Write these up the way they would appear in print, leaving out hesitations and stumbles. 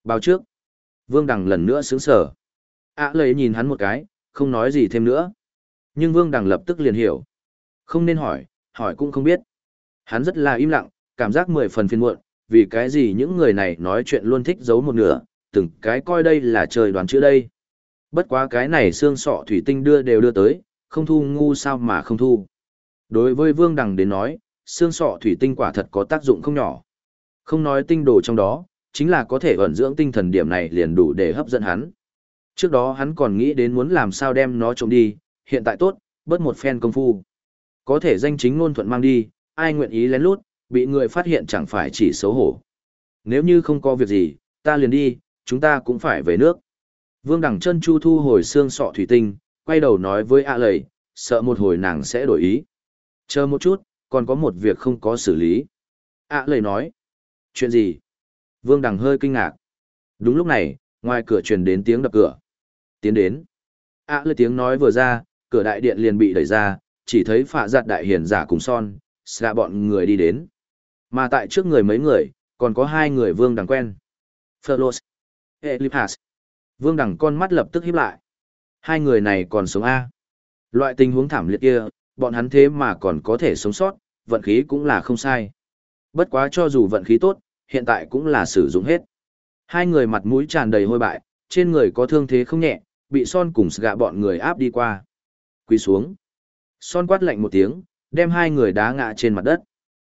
Bao trước. Vương Đằng lần nữa sướng sở. Lấy nhìn hắn một cái, không nói gì thêm nữa. Nhưng Vương Đằng lập tức liền hiểu. Không nên hỏi, hỏi cũng không biết. Hắn rất là im lặng, cảm giác 10 phần phiền muộn, vì cái gì những người này nói chuyện luôn thích giấu một nửa, từng cái coi đây là trời đoán chữ đây. Bất quá cái này xương sọ thủy tinh đều đưa tới, không thu ngu sao mà không thu. Đối với Vương Đằng đến nói, xương sọ thủy tinh quả thật có tác dụng không nhỏ. Không nói tinh đồ trong đó, chính là có thể ẩn dưỡng tinh thần điểm này liền đủ để hấp dẫn hắn. Trước đó hắn còn nghĩ đến muốn làm sao đem nó trộm đi, hiện tại tốt, bớt một phen công phu. Có thể danh chính ngôn thuận mang đi, ai nguyện ý lén lút, bị người phát hiện chẳng phải chỉ xấu hổ. Nếu như không có việc gì, ta liền đi, chúng ta cũng phải về nước. Vương Đằng chân chu thu hồi xương sọ thủy tinh, quay đầu nói với lầy, sợ một hồi nàng sẽ đổi ý. Chờ một chút, còn có một việc không có xử lý. Lầy nói. Chuyện gì? Vương Đằng hơi kinh ngạc. Đúng lúc này, ngoài cửa truyền đến tiếng đập cửa. Tiến đến. Lầy tiếng nói vừa ra, cửa đại điện liền bị đẩy ra, chỉ thấy phạ giặt đại hiền giả cùng son, xa bọn người đi đến. Mà tại trước người mấy người, còn có hai người Vương Đằng quen. Phelos. Eliphas. Vương Đằng con mắt lập tức híp lại. Hai người này còn sống A. Loại tình huống thảm liệt kia, bọn hắn thế mà còn có thể sống sót, vận khí cũng là không sai. Bất quá cho dù vận khí tốt, hiện tại cũng là sử dụng hết. Hai người mặt mũi tràn đầy hôi bại, trên người có thương thế không nhẹ, bị son cùng gạ bọn người áp đi qua. Quỳ xuống. Son quát lạnh một tiếng, đem hai người đá ngã trên mặt đất.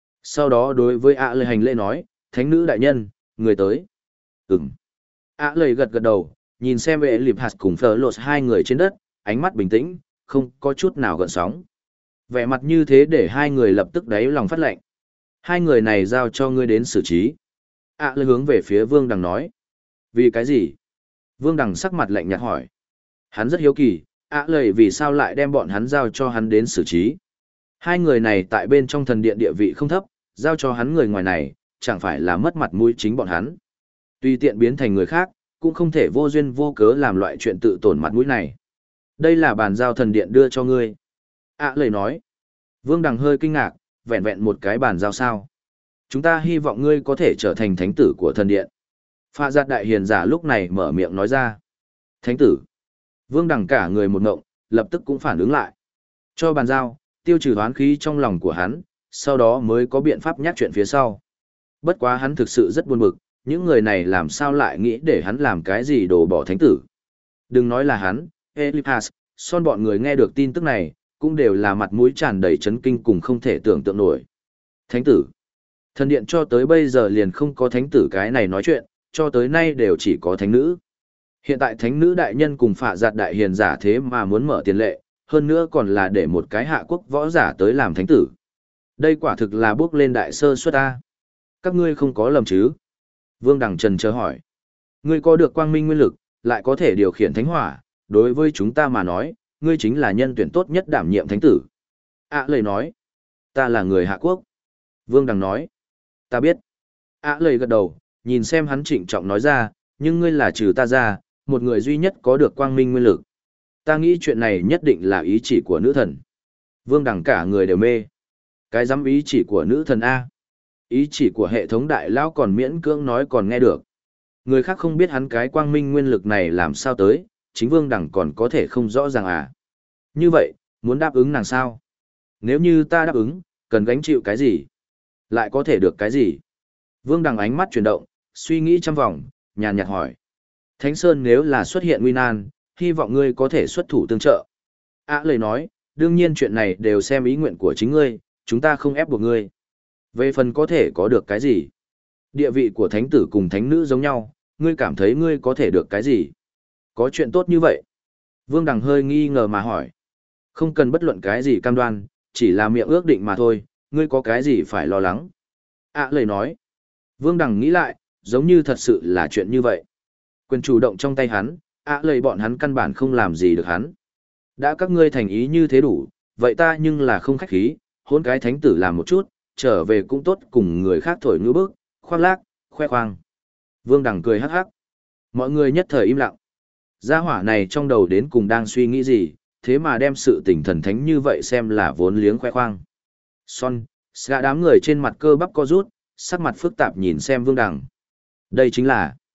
Sau đó đối với lời hành lễ nói, thánh nữ đại nhân, người tới. Ừm. Lời gật gật đầu, nhìn xem vệ lịp hạt cùng phở lột hai người trên đất, ánh mắt bình tĩnh, không có chút nào gợn sóng. Vẻ mặt như thế để hai người lập tức đáy lòng phát lệnh. Hai người này giao cho ngươi đến xử trí. Lời hướng về phía Vương Đằng nói. Vì cái gì? Vương Đằng sắc mặt lạnh nhạt hỏi. Hắn rất hiếu kỳ, lời vì sao lại đem bọn hắn giao cho hắn đến xử trí. Hai người này tại bên trong thần điện địa vị không thấp, giao cho hắn người ngoài này, chẳng phải là mất mặt mũi chính bọn hắn. Tùy tiện biến thành người khác, cũng không thể vô duyên vô cớ làm loại chuyện tự tổn mặt mũi này. Đây là bàn giao thần điện đưa cho ngươi. Lời nói. Vương Đằng hơi kinh ngạc, vẹn vẹn một cái bàn giao sao. Chúng ta hy vọng ngươi có thể trở thành thánh tử của thần điện. Phạ giặt đại hiền giả lúc này mở miệng nói ra. Thánh tử. Vương Đằng cả người một ngộng, lập tức cũng phản ứng lại. Cho bàn giao, tiêu trừ hoán khí trong lòng của hắn, sau đó mới có biện pháp nhắc chuyện phía sau. Bất quá hắn thực sự rất buồn bực, những người này làm sao lại nghĩ để hắn làm cái gì đổ bỏ thánh tử. Đừng nói là hắn, Eliphas, son bọn người nghe được tin tức này, cũng đều là mặt mũi tràn đầy chấn kinh cùng không thể tưởng tượng nổi. Thánh tử. Thần điện cho tới bây giờ liền không có thánh tử cái này nói chuyện, cho tới nay đều chỉ có thánh nữ. Hiện tại thánh nữ đại nhân cùng phạ giặt đại hiền giả thế mà muốn mở tiền lệ, hơn nữa còn là để một cái hạ quốc võ giả tới làm thánh tử. Đây quả thực là bước lên đại sơ suất ta. Các ngươi không có lầm chứ? Vương Đằng trần chờ hỏi. Ngươi có được quang minh nguyên lực, lại có thể điều khiển thánh hỏa, đối với chúng ta mà nói, ngươi chính là nhân tuyển tốt nhất đảm nhiệm thánh tử. Lời nói. Ta là người hạ quốc. Vương Đằng nói. Ta biết. Lời gật đầu, nhìn xem hắn trịnh trọng nói ra, nhưng ngươi là trừ ta ra, một người duy nhất có được quang minh nguyên lực. Ta nghĩ chuyện này nhất định là ý chỉ của nữ thần. Vương Đằng cả người đều mê. Cái dám ý chỉ của nữ thần A. Ý chỉ của hệ thống đại lão còn miễn cưỡng nói còn nghe được. Người khác không biết hắn cái quang minh nguyên lực này làm sao tới, chính Vương Đằng còn có thể không rõ ràng à. Như vậy, muốn đáp ứng nàng sao? Nếu như ta đáp ứng, cần gánh chịu cái gì? Lại có thể được cái gì? Vương Đằng ánh mắt chuyển động, suy nghĩ trăm vòng, nhàn nhạt hỏi. Thánh Sơn nếu là xuất hiện nguy nan, hy vọng ngươi có thể xuất thủ tương trợ. Lời nói, đương nhiên chuyện này đều xem ý nguyện của chính ngươi, chúng ta không ép buộc ngươi. Về phần có thể có được cái gì? Địa vị của thánh tử cùng thánh nữ giống nhau, ngươi cảm thấy ngươi có thể được cái gì? Có chuyện tốt như vậy? Vương Đằng hơi nghi ngờ mà hỏi. Không cần bất luận cái gì cam đoan, chỉ là miệng ước định mà thôi, ngươi có cái gì phải lo lắng? Lời nói. Vương Đằng nghĩ lại, giống như thật sự là chuyện như vậy. Quyền chủ động trong tay hắn, lời bọn hắn căn bản không làm gì được hắn. Đã các ngươi thành ý như thế đủ, vậy ta nhưng là không khách khí, hôn cái thánh tử làm một chút, trở về cũng tốt cùng người khác thổi ngữ bức, khoác lác, khoe khoang. Vương Đằng cười hắc hắc. Mọi người nhất thời im lặng. Gia hỏa này trong đầu đến cùng đang suy nghĩ gì, thế mà đem sự tình thần thánh như vậy xem là vốn liếng khoe khoang. Son, gã đám người trên mặt cơ bắp co rút, sắc mặt phức tạp nhìn xem Vương Đằng. Đây chính là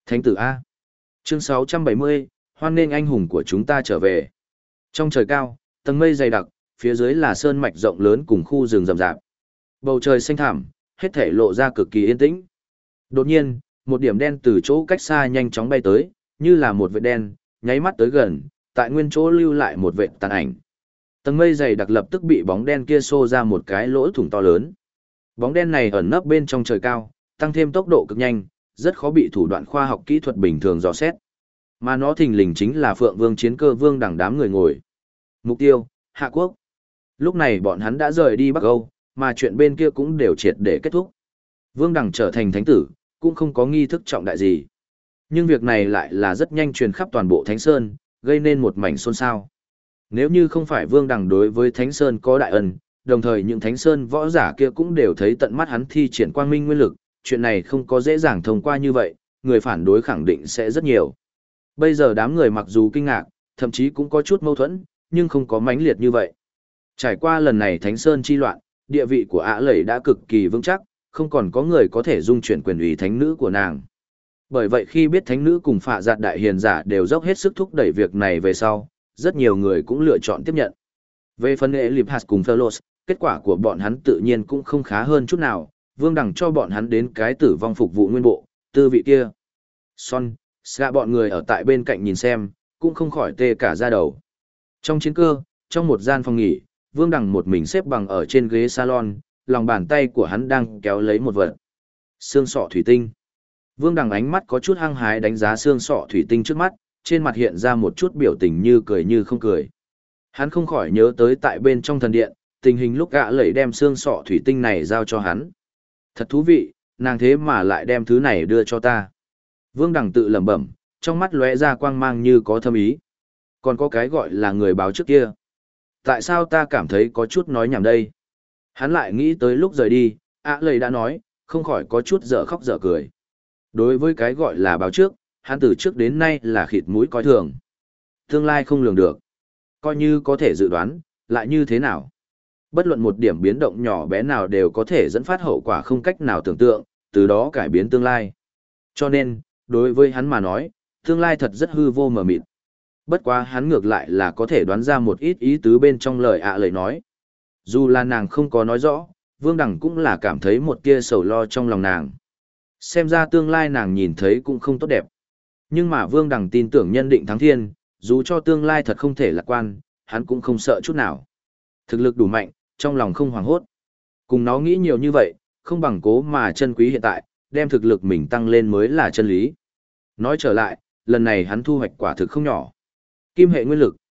Thánh tử A. Chương 670, hoan nghênh anh hùng của chúng ta trở về. Trong trời cao, tầng mây dày đặc, phía dưới là sơn mạch rộng lớn cùng khu rừng rậm rạp. Bầu trời xanh thẳm, hết thể lộ ra cực kỳ yên tĩnh. Đột nhiên, một điểm đen từ chỗ cách xa nhanh chóng bay tới, như là một vệt đen, nháy mắt tới gần, tại nguyên chỗ lưu lại một vệt tàn ảnh. Tầng mây dày đặc lập tức bị bóng đen kia xô ra một cái lỗ thủng to lớn. Bóng đen này ẩn nấp bên trong trời cao, tăng thêm tốc độ cực nhanh, rất khó bị thủ đoạn khoa học kỹ thuật bình thường dò xét. Mà nó thình lình chính là Phượng Vương chiến cơ vương đẳng đám người ngồi. Mục tiêu, Hạ Quốc. Lúc này bọn hắn đã rời đi Bắc Âu, mà chuyện bên kia cũng đều triệt để kết thúc. Vương đẳng trở thành thánh tử, cũng không có nghi thức trọng đại gì. Nhưng việc này lại là rất nhanh truyền khắp toàn bộ Thánh Sơn, gây nên một mảnh xôn xao. Nếu như không phải Vương đẳng đối với Thánh Sơn có đại ân, đồng thời những Thánh Sơn võ giả kia cũng đều thấy tận mắt hắn thi triển quang minh nguyên lực, chuyện này không có dễ dàng thông qua như vậy, người phản đối khẳng định sẽ rất nhiều. Bây giờ đám người mặc dù kinh ngạc, thậm chí cũng có chút mâu thuẫn, nhưng không có mãnh liệt như vậy. Trải qua lần này Thánh Sơn chi loạn, địa vị của Ả Lẩy đã cực kỳ vững chắc, không còn có người có thể dung chuyển quyền ủy thánh nữ của nàng. Bởi vậy khi biết thánh nữ cùng Phạ Giạt đại hiền giả đều dốc hết sức thúc đẩy việc này về sau, rất nhiều người cũng lựa chọn tiếp nhận. Về phần Eliphas cùng Phelos, kết quả của bọn hắn tự nhiên cũng không khá hơn chút nào, Vương đẳng cho bọn hắn đến cái tử vong phục vụ nguyên bộ, tư vị kia. Son, Ska bọn người ở tại bên cạnh nhìn xem, cũng không khỏi tê cả da đầu. Trong chiến cơ, trong một gian phòng nghỉ, Vương đẳng một mình xếp bằng ở trên ghế salon, lòng bàn tay của hắn đang kéo lấy một vật. Xương sọ thủy tinh. Vương đẳng ánh mắt có chút hăng hái đánh giá xương sọ thủy tinh trước mắt, trên mặt hiện ra một chút biểu tình như cười như không cười. Hắn không khỏi nhớ tới tại bên trong thần điện, tình hình lúc Ả Lẩy đem xương sọ thủy tinh này giao cho hắn. Thật thú vị, nàng thế mà lại đem thứ này đưa cho ta. Vương đẳng tự lẩm bẩm, trong mắt lóe ra quang mang như có thâm ý. Còn có cái gọi là người báo trước kia. Tại sao ta cảm thấy có chút nói nhảm đây? Hắn lại nghĩ tới lúc rời đi, Ả Lẩy đã nói, không khỏi có chút dở khóc dở cười. Đối với cái gọi là báo trước, hắn từ trước đến nay là khịt mũi coi thường. Tương lai không lường được. Coi như có thể dự đoán, lại như thế nào? Bất luận một điểm biến động nhỏ bé nào đều có thể dẫn phát hậu quả không cách nào tưởng tượng, từ đó cải biến tương lai. Cho nên, đối với hắn mà nói, tương lai thật rất hư vô mờ mịt. Bất quá hắn ngược lại là có thể đoán ra một ít ý tứ bên trong lời Ả Lẩy nói. Dù là nàng không có nói rõ, Vương đẳng cũng là cảm thấy một tia sầu lo trong lòng nàng. Xem ra tương lai nàng nhìn thấy cũng không tốt đẹp. Nhưng mà Vương đẳng tin tưởng nhân định thắng thiên, dù cho tương lai thật không thể lạc quan, hắn cũng không sợ chút nào. Thực lực đủ mạnh, trong lòng không hoảng hốt. Cùng nó nghĩ nhiều như vậy, không bằng cố mà chân quý hiện tại, đem thực lực mình tăng lên mới là chân lý. Nói trở lại, lần này hắn thu hoạch quả thực không nhỏ. Kim hệ nguyên lực,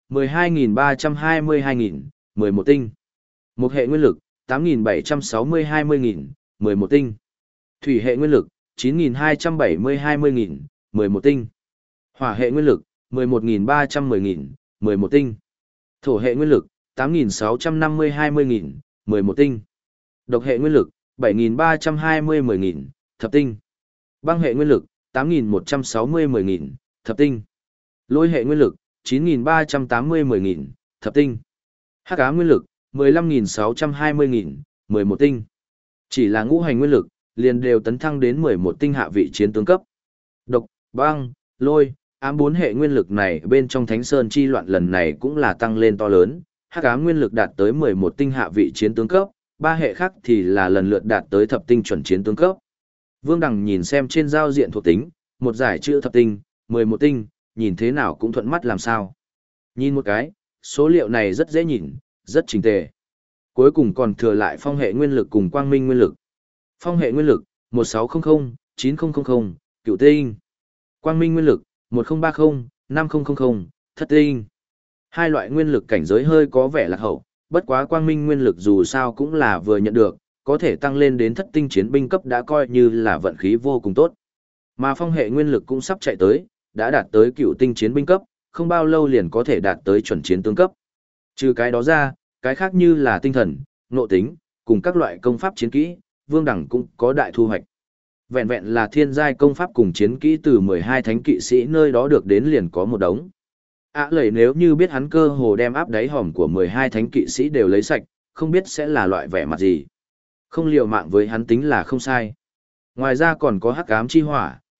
12.322.000, 11 tinh. Mộc hệ nguyên lực, 8.760-20.000, 11 tinh. Thủy hệ nguyên lực, 9.270-20.000, 11 tinh. Hỏa hệ nguyên lực, 11.310.000, 11 tinh. Thổ hệ nguyên lực, 8.650-20.000, 11 tinh. Độc hệ nguyên lực, 7.320-10.000, thập tinh. Băng hệ nguyên lực, 8.160-10.000, thập tinh. Lôi hệ nguyên lực, 9.380-10.000, thập tinh. Hắc ám nguyên lực, 15.620.000, 11 tinh. Chỉ là ngũ hành nguyên lực, liền đều tấn thăng đến 11 tinh hạ vị chiến tướng cấp. Độc, băng, lôi, ám bốn hệ nguyên lực này bên trong Thánh Sơn chi loạn lần này cũng là tăng lên to lớn, hắc ám nguyên lực đạt tới 11 tinh hạ vị chiến tướng cấp, ba hệ khác thì là lần lượt đạt tới thập tinh chuẩn chiến tướng cấp. Vương đẳng nhìn xem trên giao diện thuộc tính, một giải chữ thập tinh, 11 tinh, nhìn thế nào cũng thuận mắt làm sao. Nhìn một cái, số liệu này rất dễ nhìn, rất chỉnh tề. Cuối cùng còn thừa lại phong hệ nguyên lực cùng quang minh nguyên lực. Phong hệ nguyên lực, 1600-9000, cửu tinh. Quang minh nguyên lực, 1030-5000, thất tinh. Hai loại nguyên lực cảnh giới hơi có vẻ lạc hậu, bất quá quang minh nguyên lực dù sao cũng là vừa nhận được, có thể tăng lên đến thất tinh chiến binh cấp đã coi như là vận khí vô cùng tốt. Mà phong hệ nguyên lực cũng sắp chạy tới, đã đạt tới cửu tinh chiến binh cấp, không bao lâu liền có thể đạt tới chuẩn chiến tướng cấp. Trừ cái đó ra, cái khác như là tinh thần, ngộ tính, cùng các loại công pháp chiến kỹ, Vương đẳng cũng có đại thu hoạch. Vẹn vẹn là thiên giai công pháp cùng chiến kỹ từ 12 thánh kỵ sĩ nơi đó được đến liền có một đống. Ả Lẩy nếu như biết hắn cơ hồ đem áp đáy hòm của 12 thánh kỵ sĩ đều lấy sạch, không biết sẽ là loại vẻ mặt gì. Không liều mạng với hắn tính là không sai. Ngoài ra còn có hắc ám chi hỏa,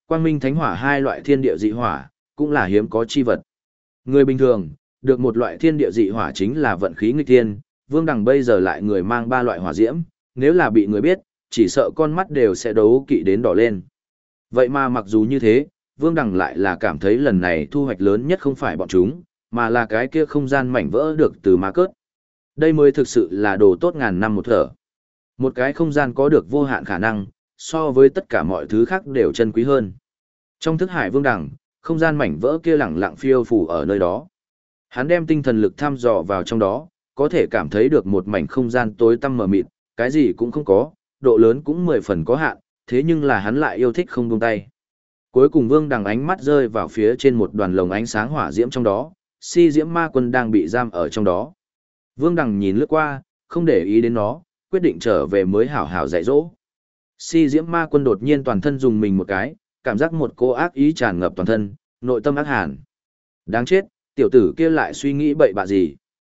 Quang minh thánh hỏa hai loại thiên địa dị hỏa, cũng là hiếm có chi vật. Người bình thường, được một loại thiên địa dị hỏa chính là vận khí nghịch thiên, Vương Đằng bây giờ lại người mang ba loại hỏa diễm, nếu là bị người biết, chỉ sợ con mắt đều sẽ đấu kỵ đến đỏ lên. Vậy mà mặc dù như thế, Vương Đằng lại là cảm thấy lần này thu hoạch lớn nhất không phải bọn chúng, mà là cái kia không gian mảnh vỡ được từ ma cớt. Đây mới thực sự là đồ tốt ngàn năm một thở. Một cái không gian có được vô hạn khả năng, so với tất cả mọi thứ khác đều chân quý hơn. Trong thức hải Vương Đằng, không gian mảnh vỡ kia lẳng lặng phiêu phù ở nơi đó. Hắn đem tinh thần lực thăm dò vào trong đó, có thể cảm thấy được một mảnh không gian tối tăm mờ mịt, cái gì cũng không có, độ lớn cũng 10 phần có hạn, thế nhưng là hắn lại yêu thích không buông tay. Cuối cùng Vương Đằng ánh mắt rơi vào phía trên một đoàn lồng ánh sáng hỏa diễm trong đó, si diễm ma quân đang bị giam ở trong đó. Vương Đằng nhìn lướt qua, không để ý đến nó, quyết định trở về mới hảo hảo dạy dỗ. Si diễm ma quân đột nhiên toàn thân dùng mình một cái, cảm giác một cô ác ý tràn ngập toàn thân, nội tâm ác hàn. Đáng chết, tiểu tử kia lại suy nghĩ bậy bạ gì.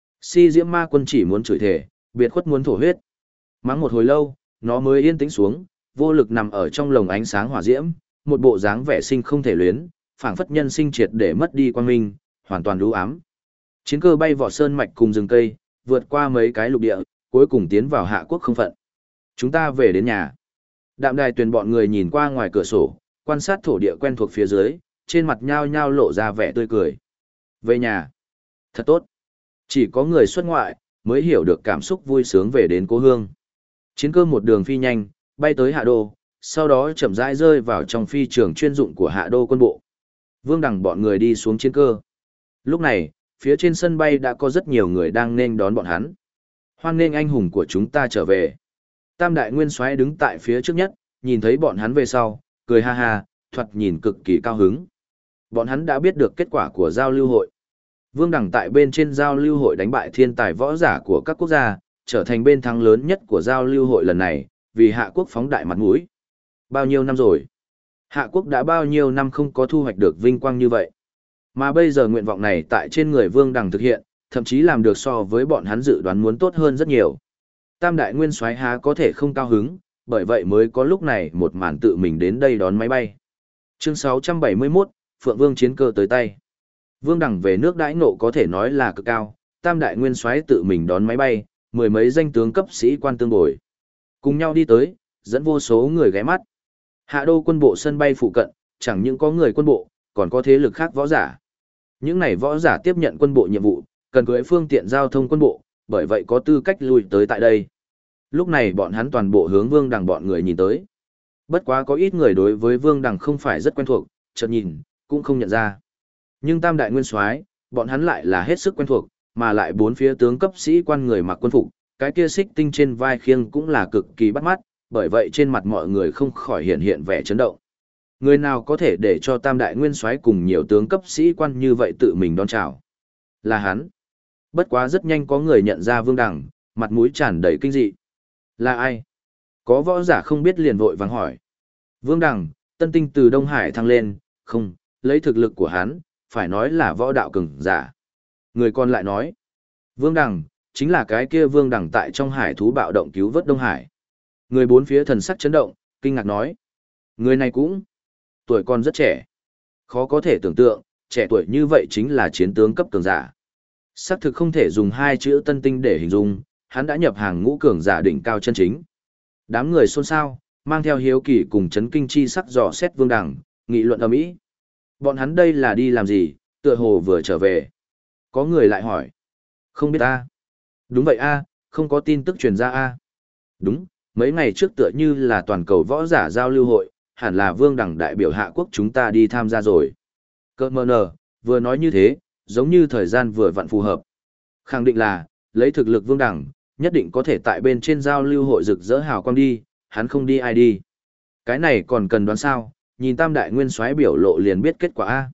Si diễm ma quân chỉ muốn chửi thề, biệt khuất muốn thổ huyết. Mắng một hồi lâu, nó mới yên tĩnh xuống, vô lực nằm ở trong lồng ánh sáng hỏa diễm, một bộ dáng vẻ sinh không thể luyến, phảng phất nhân sinh triệt để mất đi quang minh, hoàn toàn u ám. Chiến cơ bay vọt sơn mạch cùng rừng cây, vượt qua mấy cái lục địa, cuối cùng tiến vào Hạ Quốc không phận. Chúng ta về đến nhà. Đạm Đài Tuyền bọn người nhìn qua ngoài cửa sổ, quan sát thổ địa quen thuộc phía dưới, trên mặt nhao nhao lộ ra vẻ tươi cười. Về nhà. Thật tốt. Chỉ có người xuất ngoại, mới hiểu được cảm xúc vui sướng về đến cố hương. Chiến cơ một đường phi nhanh, bay tới Hạ Đô, sau đó chậm rãi rơi vào trong phi trường chuyên dụng của Hạ Đô quân bộ. Vương Đằng bọn người đi xuống chiến cơ. Lúc này, phía trên sân bay đã có rất nhiều người đang nên đón bọn hắn. Hoan nghênh anh hùng của chúng ta trở về. Tam đại nguyên soái đứng tại phía trước nhất, nhìn thấy bọn hắn về sau, cười ha ha, thoạt nhìn cực kỳ cao hứng. Bọn hắn đã biết được kết quả của giao lưu hội. Vương Đằng tại bên trên giao lưu hội đánh bại thiên tài võ giả của các quốc gia, trở thành bên thắng lớn nhất của giao lưu hội lần này, vì Hạ Quốc phóng đại mặt mũi. Bao nhiêu năm rồi? Hạ Quốc đã bao nhiêu năm không có thu hoạch được vinh quang như vậy. Mà bây giờ nguyện vọng này tại trên người Vương Đằng thực hiện, thậm chí làm được so với bọn hắn dự đoán muốn tốt hơn rất nhiều. Tam đại nguyên soái há có thể không cao hứng, bởi vậy mới có lúc này một màn tự mình đến đây đón máy bay. Chương 671, Phượng Vương chiến cơ tới tay. Vương Đằng về nước đãi nộ có thể nói là cực cao, tam đại nguyên soái tự mình đón máy bay, mười mấy danh tướng cấp sĩ quan tương bồi. Cùng nhau đi tới, dẫn vô số người ghé mắt. Hạ Đô quân bộ sân bay phụ cận, chẳng những có người quân bộ, còn có thế lực khác võ giả. Những này võ giả tiếp nhận quân bộ nhiệm vụ, cần cưỡi phương tiện giao thông quân bộ, bởi vậy có tư cách lui tới tại đây. Lúc này bọn hắn toàn bộ hướng Vương Đằng bọn người nhìn tới. Bất quá có ít người đối với Vương Đằng không phải rất quen thuộc, chợt nhìn, cũng không nhận ra. Nhưng tam đại nguyên soái, bọn hắn lại là hết sức quen thuộc, mà lại bốn phía tướng cấp sĩ quan người mặc quân phục, cái kia xích tinh trên vai khiêng cũng là cực kỳ bắt mắt, bởi vậy trên mặt mọi người không khỏi hiện hiện vẻ chấn động. Người nào có thể để cho tam đại nguyên soái cùng nhiều tướng cấp sĩ quan như vậy tự mình đón chào? Là hắn. Bất quá rất nhanh có người nhận ra Vương Đằng, mặt mũi tràn đầy kinh dị. Là ai? Có võ giả không biết liền vội vàng hỏi. Vương Đằng, tân tinh từ Đông Hải thăng lên, không, lấy thực lực của hắn, phải nói là võ đạo cường giả. Người còn lại nói. Vương Đằng, chính là cái kia Vương Đằng tại trong hải thú bạo động cứu vớt Đông Hải. Người bốn phía thần sắc chấn động, kinh ngạc nói. Người này cũng, tuổi còn rất trẻ. Khó có thể tưởng tượng, trẻ tuổi như vậy chính là chiến tướng cấp cường giả. Xác thực không thể dùng hai chữ tân tinh để hình dung, hắn đã nhập hàng ngũ cường giả đỉnh cao chân chính. Đám người xôn xao, mang theo hiếu kỳ cùng chấn kinh chi sắc dò xét Vương Đằng, nghị luận ầm ĩ. Bọn hắn đây là đi làm gì, tựa hồ vừa trở về. Có người lại hỏi. Không biết a. Đúng vậy a, không có tin tức truyền ra a. Đúng, mấy ngày trước tựa như là toàn cầu võ giả giao lưu hội, hẳn là Vương Đằng đại biểu Hạ Quốc chúng ta đi tham gia rồi. Cơ mờ nờ, vừa nói như thế, giống như thời gian vừa vặn phù hợp. Khẳng định là, lấy thực lực Vương Đằng, nhất định có thể tại bên trên giao lưu hội rực rỡ hào quang đi, hắn không đi ai đi. Cái này còn cần đoán sao, nhìn tam đại nguyên soái biểu lộ liền biết kết quả A.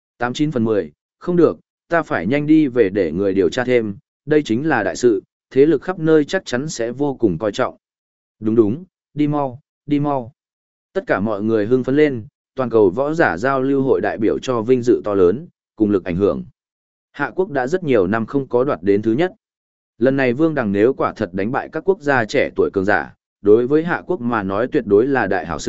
89/10, không được, ta phải nhanh đi về để người điều tra thêm, đây chính là đại sự, thế lực khắp nơi chắc chắn sẽ vô cùng coi trọng. Đúng đúng, đi mau, đi mau. Tất cả mọi người hưng phấn lên, toàn cầu võ giả giao lưu hội đại biểu cho vinh dự to lớn, cùng lực ảnh hưởng. Hạ Quốc đã rất nhiều năm không có đoạt đến thứ nhất. Lần này Vương Đằng nếu quả thật đánh bại các quốc gia trẻ tuổi cường giả, đối với Hạ Quốc mà nói tuyệt đối là đại hảo sự,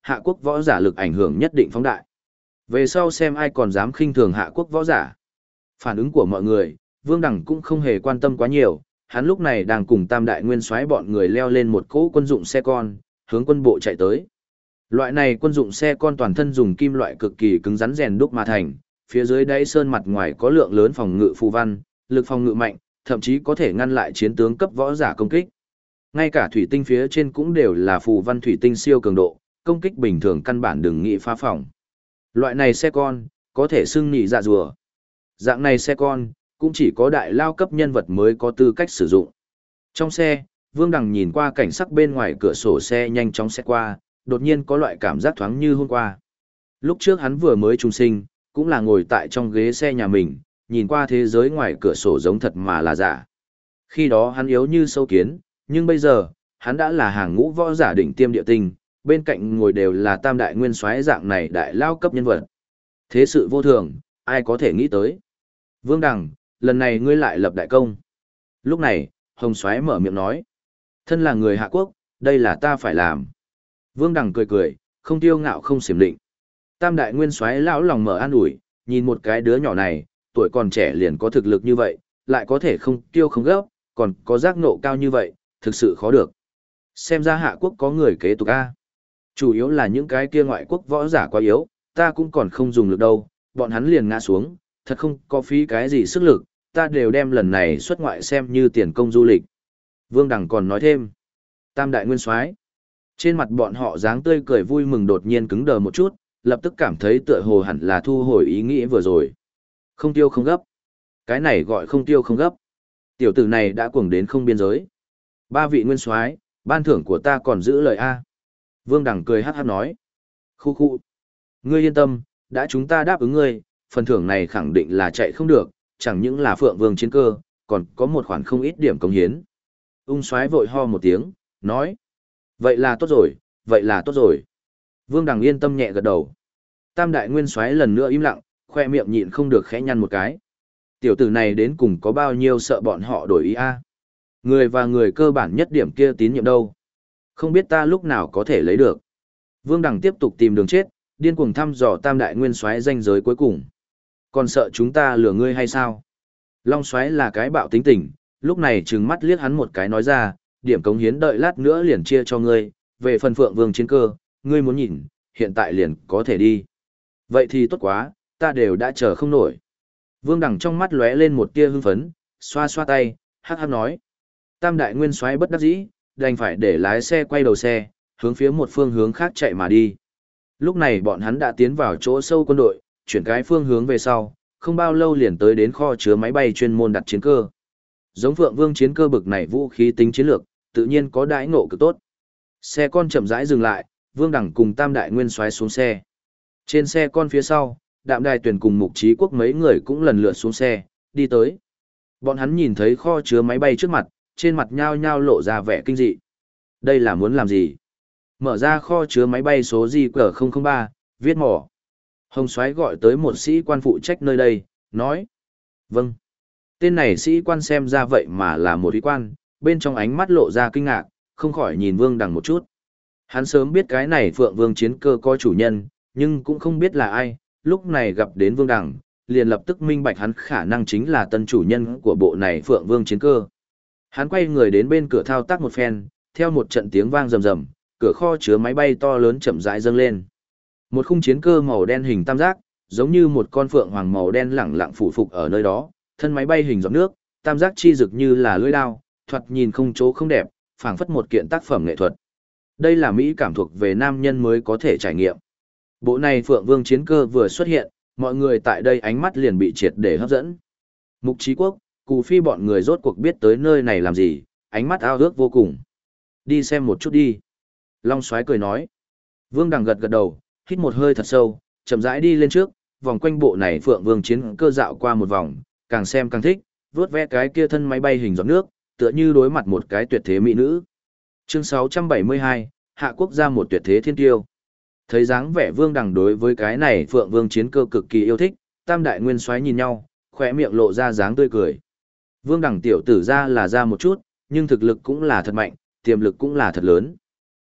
Hạ quốc võ giả lực ảnh hưởng nhất định phóng đại. Về sau xem ai còn dám khinh thường Hạ quốc võ giả. Phản ứng của mọi người, Vương Đằng cũng không hề quan tâm quá nhiều, hắn lúc này đang cùng Tam Đại Nguyên Soái bọn người leo lên một cỗ quân dụng xe con, hướng quân bộ chạy tới. Loại này quân dụng xe con toàn thân dùng kim loại cực kỳ cứng rắn rèn đúc mà thành, phía dưới đáy sơn mặt ngoài có lượng lớn phòng ngự phù văn, lực phòng ngự mạnh, thậm chí có thể ngăn lại chiến tướng cấp võ giả công kích. Ngay cả thủy tinh phía trên cũng đều là phù văn thủy tinh siêu cường độ, công kích bình thường căn bản đừng nghĩ phá phòng. Loại này xe con, có thể xưng nhị dạ rùa. Dạng này xe con, cũng chỉ có đại lao cấp nhân vật mới có tư cách sử dụng. Trong xe, Vương Đằng nhìn qua cảnh sắc bên ngoài cửa sổ xe nhanh chóng xét qua, đột nhiên có loại cảm giác thoáng như hôm qua. Lúc trước hắn vừa mới trùng sinh, cũng là ngồi tại trong ghế xe nhà mình, nhìn qua thế giới ngoài cửa sổ giống thật mà là giả. Khi đó hắn yếu như sâu kiến, nhưng bây giờ, hắn đã là hàng ngũ võ giả đỉnh tiêm địa tinh, bên cạnh ngồi đều là Tam Đại Nguyên Soái dạng này đại lao cấp nhân vật. Thế sự vô thường, ai có thể nghĩ tới. Vương Đằng, lần này ngươi lại lập đại công. Lúc này, Hồng Soái mở miệng nói. Thân là người Hạ Quốc, đây là ta phải làm. Vương Đằng cười cười, không tiêu ngạo không xiểm định. Tam Đại Nguyên Soái lão lòng mở an ủi, nhìn một cái đứa nhỏ này, tuổi còn trẻ liền có thực lực như vậy, lại có thể không tiêu không gấp, còn có giác ngộ cao như vậy, thực sự khó được. Xem ra Hạ Quốc có người kế tục A. Chủ yếu là những cái kia ngoại quốc võ giả quá yếu, ta cũng còn không dùng lực đâu, bọn hắn liền ngã xuống, thật không có phí cái gì sức lực, ta đều đem lần này xuất ngoại xem như tiền công du lịch. Vương Đằng còn nói thêm, Tam Đại Nguyên Soái, trên mặt bọn họ dáng tươi cười vui mừng đột nhiên cứng đờ một chút, lập tức cảm thấy tựa hồ hẳn là thu hồi ý nghĩ vừa rồi. Không tiêu không gấp. Cái này gọi không tiêu không gấp. Tiểu tử này đã cuồng đến không biên giới. Ba vị Nguyên Soái, ban thưởng của ta còn giữ lời A. Vương Đằng cười hát hát nói. Khu khu. Ngươi yên tâm, đã chúng ta đáp ứng ngươi, phần thưởng này khẳng định là chạy không được, chẳng những là Phượng Vương chiến cơ, còn có một khoản không ít điểm cống hiến. Ung Soái vội ho một tiếng, nói. Vậy là tốt rồi, vậy là tốt rồi. Vương Đằng yên tâm nhẹ gật đầu. Tam Đại Nguyên Soái lần nữa im lặng, khoe miệng nhịn không được khẽ nhăn một cái. Tiểu tử này đến cùng có bao nhiêu sợ bọn họ đổi ý a? Người và người cơ bản nhất điểm kia tín nhiệm đâu? Không biết ta lúc nào có thể lấy được. Vương Đằng tiếp tục tìm đường chết, điên cuồng thăm dò Tam Đại Nguyên Soái danh giới cuối cùng. Còn sợ chúng ta lừa ngươi hay sao? Long Soái là cái bạo tính tình, lúc này trừng mắt liếc hắn một cái nói ra, điểm cống hiến đợi lát nữa liền chia cho ngươi, về phần Phượng Vương chiến cơ, ngươi muốn nhìn, hiện tại liền có thể đi. Vậy thì tốt quá, ta đều đã chờ không nổi. Vương Đằng trong mắt lóe lên một tia hưng phấn, xoa xoa tay, hắc hắc nói. Tam Đại Nguyên Soái bất đắc dĩ, đành phải để lái xe quay đầu xe, hướng phía một phương hướng khác chạy mà đi. Lúc này bọn hắn đã tiến vào chỗ sâu quân đội, chuyển cái phương hướng về sau, không bao lâu liền tới đến kho chứa máy bay chuyên môn đặt chiến cơ. Giống Phượng Vương chiến cơ bực này vũ khí tính chiến lược, tự nhiên có đãi ngộ cực tốt. Xe con chậm rãi dừng lại, Vương Đằng cùng Tam Đại Nguyên Soái xuống xe. Trên xe con phía sau, Đạm Đài Tuyền cùng Mục Chí Quốc mấy người cũng lần lượt xuống xe, đi tới. Bọn hắn nhìn thấy kho chứa máy bay trước mặt, trên mặt nhao nhao lộ ra vẻ kinh dị. Đây là muốn làm gì? Mở ra kho chứa máy bay số JQ003, viết mỏ. Hồng Soái gọi tới một sĩ quan phụ trách nơi đây, nói. Vâng. Tên này sĩ quan xem ra vậy mà là một ý quan, bên trong ánh mắt lộ ra kinh ngạc, không khỏi nhìn Vương Đằng một chút. Hắn sớm biết cái này Phượng Vương chiến cơ có chủ nhân, nhưng cũng không biết là ai, lúc này gặp đến Vương Đằng, liền lập tức minh bạch hắn khả năng chính là tân chủ nhân của bộ này Phượng Vương chiến cơ. Hắn quay người đến bên cửa thao tác một phen, theo một trận tiếng vang rầm rầm, cửa kho chứa máy bay to lớn chậm rãi dâng lên. Một khung chiến cơ màu đen hình tam giác, giống như một con phượng hoàng màu đen lẳng lặng phủ phục ở nơi đó, thân máy bay hình giọt nước, tam giác chi rực như là lưỡi dao, thoạt nhìn không chỗ không đẹp, phảng phất một kiện tác phẩm nghệ thuật. Đây là mỹ cảm thuộc về nam nhân mới có thể trải nghiệm. Bộ này Phượng Vương chiến cơ vừa xuất hiện, mọi người tại đây ánh mắt liền bị triệt để hấp dẫn. Mục Chí Quốc, Cù Phi bọn người rốt cuộc biết tới nơi này làm gì, ánh mắt ao ước vô cùng. Đi xem một chút đi. Long Soái cười nói. Vương Đằng gật gật đầu, hít một hơi thật sâu, chậm rãi đi lên trước, vòng quanh bộ này Phượng Vương chiến cơ dạo qua một vòng, càng xem càng thích, vuốt ve cái kia thân máy bay hình giọt nước, tựa như đối mặt một cái tuyệt thế mỹ nữ. Chương 672, Hạ Quốc ra một tuyệt thế thiên tiêu. Thấy dáng vẻ Vương Đằng đối với cái này Phượng Vương chiến cơ cực kỳ yêu thích, Tam Đại Nguyên Soái nhìn nhau, khóe miệng lộ ra dáng tươi cười. Vương Đằng tiểu tử ra là ra một chút, nhưng thực lực cũng là thật mạnh, tiềm lực cũng là thật lớn.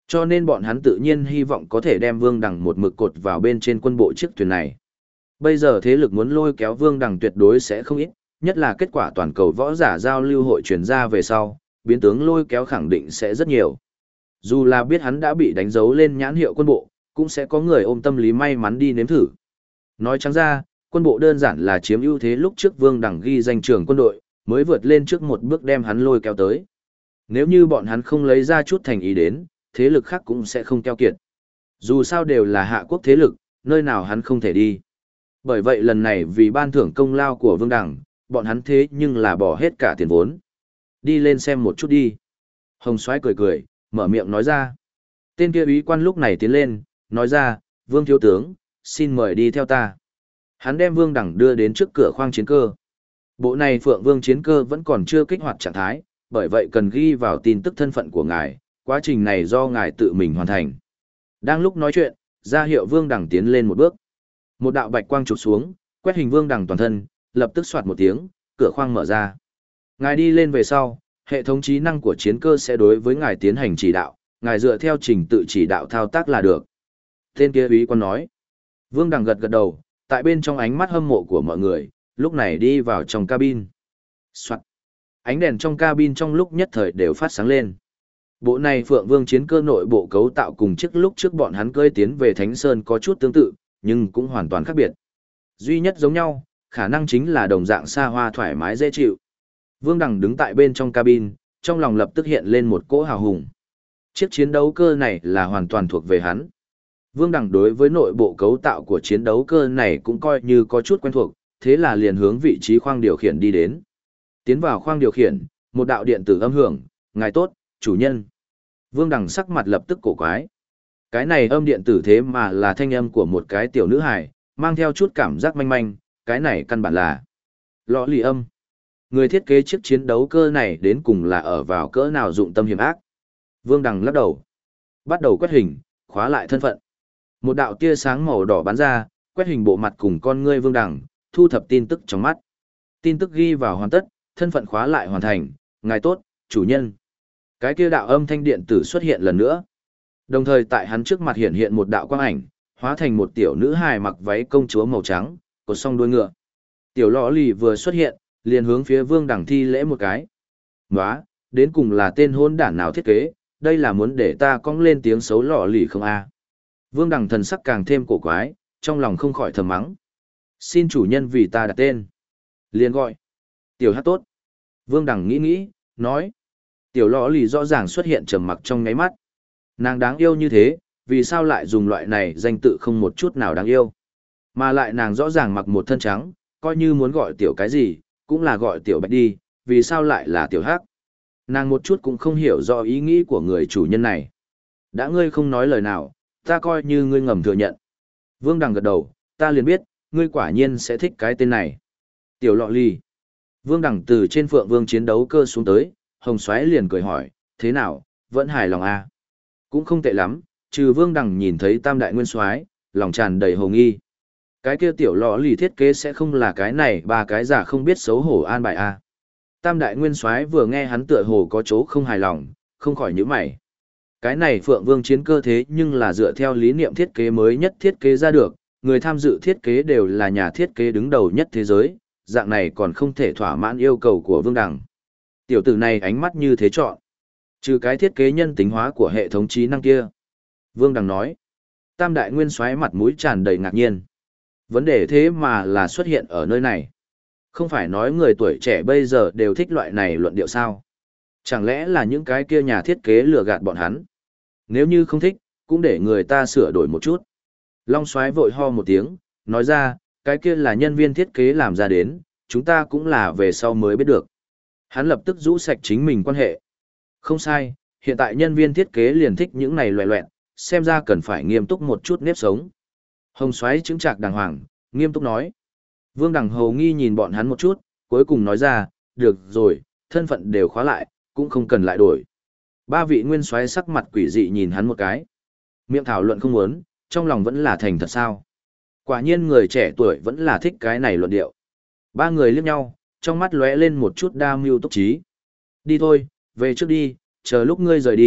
Cho nên bọn hắn tự nhiên hy vọng có thể đem Vương Đằng một mực cột vào bên trên quân bộ chiếc thuyền này. Bây giờ thế lực muốn lôi kéo Vương Đằng tuyệt đối sẽ không ít, nhất là kết quả toàn cầu võ giả giao lưu hội truyền ra về sau, biến tướng lôi kéo khẳng định sẽ rất nhiều. Dù là biết hắn đã bị đánh dấu lên nhãn hiệu quân bộ, cũng sẽ có người ôm tâm lý may mắn đi nếm thử. Nói trắng ra, quân bộ đơn giản là chiếm ưu thế lúc trước Vương Đằng ghi danh trưởng quân đội, mới vượt lên trước một bước đem hắn lôi kéo tới. Nếu như bọn hắn không lấy ra chút thành ý đến, thế lực khác cũng sẽ không keo kiệt. Dù sao đều là hạ quốc thế lực, nơi nào hắn không thể đi. Bởi vậy lần này vì ban thưởng công lao của Vương Đằng, bọn hắn thế nhưng là bỏ hết cả tiền vốn. Đi lên xem một chút đi. Hồng Soái cười cười, mở miệng nói ra. Tên kia úy quan lúc này tiến lên, nói ra, Vương thiếu tướng, xin mời đi theo ta. Hắn đem Vương Đằng đưa đến trước cửa khoang chiến cơ. Bộ này Phượng Vương chiến cơ vẫn còn chưa kích hoạt trạng thái, bởi vậy cần ghi vào tin tức thân phận của ngài, quá trình này do ngài tự mình hoàn thành. Đang lúc nói chuyện, ra hiệu Vương Đằng tiến lên một bước. Một đạo bạch quang chụp xuống, quét hình Vương Đằng toàn thân, lập tức soạt một tiếng, cửa khoang mở ra. Ngài đi lên về sau, hệ thống trí năng của chiến cơ sẽ đối với ngài tiến hành chỉ đạo, ngài dựa theo trình tự chỉ đạo thao tác là được. Tên kia úy quan nói. Vương Đằng gật gật đầu, tại bên trong ánh mắt hâm mộ của mọi người, lúc này đi vào trong cabin. Soạt. Ánh đèn trong cabin trong lúc nhất thời đều phát sáng lên. Bộ này Phượng Vương chiến cơ nội bộ cấu tạo cùng chiếc lúc trước bọn hắn cơi tiến về Thánh Sơn có chút tương tự, nhưng cũng hoàn toàn khác biệt. Duy nhất giống nhau, khả năng chính là đồng dạng xa hoa thoải mái dễ chịu. Vương Đằng đứng tại bên trong cabin, trong lòng lập tức hiện lên một cỗ hào hùng. Chiếc chiến đấu cơ này là hoàn toàn thuộc về hắn. Vương Đằng đối với nội bộ cấu tạo của chiến đấu cơ này cũng coi như có chút quen thuộc, thế là liền hướng vị trí khoang điều khiển đi đến. Tiến vào khoang điều khiển, một đạo điện tử âm hưởng, ngài tốt, chủ nhân. Vương Đằng sắc mặt lập tức cổ quái. Cái này âm điện tử thế mà là thanh âm của một cái tiểu nữ hài, mang theo chút cảm giác manh manh, cái này căn bản là lọ lì âm. Người thiết kế chiếc chiến đấu cơ này đến cùng là ở vào cỡ nào dụng tâm hiểm ác. Vương Đằng lắc đầu. Bắt đầu quét hình, khóa lại thân phận. Một đạo tia sáng màu đỏ bắn ra, quét hình bộ mặt cùng con ngươi Vương Đằng, thu thập tin tức trong mắt. Tin tức ghi vào hoàn tất, thân phận khóa lại hoàn thành, ngài tốt, chủ nhân. Cái kia đạo âm thanh điện tử xuất hiện lần nữa. Đồng thời tại hắn trước mặt hiện hiện một đạo quang ảnh, hóa thành một tiểu nữ hài mặc váy công chúa màu trắng, cột song đuôi ngựa. Tiểu lọ lì vừa xuất hiện, liền hướng phía Vương Đằng thi lễ một cái. Nóa, đến cùng là tên hôn đản nào thiết kế, đây là muốn để ta cong lên tiếng xấu lọ lì không a? Vương Đằng thần sắc càng thêm cổ quái, trong lòng không khỏi thầm mắng. Xin chủ nhân vì ta đặt tên. Liền gọi. Tiểu hát tốt. Vương Đằng nghĩ, nói. Tiểu lọ lì rõ ràng xuất hiện trầm mặc trong ngáy mắt. Nàng đáng yêu như thế, vì sao lại dùng loại này danh tự không một chút nào đáng yêu. Mà lại nàng rõ ràng mặc một thân trắng, coi như muốn gọi tiểu cái gì, cũng là gọi tiểu bạch đi, vì sao lại là tiểu hắc. Nàng một chút cũng không hiểu rõ ý nghĩ của người chủ nhân này. Đã ngươi không nói lời nào, ta coi như ngươi ngầm thừa nhận. Vương Đằng gật đầu, ta liền biết, ngươi quả nhiên sẽ thích cái tên này. Tiểu lọ lì. Vương Đằng từ trên Phượng Vương chiến đấu cơ xuống tới, Hồng Soái liền cười hỏi, thế nào, vẫn hài lòng à? Cũng không tệ lắm, trừ Vương Đằng nhìn thấy Tam Đại Nguyên Soái, lòng tràn đầy hồ nghi. Cái kia tiểu lọ lì thiết kế sẽ không là cái này ba cái giả không biết xấu hổ an bài à? Tam Đại Nguyên Soái vừa nghe hắn tựa hồ có chỗ không hài lòng, không khỏi nhíu mày. Cái này Phượng Vương chiến cơ thế nhưng là dựa theo lý niệm thiết kế mới nhất thiết kế ra được, người tham dự thiết kế đều là nhà thiết kế đứng đầu nhất thế giới, dạng này còn không thể thỏa mãn yêu cầu của Vương Đằng. Tiểu tử này ánh mắt như thế chọn. Trừ cái thiết kế nhân tính hóa của hệ thống trí năng kia. Vương Đằng nói. Tam Đại Nguyên Soái mặt mũi tràn đầy ngạc nhiên. Vấn đề thế mà là xuất hiện ở nơi này. Không phải nói người tuổi trẻ bây giờ đều thích loại này luận điệu sao? Chẳng lẽ là những cái kia nhà thiết kế lừa gạt bọn hắn? Nếu như không thích, cũng để người ta sửa đổi một chút. Long Soái vội ho một tiếng, nói ra, cái kia là nhân viên thiết kế làm ra đến, chúng ta cũng là về sau mới biết được. Hắn lập tức rũ sạch chính mình quan hệ. Không sai, hiện tại nhân viên thiết kế liền thích những này loẹ loẹn, xem ra cần phải nghiêm túc một chút nếp sống. Hồng Soái chứng trạc đàng hoàng, nghiêm túc nói. Vương Đằng hầu nghi nhìn bọn hắn một chút, cuối cùng nói ra, được rồi, thân phận đều khóa lại, cũng không cần lại đổi. Ba vị Nguyên Soái sắc mặt quỷ dị nhìn hắn một cái. Miệng thảo luận không muốn, trong lòng vẫn là thành thật sao. Quả nhiên người trẻ tuổi vẫn là thích cái này luận điệu. Ba người liếc nhau, trong mắt lóe lên một chút đa mưu túc trí. Đi thôi, về trước đi, chờ lúc ngươi rời đi,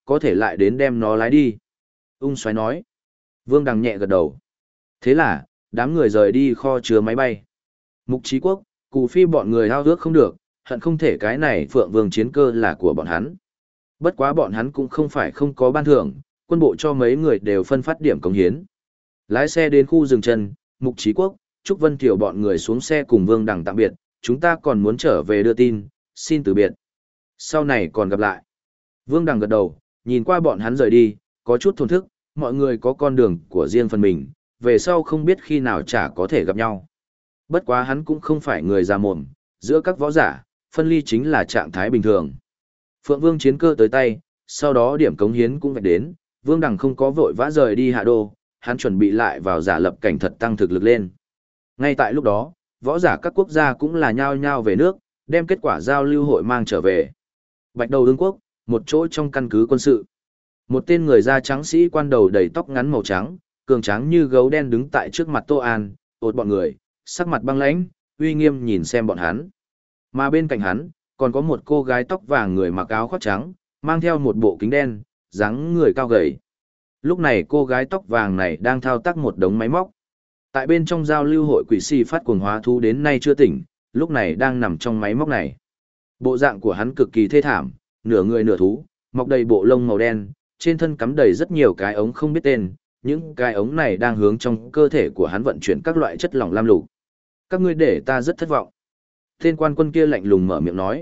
có thể lại đến đem nó lái đi. Ung xoáy nói. Vương Đằng nhẹ gật đầu. Thế là, đám người rời đi kho chứa máy bay. Mục Chí Quốc, Cù Phi bọn người hao ước không được, hận không thể cái này Phượng Vương chiến cơ là của bọn hắn. Bất quá bọn hắn cũng không phải không có ban thưởng, quân bộ cho mấy người đều phân phát điểm cống hiến. Lái xe đến khu dừng chân, Mục Chí Quốc, Trúc Vân Thiểu bọn người xuống xe cùng Vương Đằng tạm biệt, chúng ta còn muốn trở về đưa tin, xin từ biệt. Sau này còn gặp lại. Vương Đằng gật đầu, nhìn qua bọn hắn rời đi, có chút thổn thức, mọi người có con đường của riêng phần mình, về sau không biết khi nào chả có thể gặp nhau. Bất quá hắn cũng không phải người già mồm, giữa các võ giả, phân ly chính là trạng thái bình thường. Phượng Vương chiến cơ tới tay, sau đó điểm cống hiến cũng phải đến, Vương Đằng không có vội vã rời đi hạ đô, hắn chuẩn bị lại vào giả lập cảnh thật tăng thực lực lên. Ngay tại lúc đó, võ giả các quốc gia cũng là nhao nhao về nước, đem kết quả giao lưu hội mang trở về. Bạch Đầu Đương Quốc, một chỗ trong căn cứ quân sự. Một tên người da trắng sĩ quan đầu đầy tóc ngắn màu trắng, cường tráng như gấu đen đứng tại trước mặt Tô An, ột bọn người, sắc mặt băng lãnh, uy nghiêm nhìn xem bọn hắn. Mà bên cạnh hắn, còn có một cô gái tóc vàng người mặc áo khoác trắng, mang theo một bộ kính đen, dáng người cao gầy. Lúc này cô gái tóc vàng này đang thao tác một đống máy móc. Tại bên trong giao lưu hội quỷ si phát cuồng hóa thú đến nay chưa tỉnh, lúc này đang nằm trong máy móc này. Bộ dạng của hắn cực kỳ thê thảm, nửa người nửa thú, mọc đầy bộ lông màu đen, trên thân cắm đầy rất nhiều cái ống không biết tên, những cái ống này đang hướng trong cơ thể của hắn vận chuyển các loại chất lỏng lam lục. Các ngươi để ta rất thất vọng. Tên quan quân kia lạnh lùng mở miệng nói.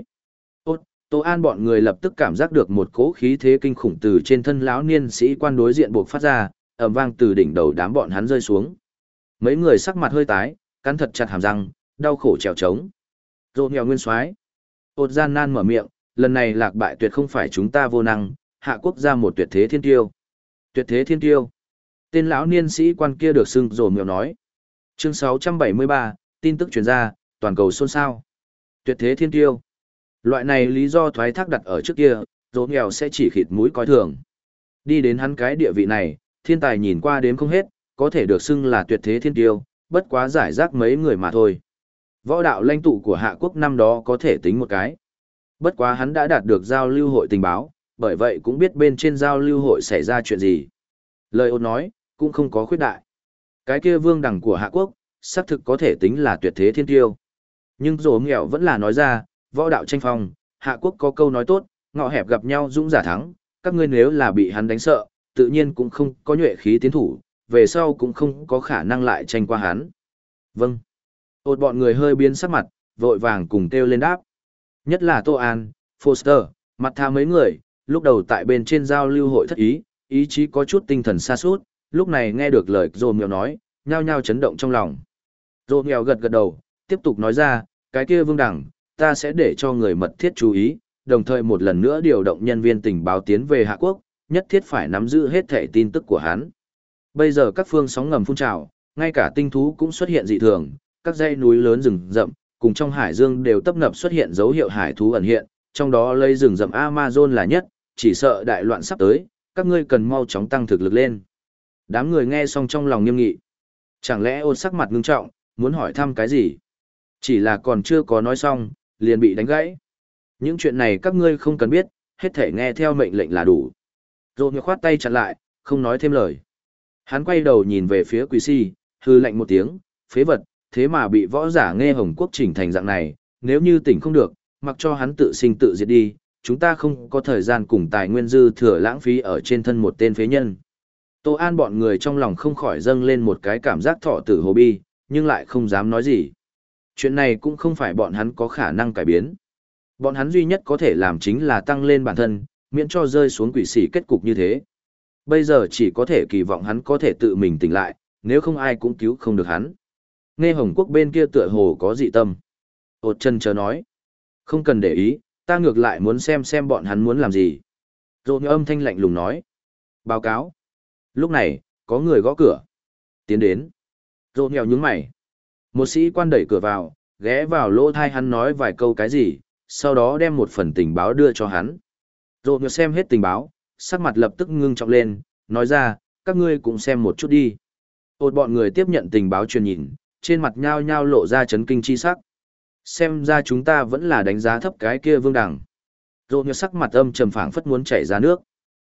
Tô An bọn người lập tức cảm giác được một cỗ khí thế kinh khủng từ trên thân lão niên sĩ quan đối diện buộc phát ra, ầm vang từ đỉnh đầu đám bọn hắn rơi xuống. Mấy người sắc mặt hơi tái, cắn thật chặt hàm răng, đau khổ trèo trống. Rô nghèo nguyên soái. Gian nan mở miệng, lần này lạc bại tuyệt không phải chúng ta vô năng, hạ quốc ra một tuyệt thế thiên tiêu. Tuyệt thế thiên tiêu. Tên lão niên sĩ quan kia được xưng rồ nghèo nói. Chương 673, tin tức truyền ra, toàn cầu xôn xao. Tuyệt thế thiên tiêu. Loại này lý do thoái thác đặt ở trước kia, rồ nghèo sẽ chỉ khịt mũi coi thường. Đi đến hắn cái địa vị này, thiên tài nhìn qua đếm không hết, có thể được xưng là tuyệt thế thiên tiêu, bất quá giải rác mấy người mà thôi. Võ đạo lãnh tụ của Hạ quốc năm đó có thể tính một cái. Bất quá hắn đã đạt được giao lưu hội tình báo, bởi vậy cũng biết bên trên giao lưu hội xảy ra chuyện gì. Lời ôn nói, cũng không có khuyết đại. Cái kia Vương Đằng của Hạ quốc, xác thực có thể tính là tuyệt thế thiên tiêu. Nhưng Dỗ nghèo vẫn là nói ra, võ đạo tranh phong, Hạ quốc có câu nói tốt, ngọ hẹp gặp nhau dũng giả thắng, các ngươi nếu là bị hắn đánh sợ, tự nhiên cũng không có nhuệ khí tiến thủ, về sau cũng không có khả năng lại tranh qua hắn. Vâng. Bọn người hơi biến sắc mặt, vội vàng cùng kêu lên đáp. Nhất là Tô An, Foster, mặt tha mấy người, lúc đầu tại bên trên giao lưu hội thất ý, ý chí có chút tinh thần sa sút, lúc này nghe được lời Dô Mèo nói, nhao nhao chấn động trong lòng. Dô Mèo gật gật đầu, tiếp tục nói ra, cái kia Vương Đằng, ta sẽ để cho người mật thiết chú ý, đồng thời một lần nữa điều động nhân viên tình báo tiến về Hạ quốc, nhất thiết phải nắm giữ hết thể tin tức của hắn. Bây giờ các phương sóng ngầm phun trào, ngay cả tinh thú cũng xuất hiện dị thường, các dãy núi lớn rừng rậm, cùng trong hải dương đều tấp nập xuất hiện dấu hiệu hải thú ẩn hiện, trong đó lấy rừng rậm Amazon là nhất, chỉ sợ đại loạn sắp tới, các ngươi cần mau chóng tăng thực lực lên. Đám người nghe xong trong lòng nghiêm nghị. Chẳng lẽ Ôn sắc mặt ngưng trọng, muốn hỏi thăm cái gì? Chỉ là còn chưa có nói xong, liền bị đánh gãy. Những chuyện này các ngươi không cần biết, hết thể nghe theo mệnh lệnh là đủ. Rồi người khoát tay chặn lại, không nói thêm lời. Hắn quay đầu nhìn về phía Quỷ Si, hư lạnh một tiếng, phế vật, thế mà bị võ giả Nghe Hồng Quốc chỉnh thành dạng này, nếu như tỉnh không được, mặc cho hắn tự sinh tự diệt đi, chúng ta không có thời gian cùng tài nguyên dư thừa lãng phí ở trên thân một tên phế nhân. Tô An bọn người trong lòng không khỏi dâng lên một cái cảm giác thọ tử hồ bi, nhưng lại không dám nói gì. Chuyện này cũng không phải bọn hắn có khả năng cải biến. Bọn hắn duy nhất có thể làm chính là tăng lên bản thân, miễn cho rơi xuống quỷ sĩ kết cục như thế. Bây giờ chỉ có thể kỳ vọng hắn có thể tự mình tỉnh lại, nếu không ai cũng cứu không được hắn. Nghe Hồng Quốc bên kia tựa hồ có dị tâm. Chân chờ nói. Không cần để ý, ta ngược lại muốn xem bọn hắn muốn làm gì. Rồi âm thanh lạnh lùng nói. Báo cáo. Lúc này, có người gõ cửa. Tiến đến. Rồi nghèo nhướng mày. Một sĩ quan đẩy cửa vào, ghé vào lỗ thai hắn nói vài câu cái gì, sau đó đem một phần tình báo đưa cho hắn. Rồi nghèo xem hết tình báo, sắc mặt lập tức ngưng trọng lên, nói ra, các ngươi cũng xem một chút đi. Bọn người tiếp nhận tình báo truyền nhìn, trên mặt nhao nhao lộ ra chấn kinh chi sắc. Xem ra chúng ta vẫn là đánh giá thấp cái kia Vương Đằng. Rồi nghèo sắc mặt âm trầm phảng phất muốn chảy ra nước.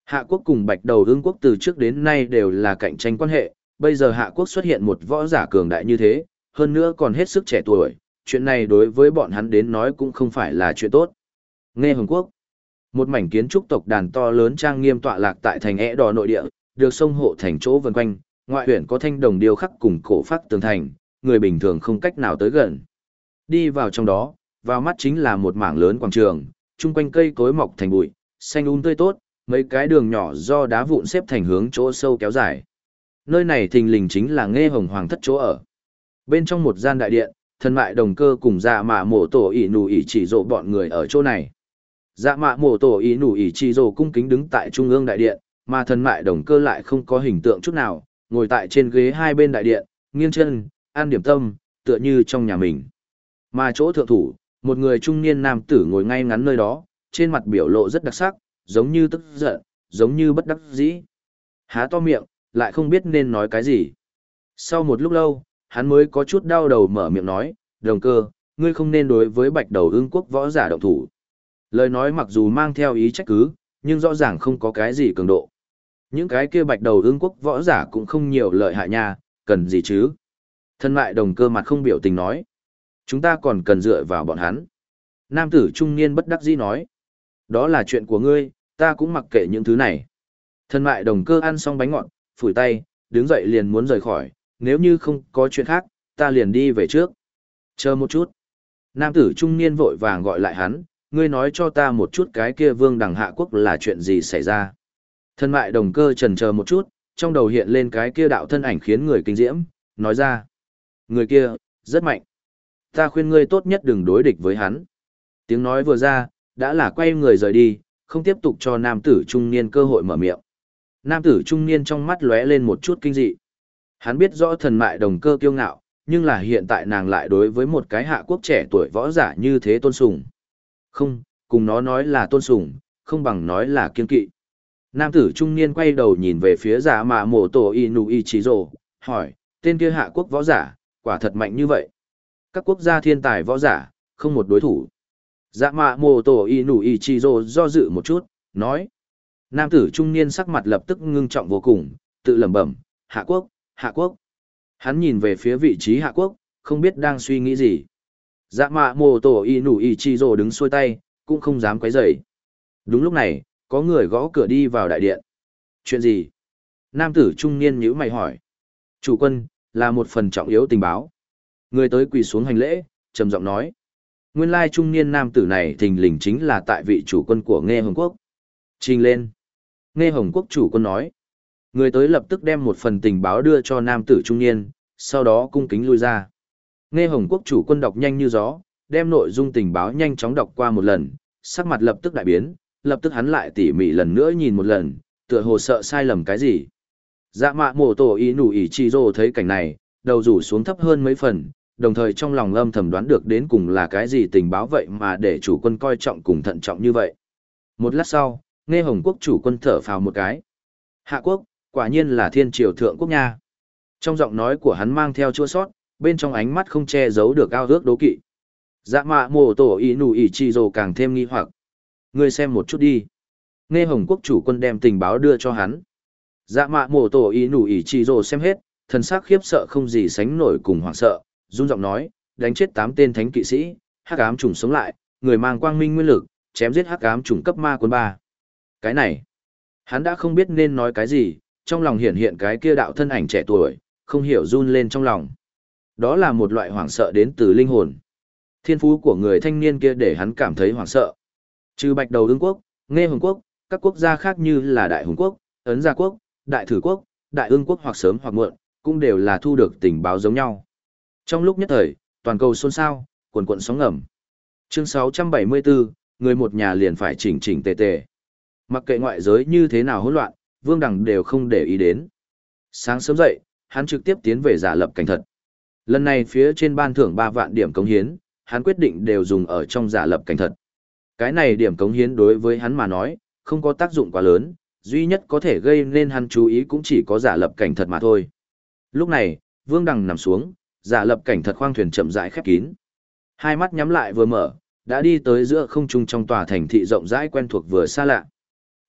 Hạ quốc cùng Bạch Đầu Ưng quốc từ trước đến nay đều là cạnh tranh quan hệ, bây giờ Hạ quốc xuất hiện một võ giả cường đại như thế, hơn nữa còn hết sức trẻ tuổi, chuyện này đối với bọn hắn đến nói cũng không phải là chuyện tốt. Nghe Hồng Quốc, một mảnh kiến trúc tộc đàn to lớn trang nghiêm tọa lạc tại thành ẽ đỏ nội địa, được sông hộ thành chỗ vần quanh, ngoại huyện có thanh đồng điêu khắc cùng cổ phát tường thành, người bình thường không cách nào tới gần. Đi vào trong đó, vào mắt chính là một mảng lớn quảng trường, chung quanh cây cối mọc thành bụi, xanh tươi tốt, mấy cái đường nhỏ do đá vụn xếp thành hướng chỗ sâu kéo dài. Nơi này thình lình chính là Nghe Hồng Hoàng thất chỗ ở. Bên trong một gian đại điện, thần mại đồng cơ cùng dạ mạ mổ tổ ỉ nụ ỉ chỉ rộ bọn người ở chỗ này. Dạ mạ mổ tổ ỉ nụ ỉ chỉ rộ cung kính đứng tại trung ương đại điện, mà thần mại đồng cơ lại không có hình tượng chút nào, ngồi tại trên ghế hai bên đại điện, nghiêng chân, ăn điểm tâm, tựa như trong nhà mình. Mà chỗ thượng thủ, một người trung niên nam tử ngồi ngay ngắn nơi đó, trên mặt biểu lộ rất đặc sắc, giống như tức giận, giống như bất đắc dĩ. Há to miệng, lại không biết nên nói cái gì. Sau một lúc lâu, hắn mới có chút đau đầu mở miệng nói, đồng cơ, ngươi không nên đối với Bạch Đầu Ưng quốc võ giả động thủ. Lời nói mặc dù mang theo ý trách cứ, nhưng rõ ràng không có cái gì cường độ. Những cái kia Bạch Đầu Ưng quốc võ giả cũng không nhiều lợi hại nha, cần gì chứ? Thân mại đồng cơ mặt không biểu tình nói. Chúng ta còn cần dựa vào bọn hắn. Nam tử trung niên bất đắc dĩ nói. Đó là chuyện của ngươi, ta cũng mặc kệ những thứ này. Thân mại đồng cơ ăn xong bánh ngọt, phủi tay, đứng dậy liền muốn rời khỏi, nếu như không có chuyện khác, ta liền đi về trước. Chờ một chút. Nam tử trung niên vội vàng gọi lại hắn, ngươi nói cho ta một chút cái kia Vương Đằng Hạ Quốc là chuyện gì xảy ra. Thân mại đồng cơ chần chờ một chút, trong đầu hiện lên cái kia đạo thân ảnh khiến người kinh diễm, nói ra. Người kia, rất mạnh. Ta khuyên ngươi tốt nhất đừng đối địch với hắn. Tiếng nói vừa ra, đã là quay người rời đi, không tiếp tục cho nam tử trung niên cơ hội mở miệng. Nam tử trung niên trong mắt lóe lên một chút kinh dị. Hắn biết rõ thần mại đồng cơ kiêu ngạo, nhưng là hiện tại nàng lại đối với một cái hạ quốc trẻ tuổi võ giả như thế tôn sùng. Không, cùng nó nói là tôn sùng, không bằng nói là kiên kỵ. Nam tử trung niên quay đầu nhìn về phía giả mạ mổ tổ Inu Ichizo, hỏi, tên kia hạ quốc võ giả, quả thật mạnh như vậy. Các quốc gia thiên tài võ giả, không một đối thủ. Dạ mạ mổ tổ Inu Ichizo do dự một chút, nói. Nam tử trung niên sắc mặt lập tức ngưng trọng vô cùng, tự lẩm bẩm, hạ quốc, hạ quốc. Hắn nhìn về phía vị trí hạ quốc, không biết đang suy nghĩ gì. Dạ mạ mổ tổ Inu Ichizo đứng xuôi tay, cũng không dám quấy rầy. Đúng lúc này, có người gõ cửa đi vào đại điện. Chuyện gì? Nam tử trung niên nhíu mày hỏi. Chủ quân, là một phần trọng yếu tình báo. Người tới quỳ xuống hành lễ, trầm giọng nói. Nguyên lai trung niên nam tử này thình lình chính là tại vị chủ quân của Nghe Hồng Quốc. Trình lên. Nghe Hồng Quốc chủ quân nói. Người tới lập tức đem một phần tình báo đưa cho nam tử trung niên, sau đó cung kính lui ra. Nghe Hồng Quốc chủ quân đọc nhanh như gió, đem nội dung tình báo nhanh chóng đọc qua một lần, sắc mặt lập tức đại biến, lập tức hắn lại tỉ mỉ lần nữa nhìn một lần, tựa hồ sợ sai lầm cái gì. Dạ mạ mổ tổ ý nụ ý chi rô thấy cảnh này, đầu rủ xuống thấp hơn mấy phần, đồng thời trong lòng âm thầm đoán được đến cùng là cái gì tình báo vậy mà để chủ quân coi trọng cùng thận trọng như vậy. Một lát sau, Nghe Hồng Quốc chủ quân thở phào một cái. Hạ quốc, quả nhiên là thiên triều thượng quốc nha. Trong giọng nói của hắn mang theo chua sót, bên trong ánh mắt không che giấu được ao ước đố kỵ. Dạ mạ mổ tổ ý nụ ý chi rô càng thêm nghi hoặc. Ngươi xem một chút đi. Nghe Hồng Quốc chủ quân đem tình báo đưa cho hắn. Dạ mạ mổ tổ ý nụ ý chi rô xem hết, thần sắc khiếp sợ không gì sánh nổi cùng hoảng sợ, run giọng nói, đánh chết 8 tên thánh kỵ sĩ, hắc ám chủng sống lại, người mang quang minh nguyên lực, chém giết hắc ám chủng cấp ma quân 3. Cái này, hắn đã không biết nên nói cái gì, trong lòng hiện hiện cái kia đạo thân ảnh trẻ tuổi, không hiểu run lên trong lòng. Đó là một loại hoảng sợ đến từ linh hồn. Thiên phú của người thanh niên kia để hắn cảm thấy hoảng sợ. Trừ Bạch Đầu Ưng quốc, Nghe Hồng Quốc, các quốc gia khác như là Đại Hùng Quốc, Ấn Gia Quốc, Đại Thử Quốc, Đại Ưng Quốc hoặc sớm hoặc muộn, cũng đều là thu được tình báo giống nhau. Trong lúc nhất thời, toàn cầu xôn xao, cuồn cuộn sóng ngầm. Chương 674, người một nhà liền phải chỉnh chỉnh tề tề. Mặc kệ ngoại giới như thế nào hỗn loạn, Vương Đằng đều không để ý đến. Sáng sớm dậy, hắn trực tiếp tiến về giả lập cảnh thật. Lần này phía trên ban thưởng 3 vạn điểm cống hiến, hắn quyết định đều dùng ở trong giả lập cảnh thật. Cái này điểm cống hiến đối với hắn mà nói, không có tác dụng quá lớn, duy nhất có thể gây nên hắn chú ý cũng chỉ có giả lập cảnh thật mà thôi. Lúc này, Vương Đằng nằm xuống, giả lập cảnh thật khoang thuyền chậm rãi khép kín. Hai mắt nhắm lại vừa mở, đã đi tới giữa không trung trong tòa thành thị rộng rãi quen thuộc vừa xa lạ.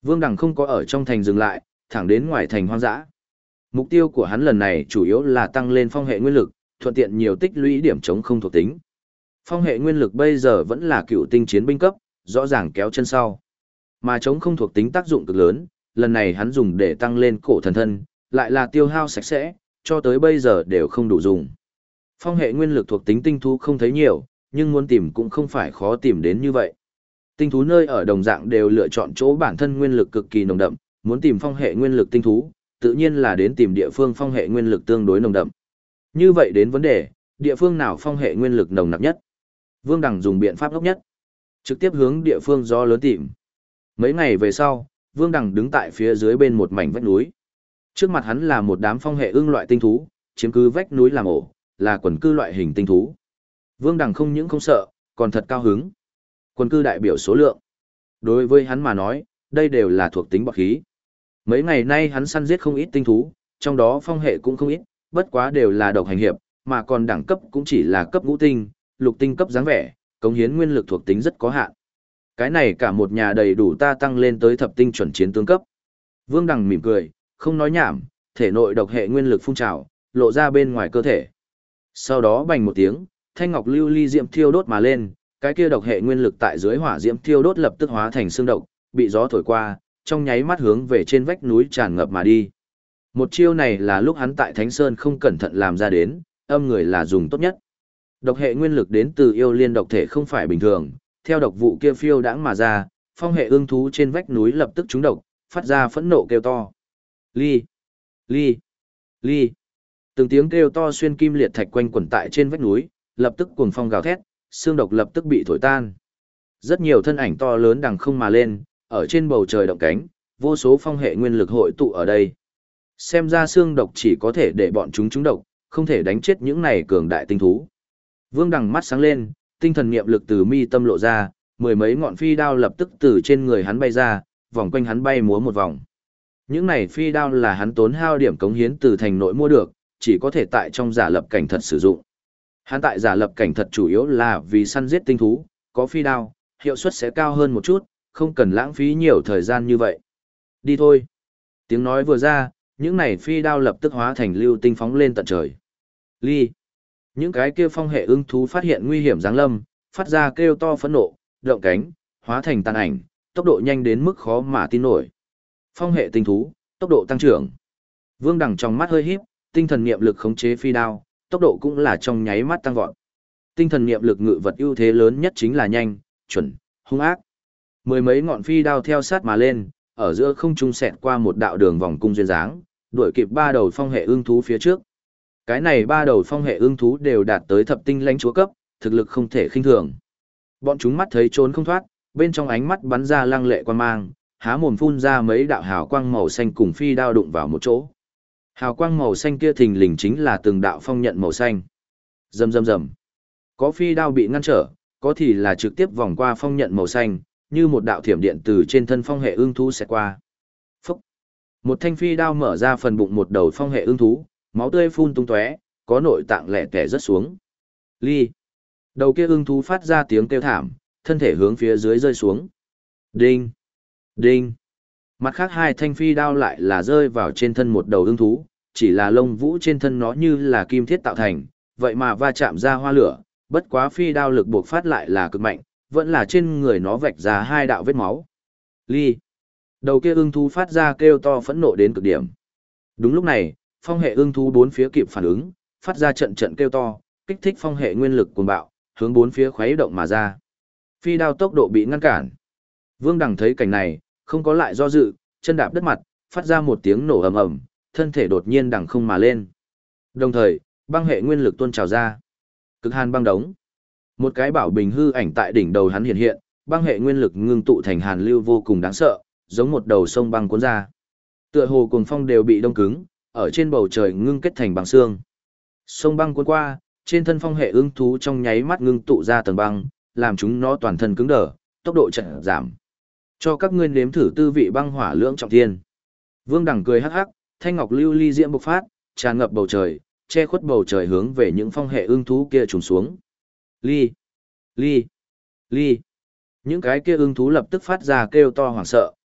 Vương Đằng không có ở trong thành dừng lại, thẳng đến ngoài thành hoang dã. Mục tiêu của hắn lần này chủ yếu là tăng lên phong hệ nguyên lực, thuận tiện nhiều tích lũy điểm chống không thuộc tính. Phong hệ nguyên lực bây giờ vẫn là cựu tinh chiến binh cấp, rõ ràng kéo chân sau. Mà chống không thuộc tính tác dụng cực lớn, lần này hắn dùng để tăng lên cổ thần thân, lại là tiêu hao sạch sẽ, cho tới bây giờ đều không đủ dùng. Phong hệ nguyên lực thuộc tính tinh thú không thấy nhiều, nhưng muốn tìm cũng không phải khó tìm đến như vậy. Tinh thú nơi ở đồng dạng đều lựa chọn chỗ bản thân nguyên lực cực kỳ nồng đậm, muốn tìm phong hệ nguyên lực tinh thú, tự nhiên là đến tìm địa phương phong hệ nguyên lực tương đối nồng đậm. Như vậy đến vấn đề, địa phương nào phong hệ nguyên lực nồng nặc nhất? Vương Đằng dùng biện pháp ngốc nhất, trực tiếp hướng địa phương do lớn tìm. Mấy ngày về sau, Vương Đằng đứng tại phía dưới bên một mảnh vách núi. Trước mặt hắn là một đám phong hệ ưng loại tinh thú, chiếm cứ vách núi làm ổ, là quần cư loại hình tinh thú. Vương Đằng không những không sợ, còn thật cao hứng. Quần cư đại biểu số lượng. Đối với hắn mà nói, đây đều là thuộc tính bậc khí. Mấy ngày nay hắn săn giết không ít tinh thú, trong đó phong hệ cũng không ít, bất quá đều là độc hành hiệp, mà còn đẳng cấp cũng chỉ là cấp ngũ tinh, lục tinh cấp dáng vẻ, cống hiến nguyên lực thuộc tính rất có hạn. Cái này cả một nhà đầy đủ ta tăng lên tới thập tinh chuẩn chiến tướng cấp. Vương Đằng mỉm cười, không nói nhảm, thể nội độc hệ nguyên lực phun trào, lộ ra bên ngoài cơ thể. Sau đó bành một tiếng, thanh ngọc lưu ly diễm thiêu đốt mà lên, cái kia độc hệ nguyên lực tại dưới hỏa diễm thiêu đốt lập tức hóa thành xương độc, bị gió thổi qua, trong nháy mắt hướng về trên vách núi tràn ngập mà đi. Một chiêu này là lúc hắn tại Thánh Sơn không cẩn thận làm ra đến, âm người là dùng tốt nhất. Độc hệ nguyên lực đến từ yêu liên độc thể không phải bình thường, theo độc vụ kia phiêu đãng mà ra, phong hệ ương thú trên vách núi lập tức trúng độc, phát ra phẫn nộ kêu to. Ly, ly, ly. Từng tiếng kêu to xuyên kim liệt thạch quanh quẩn tại trên vách núi, lập tức cuồng phong gào thét, xương độc lập tức bị thổi tan. Rất nhiều thân ảnh to lớn đằng không mà lên, ở trên bầu trời động cánh, vô số phong hệ nguyên lực hội tụ ở đây. Xem ra xương độc chỉ có thể để bọn chúng trúng độc, không thể đánh chết những này cường đại tinh thú. Vương Đằng mắt sáng lên, tinh thần niệm lực từ mi tâm lộ ra, mười mấy ngọn phi đao lập tức từ trên người hắn bay ra, vòng quanh hắn bay múa một vòng. Những này phi đao là hắn tốn hao điểm cống hiến từ thành nội mua được, chỉ có thể tại trong giả lập cảnh thật sử dụng. Hắn tại giả lập cảnh thật chủ yếu là vì săn giết tinh thú, có phi đao, hiệu suất sẽ cao hơn một chút, không cần lãng phí nhiều thời gian như vậy. Đi thôi. Tiếng nói vừa ra, những này phi đao lập tức hóa thành lưu tinh phóng lên tận trời. Ly. Những cái kia phong hệ ưng thú phát hiện nguy hiểm giáng lâm, phát ra kêu to phẫn nộ, động cánh, hóa thành tàn ảnh, tốc độ nhanh đến mức khó mà tin nổi. Phong hệ tinh thú, tốc độ tăng trưởng. Vương Đằng trong mắt hơi híp, tinh thần niệm lực khống chế phi đao, tốc độ cũng là trong nháy mắt tăng vọt. Tinh thần niệm lực ngự vật ưu thế lớn nhất chính là nhanh, chuẩn, hung ác. Mười mấy ngọn phi đao theo sát mà lên, ở giữa không trung xẹt qua một đạo đường vòng cung duyên dáng, đuổi kịp ba đầu phong hệ ưng thú phía trước. Cái này ba đầu phong hệ ưng thú đều đạt tới thập tinh lãnh chúa cấp, thực lực không thể khinh thường. Bọn chúng mắt thấy trốn không thoát, bên trong ánh mắt bắn ra lăng lệ quan mang, há mồm phun ra mấy đạo hào quang màu xanh cùng phi đao đụng vào một chỗ. Hào quang màu xanh kia thình lình chính là từng đạo phong nhận màu xanh. Rầm rầm rầm. Có phi đao bị ngăn trở, có thì là trực tiếp vòng qua phong nhận màu xanh, như một đạo thiểm điện từ trên thân phong hệ ương thú sẽ qua. Phúc. Một thanh phi đao mở ra phần bụng một đầu phong hệ ương thú, máu tươi phun tung tóe, có nội tạng lẻ tẻ rớt xuống. Ly. Đầu kia ương thú phát ra tiếng kêu thảm, thân thể hướng phía dưới rơi xuống. Đinh. Đinh. Mặt khác hai thanh phi đao lại là rơi vào trên thân một đầu ương thú, chỉ là lông vũ trên thân nó như là kim thiết tạo thành, vậy mà va chạm ra hoa lửa, bất quá phi đao lực buộc phát lại là cực mạnh, vẫn là trên người nó vạch ra hai đạo vết máu. Ly. Đầu kia ương thú phát ra kêu to phẫn nộ đến cực điểm. Đúng lúc này, phong hệ ương thú bốn phía kịp phản ứng, phát ra trận trận kêu to, kích thích phong hệ nguyên lực cuồng bạo, hướng bốn phía khuấy động mà ra. Phi đao tốc độ bị ngăn cản. Vương Đằng thấy cảnh này, không có lại do dự, chân đạp đất mặt, phát ra một tiếng nổ ầm ầm, thân thể đột nhiên đằng không mà lên. Đồng thời, băng hệ nguyên lực tuôn trào ra. Cực hàn băng đống. Một cái bảo bình hư ảnh tại đỉnh đầu hắn hiện hiện, băng hệ nguyên lực ngưng tụ thành hàn lưu vô cùng đáng sợ, giống một đầu sông băng cuốn ra. Tựa hồ cuồng phong đều bị đông cứng, ở trên bầu trời ngưng kết thành băng xương. Sông băng cuốn qua, trên thân phong hệ ưng thú trong nháy mắt ngưng tụ ra tầng băng, làm chúng nó toàn thân cứng đờ, tốc độ chậm giảm. Cho các ngươi nếm thử tư vị băng hỏa lưỡng trọng thiên. Vương Đằng cười hắc hắc, thanh ngọc lưu ly diễm bộc phát, tràn ngập bầu trời, che khuất bầu trời hướng về những phong hệ ưng thú kia trùng xuống. Ly, ly, ly. Những cái kia ưng thú lập tức phát ra kêu to hoảng sợ,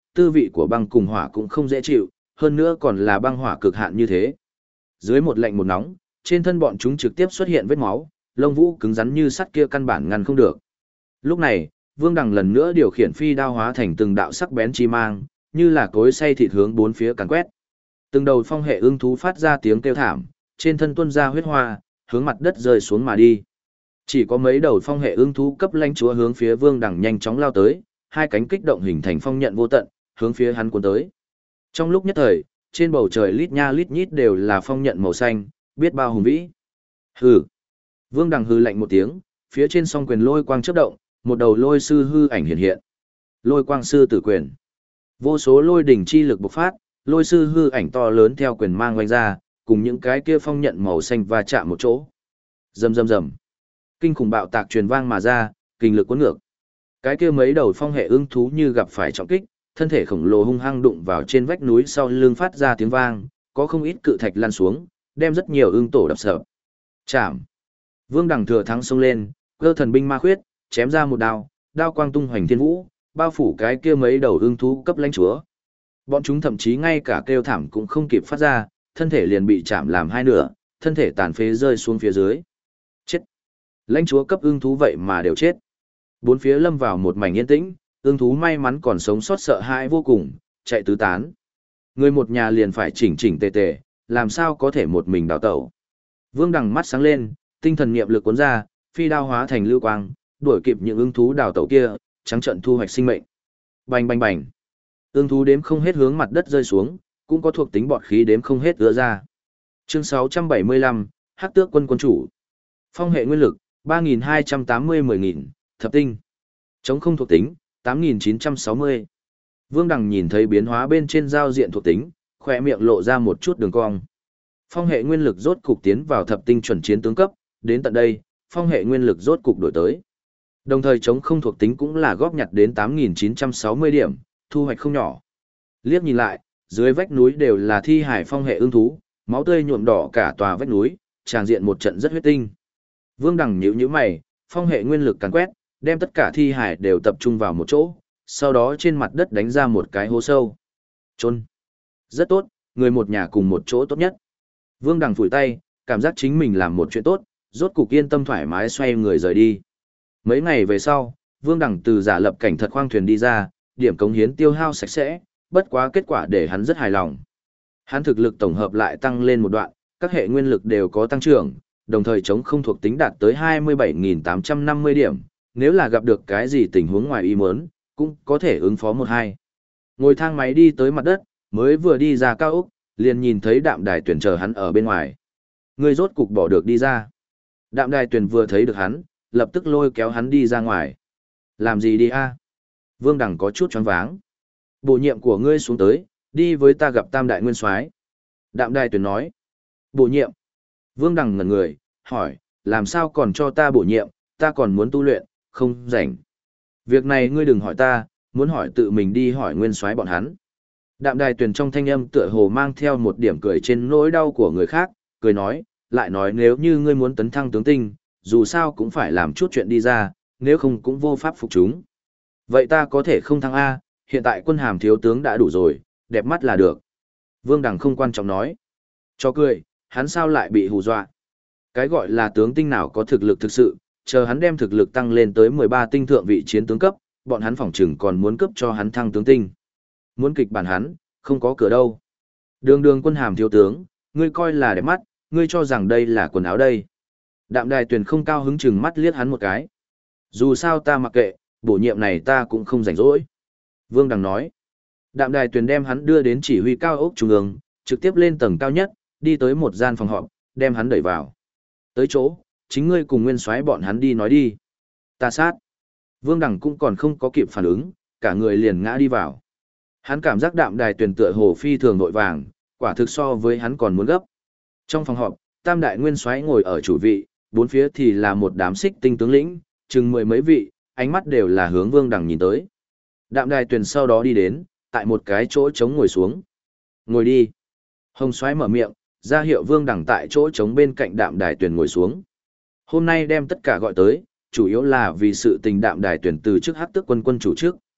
tư vị của băng cùng hỏa cũng không dễ chịu, hơn nữa còn là băng hỏa cực hạn như thế. Dưới một lạnh một nóng, trên thân bọn chúng trực tiếp xuất hiện vết máu, lông vũ cứng rắn như sắt kia căn bản ngăn không được. Lúc này, Vương Đằng lần nữa điều khiển phi đao hóa thành từng đạo sắc bén chi mang, như là cối xay thịt hướng bốn phía càn quét. Từng đầu phong hệ ưng thú phát ra tiếng kêu thảm, trên thân tuôn ra huyết hoa, hướng mặt đất rơi xuống mà đi. Chỉ có mấy đầu phong hệ ưng thú cấp lãnh chúa hướng phía Vương Đằng nhanh chóng lao tới, hai cánh kích động hình thành phong nhận vô tận, hướng phía hắn cuốn tới. Trong lúc nhất thời, trên bầu trời lít nha lít nhít đều là phong nhận màu xanh, biết bao hùng vĩ. Hừ. Vương Đằng hừ lạnh một tiếng, phía trên song quyền lôi quang chớp động, một đầu lôi sư hư ảnh hiện hiện. Lôi quang sư tử quyền. Vô số lôi đỉnh chi lực bộc phát, lôi sư hư ảnh to lớn theo quyền mang quanh ra, cùng những cái kia phong nhận màu xanh va chạm một chỗ. Rầm rầm rầm. Kinh khủng bạo tạc truyền vang mà ra, kinh lực cuốn ngược. Cái kia mấy đầu phong hệ ưng thú như gặp phải trọng kích, thân thể khổng lồ hung hăng đụng vào trên vách núi sau lưng phát ra tiếng vang, có không ít cự thạch lăn xuống, đem rất nhiều ưng tổ đập sập. Chạm. Vương Đằng thừa thắng xông lên, cơ thần binh ma khuyết, chém ra một đao, đao quang tung hoành thiên vũ, bao phủ cái kia mấy đầu ưng thú cấp lãnh chúa. Bọn chúng thậm chí ngay cả kêu thảm cũng không kịp phát ra, thân thể liền bị chạm làm hai nửa, thân thể tàn phế rơi xuống phía dưới. Chết. Lãnh chúa cấp ưng thú vậy mà đều chết. Bốn phía lâm vào một mảnh yên tĩnh, ưng thú may mắn còn sống sót sợ hãi vô cùng, chạy tứ tán. Người một nhà liền phải chỉnh chỉnh tề tề, làm sao có thể một mình đào tẩu. Vương Đằng mắt sáng lên, tinh thần niệm lực cuốn ra, phi đao hóa thành lưu quang, đuổi kịp những ưng thú đào tẩu kia, trắng trận thu hoạch sinh mệnh. Bành bành bành. Ưng thú đếm không hết hướng mặt đất rơi xuống, cũng có thuộc tính bọt khí đếm không hết ứa ra. Chương 675, Hắc Tước quân quân chủ. Phong hệ nguyên lực, 3.280-10.000, thập tinh. Chống không thuộc tính, 8.960. Vương Đằng nhìn thấy biến hóa bên trên giao diện thuộc tính, khỏe miệng lộ ra một chút đường cong. Phong hệ nguyên lực rốt cục tiến vào thập tinh chuẩn chiến tướng cấp, đến tận đây, phong hệ nguyên lực rốt cục đổi tới. Đồng thời chống không thuộc tính cũng là góp nhặt đến 8.960 điểm, thu hoạch không nhỏ. Liếc nhìn lại, dưới vách núi đều là thi hải phong hệ ương thú, máu tươi nhuộm đỏ cả tòa vách núi, tràng diện một trận rất huyết tinh. Vương Đằng nhíu mày, phong hệ nguyên lực càn quét, đem tất cả thi hải đều tập trung vào một chỗ, sau đó trên mặt đất đánh ra một cái hố sâu. Chôn. Rất tốt, người một nhà cùng một chỗ tốt nhất. Vương Đằng phủi tay, cảm giác chính mình làm một chuyện tốt, rốt cục yên tâm thoải mái xoay người rời đi. Mấy ngày về sau, Vương Đằng từ giả lập cảnh thật khoang thuyền đi ra, điểm cống hiến tiêu hao sạch sẽ, bất quá kết quả để hắn rất hài lòng. Hắn thực lực tổng hợp lại tăng lên một đoạn, các hệ nguyên lực đều có tăng trưởng, đồng thời chống không thuộc tính đạt tới 27.850 điểm, nếu là gặp được cái gì tình huống ngoài ý muốn, cũng có thể ứng phó một hai. Ngồi thang máy đi tới mặt đất, mới vừa đi ra cao ốc, liền nhìn thấy Đạm Đài Tuyển chờ hắn ở bên ngoài. Người rốt cục bỏ được đi ra. Đạm Đài Tuyển vừa thấy được hắn, lập tức lôi kéo hắn đi ra ngoài. Làm gì đi a? Vương Đằng có chút choáng váng. Bổ nhiệm của ngươi xuống tới, đi với ta gặp Tam Đại Nguyên Soái. Đạm Đài Tuyển nói. Bổ nhiệm. Vương Đằng ngẩn người, hỏi, làm sao còn cho ta bổ nhiệm, ta còn muốn tu luyện, không rảnh. Việc này ngươi đừng hỏi ta, muốn hỏi tự mình đi hỏi Nguyên Soái bọn hắn. Đạm Đài Tuyển trong thanh âm tựa hồ mang theo một điểm cười trên nỗi đau của người khác, cười nói, lại nói nếu như ngươi muốn tấn thăng tướng tinh, dù sao cũng phải làm chút chuyện đi ra, nếu không cũng vô pháp phục chúng. Vậy ta có thể không thăng A, hiện tại quân hàm thiếu tướng đã đủ rồi, đẹp mắt là được. Vương Đằng không quan trọng nói. Cho cười, hắn sao lại bị hù dọa. Cái gọi là tướng tinh nào có thực lực thực sự, chờ hắn đem thực lực tăng lên tới 13 tinh thượng vị chiến tướng cấp, bọn hắn phỏng chừng còn muốn cấp cho hắn thăng tướng tinh. Muốn kịch bản hắn, không có cửa đâu. Đường quân hàm thiếu tướng, ngươi coi là đẹp mắt, ngươi cho rằng đây là quần áo đây. Đạm Đài Tuyển không cao hứng chừng mắt liếc hắn một cái. Dù sao ta mặc kệ, bổ nhiệm này ta cũng không rảnh rỗi. Vương Đằng nói. Đạm Đài Tuyển đem hắn đưa đến chỉ huy cao ốc trung ương, trực tiếp lên tầng cao nhất, đi tới một gian phòng họp, đem hắn đẩy vào. Tới chỗ, chính ngươi cùng Nguyên Soái bọn hắn đi nói đi. Ta sát. Vương Đằng cũng còn không có kịp phản ứng, cả người liền ngã đi vào. Hắn cảm giác Đạm Đài Tuyển tựa hồ phi thường nội vàng, quả thực so với hắn còn muốn gấp. Trong phòng họp, Tam Đại Nguyên Soái ngồi ở chủ vị, bốn phía thì là một đám xích tinh tướng lĩnh, chừng mười mấy vị, ánh mắt đều là hướng Vương Đằng nhìn tới. Đạm Đài Tuyển sau đó đi đến, tại một cái chỗ trống ngồi xuống. Ngồi đi. Hồng Soái mở miệng, ra hiệu Vương Đằng tại chỗ trống bên cạnh Đạm Đài Tuyển ngồi xuống. Hôm nay đem tất cả gọi tới, chủ yếu là vì sự tình Đạm Đài Tuyển từ chức Hắc Tước quân quân chủ trước.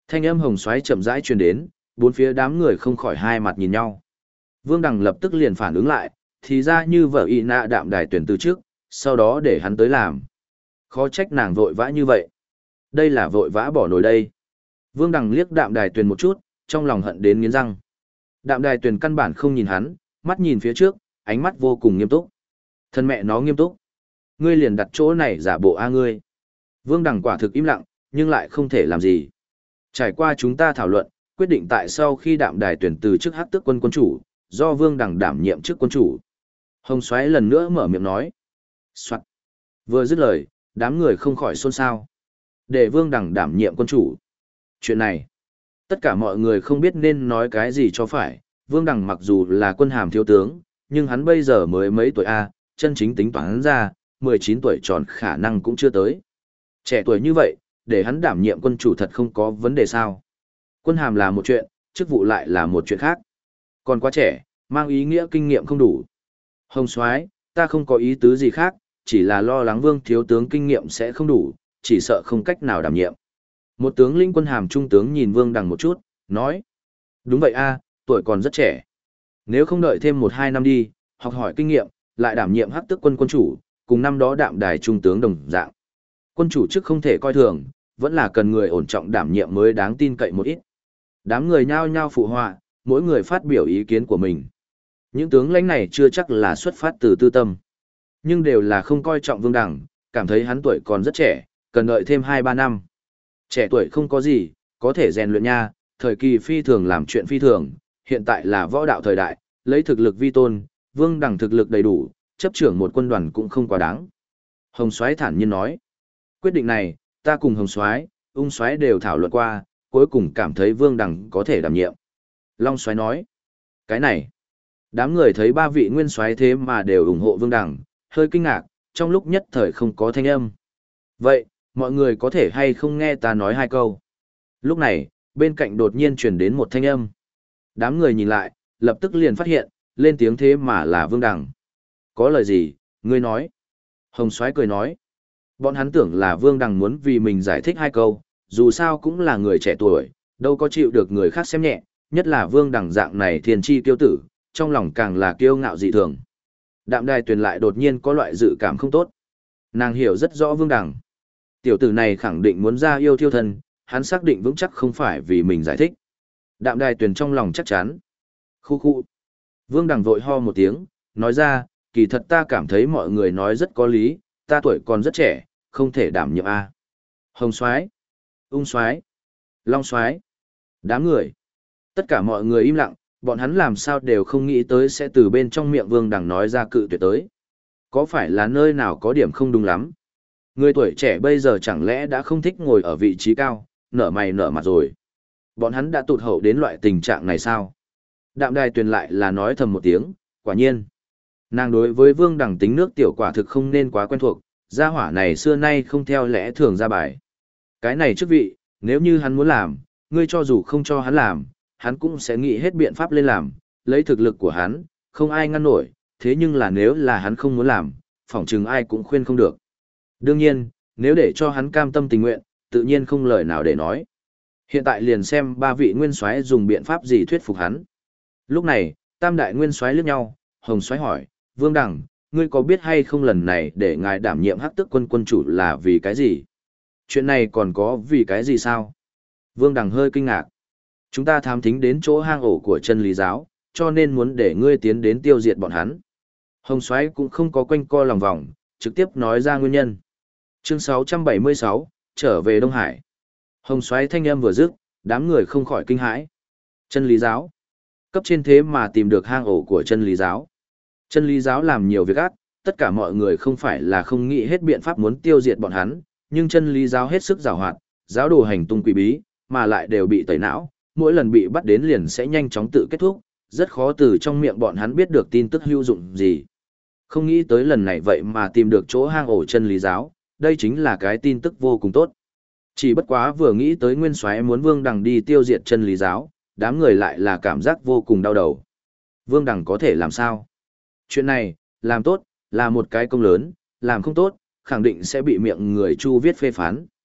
Thanh âm hồng xoáy chậm rãi truyền đến, bốn phía đám người không khỏi hai mặt nhìn nhau. Vương Đằng lập tức liền phản ứng lại, thì ra như vợ y nạ đạm đài tuyển từ trước, sau đó để hắn tới làm. Khó trách nàng vội vã như vậy. Đây là vội vã bỏ nồi đây. Vương Đằng liếc đạm đài tuyển một chút, trong lòng hận đến nghiến răng. Đạm đài tuyển căn bản không nhìn hắn, mắt nhìn phía trước, ánh mắt vô cùng nghiêm túc. Thân mẹ nó nghiêm túc. Ngươi liền đặt chỗ này giả bộ a ngươi. Vương Đằng quả thực im lặng, nhưng lại không thể làm gì. Trải qua chúng ta thảo luận, quyết định tại sau khi đạm đài tuyển từ chức hắc tước quân quân chủ, do Vương Đằng đảm nhiệm chức quân chủ. Hồng Soái lần nữa mở miệng nói. Soạn. Vừa dứt lời, đám người không khỏi xôn xao. Để Vương Đằng đảm nhiệm quân chủ. Chuyện này, tất cả mọi người không biết nên nói cái gì cho phải. Vương Đằng mặc dù là quân hàm thiếu tướng, nhưng hắn bây giờ mới mấy tuổi A, chân chính tính toán ra, 19 tuổi tròn khả năng cũng chưa tới. Trẻ tuổi như vậy, để hắn đảm nhiệm quân chủ thật không có vấn đề sao. Quân hàm là một chuyện, chức vụ lại là một chuyện khác. Còn quá trẻ, mang ý nghĩa kinh nghiệm không đủ. Hồng Soái, ta không có ý tứ gì khác, chỉ là lo lắng Vương thiếu tướng kinh nghiệm sẽ không đủ, chỉ sợ không cách nào đảm nhiệm. Một tướng lĩnh quân hàm trung tướng nhìn Vương Đằng một chút, nói. Đúng vậy a, tuổi còn rất trẻ. Nếu không đợi thêm 1-2 năm đi, học hỏi kinh nghiệm, lại đảm nhiệm hắc tước quân quân chủ, cùng năm đó đạm đài trung tướng đồng dạng. Quân chủ chức không thể coi thường, vẫn là cần người ổn trọng đảm nhiệm mới đáng tin cậy một ít. Đám người nhao nhao phụ họa, mỗi người phát biểu ý kiến của mình. Những tướng lãnh này chưa chắc là xuất phát từ tư tâm, nhưng đều là không coi trọng Vương Đằng, cảm thấy hắn tuổi còn rất trẻ, cần đợi thêm 2-3 năm. Trẻ tuổi không có gì, có thể rèn luyện nha, thời kỳ phi thường làm chuyện phi thường, hiện tại là võ đạo thời đại, lấy thực lực vi tôn, Vương Đằng thực lực đầy đủ, chấp trưởng một quân đoàn cũng không quá đáng. Hồng Soái thản nhiên nói, quyết định này, ta cùng Hồng Soái, Ung Soái đều thảo luận qua, cuối cùng cảm thấy Vương Đằng có thể đảm nhiệm. Long Soái nói, cái này, đám người thấy ba vị nguyên soái thế mà đều ủng hộ Vương Đằng, hơi kinh ngạc, trong lúc nhất thời không có thanh âm. Vậy, mọi người có thể hay không nghe ta nói hai câu? Lúc này, bên cạnh đột nhiên truyền đến một thanh âm. Đám người nhìn lại, lập tức liền phát hiện, lên tiếng thế mà là Vương Đằng. Có lời gì, ngươi nói? Hồng Soái cười nói. Bọn hắn tưởng là Vương Đằng muốn vì mình giải thích hai câu, dù sao cũng là người trẻ tuổi, đâu có chịu được người khác xem nhẹ, nhất là Vương Đằng dạng này thiên chi tiêu tử, trong lòng càng là kiêu ngạo dị thường. Đạm đài tuyền lại đột nhiên có loại dự cảm không tốt. Nàng hiểu rất rõ Vương Đằng. Tiểu tử này khẳng định muốn ra yêu thiêu thân, hắn xác định vững chắc không phải vì mình giải thích. Đạm đài tuyền trong lòng chắc chắn. Khu khu. Vương Đằng vội ho một tiếng, nói ra, kỳ thật ta cảm thấy mọi người nói rất có lý, ta tuổi còn rất trẻ, không thể đảm nhiệm A. Hồng Soái, Ung Soái, Long Soái, đám người. Tất cả mọi người im lặng, bọn hắn làm sao đều không nghĩ tới sẽ từ bên trong miệng Vương Đằng nói ra cự tuyệt tới. Có phải là nơi nào có điểm không đúng lắm? Người tuổi trẻ bây giờ chẳng lẽ đã không thích ngồi ở vị trí cao, nở mày nở mặt rồi. Bọn hắn đã tụt hậu đến loại tình trạng này sao? Đạm đài tuyền lại là nói thầm một tiếng, quả nhiên. Nàng đối với Vương Đằng tính nước tiểu quả thực không nên quá quen thuộc, gia hỏa này xưa nay không theo lẽ thường ra bài. Cái này chức vị, nếu như hắn muốn làm, ngươi cho dù không cho hắn làm, hắn cũng sẽ nghĩ hết biện pháp lên làm, lấy thực lực của hắn, không ai ngăn nổi, thế nhưng là nếu là hắn không muốn làm, phỏng chừng ai cũng khuyên không được. Đương nhiên, nếu để cho hắn cam tâm tình nguyện, tự nhiên không lời nào để nói. Hiện tại liền xem ba vị nguyên soái dùng biện pháp gì thuyết phục hắn. Lúc này, tam đại nguyên soái liếc nhau, Hồng Soái hỏi, Vương Đằng, ngươi có biết hay không lần này để ngài đảm nhiệm hắc tước quân quân chủ là vì cái gì? Chuyện này còn có vì cái gì sao? Vương Đằng hơi kinh ngạc. Chúng ta thám thính đến chỗ hang ổ của chân lý giáo, cho nên muốn để ngươi tiến đến tiêu diệt bọn hắn. Hồng Soái cũng không có quanh co lòng vòng, trực tiếp nói ra nguyên nhân. Chương 676, trở về Đông Hải. Hồng Soái thanh âm vừa dứt, đám người không khỏi kinh hãi. Chân lý giáo. Cấp trên thế mà tìm được hang ổ của chân lý giáo. Chân lý giáo làm nhiều việc ác, tất cả mọi người không phải là không nghĩ hết biện pháp muốn tiêu diệt bọn hắn, nhưng chân lý giáo hết sức giàu hoạt, giáo đồ hành tung quỷ bí, mà lại đều bị tẩy não, mỗi lần bị bắt đến liền sẽ nhanh chóng tự kết thúc, rất khó từ trong miệng bọn hắn biết được tin tức hữu dụng gì. Không nghĩ tới lần này vậy mà tìm được chỗ hang ổ chân lý giáo, đây chính là cái tin tức vô cùng tốt. Chỉ bất quá vừa nghĩ tới nguyên soái muốn Vương Đằng đi tiêu diệt chân lý giáo, đám người lại là cảm giác vô cùng đau đầu. Vương Đằng có thể làm sao? Chuyện này, làm tốt, là một cái công lớn, làm không tốt, khẳng định sẽ bị miệng người Chu viết phê phán.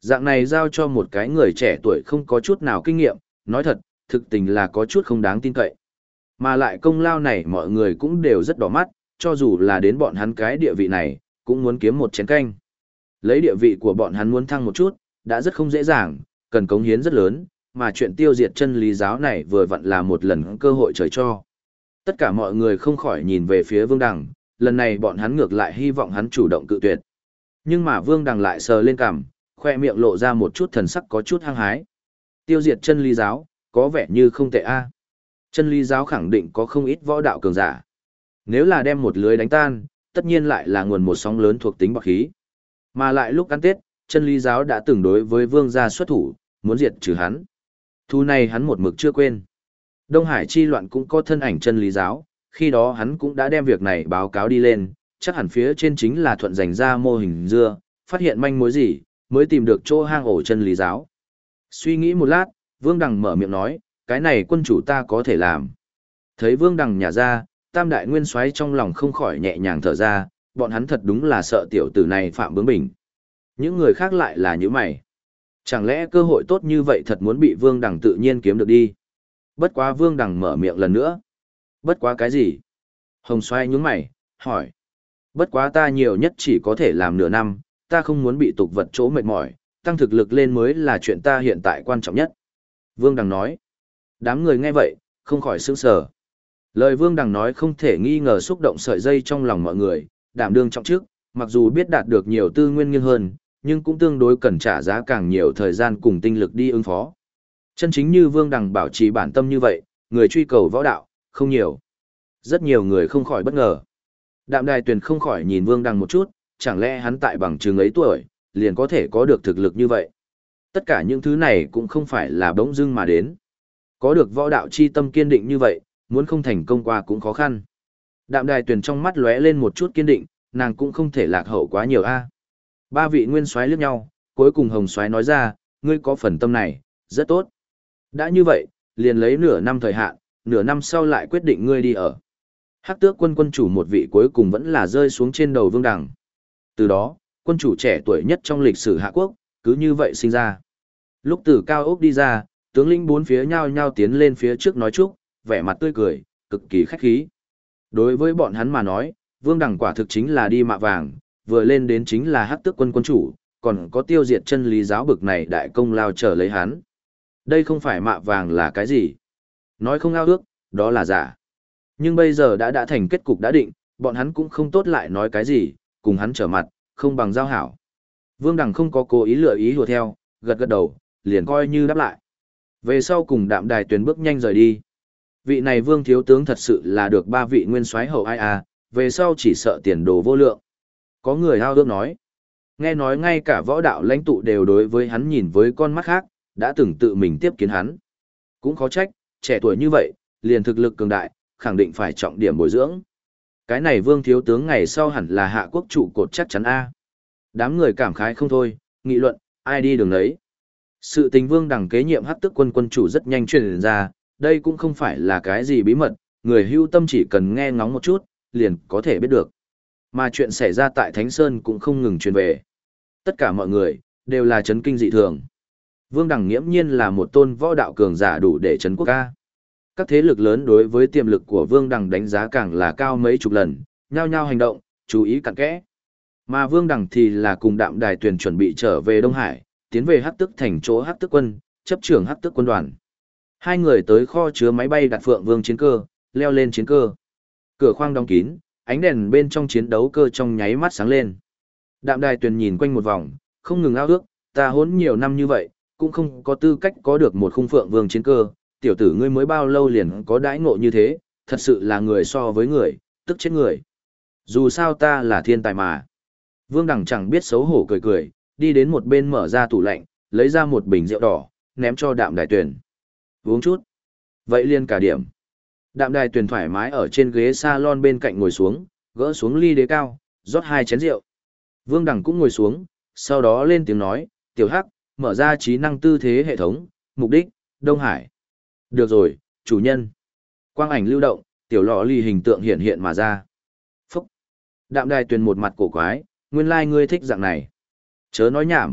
Dạng này giao cho một cái người trẻ tuổi không có chút nào kinh nghiệm, nói thật, thực tình là có chút không đáng tin cậy. Mà lại công lao này mọi người cũng đều rất đỏ mắt, cho dù là đến bọn hắn cái địa vị này, cũng muốn kiếm một chén canh. Lấy địa vị của bọn hắn muốn thăng một chút, đã rất không dễ dàng, cần cống hiến rất lớn, mà chuyện tiêu diệt chân lý giáo này vừa vặn là một lần cơ hội trời cho. Tất cả mọi người không khỏi nhìn về phía Vương Đằng, lần này bọn hắn ngược lại hy vọng hắn chủ động cự tuyệt. Nhưng mà Vương Đằng lại sờ lên cằm, khoe miệng lộ ra một chút thần sắc có chút hăng hái. Tiêu diệt chân lý giáo, có vẻ như không tệ a. Chân lý giáo khẳng định có không ít võ đạo cường giả. Nếu là đem một lưới đánh tan, tất nhiên lại là nguồn một sóng lớn thuộc tính bạc khí. Mà lại lúc ăn Tết, chân lý giáo đã từng đối với Vương gia xuất thủ, muốn diệt trừ hắn. Thu này hắn một mực chưa quên. Đông Hải chi loạn cũng có thân ảnh chân lý giáo, khi đó hắn cũng đã đem việc này báo cáo đi lên, chắc hẳn phía trên chính là thuận dành ra mô hình dưa, phát hiện manh mối gì, mới tìm được chỗ hang ổ chân lý giáo. Suy nghĩ một lát, Vương Đằng mở miệng nói, cái này quân chủ ta có thể làm. Thấy Vương Đằng nhả ra, Tam đại nguyên soái trong lòng không khỏi nhẹ nhàng thở ra, bọn hắn thật đúng là sợ tiểu tử này phạm bướng bỉnh. Những người khác lại là như mày. Chẳng lẽ cơ hội tốt như vậy thật muốn bị Vương Đằng tự nhiên kiếm được đi? Bất quá Vương Đằng mở miệng lần nữa. Bất quá cái gì? Hồng Xoay nhướng mày, hỏi. Bất quá ta nhiều nhất chỉ có thể làm nửa năm, ta không muốn bị tục vật chỗ mệt mỏi, tăng thực lực lên mới là chuyện ta hiện tại quan trọng nhất. Vương Đằng nói. Đám người nghe vậy, không khỏi sững sờ. Lời Vương Đằng nói không thể nghi ngờ xúc động sợi dây trong lòng mọi người, đảm đương trọng trước, mặc dù biết đạt được nhiều tư nguyên nghiêng hơn, nhưng cũng tương đối cần trả giá càng nhiều thời gian cùng tinh lực đi ứng phó. Chân chính như Vương Đằng bảo trì bản tâm như vậy, người truy cầu võ đạo, không nhiều. Rất nhiều người không khỏi bất ngờ. Đạm Đài Tuyền không khỏi nhìn Vương Đằng một chút, chẳng lẽ hắn tại bằng chứng ấy tuổi, liền có thể có được thực lực như vậy. Tất cả những thứ này cũng không phải là bỗng dưng mà đến. Có được võ đạo chi tâm kiên định như vậy, muốn không thành công qua cũng khó khăn. Đạm Đài Tuyền trong mắt lóe lên một chút kiên định, nàng cũng không thể lạc hậu quá nhiều a. Ba vị nguyên soái liếc nhau, cuối cùng Hồng soái nói ra, ngươi có phần tâm này, rất tốt. Đã như vậy, liền lấy nửa năm thời hạn, nửa năm sau lại quyết định ngươi đi ở. Hắc Tước quân quân chủ một vị cuối cùng vẫn là rơi xuống trên đầu Vương Đằng. Từ đó, quân chủ trẻ tuổi nhất trong lịch sử Hạ Quốc, cứ như vậy sinh ra. Lúc từ cao ốc đi ra, tướng lĩnh bốn phía nhao nhao tiến lên phía trước nói chúc, vẻ mặt tươi cười, cực kỳ khách khí. Đối với bọn hắn mà nói, Vương Đằng quả thực chính là đi mạ vàng, vừa lên đến chính là Hắc Tước quân quân chủ, còn có tiêu diệt chân lý giáo bực này đại công lao trở lấy hắn. Đây không phải mạ vàng là cái gì? Nói không ao ước, đó là giả. Nhưng bây giờ đã thành kết cục đã định, bọn hắn cũng không tốt lại nói cái gì, cùng hắn trở mặt, không bằng giao hảo. Vương Đằng không có cố ý lựa ý hùa theo, gật gật đầu, liền coi như đáp lại. Về sau cùng Đạm Đài Tuyền bước nhanh rời đi. Vị này Vương thiếu tướng thật sự là được ba vị nguyên soái hậu ai à, về sau chỉ sợ tiền đồ vô lượng. Có người hao ước nói. Nghe nói ngay cả võ đạo lãnh tụ đều đối với hắn nhìn với con mắt khác, đã từng tự mình tiếp kiến hắn. Cũng khó trách, trẻ tuổi như vậy, liền thực lực cường đại, khẳng định phải trọng điểm bồi dưỡng. Cái này Vương thiếu tướng ngày sau hẳn là Hạ Quốc trụ cột chắc chắn a. Đám người cảm khái không thôi, nghị luận, ai đi đường đấy. Sự tình Vương Đằng kế nhiệm Hắc Tước quân quân chủ rất nhanh truyền ra, đây cũng không phải là cái gì bí mật, người hưu tâm chỉ cần nghe ngóng một chút, liền có thể biết được. Mà chuyện xảy ra tại Thánh Sơn cũng không ngừng truyền về. Tất cả mọi người, đều là chấn kinh dị thường. Vương Đằng nghiễm nhiên là một tôn võ đạo cường giả đủ để chấn quốc ca. Các thế lực lớn đối với tiềm lực của Vương Đằng đánh giá càng là cao mấy chục lần, nhao nhao hành động, chú ý cặn kẽ. Mà Vương Đằng thì là cùng Đạm Đài Tuyền chuẩn bị trở về Đông Hải, tiến về Hắc Tước thành chỗ Hắc Tước quân, chấp trưởng Hắc Tước quân đoàn. Hai người tới kho chứa máy bay đặt Phượng Vương chiến cơ, leo lên chiến cơ. Cửa khoang đóng kín, ánh đèn bên trong chiến đấu cơ trong nháy mắt sáng lên. Đạm Đài Tuyền nhìn quanh một vòng, không ngừng ao ước, ta hốn nhiều năm như vậy, cũng không có tư cách có được một khung Phượng Vương chiến cơ, tiểu tử ngươi mới bao lâu liền có đãi ngộ như thế, thật sự là người so với người, tức chết người. Dù sao ta là thiên tài mà. Vương Đằng chẳng biết xấu hổ cười cười, đi đến một bên mở ra tủ lạnh, lấy ra một bình rượu đỏ, ném cho Đạm Đài Tuyền. Uống chút. Vậy liền cả điểm. Đạm Đài Tuyền thoải mái ở trên ghế salon bên cạnh ngồi xuống, gỡ xuống ly đế cao, rót 2 chén rượu. Vương Đằng cũng ngồi xuống, sau đó lên tiếng nói, tiểu Hắc, mở ra trí năng tư thế hệ thống, mục đích, Đông Hải. Được rồi, chủ nhân. Quang ảnh lưu động, tiểu lọ ly hình tượng hiện hiện mà ra. Phúc. Đạm Đài Tuyền một mặt cổ quái, nguyên lai ngươi thích dạng này. Chớ nói nhảm,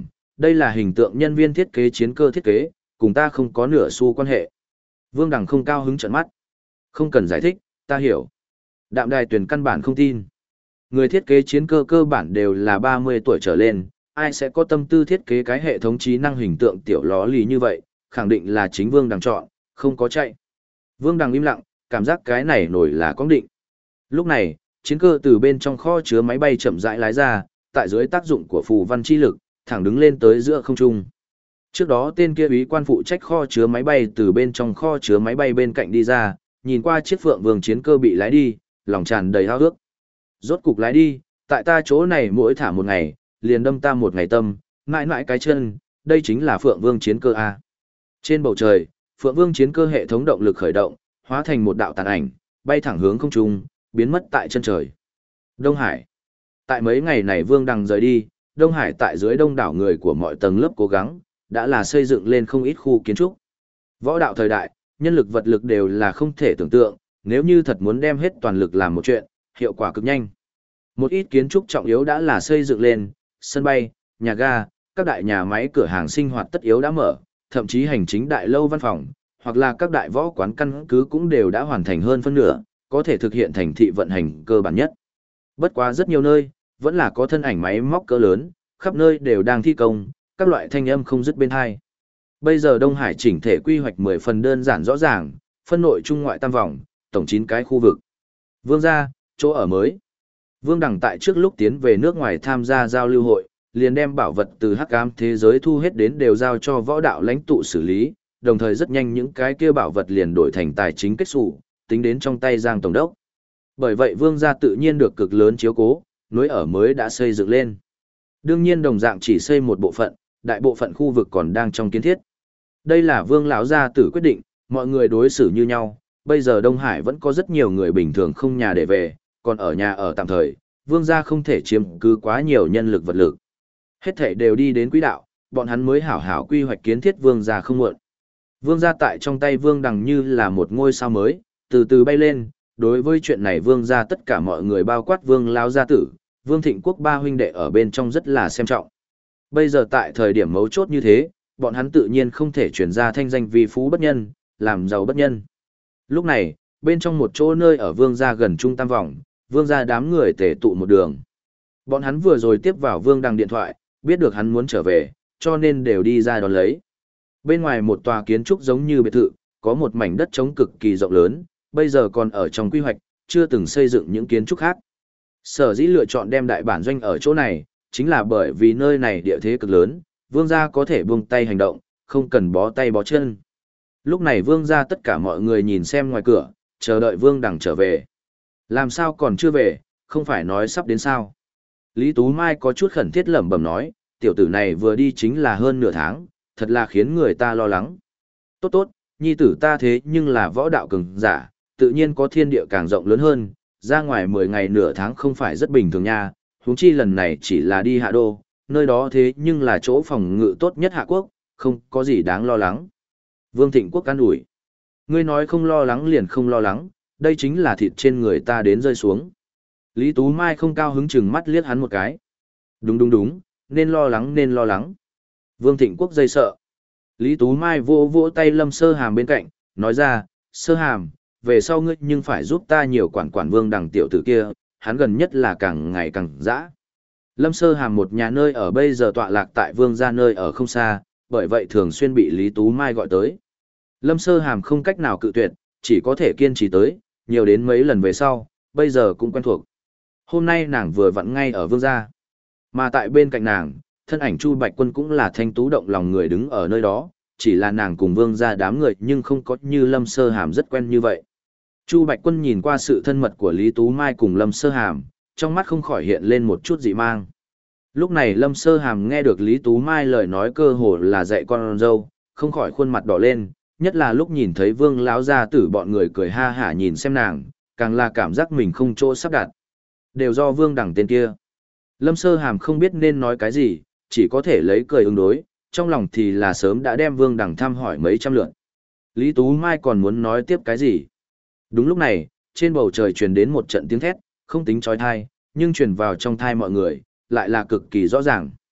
Đây là hình tượng nhân viên thiết kế chiến cơ thiết kế, cùng ta không có nửa xu quan hệ. Vương Đằng không cao hứng trợn mắt. Không cần giải thích, ta hiểu. Đạm Đài Tuyền căn bản không tin. Người thiết kế chiến cơ cơ bản đều là 30 tuổi trở lên, ai sẽ có tâm tư thiết kế cái hệ thống trí năng hình tượng tiểu ló lì như vậy, khẳng định là chính Vương Đằng chọn, không có chạy. Vương Đằng im lặng, cảm giác cái này nổi là có định. Lúc này, chiến cơ từ bên trong kho chứa máy bay chậm rãi lái ra, tại dưới tác dụng của phù văn chi lực, thẳng đứng lên tới giữa không trung. Trước đó tên kia úy quan phụ trách kho chứa máy bay từ bên trong kho chứa máy bay bên cạnh đi ra, nhìn qua chiếc Phượng Vương chiến cơ bị lái đi, lòng tràn đầy háo ước. Rốt cục lái đi, tại ta chỗ này mỗi thả một ngày, liền đâm ta một ngày tâm, mãi mãi cái chân, đây chính là Phượng Vương chiến cơ A. Trên bầu trời, Phượng Vương chiến cơ hệ thống động lực khởi động, hóa thành một đạo tàn ảnh, bay thẳng hướng không trung, biến mất tại chân trời. Đông Hải. Tại mấy ngày này Vương Đằng rời đi, Đông Hải tại dưới đông đảo người của mọi tầng lớp cố gắng, đã là xây dựng lên không ít khu kiến trúc. Võ đạo thời đại, nhân lực vật lực đều là không thể tưởng tượng, nếu như thật muốn đem hết toàn lực làm một chuyện, hiệu quả cực nhanh. Một ít kiến trúc trọng yếu đã là xây dựng lên, sân bay, nhà ga, các đại nhà máy cửa hàng sinh hoạt tất yếu đã mở, thậm chí hành chính đại lâu văn phòng, hoặc là các đại võ quán căn cứ cũng đều đã hoàn thành hơn phân nửa, có thể thực hiện thành thị vận hành cơ bản nhất. Bất quá rất nhiều nơi, vẫn là có thân ảnh máy móc cỡ lớn, khắp nơi đều đang thi công, các loại thanh âm không dứt bên hai. Bây giờ Đông Hải chỉnh thể quy hoạch 10 phần đơn giản rõ ràng, phân nội trung ngoại tam vòng, tổng 9 cái khu vực. Vương gia, chỗ ở mới. Vương Đằng tại trước lúc tiến về nước ngoài tham gia giao lưu hội, liền đem bảo vật từ hắc ám thế giới thu hết đến đều giao cho võ đạo lãnh tụ xử lý, đồng thời rất nhanh những cái kia bảo vật liền đổi thành tài chính kết sủ, tính đến trong tay Giang Tổng đốc. Bởi vậy Vương gia tự nhiên được cực lớn chiếu cố, núi ở mới đã xây dựng lên. Đương nhiên đồng dạng chỉ xây một bộ phận, đại bộ phận khu vực còn đang trong kiến thiết. Đây là Vương lão gia tử quyết định, mọi người đối xử như nhau, bây giờ Đông Hải vẫn có rất nhiều người bình thường không nhà để về, còn ở nhà ở tạm thời, Vương gia không thể chiếm cứ quá nhiều nhân lực vật lực. Hết thảy đều đi đến quỹ đạo, bọn hắn mới hảo hảo quy hoạch kiến thiết Vương gia không muộn. Vương gia tại trong tay Vương Đằng như là một ngôi sao mới, từ từ bay lên, đối với chuyện này Vương gia tất cả mọi người bao quát Vương lão gia tử, Vương Thịnh Quốc ba huynh đệ ở bên trong rất là xem trọng. Bây giờ tại thời điểm mấu chốt như thế, bọn hắn tự nhiên không thể chuyển ra thanh danh vì phú bất nhân, làm giàu bất nhân. Lúc này, bên trong một chỗ nơi ở Vương gia gần trung tam vòng, Vương gia đám người tề tụ một đường. Bọn hắn vừa rồi tiếp vào Vương Đằng điện thoại, biết được hắn muốn trở về, cho nên đều đi ra đón lấy. Bên ngoài một tòa kiến trúc giống như biệt thự, có một mảnh đất trống cực kỳ rộng lớn, bây giờ còn ở trong quy hoạch, chưa từng xây dựng những kiến trúc khác. Sở dĩ lựa chọn đem đại bản doanh ở chỗ này, chính là bởi vì nơi này địa thế cực lớn, Vương gia có thể buông tay hành động, không cần bó tay bó chân. Lúc này Vương gia tất cả mọi người nhìn xem ngoài cửa, chờ đợi Vương Đằng trở về. Làm sao còn chưa về, không phải nói sắp đến sao? Lý Tú Mai có chút khẩn thiết lẩm bẩm nói, tiểu tử này vừa đi chính là hơn nửa tháng, thật là khiến người ta lo lắng. Tốt tốt, nhi tử ta thế nhưng là võ đạo cường giả, tự nhiên có thiên địa càng rộng lớn hơn, ra ngoài 10 ngày nửa tháng không phải rất bình thường nha, huống chi lần này chỉ là đi hạ đô, nơi đó thế nhưng là chỗ phòng ngự tốt nhất hạ quốc, không có gì đáng lo lắng. Vương Thịnh Quốc an ủi. Ngươi nói không lo lắng liền không lo lắng, đây chính là thịt trên người ta đến rơi xuống. Lý Tú Mai không cao hứng chừng mắt liếc hắn một cái. Đúng đúng đúng, nên lo lắng nên lo lắng. Vương Thịnh Quốc dây sợ. Lý Tú Mai vỗ vỗ tay Lâm Sơ Hàm bên cạnh, nói ra, Sơ Hàm, về sau ngươi nhưng phải giúp ta nhiều quản quản Vương Đằng tiểu tử kia, hắn gần nhất là càng ngày càng dã. Lâm Sơ Hàm một nhà nơi ở bây giờ tọa lạc tại Vương gia nơi ở không xa, bởi vậy thường xuyên bị Lý Tú Mai gọi tới. Lâm Sơ Hàm không cách nào cự tuyệt, chỉ có thể kiên trì tới, nhiều đến mấy lần về sau, bây giờ cũng quen thuộc. Hôm nay nàng vừa vặn ngay ở Vương gia. Mà tại bên cạnh nàng, thân ảnh Chu Bạch Quân cũng là thanh tú động lòng người đứng ở nơi đó, chỉ là nàng cùng Vương gia đám người nhưng không có như Lâm Sơ Hàm rất quen như vậy. Chu Bạch Quân nhìn qua sự thân mật của Lý Tú Mai cùng Lâm Sơ Hàm, trong mắt không khỏi hiện lên một chút dị mang. Lúc này Lâm Sơ Hàm nghe được Lý Tú Mai lời nói cơ hồ là dạy con dâu, không khỏi khuôn mặt đỏ lên, nhất là lúc nhìn thấy Vương lão gia tử bọn người cười ha hả nhìn xem nàng, càng là cảm giác mình không chỗ sắp đặt. Đều do Vương Đằng tên kia. Lâm Sơ Hàm không biết nên nói cái gì, chỉ có thể lấy cười ứng đối, trong lòng thì là sớm đã đem Vương Đằng thăm hỏi mấy trăm lượt. Lý Tú Mai còn muốn nói tiếp cái gì? Đúng lúc này, trên bầu trời truyền đến một trận tiếng thét, không tính chói tai, nhưng truyền vào trong tai mọi người, lại là cực kỳ rõ ràng.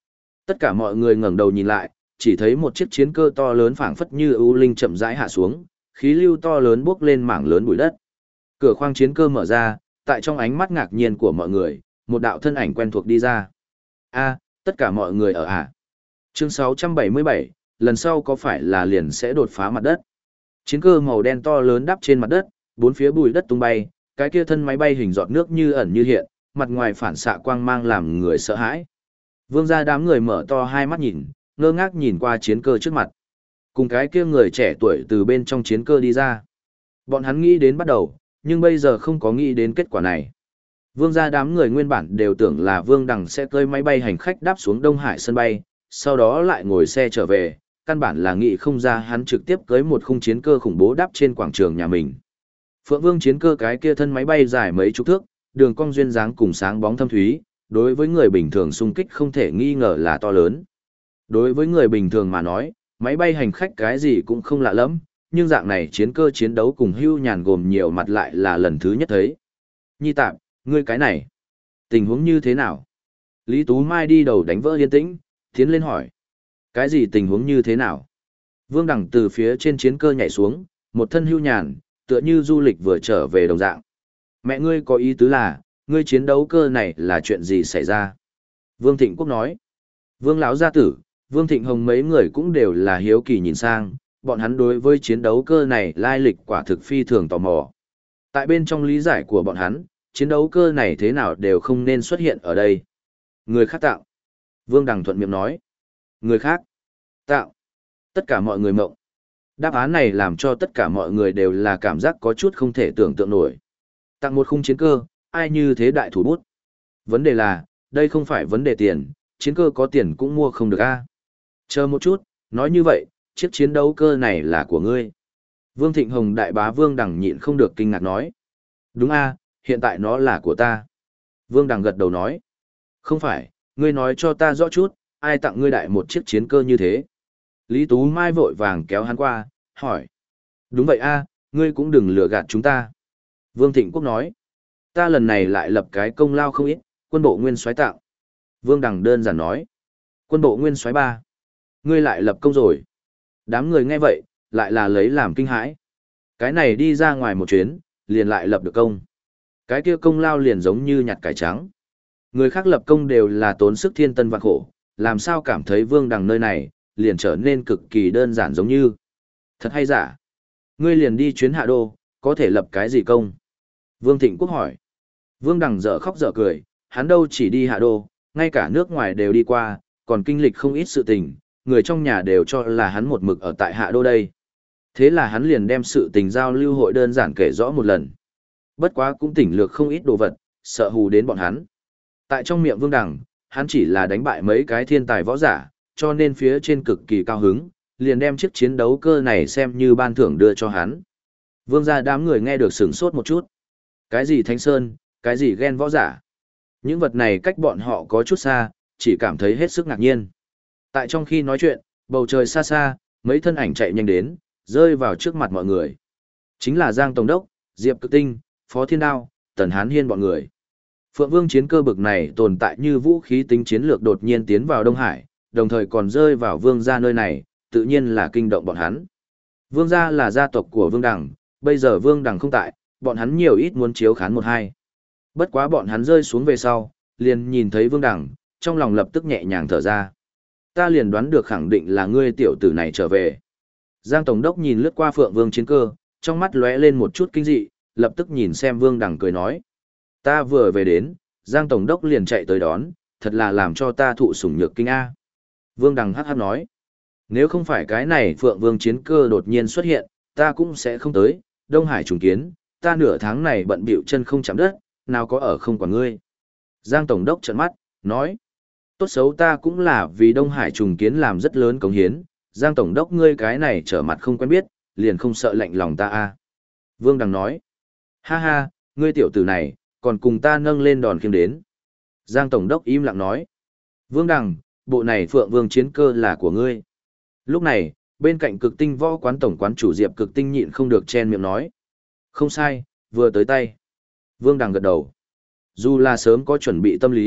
Tất cả mọi người ngẩng đầu nhìn lại, chỉ thấy một chiếc chiến cơ to lớn phảng phất như ưu linh chậm rãi hạ xuống, khí lưu to lớn bốc lên mảng lớn bụi đất. Cửa khoang chiến cơ mở ra, tại trong ánh mắt ngạc nhiên của mọi người, một đạo thân ảnh quen thuộc đi ra. A, tất cả mọi người ở à? Chương 677, lần sau có phải là liền sẽ đột phá mặt đất? Chiến cơ màu đen to lớn đáp trên mặt đất, bốn phía bụi đất tung bay, cái kia thân máy bay hình giọt nước như ẩn như hiện, mặt ngoài phản xạ quang mang làm người sợ hãi. Vương gia đám người mở to hai mắt nhìn, ngơ ngác nhìn qua chiến cơ trước mặt. Cùng cái kia người trẻ tuổi từ bên trong chiến cơ đi ra. Bọn hắn nghĩ đến bắt đầu, nhưng bây giờ không có nghĩ đến kết quả này. Vương gia đám người nguyên bản đều tưởng là Vương Đằng sẽ cơi máy bay hành khách đáp xuống Đông Hải sân bay, sau đó lại ngồi xe trở về, căn bản là nghĩ không ra hắn trực tiếp cưới một khung chiến cơ khủng bố đáp trên quảng trường nhà mình. Phượng Vương chiến cơ cái kia thân máy bay dài mấy chục thước, đường cong duyên dáng cùng sáng bóng thâm thúy, đối với người bình thường xung kích không thể nghi ngờ là to lớn. Đối với người bình thường mà nói, máy bay hành khách cái gì cũng không lạ lắm, nhưng dạng này chiến cơ chiến đấu cùng Hưu Nhàn gồm nhiều mặt lại là lần thứ nhất thấy. Nhi Tạm, ngươi cái này, tình huống như thế nào? Lý Tú Mai đi đầu đánh vỡ yên tĩnh, tiến lên hỏi. Cái gì tình huống như thế nào? Vương Đằng từ phía trên chiến cơ nhảy xuống, một thân Hưu Nhàn, tựa như du lịch vừa trở về đồng dạng. Mẹ ngươi có ý tứ là, ngươi chiến đấu cơ này là chuyện gì xảy ra? Vương Thịnh Quốc nói. Vương lão gia tử, Vương Thịnh Hồng mấy người cũng đều là hiếu kỳ nhìn sang, bọn hắn đối với chiến đấu cơ này lai lịch quả thực phi thường tò mò. Tại bên trong lý giải của bọn hắn, chiến đấu cơ này thế nào đều không nên xuất hiện ở đây. Người khác tạo. Vương Đằng thuận miệng nói. Người khác tạo. Tất cả mọi người mộng. Đáp án này làm cho tất cả mọi người đều là cảm giác có chút không thể tưởng tượng nổi. Tặng một khung chiến cơ, ai như thế đại thủ bút. Vấn đề là, đây không phải vấn đề tiền, chiến cơ có tiền cũng mua không được a. Chờ một chút, nói như vậy, chiếc chiến đấu cơ này là của ngươi. Vương Thịnh Hồng đại bá Vương Đằng nhịn không được kinh ngạc nói. Đúng a, hiện tại nó là của ta. Vương Đằng gật đầu nói. Không phải, ngươi nói cho ta rõ chút, ai tặng ngươi đại một chiếc chiến cơ như thế. Lý Tú Mai vội vàng kéo hắn qua, hỏi. Đúng vậy a, ngươi cũng đừng lừa gạt chúng ta. Vương Thịnh Quốc nói. Ta lần này lại lập cái công lao không ít, quân bộ nguyên soái tặng. Vương Đằng đơn giản nói. Quân bộ nguyên soái 3. Ngươi lại lập công rồi. Đám người nghe vậy, lại là lấy làm kinh hãi. Cái này đi ra ngoài một chuyến, liền lại lập được công. Cái kia công lao liền giống như nhặt cải trắng. Người khác lập công đều là tốn sức thiên tân vạn khổ, làm sao cảm thấy Vương Đằng nơi này, liền trở nên cực kỳ đơn giản giống như. Thật hay giả? Ngươi liền đi chuyến hạ đô, có thể lập cái gì công? Vương Thịnh Quốc hỏi. Vương Đằng dở khóc dở cười, hắn đâu chỉ đi hạ đô, ngay cả nước ngoài đều đi qua, còn kinh lịch không ít sự tình, người trong nhà đều cho là hắn một mực ở tại hạ đô đây. Thế là hắn liền đem sự tình giao lưu hội đơn giản kể rõ một lần. Bất quá cũng tỉnh lược không ít đồ vật, sợ hù đến bọn hắn. Tại trong miệng Vương Đằng, hắn chỉ là đánh bại mấy cái thiên tài võ giả, cho nên phía trên cực kỳ cao hứng, liền đem chiếc chiến đấu cơ này xem như ban thưởng đưa cho hắn. Vương gia đám người nghe được sửng sốt một chút. Cái gì Thánh Sơn, cái gì ghen võ giả. Những vật này cách bọn họ có chút xa, chỉ cảm thấy hết sức ngạc nhiên. Tại trong khi nói chuyện, bầu trời xa xa, mấy thân ảnh chạy nhanh đến, rơi vào trước mặt mọi người. Chính là Giang Tổng đốc, Diệp Cực Tinh, Phó Thiên Đao, Tần Hán Hiên bọn người. Phượng Vương chiến cơ bực này tồn tại như vũ khí tính chiến lược đột nhiên tiến vào Đông Hải, đồng thời còn rơi vào Vương gia nơi này, tự nhiên là kinh động bọn hắn. Vương gia là gia tộc của Vương Đằng, bây giờ Vương Đằng không tại, bọn hắn nhiều ít muốn chiếu khán một hai. Bất quá bọn hắn rơi xuống về sau, liền nhìn thấy Vương Đằng, trong lòng lập tức nhẹ nhàng thở ra. Ta liền đoán được khẳng định là ngươi tiểu tử này trở về. Giang Tổng đốc nhìn lướt qua Phượng Vương chiến cơ, trong mắt lóe lên một chút kinh dị, lập tức nhìn xem Vương Đằng cười nói. Ta vừa về đến, Giang Tổng đốc liền chạy tới đón, thật là làm cho ta thụ sủng nhược kinh A. Vương Đằng hắc hắc nói. Nếu không phải cái này Phượng Vương chiến cơ đột nhiên xuất hiện, ta cũng sẽ không tới, Đông Hải trùng kiến, ta nửa tháng này bận bịu chân không chạm đất, nào có ở không quản ngươi. Giang Tổng đốc trợn mắt, nói. Tốt xấu ta cũng là vì Đông Hải trùng kiến làm rất lớn cống hiến, Giang Tổng đốc ngươi cái này trở mặt không quen biết, liền không sợ lạnh lòng ta a. Vương Đằng nói. Ha ha, ngươi tiểu tử này, còn cùng ta nâng lên đòn khiêng đến. Giang Tổng đốc im lặng nói. Vương Đằng, bộ này Phượng Vương chiến cơ là của ngươi. Lúc này, bên cạnh Cực Tinh võ quán tổng quán chủ Diệp Cực Tinh nhịn không được chen miệng nói. Không sai, vừa tới tay. Vương Đằng gật đầu. Dù là sớm có chuẩn bị tâm lý,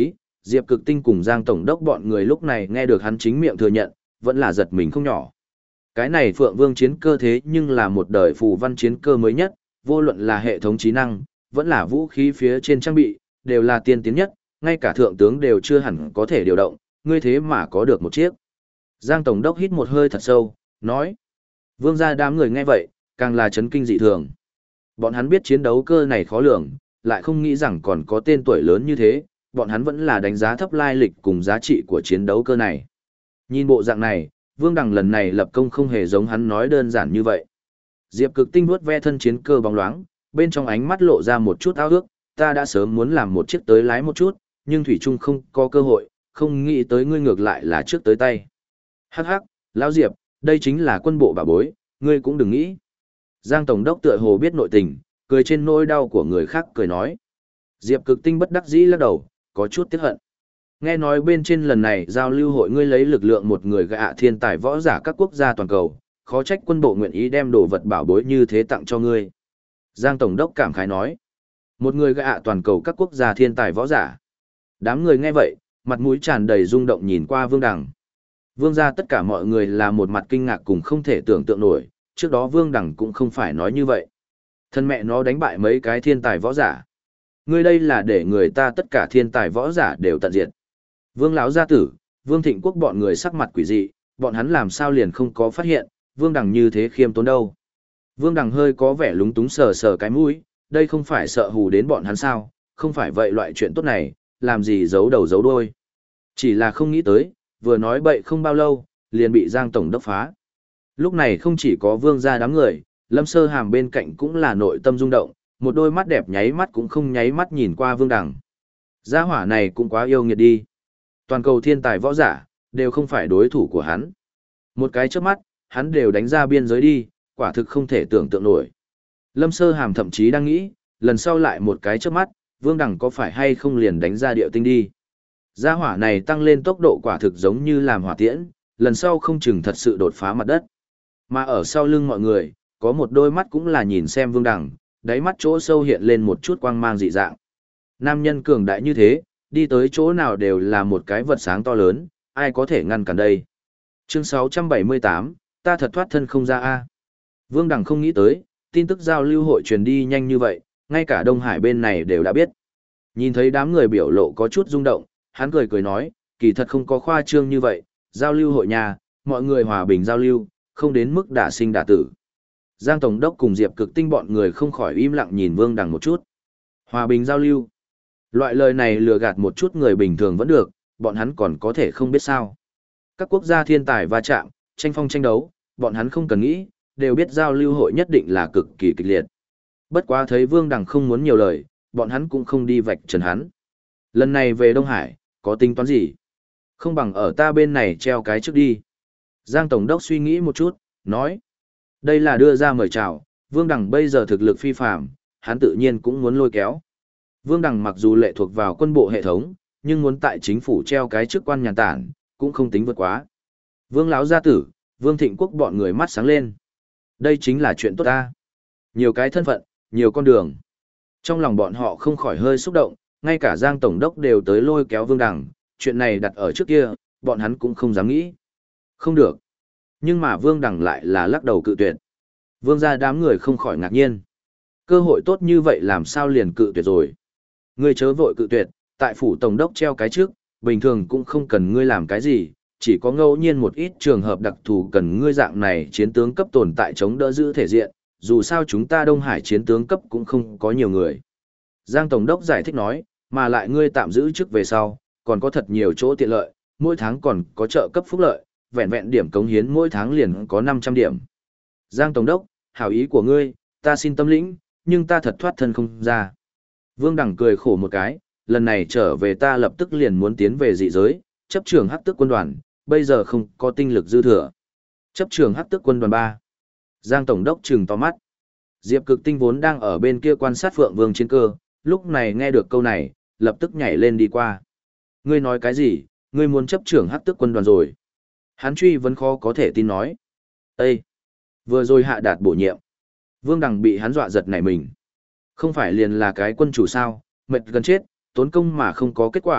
Diệp Cực Tinh cùng Giang Tổng đốc bọn người lúc này nghe được hắn chính miệng thừa nhận, vẫn là giật mình không nhỏ. Cái này Phượng Vương chiến cơ thế nhưng là một đời phù văn chiến cơ mới nhất, vô luận là hệ thống trí năng, vẫn là vũ khí phía trên trang bị, đều là tiên tiến nhất, ngay cả thượng tướng đều chưa hẳn có thể điều động, ngươi thế mà có được một chiếc. Giang Tổng đốc hít một hơi thật sâu, nói. Vương gia đám người nghe vậy, càng là chấn kinh dị thường. Bọn hắn biết chiến đấu cơ này khó lường, lại không nghĩ rằng còn có tên tuổi lớn như thế, bọn hắn vẫn là đánh giá thấp lai lịch cùng giá trị của chiến đấu cơ này. Nhìn bộ dạng này, Vương Đằng lần này lập công không hề giống hắn nói đơn giản như vậy. Diệp Cực Tinh vuốt ve thân chiến cơ bóng loáng, bên trong ánh mắt lộ ra một chút ao ước, ta đã sớm muốn làm một chiếc tới lái một chút, nhưng thủy chung không có cơ hội, không nghĩ tới ngươi ngược lại là trước tới tay. Hắc hắc, lão Diệp, đây chính là quân bộ bà bối, ngươi cũng đừng nghĩ. Giang Tổng đốc tựa hồ biết nội tình, cười trên nỗi đau của người khác cười nói. Diệp Cực Tinh bất đắc dĩ lắc đầu, có chút tiếc hận. Nghe nói bên trên lần này giao lưu hội ngươi lấy lực lượng một người gạ thiên tài võ giả các quốc gia toàn cầu, khó trách quân bộ nguyện ý đem đồ vật bảo bối như thế tặng cho ngươi. Giang Tổng đốc cảm khái nói. Một người gạ toàn cầu các quốc gia thiên tài võ giả. Đám người nghe vậy, mặt mũi tràn đầy rung động nhìn qua Vương Đằng. Vương gia tất cả mọi người là một mặt kinh ngạc cùng không thể tưởng tượng nổi, trước đó Vương Đằng cũng không phải nói như vậy. Thân mẹ nó đánh bại mấy cái thiên tài võ giả. Ngươi đây là để người ta tất cả thiên tài võ giả đều tận diệt. Vương lão gia tử, Vương Thịnh Quốc bọn người sắc mặt quỷ dị, bọn hắn làm sao liền không có phát hiện, Vương Đằng như thế khiêm tốn đâu. Vương Đằng hơi có vẻ lúng túng sờ sờ cái mũi, đây không phải sợ hù đến bọn hắn sao, không phải vậy loại chuyện tốt này, làm gì giấu đầu giấu đuôi. Chỉ là không nghĩ tới, vừa nói bậy không bao lâu, liền bị Giang Tổng đốc phá. Lúc này không chỉ có Vương gia đám người, Lâm Sơ Hàm bên cạnh cũng là nội tâm rung động, một đôi mắt đẹp nháy mắt cũng không nháy mắt nhìn qua Vương Đằng. Gia hỏa này cũng quá yêu nghiệt đi. Toàn cầu thiên tài võ giả, đều không phải đối thủ của hắn. Một cái chớp mắt, hắn đều đánh ra biên giới đi, quả thực không thể tưởng tượng nổi. Lâm Sơ Hàm thậm chí đang nghĩ, lần sau lại một cái chớp mắt, Vương Đằng có phải hay không liền đánh ra điệu tinh đi. Gia hỏa này tăng lên tốc độ quả thực giống như làm hỏa tiễn, lần sau không chừng thật sự đột phá mặt đất. Mà ở sau lưng mọi người, có một đôi mắt cũng là nhìn xem Vương Đằng, đáy mắt chỗ sâu hiện lên một chút quang mang dị dạng. Nam nhân cường đại như thế, đi tới chỗ nào đều là một cái vật sáng to lớn, ai có thể ngăn cản đây. Chương 678, ta thật thoát thân không ra a. Vương Đằng không nghĩ tới, tin tức giao lưu hội truyền đi nhanh như vậy, ngay cả Đông Hải bên này đều đã biết. Nhìn thấy đám người biểu lộ có chút rung động, hắn cười cười nói, kỳ thật không có khoa trương như vậy, giao lưu hội nhà, mọi người hòa bình giao lưu, không đến mức đả sinh đả tử. Giang Tổng đốc cùng Diệp Cực Tinh bọn người không khỏi im lặng nhìn Vương Đằng một chút. Hòa bình giao lưu. Loại lời này lừa gạt một chút người bình thường vẫn được, bọn hắn còn có thể không biết sao. Các quốc gia thiên tài va chạm, tranh phong tranh đấu, bọn hắn không cần nghĩ, đều biết giao lưu hội nhất định là cực kỳ kịch liệt. Bất quá thấy Vương Đằng không muốn nhiều lời, bọn hắn cũng không đi vạch trần hắn. Lần này về Đông Hải, có tính toán gì? Không bằng ở ta bên này treo cái trước đi. Giang Tổng đốc suy nghĩ một chút, nói. Đây là đưa ra mời chào, Vương Đằng bây giờ thực lực phi phàm, hắn tự nhiên cũng muốn lôi kéo. Vương Đằng mặc dù lệ thuộc vào quân bộ hệ thống, nhưng muốn tại chính phủ treo cái chức quan nhàn tản, cũng không tính vượt quá. Vương lão gia tử, Vương Thịnh Quốc bọn người mắt sáng lên. Đây chính là chuyện tốt ta. Nhiều cái thân phận, nhiều con đường. Trong lòng bọn họ không khỏi hơi xúc động, ngay cả Giang Tổng đốc đều tới lôi kéo Vương Đằng, chuyện này đặt ở trước kia, bọn hắn cũng không dám nghĩ. Không được. Nhưng mà Vương Đằng lại là lắc đầu cự tuyệt. Vương gia đám người không khỏi ngạc nhiên. Cơ hội tốt như vậy làm sao liền cự tuyệt rồi. Ngươi chớ vội cự tuyệt, tại phủ tổng đốc treo cái trước, bình thường cũng không cần ngươi làm cái gì, chỉ có ngẫu nhiên một ít trường hợp đặc thù cần ngươi dạng này chiến tướng cấp tồn tại chống đỡ giữ thể diện, dù sao chúng ta Đông Hải chiến tướng cấp cũng không có nhiều người. Giang Tổng đốc giải thích nói, mà lại ngươi tạm giữ chức về sau, còn có thật nhiều chỗ tiện lợi, mỗi tháng còn có trợ cấp phúc lợi, vẹn vẹn điểm cống hiến mỗi tháng liền có 500 điểm. Giang Tổng đốc, hảo ý của ngươi, ta xin tâm lĩnh, nhưng ta thật thoát thân không ra. Vương Đằng cười khổ một cái, lần này trở về ta lập tức liền muốn tiến về dị giới, chấp trưởng hắc tước quân đoàn, bây giờ không có tinh lực dư thừa. Chấp trưởng hắc tước quân đoàn 3. Giang Tổng đốc trừng to mắt. Diệp Cực Tinh vốn đang ở bên kia quan sát Phượng Vương chiến cơ, lúc này nghe được câu này, lập tức nhảy lên đi qua. Ngươi nói cái gì, ngươi muốn chấp trưởng hắc tước quân đoàn rồi. Hắn truy vẫn khó có thể tin nói. Ê! Vừa rồi hạ đạt bổ nhiệm. Vương Đằng bị hắn dọa giật nảy mình. Không phải liền là cái quân chủ sao, mệt gần chết, tốn công mà không có kết quả,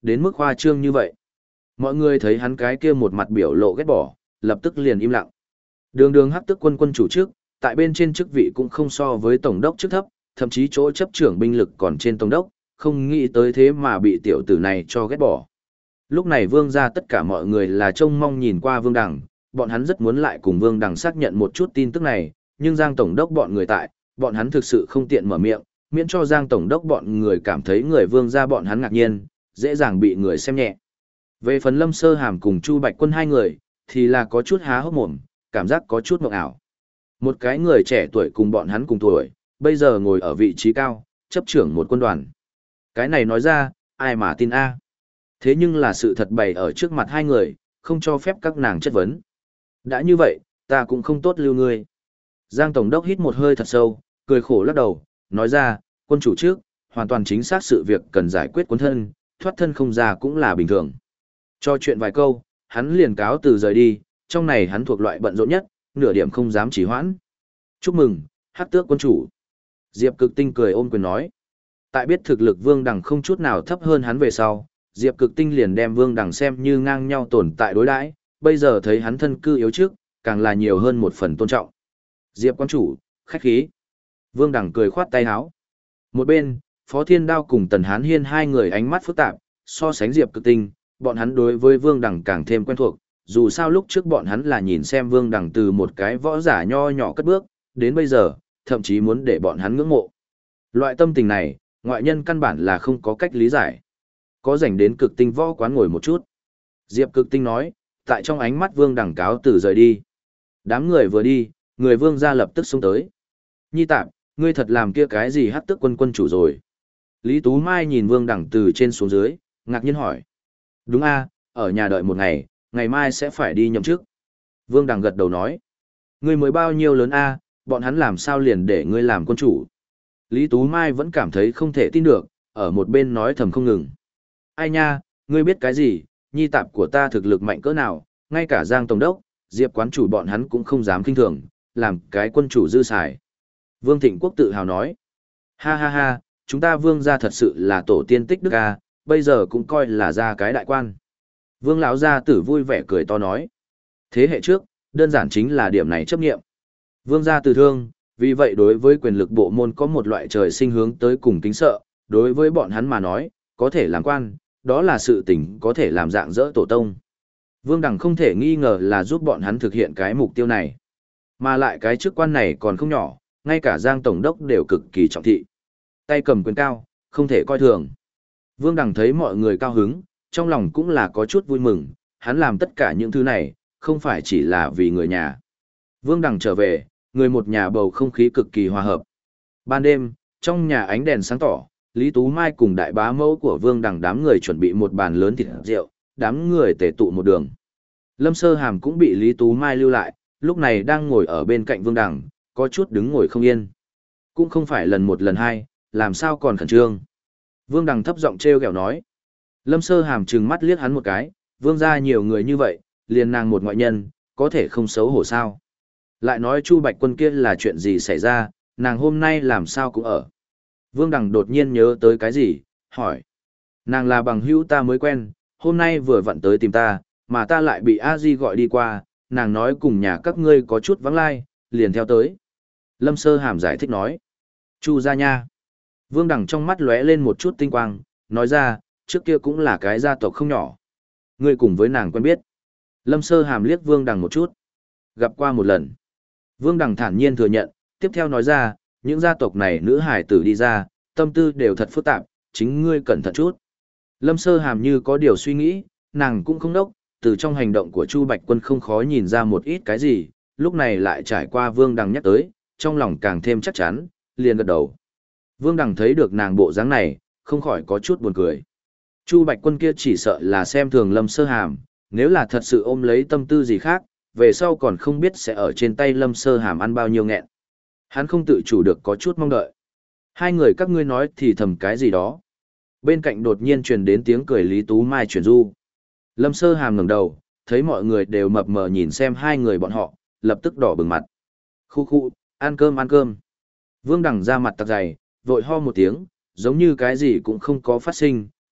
đến mức khoa trương như vậy. Mọi người thấy hắn cái kia một mặt biểu lộ ghét bỏ, lập tức liền im lặng. Đường đường hắc tức quân quân chủ trước, tại bên trên chức vị cũng không so với tổng đốc chức thấp, thậm chí chỗ chấp trưởng binh lực còn trên tổng đốc, không nghĩ tới thế mà bị tiểu tử này cho ghét bỏ. Lúc này vương gia tất cả mọi người là trông mong nhìn qua vương đằng, bọn hắn rất muốn lại cùng vương đằng xác nhận một chút tin tức này, nhưng Giang tổng đốc bọn người tại, bọn hắn thực sự không tiện mở miệng, miễn cho Giang tổng đốc bọn người cảm thấy người vương gia bọn hắn ngạc nhiên, dễ dàng bị người xem nhẹ. Về phần Lâm Sơ Hàm cùng Chu Bạch Quân hai người, thì là có chút há hốc mồm, cảm giác có chút mộng ảo. Một cái người trẻ tuổi cùng bọn hắn cùng tuổi, bây giờ ngồi ở vị trí cao, chấp trưởng một quân đoàn. Cái này nói ra, ai mà tin a? Thế nhưng là sự thật bày ở trước mặt hai người, không cho phép các nàng chất vấn. Đã như vậy, ta cũng không tốt lưu ngươi. Giang Tổng đốc hít một hơi thật sâu, cười khổ lắc đầu, nói ra, quân chủ trước, hoàn toàn chính xác sự việc cần giải quyết cuốn thân, thoát thân không ra cũng là bình thường. Cho chuyện vài câu, hắn liền cáo từ rời đi, trong này hắn thuộc loại bận rộn nhất, nửa điểm không dám trì hoãn. Chúc mừng, hắc tước quân chủ. Diệp Cực Tinh cười ôm quyền nói. Tại biết thực lực Vương Đằng không chút nào thấp hơn hắn về sau, Diệp Cực Tinh liền đem Vương Đằng xem như ngang nhau tồn tại đối đãi, bây giờ thấy hắn thân cư yếu trước, càng là nhiều hơn một phần tôn trọng. Diệp quan chủ, khách khí. Vương Đằng cười khoát tay áo. Một bên, Phó Thiên Đao cùng Tần Hán Hiên hai người ánh mắt phức tạp, so sánh Diệp Cực Tinh, bọn hắn đối với Vương Đằng càng thêm quen thuộc, dù sao lúc trước bọn hắn là nhìn xem Vương Đằng từ một cái võ giả nho nhỏ cất bước, đến bây giờ, thậm chí muốn để bọn hắn ngưỡng mộ. Loại tâm tình này, ngoại nhân căn bản là không có cách lý giải. Có rảnh đến Cực Tinh võ quán ngồi một chút. Diệp Cực Tinh nói, tại trong ánh mắt Vương Đằng cáo từ rời đi. Đám người vừa đi, người Vương gia lập tức xông tới. Nhi Tạp, ngươi thật làm kia cái gì hắc tức quân quân chủ rồi. Lý Tú Mai nhìn Vương Đằng từ trên xuống dưới, ngạc nhiên hỏi. Đúng a, ở nhà đợi một ngày, ngày mai sẽ phải đi nhậm chức. Vương Đằng gật đầu nói. Ngươi mới bao nhiêu lớn a, bọn hắn làm sao liền để ngươi làm quân chủ. Lý Tú Mai vẫn cảm thấy không thể tin được, ở một bên nói thầm không ngừng. Ai nha, ngươi biết cái gì, Nhi Tạp của ta thực lực mạnh cỡ nào, ngay cả Giang Tổng đốc, Diệp quán chủ bọn hắn cũng không dám kinh thường, làm cái quân chủ dư xài. Vương Thịnh Quốc tự hào nói. Ha ha ha, chúng ta Vương gia thật sự là tổ tiên tích đức a, bây giờ cũng coi là ra cái đại quan. Vương lão gia tử vui vẻ cười to nói. Thế hệ trước, đơn giản chính là điểm này chấp nghiệm. Vương gia tử thương, vì vậy đối với quyền lực bộ môn có một loại trời sinh hướng tới cùng kính sợ, đối với bọn hắn mà nói, có thể làm quan, đó là sự tình có thể làm dạng dỡ tổ tông. Vương Đằng không thể nghi ngờ là giúp bọn hắn thực hiện cái mục tiêu này. Mà lại cái chức quan này còn không nhỏ, ngay cả Giang Tổng đốc đều cực kỳ trọng thị. Tay cầm quyền cao, không thể coi thường. Vương Đằng thấy mọi người cao hứng, trong lòng cũng là có chút vui mừng, hắn làm tất cả những thứ này, không phải chỉ là vì người nhà. Vương Đằng trở về, người một nhà bầu không khí cực kỳ hòa hợp. Ban đêm, trong nhà ánh đèn sáng tỏ, Lý Tú Mai cùng đại bá mẫu của Vương Đằng đám người chuẩn bị một bàn lớn thịt rượu, đám người tề tụ một đường. Lâm Sơ Hàm cũng bị Lý Tú Mai lưu lại, lúc này đang ngồi ở bên cạnh Vương Đằng, có chút đứng ngồi không yên. Cũng không phải lần một lần hai, làm sao còn khẩn trương. Vương Đằng thấp giọng trêu ghẹo nói. Lâm Sơ Hàm trừng mắt liếc hắn một cái, Vương gia nhiều người như vậy, liền nàng một ngoại nhân, có thể không xấu hổ sao. Lại nói Chu Bạch Quân kia là chuyện gì xảy ra, nàng hôm nay làm sao cũng ở. Vương Đằng đột nhiên nhớ tới cái gì, hỏi. Nàng là bằng hữu ta mới quen, hôm nay vừa vặn tới tìm ta, mà ta lại bị A Di gọi đi qua, nàng nói cùng nhà các ngươi có chút vắng lai, liền theo tới. Lâm Sơ Hàm giải thích nói. Chu gia nha. Vương Đằng trong mắt lóe lên một chút tinh quang, nói ra, trước kia cũng là cái gia tộc không nhỏ. Ngươi cùng với nàng quen biết. Lâm Sơ Hàm liếc Vương Đằng một chút. Gặp qua một lần. Vương Đằng thản nhiên thừa nhận, tiếp theo nói ra, những gia tộc này nữ hải tử đi ra, tâm tư đều thật phức tạp, chính ngươi cẩn thận chút. Lâm Sơ Hàm như có điều suy nghĩ, nàng cũng không đốc, từ trong hành động của Chu Bạch Quân không khó nhìn ra một ít cái gì, lúc này lại trải qua Vương Đằng nhắc tới, trong lòng càng thêm chắc chắn, liền gật đầu. Vương Đằng thấy được nàng bộ dáng này, không khỏi có chút buồn cười. Chu Bạch Quân kia chỉ sợ là xem thường Lâm Sơ Hàm, nếu là thật sự ôm lấy tâm tư gì khác, về sau còn không biết sẽ ở trên tay Lâm Sơ Hàm ăn bao nhiêu nghẹn. Hắn không tự chủ được có chút mong đợi. Hai người các ngươi nói thì thầm cái gì đó. Bên cạnh đột nhiên truyền đến tiếng cười Lý Tú Mai truyền du. Lâm Sơ Hàm ngẩng đầu, thấy mọi người đều mập mờ nhìn xem hai người bọn họ, lập tức đỏ bừng mặt. Khu khu, ăn cơm ăn cơm. Vương Đằng ra mặt tặc dày, vội ho một tiếng, giống như cái gì cũng không có phát sinh,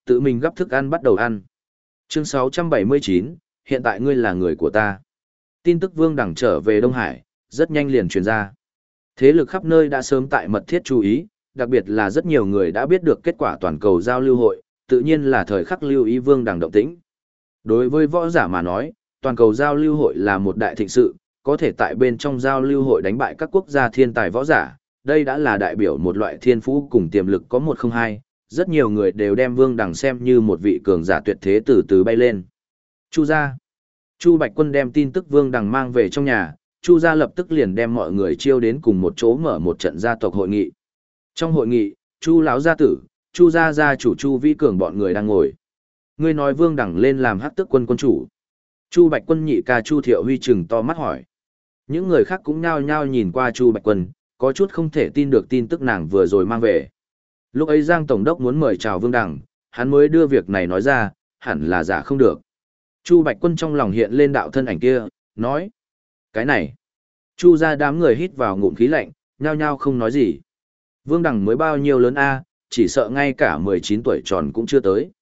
tự mình gắp thức ăn bắt đầu ăn. Chương 679, hiện tại ngươi là người của ta. Tin tức Vương Đẳng trở về Đông Hải, rất nhanh liền truyền ra. Thế lực khắp nơi đã sớm tại mật thiết chú ý, đặc biệt là rất nhiều người đã biết được kết quả toàn cầu giao lưu hội, tự nhiên là thời khắc lưu ý Vương Đẳng động tĩnh. Đối với võ giả mà nói, toàn cầu giao lưu hội là một đại thịnh sự, có thể tại bên trong giao lưu hội đánh bại các quốc gia thiên tài võ giả, đây đã là đại biểu một loại thiên phú cùng tiềm lực có một không hai, rất nhiều người đều đem Vương Đằng xem như một vị cường giả tuyệt thế từ từ bay lên. Chu gia. Chu Bạch Quân đem tin tức Vương Đằng mang về trong nhà, Chu gia lập tức liền đem mọi người chiêu đến cùng một chỗ mở một trận gia tộc hội nghị. Trong hội nghị, Chu lão gia tử, Chu gia gia chủ Chu Vĩ Cường bọn người đang ngồi. Ngươi nói Vương Đằng lên làm Hắc Tước quân quân chủ. Chu Bạch Quân nhị ca Chu Thiệu Huy trừng to mắt hỏi. Những người khác cũng nhao nhao nhìn qua Chu Bạch Quân, có chút không thể tin được tin tức nàng vừa rồi mang về. Lúc ấy Giang Tổng đốc muốn mời chào Vương Đằng, hắn mới đưa việc này nói ra, hẳn là giả không được. Chu Bạch Quân trong lòng hiện lên đạo thân ảnh kia, nói. Cái này. Chu ra đám người hít vào ngụm khí lạnh, nhao nhao không nói gì. Vương Đằng mới bao nhiêu lớn a, chỉ sợ ngay cả 19 tuổi tròn cũng chưa tới.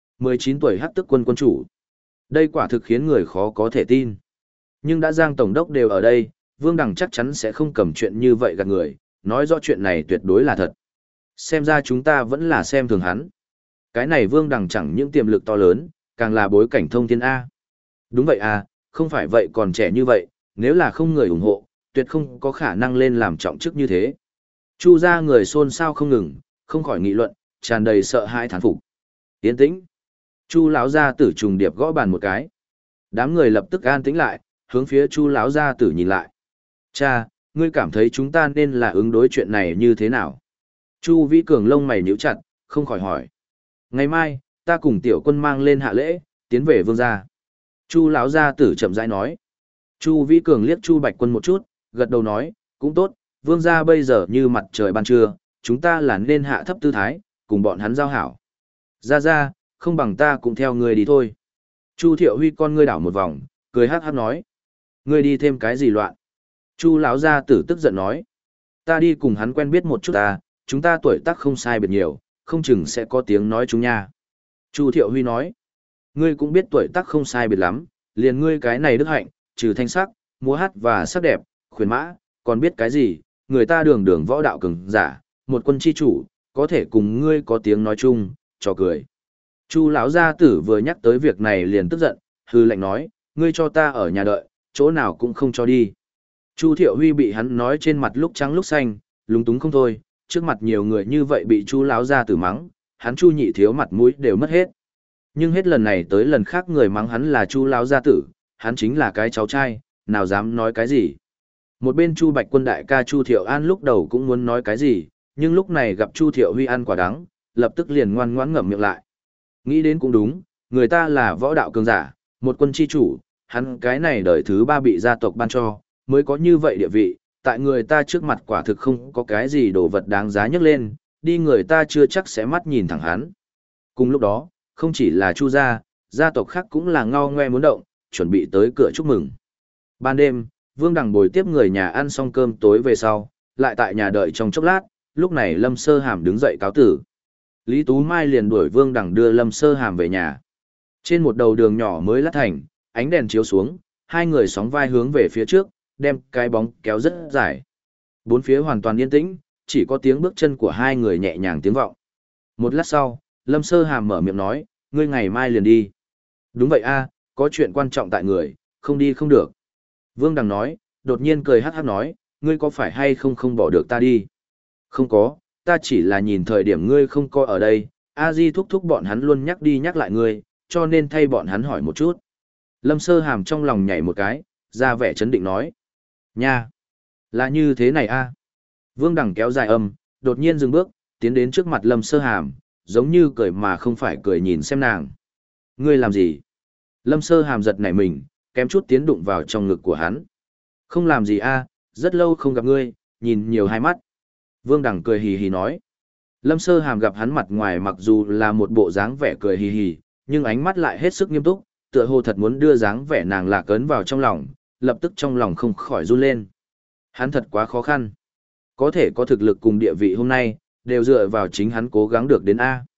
19 tuổi Hắc Tước quân quân chủ. Đây quả thực khiến người khó có thể tin. Nhưng đã Giang Tổng đốc đều ở đây, Vương Đằng chắc chắn sẽ không cầm chuyện như vậy gạt người, nói rõ chuyện này tuyệt đối là thật. Xem ra chúng ta vẫn là xem thường hắn. Cái này Vương Đằng chẳng những tiềm lực to lớn, càng là bối cảnh thông thiên A. Đúng vậy à, không phải vậy còn trẻ như vậy, nếu là không người ủng hộ, tuyệt không có khả năng lên làm trọng chức như thế. Chu ra người xôn xao không ngừng, không khỏi nghị luận, tràn đầy sợ hãi thán phục. Yên tĩnh. Chu lão gia tử trùng điệp gõ bàn một cái. Đám người lập tức an tĩnh lại, hướng phía Chu lão gia tử nhìn lại. Cha, ngươi cảm thấy chúng ta nên là ứng đối chuyện này như thế nào? Chu Vĩ Cường lông mày nhíu chặt, không khỏi hỏi. Ngày mai, ta cùng tiểu quân mang lên hạ lễ, tiến về vương gia. Chu lão gia tử chậm rãi nói. Chu Vĩ Cường liếc Chu Bạch Quân một chút, gật đầu nói, cũng tốt, vương gia bây giờ như mặt trời ban trưa, chúng ta là nên hạ thấp tư thái, cùng bọn hắn giao hảo. Ra, không bằng ta cũng theo ngươi đi thôi. Chu Thiệu Huy con ngươi đảo một vòng, cười hắc hắc nói. Ngươi đi thêm cái gì loạn? Chu lão gia tử tức giận nói. Ta đi cùng hắn quen biết một chút ta, chúng ta tuổi tác không sai biệt nhiều, không chừng sẽ có tiếng nói chúng nha. Chu Thiệu Huy nói. Ngươi cũng biết tuổi tác không sai biệt lắm, liền ngươi cái này đức hạnh, trừ thanh sắc, múa hát và sắc đẹp, khuyến mã, còn biết cái gì, người ta đường đường võ đạo cường giả, một quân chi chủ, có thể cùng ngươi có tiếng nói chung, trò cười. Chu lão gia tử vừa nhắc tới việc này liền tức giận, hư lệnh nói, ngươi cho ta ở nhà đợi, chỗ nào cũng không cho đi. Chu Thiệu Huy bị hắn nói trên mặt lúc trắng lúc xanh, lúng túng không thôi, trước mặt nhiều người như vậy bị Chu lão gia tử mắng, hắn Chu nhị thiếu mặt mũi đều mất hết. Nhưng hết lần này tới lần khác người mắng hắn là Chu lão gia tử, hắn chính là cái cháu trai, nào dám nói cái gì. Một bên Chu Bạch Quân đại ca Chu Thiệu An lúc đầu cũng muốn nói cái gì, nhưng lúc này gặp Chu Thiệu Huy ăn quả đắng, lập tức liền ngoan ngoãn ngậm miệng lại. Nghĩ đến cũng đúng, người ta là võ đạo cường giả, một quân chi chủ, hắn cái này đời thứ 3 bị gia tộc ban cho, mới có như vậy địa vị, tại người ta trước mặt quả thực không có cái gì đồ vật đáng giá nhấc lên, đi người ta chưa chắc sẽ mắt nhìn thẳng hắn. Cùng lúc đó, không chỉ là Chu gia, gia tộc khác cũng là ngao ngoe muốn động, chuẩn bị tới cửa chúc mừng. Ban đêm, Vương Đằng bồi tiếp người nhà ăn xong cơm tối về sau, lại tại nhà đợi trong chốc lát, lúc này Lâm Sơ Hàm đứng dậy cáo tử. Lý Tú Mai liền đuổi Vương Đằng đưa Lâm Sơ Hàm về nhà. Trên một đầu đường nhỏ mới lát thành, ánh đèn chiếu xuống, hai người sóng vai hướng về phía trước, đem cái bóng kéo rất dài. Bốn phía hoàn toàn yên tĩnh, chỉ có tiếng bước chân của hai người nhẹ nhàng tiếng vọng. Một lát sau, Lâm Sơ Hàm mở miệng nói, ngươi ngày mai liền đi. Đúng vậy a, có chuyện quan trọng tại người, không đi không được. Vương Đằng nói, đột nhiên cười hắc hắc nói, ngươi có phải hay không bỏ được ta đi? Không có, ta chỉ là nhìn thời điểm ngươi không có ở đây, A Di thúc thúc bọn hắn luôn nhắc đi nhắc lại ngươi, cho nên thay bọn hắn hỏi một chút. Lâm Sơ Hàm trong lòng nhảy một cái, ra vẻ chấn định nói. Nha! Là như thế này a. Vương Đằng kéo dài âm, đột nhiên dừng bước, tiến đến trước mặt Lâm Sơ Hàm, giống như cười mà không phải cười nhìn xem nàng. Ngươi làm gì? Lâm Sơ Hàm giật nảy mình, kém chút tiến đụng vào trong ngực của hắn. Không làm gì a, rất lâu không gặp ngươi, nhìn nhiều hai mắt. Vương Đằng cười hì hì nói. Lâm Sơ Hàm gặp hắn mặt ngoài mặc dù là một bộ dáng vẻ cười hì hì, nhưng ánh mắt lại hết sức nghiêm túc, tựa hồ thật muốn đưa dáng vẻ nàng lạc ấn vào trong lòng, lập tức trong lòng không khỏi run lên. Hắn thật quá khó khăn. Có thể có thực lực cùng địa vị hôm nay, đều dựa vào chính hắn cố gắng được đến A.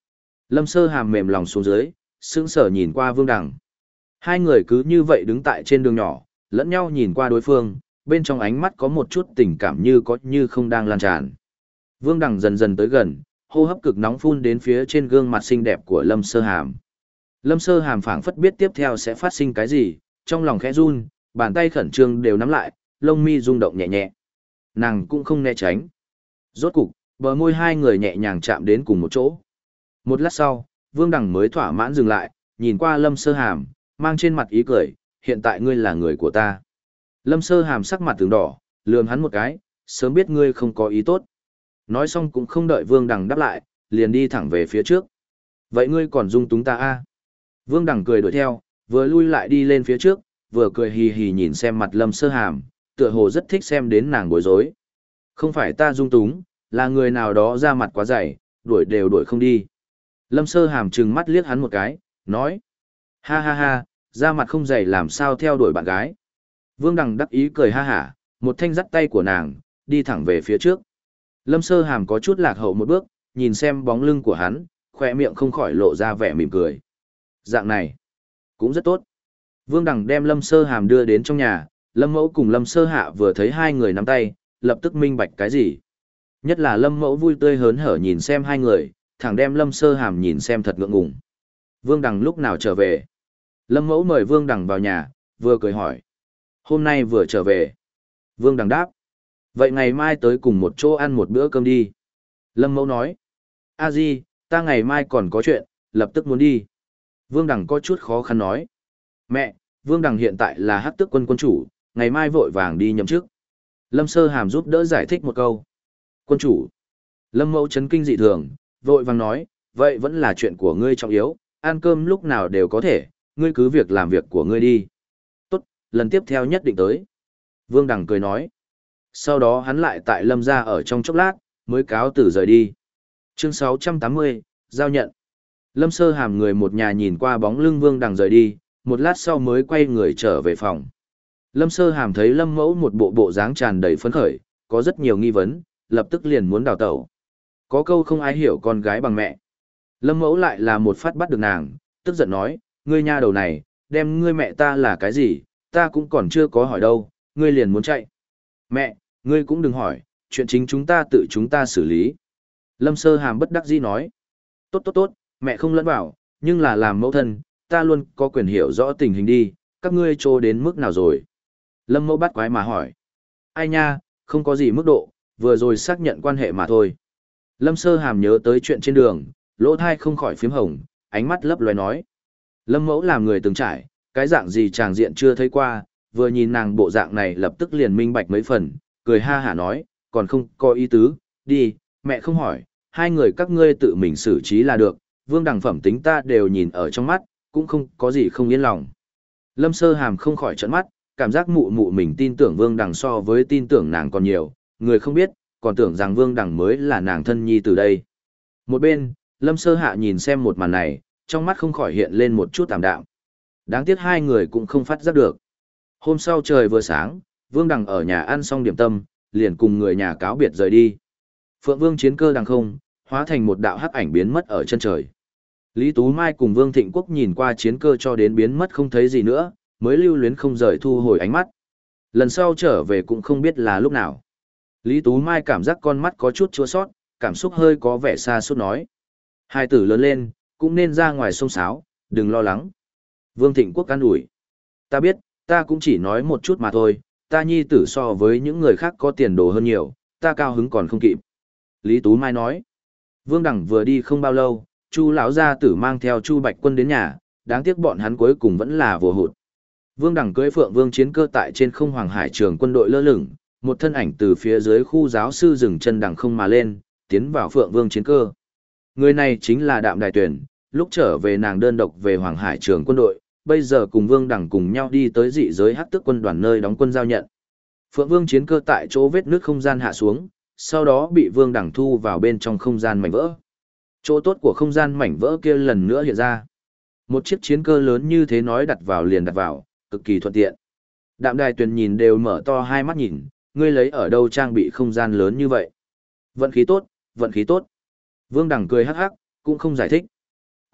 Lâm Sơ Hàm mềm lòng xuống dưới, sững sờ nhìn qua Vương Đằng. Hai người cứ như vậy đứng tại trên đường nhỏ, lẫn nhau nhìn qua đối phương, bên trong ánh mắt có một chút tình cảm như có như không đang lan tràn. Vương Đằng dần dần tới gần, hô hấp cực nóng phun đến phía trên gương mặt xinh đẹp của Lâm Sơ Hàm. Lâm Sơ Hàm phảng phất biết tiếp theo sẽ phát sinh cái gì, trong lòng khẽ run, bàn tay khẩn trương đều nắm lại, lông mi rung động nhẹ nhẹ. Nàng cũng không né tránh. Rốt cục, bờ môi hai người nhẹ nhàng chạm đến cùng một chỗ. Một lát sau, Vương Đằng mới thỏa mãn dừng lại, nhìn qua Lâm Sơ Hàm, mang trên mặt ý cười, hiện tại ngươi là người của ta. Lâm Sơ Hàm sắc mặt tướng đỏ, lườm hắn một cái, sớm biết ngươi không có ý tốt. Nói xong cũng không đợi Vương Đằng đáp lại, liền đi thẳng về phía trước. Vậy ngươi còn dung túng ta à? Vương Đằng cười đuổi theo, vừa lui lại đi lên phía trước, vừa cười hì hì nhìn xem mặt Lâm Sơ Hàm, tựa hồ rất thích xem đến nàng bối rối. Không phải ta dung túng, là người nào đó ra mặt quá dày, đuổi đều đuổi không đi. Lâm Sơ Hàm trừng mắt liếc hắn một cái, nói. Ha ha ha, ra mặt không dày làm sao theo đuổi bạn gái. Vương Đằng đắc ý cười ha hả, một thanh dắt tay của nàng, đi thẳng về phía trước. Lâm Sơ Hàm có chút lạc hậu một bước, nhìn xem bóng lưng của hắn, khỏe miệng không khỏi lộ ra vẻ mỉm cười. Dạng này, cũng rất tốt. Vương Đằng đem Lâm Sơ Hàm đưa đến trong nhà, Lâm Mẫu cùng Lâm Sơ Hạ vừa thấy hai người nắm tay, lập tức minh bạch cái gì. Nhất là Lâm Mẫu vui tươi hớn hở nhìn xem hai người, thẳng đem Lâm Sơ Hàm nhìn xem thật ngượng ngùng. Vương Đằng lúc nào trở về? Lâm Mẫu mời Vương Đằng vào nhà, vừa cười hỏi. Hôm nay vừa trở về. Vương Đằng đáp. Vậy ngày mai tới cùng một chỗ ăn một bữa cơm đi. Lâm Mẫu nói. A Di, ta ngày mai còn có chuyện, lập tức muốn đi. Vương Đằng có chút khó khăn nói. Mẹ, Vương Đằng hiện tại là Hắc Tước quân quân chủ, ngày mai vội vàng đi nhậm chức. Lâm Sơ Hàm giúp đỡ giải thích một câu. Quân chủ. Lâm Mẫu chấn kinh dị thường, vội vàng nói, vậy vẫn là chuyện của ngươi trọng yếu, ăn cơm lúc nào đều có thể, ngươi cứ việc làm việc của ngươi đi. Tốt, lần tiếp theo nhất định tới. Vương Đằng cười nói. Sau đó hắn lại tại Lâm gia ở trong chốc lát, mới cáo từ rời đi. Chương 680, giao nhận. Lâm Sơ Hàm người một nhà nhìn qua bóng lưng Vương Đằng rời đi, một lát sau mới quay người trở về phòng. Lâm Sơ Hàm thấy Lâm Mẫu một bộ dáng tràn đầy phấn khởi, có rất nhiều nghi vấn, lập tức liền muốn đào tẩu. Có câu không ai hiểu con gái bằng mẹ. Lâm Mẫu lại là một phát bắt được nàng, tức giận nói, ngươi nha đầu này, đem ngươi mẹ ta là cái gì, ta cũng còn chưa có hỏi đâu, ngươi liền muốn chạy. Mẹ, ngươi cũng đừng hỏi, chuyện chính chúng ta xử lý. Lâm Sơ Hàm bất đắc dĩ nói, tốt, mẹ không lẫn vào, nhưng là làm mẫu thân, ta luôn có quyền hiểu rõ tình hình đi, các ngươi trô đến mức nào rồi. Lâm Mẫu bắt quái mà hỏi, ai nha, không có gì mức độ, vừa rồi xác nhận quan hệ mà thôi. Lâm Sơ Hàm nhớ tới chuyện trên đường, lỗ thai không khỏi phím hồng, ánh mắt lấp loé nói. Lâm Mẫu làm người từng trải, cái dạng gì chàng diện chưa thấy qua, vừa nhìn nàng bộ dạng này lập tức liền minh bạch mấy phần, cười ha hả nói, còn không có ý tứ, đi, mẹ không hỏi, hai người các ngươi tự mình xử trí là được, Vương Đằng phẩm tính ta đều nhìn ở trong mắt, cũng không có gì không yên lòng. Lâm Sơ Hàm không khỏi trợn mắt, cảm giác mụ mụ mình tin tưởng Vương Đằng so với tin tưởng nàng còn nhiều, người không biết, còn tưởng rằng Vương Đằng mới là nàng thân nhi từ đây. Một bên, Lâm Sơ Hạ nhìn xem một màn này, trong mắt không khỏi hiện lên một chút tạm đạm. Đáng tiếc hai người cũng không phát giác được. Hôm sau trời vừa sáng, Vương Đằng ở nhà ăn xong điểm tâm, liền cùng người nhà cáo biệt rời đi. Phượng Vương chiến cơ đằng không, hóa thành một đạo hắc ảnh biến mất ở chân trời. Lý Tú Mai cùng Vương Thịnh Quốc nhìn qua chiến cơ cho đến biến mất không thấy gì nữa, mới lưu luyến không rời thu hồi ánh mắt. Lần sau trở về cũng không biết là lúc nào. Lý Tú Mai cảm giác con mắt có chút chua sót, cảm xúc hơi có vẻ xa suốt nói. Hai tử lớn lên, cũng nên ra ngoài sông sáo, đừng lo lắng. Vương Thịnh Quốc an ủi. Ta biết, ta cũng chỉ nói một chút mà thôi, ta nhi tử so với những người khác có tiền đồ hơn nhiều, ta cao hứng còn không kịp. Lý Tú Mai nói. Vương Đằng vừa đi không bao lâu, Chu lão gia tử mang theo Chu Bạch Quân đến nhà, đáng tiếc bọn hắn cuối cùng vẫn là vô hụt. Vương Đằng cưỡi Phượng Vương chiến cơ tại trên không Hoàng Hải trường quân đội lơ lửng, một thân ảnh từ phía dưới khu giáo sư dừng chân đằng không mà lên, tiến vào Phượng Vương chiến cơ. Người này chính là Đạm Đài Tuyển, lúc trở về nàng đơn độc về Hoàng Hải trường quân đội, bây giờ cùng Vương Đằng cùng nhau đi tới dị giới Hắc Tước quân đoàn nơi đóng quân giao nhận. Phượng Vương chiến cơ tại chỗ vết nước không gian hạ xuống, sau đó bị Vương Đằng thu vào bên trong không gian mảnh vỡ. Chỗ tốt của không gian mảnh vỡ kia lần nữa hiện ra. Một chiếc chiến cơ lớn như thế nói đặt vào liền đặt vào, cực kỳ thuận tiện. Đạm Đài Tuyền nhìn đều mở to hai mắt nhìn, ngươi lấy ở đâu trang bị không gian lớn như vậy? Vận khí tốt, vận khí tốt. Vương Đằng cười hắc hắc, cũng không giải thích.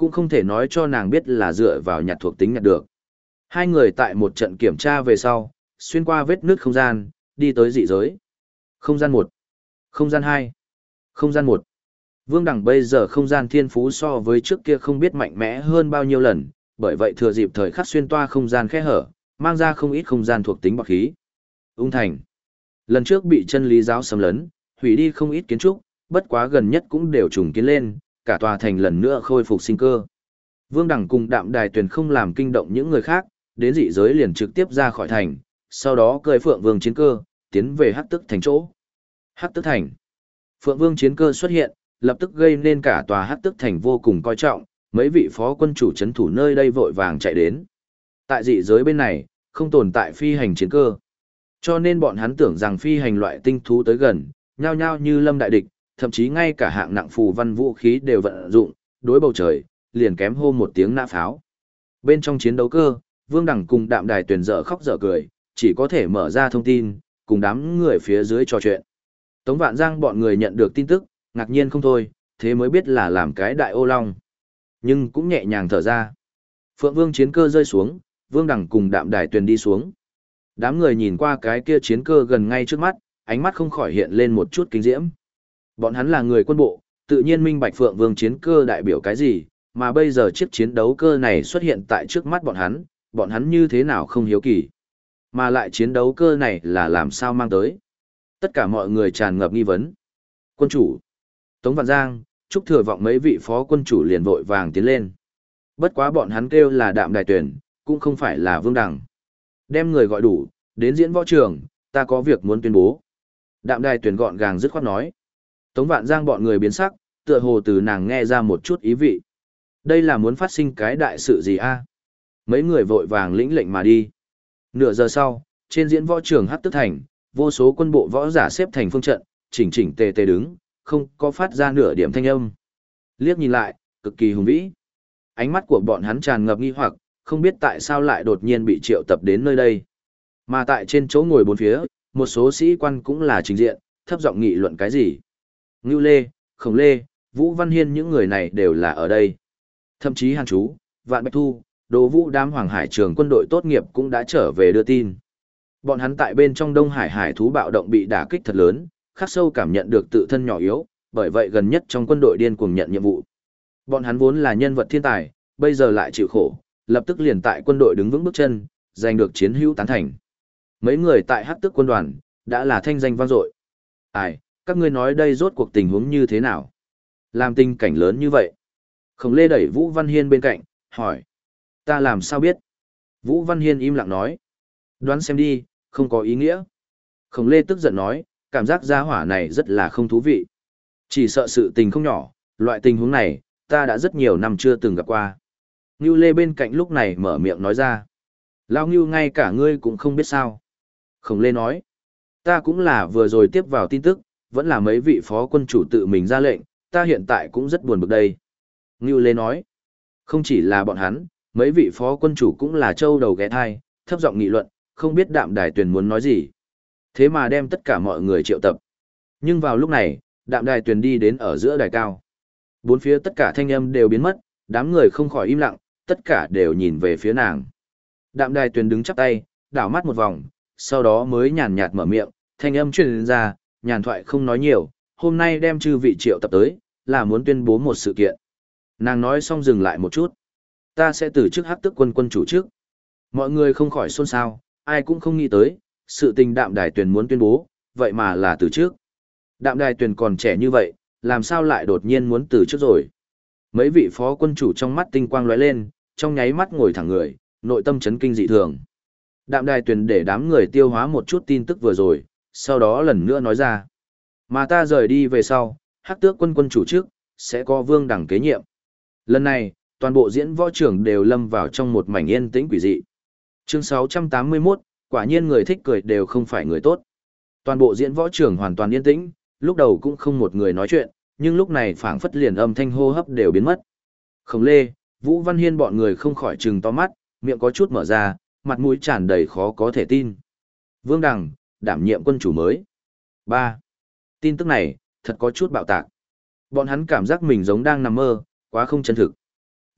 cũng không thể nói cho nàng biết là dựa vào nhặt thuộc tính nhặt được. Hai người tại một trận kiểm tra về sau, xuyên qua vết nứt không gian, đi tới dị giới. Không gian 1, không gian 2, không gian 1. Vương Đằng bây giờ không gian thiên phú so với trước kia không biết mạnh mẽ hơn bao nhiêu lần, bởi vậy thừa dịp thời khắc xuyên toa không gian khe hở, mang ra không ít không gian thuộc tính bạc khí. Ung thành. Lần trước bị chân lý giáo xâm lấn, hủy đi không ít kiến trúc, bất quá gần nhất cũng đều trùng kiến lên, cả tòa thành lần nữa khôi phục sinh cơ. Vương Đằng cùng Đạm Đài Tuyền không làm kinh động những người khác, đến dị giới liền trực tiếp ra khỏi thành, sau đó cưỡi Phượng Vương chiến cơ, tiến về Hắc Tức thành chỗ. Hắc Tức thành. Phượng Vương chiến cơ xuất hiện, lập tức gây nên cả tòa Hắc Tức thành vô cùng coi trọng, mấy vị phó quân chủ trấn thủ nơi đây vội vàng chạy đến. Tại dị giới bên này, không tồn tại phi hành chiến cơ. Cho nên bọn hắn tưởng rằng phi hành loại tinh thú tới gần, nhao nhao như lâm đại địch, thậm chí ngay cả hạng nặng phù văn vũ khí đều vận dụng, đối bầu trời, liền kém hô một tiếng nã pháo. Bên trong chiến đấu cơ, Vương Đằng cùng Đạm Đài Tuyền dở khóc dở cười, chỉ có thể mở ra thông tin, cùng đám người phía dưới trò chuyện. Tống Vạn Giang bọn người nhận được tin tức, ngạc nhiên không thôi, thế mới biết là làm cái đại ô long. Nhưng cũng nhẹ nhàng thở ra. Phượng Vương chiến cơ rơi xuống, Vương Đằng cùng Đạm Đài Tuyền đi xuống. Đám người nhìn qua cái kia chiến cơ gần ngay trước mắt, ánh mắt không khỏi hiện lên một chút kinh diễm. Bọn hắn là người quân bộ, tự nhiên minh bạch Phượng Vương chiến cơ đại biểu cái gì, mà bây giờ chiếc chiến đấu cơ này xuất hiện tại trước mắt bọn hắn như thế nào không hiếu kỳ. Mà lại chiến đấu cơ này là làm sao mang tới. Tất cả mọi người tràn ngập nghi vấn. Quân chủ, Tống Vạn Giang, Trúc Thừa Vọng mấy vị phó quân chủ liền vội vàng tiến lên. Bất quá bọn hắn kêu là Đạm Đài Tuyền, cũng không phải là Vương Đằng. Đem người gọi đủ, đến diễn võ trường, ta có việc muốn tuyên bố. Đạm Đài Tuyền gọn gàng dứt khoát nói. Tống Vạn Giang bọn người biến sắc, tựa hồ từ nàng nghe ra một chút ý vị. Đây là muốn phát sinh cái đại sự gì a? Mấy người vội vàng lĩnh lệnh mà đi. Nửa giờ sau, trên diễn võ trường Hắc Tức thành, vô số quân bộ võ giả xếp thành phương trận, chỉnh chỉnh tề tề đứng, không có phát ra nửa điểm thanh âm. Liếc nhìn lại, cực kỳ hùng vĩ. Ánh mắt của bọn hắn tràn ngập nghi hoặc, không biết tại sao lại đột nhiên bị triệu tập đến nơi đây. Mà tại trên chỗ ngồi bốn phía, một số sĩ quan cũng là trình diện, thấp giọng nghị luận cái gì. Ngưu Lê, Khổng Lê, Vũ Văn Hiên những người này đều là ở đây. Thậm chí Hàn Chú, Vạn Bạch Thu, Đỗ Vũ đám Hoàng Hải trường quân đội tốt nghiệp cũng đã trở về đưa tin. Bọn hắn tại bên trong Đông Hải hải thú bạo động bị đả kích thật lớn, khắc sâu cảm nhận được tự thân nhỏ yếu, bởi vậy gần nhất trong quân đội điên cuồng nhận nhiệm vụ. Bọn hắn vốn là nhân vật thiên tài, bây giờ lại chịu khổ, lập tức liền tại quân đội đứng vững bước chân, giành được chiến hữu tán thành. Mấy người tại Hắc Tức quân đoàn đã là thanh danh vang dội. Ai, các ngươi nói đây rốt cuộc tình huống như thế nào? Làm tình cảnh lớn như vậy. Khổng Lê đẩy Vũ Văn Hiên bên cạnh, hỏi. Ta làm sao biết? Vũ Văn Hiên im lặng nói. Đoán xem đi, không có ý nghĩa. Khổng Lê tức giận nói, cảm giác gia hỏa này rất là không thú vị. Chỉ sợ sự tình không nhỏ, loại tình huống này, ta đã rất nhiều năm chưa từng gặp qua. Ngưu Lê bên cạnh lúc này mở miệng nói ra. Lao Ngưu ngay cả ngươi cũng không biết sao. Khổng Lê nói. Ta cũng là vừa rồi tiếp vào tin tức, vẫn là mấy vị phó quân chủ tự mình ra lệnh, ta hiện tại cũng rất buồn bực đây. Ngưu Lê nói. Không chỉ là bọn hắn, mấy vị phó quân chủ cũng là trâu đầu ghé thai, thấp giọng nghị luận, không biết Đạm Đài Tuyền muốn nói gì. Thế mà đem tất cả mọi người triệu tập. Nhưng vào lúc này, Đạm Đài Tuyền đi đến ở giữa đài cao. Bốn phía tất cả thanh âm đều biến mất, đám người không khỏi im lặng, tất cả đều nhìn về phía nàng. Đạm Đài Tuyền đứng chắp tay, đảo mắt một vòng, sau đó mới nhàn nhạt mở miệng, thanh âm truyền ra, nhàn thoại không nói nhiều, hôm nay đem chư vị triệu tập tới, là muốn tuyên bố một sự kiện. Nàng nói xong dừng lại một chút. Ta sẽ từ chức Hắc Tức quân quân chủ trước. Mọi người không khỏi xôn xao, ai cũng không nghĩ tới, sự tình Đạm Đài Tuyền muốn tuyên bố, vậy mà là từ trước. Đạm Đài Tuyền còn trẻ như vậy, làm sao lại đột nhiên muốn từ trước rồi. Mấy vị phó quân chủ trong mắt tinh quang lóe lên, trong nháy mắt ngồi thẳng người, nội tâm chấn kinh dị thường. Đạm Đài Tuyền để đám người tiêu hóa một chút tin tức vừa rồi, sau đó lần nữa nói ra. Mà ta rời đi về sau, Hắc Tước quân quân chủ trước, sẽ có Vương Đằng kế nhiệm. Lần này, toàn bộ diễn võ trường đều lâm vào trong một mảnh yên tĩnh quỷ dị. Chương 681, quả nhiên người thích cười đều không phải người tốt. Toàn bộ diễn võ trường hoàn toàn yên tĩnh, lúc đầu cũng không một người nói chuyện, nhưng lúc này phảng phất liền âm thanh hô hấp đều biến mất. Khổng Lê, Vũ Văn Hiên bọn người không khỏi trừng to mắt, miệng có chút mở ra, mặt mũi tràn đầy khó có thể tin. Vương Đằng, đảm nhiệm quân chủ mới. 3. Tin tức này, thật có chút bạo tạc. Bọn hắn cảm giác mình giống đang nằm mơ, quá không chân thực.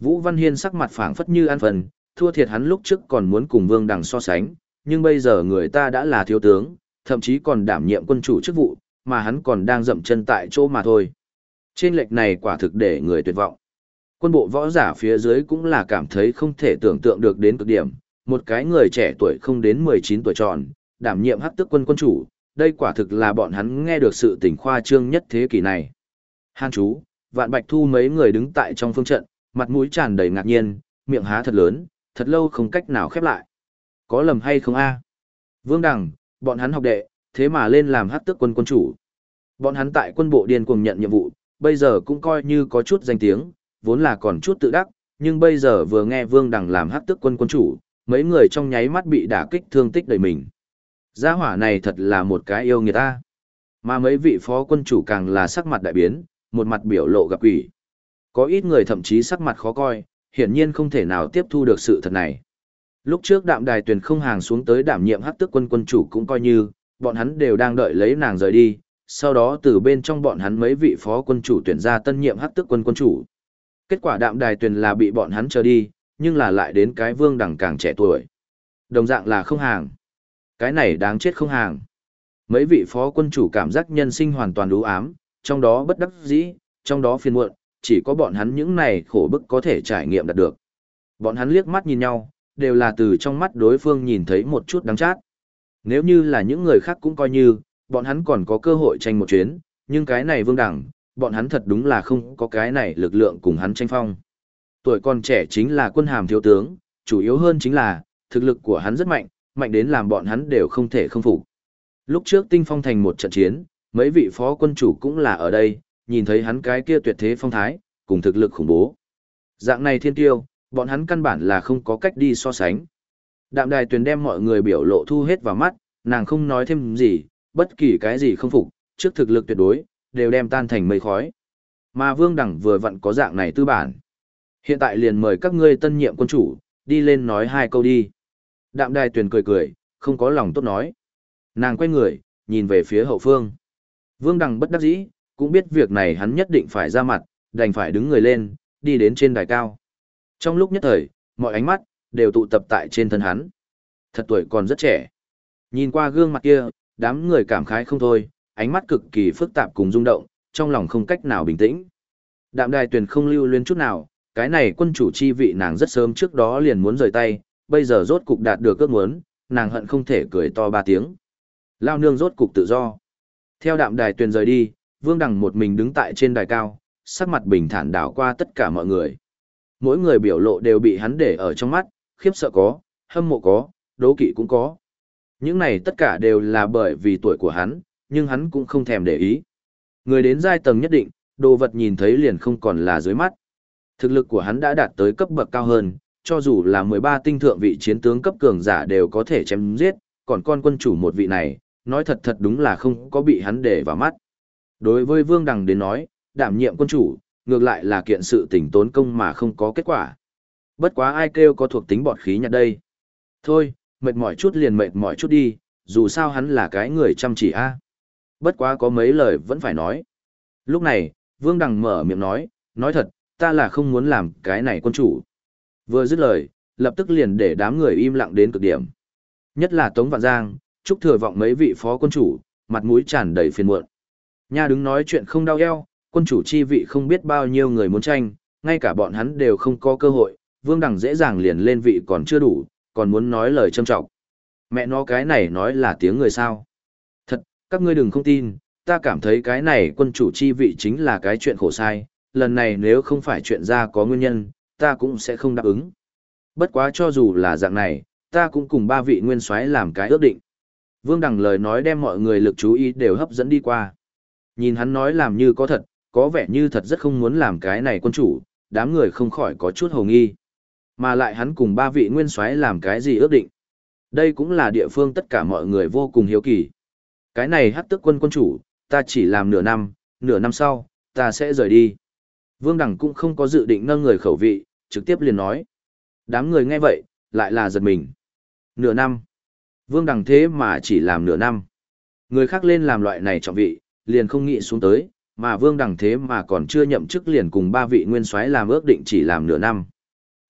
Vũ Văn Hiên sắc mặt phảng phất như ăn phần, thua thiệt hắn lúc trước còn muốn cùng Vương Đằng so sánh, nhưng bây giờ người ta đã là thiếu tướng, thậm chí còn đảm nhiệm quân chủ chức vụ, mà hắn còn đang dậm chân tại chỗ mà thôi. Trên lệch này quả thực để người tuyệt vọng. Quân bộ võ giả phía dưới cũng là cảm thấy không thể tưởng tượng được đến cực điểm, một cái người trẻ tuổi không đến 19 tuổi tròn, đảm nhiệm hắc tước quân quân chủ, đây quả thực là bọn hắn nghe được sự tình khoa trương nhất thế kỷ này. Hàn chú, Vạn Bạch Thu mấy người đứng tại trong phương trận, mặt mũi tràn đầy ngạc nhiên, miệng há thật lớn, thật lâu không cách nào khép lại. Có lầm hay không a? Vương Đằng, bọn hắn học đệ, thế mà lên làm hắc tước quân quân chủ. Bọn hắn tại quân bộ điên cuồng nhận nhiệm vụ, bây giờ cũng coi như có chút danh tiếng, vốn là còn chút tự đắc, nhưng bây giờ vừa nghe Vương Đằng làm hắc tước quân quân chủ, mấy người trong nháy mắt bị đả kích thương tích đầy mình. Gia hỏa này thật là một cái yêu người ta. Mà mấy vị phó quân chủ càng là sắc mặt đại biến, một mặt biểu lộ gặp quỷ. Có ít người thậm chí sắc mặt khó coi, hiển nhiên không thể nào tiếp thu được sự thật này. Lúc trước Đạm Đài Tuyền không hàng xuống tới đảm nhiệm hắc tước quân quân chủ cũng coi như, bọn hắn đều đang đợi lấy nàng rời đi, sau đó từ bên trong bọn hắn mấy vị phó quân chủ tuyển ra tân nhiệm hắc tước quân quân chủ. Kết quả Đạm Đài Tuyền là bị bọn hắn chờ đi, nhưng là lại đến cái Vương Đằng càng trẻ tuổi. Đồng dạng là không hàng. Cái này đáng chết không hàng. Mấy vị phó quân chủ cảm giác nhân sinh hoàn toàn u ám, trong đó bất đắc dĩ, trong đó phiền muộn, chỉ có bọn hắn những này khổ bức có thể trải nghiệm đạt được. Bọn hắn liếc mắt nhìn nhau, đều là từ trong mắt đối phương nhìn thấy một chút đắng chát. Nếu như là những người khác cũng coi như, bọn hắn còn có cơ hội tranh một chuyến, nhưng cái này Vương Đằng, bọn hắn thật đúng là không có cái này lực lượng cùng hắn tranh phong. Tuổi còn trẻ chính là quân hàm thiếu tướng, chủ yếu hơn chính là, thực lực của hắn rất mạnh, mạnh đến làm bọn hắn đều không thể không phục. Lúc trước Tinh Phong thành một trận chiến, mấy vị phó quân chủ cũng là ở đây, nhìn thấy hắn cái kia tuyệt thế phong thái, cùng thực lực khủng bố. Dạng này thiên tiêu, bọn hắn căn bản là không có cách đi so sánh. Đạm Đài Tuyền đem mọi người biểu lộ thu hết vào mắt, nàng không nói thêm gì, bất kỳ cái gì không phục, trước thực lực tuyệt đối, đều đem tan thành mây khói. Mà Vương Đằng vừa vặn có dạng này tư bản. Hiện tại liền mời các ngươi tân nhiệm quân chủ, đi lên nói 2 câu đi. Đạm Đài Tuyền cười cười, không có lòng tốt nói. Nàng quay người, nhìn về phía hậu phương. Vương Đằng bất đắc dĩ, cũng biết việc này hắn nhất định phải ra mặt, đành phải đứng người lên, đi đến trên đài cao. Trong lúc nhất thời, mọi ánh mắt, đều tụ tập tại trên thân hắn. Thật tuổi còn rất trẻ. Nhìn qua gương mặt kia, đám người cảm khái không thôi, ánh mắt cực kỳ phức tạp cùng rung động, trong lòng không cách nào bình tĩnh. Đạm Đài Tuyền không lưu luyến chút nào, cái này quân chủ chi vị nàng rất sớm trước đó liền muốn rời tay, bây giờ rốt cục đạt được ước muốn, nàng hận không thể cười to 3 tiếng. Lao nương rốt cục tự do. Theo Đạm Đài Tuyền rời đi, Vương Đằng một mình đứng tại trên đài cao, sắc mặt bình thản đảo qua tất cả mọi người. Mỗi người biểu lộ đều bị hắn để ở trong mắt, khiếp sợ có, hâm mộ có, đố kỵ cũng có. Những này tất cả đều là bởi vì tuổi của hắn, nhưng hắn cũng không thèm để ý. Người đến giai tầng nhất định, đồ vật nhìn thấy liền không còn là dưới mắt. Thực lực của hắn đã đạt tới cấp bậc cao hơn, cho dù là 13 tinh thượng vị chiến tướng cấp cường giả đều có thể chém giết, còn con quân chủ một vị này, nói thật thật đúng là không có bị hắn để vào mắt. Đối với Vương Đằng đến nói, đảm nhiệm quân chủ, ngược lại là kiện sự tình tốn công mà không có kết quả. Bất quá ai kêu có thuộc tính bọt khí nhặt đây. Thôi, mệt mỏi chút liền mệt mỏi chút đi, dù sao hắn là cái người chăm chỉ a. Bất quá có mấy lời vẫn phải nói. Lúc này, Vương Đằng mở miệng nói thật, ta là không muốn làm cái này quân chủ. Vừa dứt lời, lập tức liền để đám người im lặng đến cực điểm. Nhất là Tống Vạn Giang, Trúc Thừa Vọng mấy vị phó quân chủ, mặt mũi tràn đầy phiền muộn. Nha đứng nói chuyện không đau eo, quân chủ chi vị không biết bao nhiêu người muốn tranh, ngay cả bọn hắn đều không có cơ hội, Vương Đằng dễ dàng liền lên vị còn chưa đủ, còn muốn nói lời châm trọng. Mẹ nó cái này nói là tiếng người sao? Thật, các ngươi đừng không tin, ta cảm thấy cái này quân chủ chi vị chính là cái chuyện khổ sai, lần này nếu không phải chuyện ra có nguyên nhân, ta cũng sẽ không đáp ứng. Bất quá cho dù là dạng này, ta cũng cùng 3 vị nguyên soái làm cái ước định. Vương Đằng lời nói đem mọi người lực chú ý đều hấp dẫn đi qua. Nhìn hắn nói làm như có thật, có vẻ như thật rất không muốn làm cái này quân chủ, đám người không khỏi có chút hồ nghi. Mà lại hắn cùng 3 vị nguyên soái làm cái gì ước định. Đây cũng là địa phương tất cả mọi người vô cùng hiếu kỳ. Cái này hắc tước quân quân chủ, ta chỉ làm nửa năm sau, ta sẽ rời đi. Vương Đằng cũng không có dự định nâng người khẩu vị, trực tiếp liền nói. Đám người nghe vậy, lại là giật mình. Nửa năm. Vương Đằng thế mà chỉ làm nửa năm. Người khác lên làm loại này trọng vị, liền không nghĩ xuống tới, mà Vương Đằng thế mà còn chưa nhậm chức liền cùng 3 vị nguyên soái làm ước định chỉ làm nửa năm.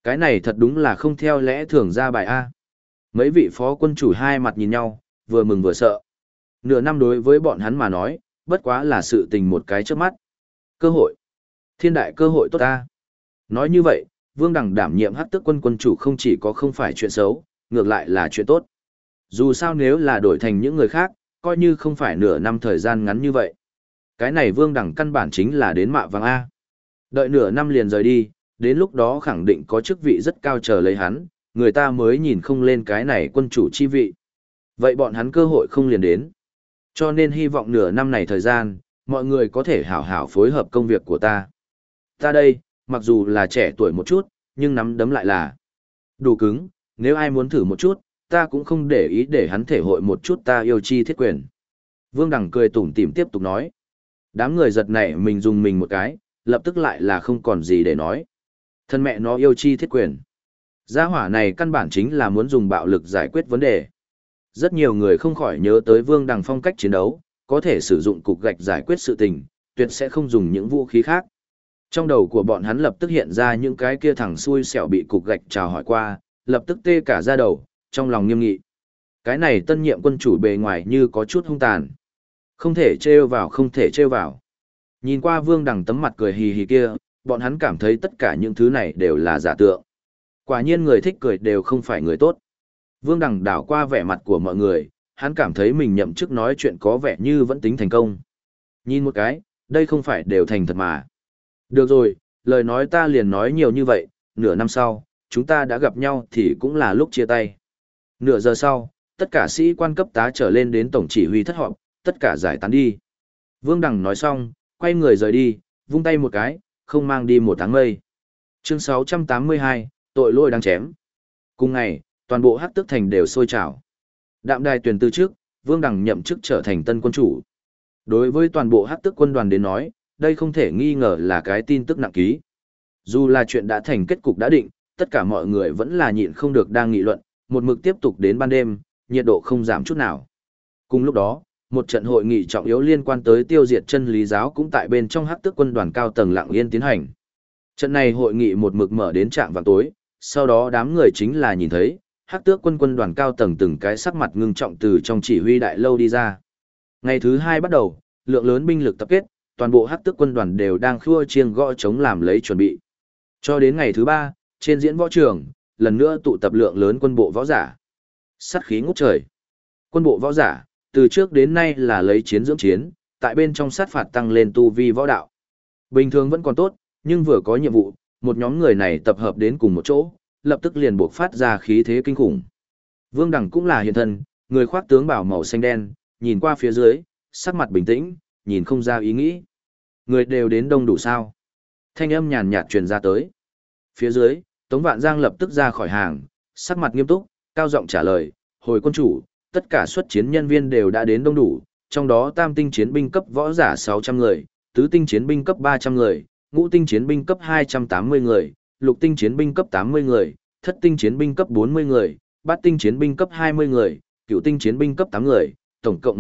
Cái này thật đúng là không theo lẽ thường ra bài A. Mấy vị phó quân chủ hai mặt nhìn nhau, vừa mừng vừa sợ. Nửa năm đối với bọn hắn mà nói, bất quá là sự tình một cái trước mắt. Cơ hội. Thiên đại cơ hội tốt ta. Nói như vậy, Vương Đằng đảm nhiệm Hắc Tước quân quân chủ không chỉ có không phải chuyện xấu, ngược lại là chuyện tốt. Dù sao nếu là đổi thành những người khác, coi như không phải nửa năm thời gian ngắn như vậy. Cái này Vương Đằng căn bản chính là đến mạ vàng A. Đợi nửa năm liền rời đi, đến lúc đó khẳng định có chức vị rất cao chờ lấy hắn, người ta mới nhìn không lên cái này quân chủ chi vị. Vậy bọn hắn cơ hội không liền đến. Cho nên hy vọng nửa năm này thời gian, mọi người có thể hảo hảo phối hợp công việc của ta. Ta đây, mặc dù là trẻ tuổi một chút, nhưng nắm đấm lại là đủ cứng, nếu ai muốn thử một chút, ta cũng không để ý để hắn thể hội một chút ta yêu chi thiết quyền. Vương Đằng cười tủm tỉm tiếp tục nói. Đám người giật nảy mình dùng mình một cái, lập tức lại là không còn gì để nói. Thân mẹ nó yêu chi thiết quyền. Gia hỏa này căn bản chính là muốn dùng bạo lực giải quyết vấn đề. Rất nhiều người không khỏi nhớ tới Vương Đằng phong cách chiến đấu, có thể sử dụng cục gạch giải quyết sự tình, tuyệt sẽ không dùng những vũ khí khác. Trong đầu của bọn hắn lập tức hiện ra những cái kia thằng xui xẻo bị cục gạch chào hỏi qua, lập tức tê cả da đầu, trong lòng nghiêm nghị. Cái này tân nhiệm quân chủ bề ngoài như có chút hung tàn. Không thể trêu vào, không thể trêu vào. Nhìn qua Vương Đằng tấm mặt cười hì hì kia, bọn hắn cảm thấy tất cả những thứ này đều là giả tượng. Quả nhiên người thích cười đều không phải người tốt. Vương Đằng đảo qua vẻ mặt của mọi người, hắn cảm thấy mình nhậm chức nói chuyện có vẻ như vẫn tính thành công. Nhìn một cái, đây không phải đều thành thật mà. Được rồi, lời nói ta liền nói nhiều như vậy, nửa năm sau, chúng ta đã gặp nhau thì cũng là lúc chia tay. Nửa giờ sau, tất cả sĩ quan cấp tá trở lên đến tổng chỉ huy thất họp, tất cả giải tán đi. Vương Đằng nói xong, quay người rời đi, vung tay một cái, không mang đi một tháng mây. Chương 682, tội lỗi đáng chém. Cùng ngày, toàn bộ Hắc Tước thành đều sôi trào. Đạm đài tuyển từ trước, Vương Đằng nhậm chức trở thành tân quân chủ. Đối với toàn bộ Hắc Tước quân đoàn đến nói, đây không thể nghi ngờ là cái tin tức nặng ký. Dù là chuyện đã thành kết cục đã định, tất cả mọi người vẫn là nhịn không được đang nghị luận, một mực tiếp tục đến ban đêm, nhiệt độ không giảm chút nào. Cùng lúc đó, một trận hội nghị trọng yếu liên quan tới tiêu diệt chân lý giáo cũng tại bên trong Hắc Tước quân đoàn cao tầng lặng yên tiến hành. Trận này hội nghị một mực mở đến trạm vào tối, sau đó đám người chính là nhìn thấy, Hắc Tước quân đoàn cao tầng từng cái sắc mặt ngưng trọng từ trong chỉ huy đại lâu đi ra. Ngày thứ 2 bắt đầu, lượng lớn binh lực tập kết, toàn bộ Hắc Tước quân đoàn đều đang khua chiêng gõ trống làm lấy chuẩn bị. Cho đến ngày thứ 3, trên diễn võ trường, lần nữa tụ tập lượng lớn quân bộ võ giả. Sát khí ngút trời. Quân bộ võ giả, từ trước đến nay là lấy chiến dưỡng chiến, tại bên trong sát phạt tăng lên tu vi võ đạo. Bình thường vẫn còn tốt, nhưng vừa có nhiệm vụ, một nhóm người này tập hợp đến cùng một chỗ, lập tức liền buộc phát ra khí thế kinh khủng. Vương Đằng cũng là hiện thân, người khoác tướng bảo màu xanh đen, nhìn qua phía dưới, sắc mặt bình tĩnh, nhìn không ra ý nghĩ. Người đều đến đông đủ sao? Thanh âm nhàn nhạt truyền ra tới. Phía dưới, Tống Vạn Giang lập tức ra khỏi hàng, sắc mặt nghiêm túc, cao giọng trả lời, hồi quân chủ, tất cả xuất chiến nhân viên đều đã đến đông đủ, trong đó tam tinh chiến binh cấp võ giả 600 người, tứ tinh chiến binh cấp 300 người, ngũ tinh chiến binh cấp 280 người, lục tinh chiến binh cấp 80 người, thất tinh chiến binh cấp 40 người, bát tinh chiến binh cấp 20 người, cửu tinh chiến binh cấp 8 người, tổng cộng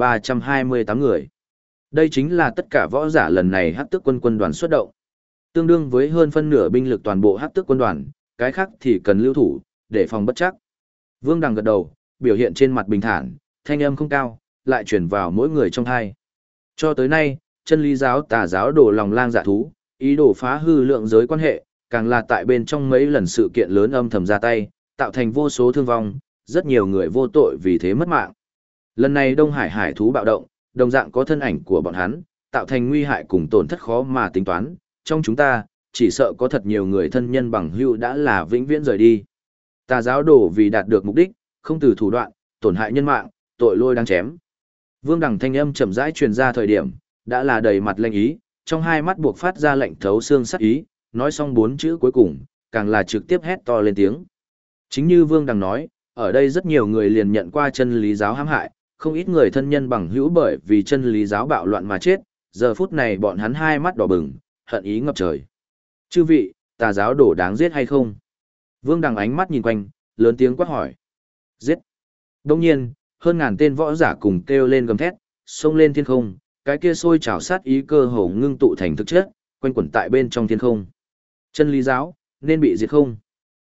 1.328 người. Đây chính là tất cả võ giả lần này Hắc Tước quân đoàn xuất động. Tương đương với hơn phân nửa binh lực toàn bộ Hắc Tước quân đoàn, cái khác thì cần lưu thủ, để phòng bất chắc. Vương Đằng gật đầu, biểu hiện trên mặt bình thản, thanh âm không cao, lại truyền vào mỗi người trong tai. Cho tới nay, chân lý giáo tà giáo đổ lòng lang dạ thú, ý đồ phá hư lượng giới quan hệ, càng là tại bên trong mấy lần sự kiện lớn âm thầm ra tay, tạo thành vô số thương vong, rất nhiều người vô tội vì thế mất mạng. Lần này Đông Hải hải thú bạo động, đồng dạng có thân ảnh của bọn hắn, tạo thành nguy hại cùng tổn thất khó mà tính toán, trong chúng ta, chỉ sợ có thật nhiều người thân nhân bằng hữu đã là vĩnh viễn rời đi. Tà giáo đổ vì đạt được mục đích, không từ thủ đoạn, tổn hại nhân mạng, tội lỗi đáng chém. Vương Đằng thanh âm chậm rãi truyền ra thời điểm, đã là đầy mặt lệnh ý, trong hai mắt buộc phát ra lệnh thấu xương sắc ý, nói xong 4 chữ cuối cùng, càng là trực tiếp hét to lên tiếng. Chính như Vương Đằng nói, ở đây rất nhiều người liền nhận qua chân lý giáo hãm hại, không ít người thân nhân bằng hữu bởi vì chân lý giáo bạo loạn mà chết, giờ phút này bọn hắn hai mắt đỏ bừng, hận ý ngập trời. Chư vị, tà giáo đổ đáng giết hay không? Vương Đằng ánh mắt nhìn quanh, lớn tiếng quát hỏi. Giết! Đông nhiên, hơn ngàn tên võ giả cùng kêu lên gầm thét, xông lên thiên không, cái kia sôi trào sát ý cơ hồ ngưng tụ thành thực chất, quanh quẩn tại bên trong thiên không. Chân lý giáo, nên bị diệt không?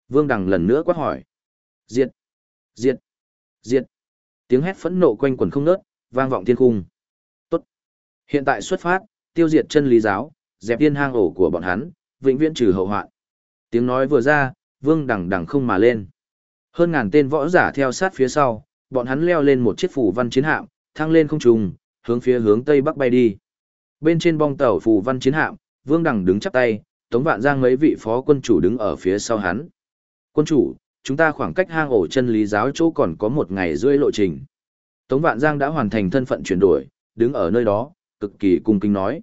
Vương Đằng lần nữa quát hỏi. Diệt! Diệt! Diệt! Tiếng hét phẫn nộ quanh quần không ngớt, vang vọng thiên cung. Tốt! Hiện tại xuất phát, tiêu diệt chân lý giáo, dẹp yên hang ổ của bọn hắn, vĩnh viễn trừ hậu hoạn. Tiếng nói vừa ra, Vương Đằng đằng không mà lên. Hơn ngàn tên võ giả theo sát phía sau, bọn hắn leo lên một chiếc phù văn chiến hạm, thăng lên không trung, hướng tây bắc bay đi. Bên trên bong tàu phù văn chiến hạm, Vương Đằng đứng chắp tay, Tống Vạn Giang mấy vị phó quân chủ đứng ở phía sau hắn. Quân chủ, chúng ta khoảng cách hang ổ chân lý giáo chỗ còn có 1 ngày rưỡi lộ trình. Tống Vạn Giang đã hoàn thành thân phận chuyển đổi, đứng ở nơi đó, cực kỳ cung kính nói.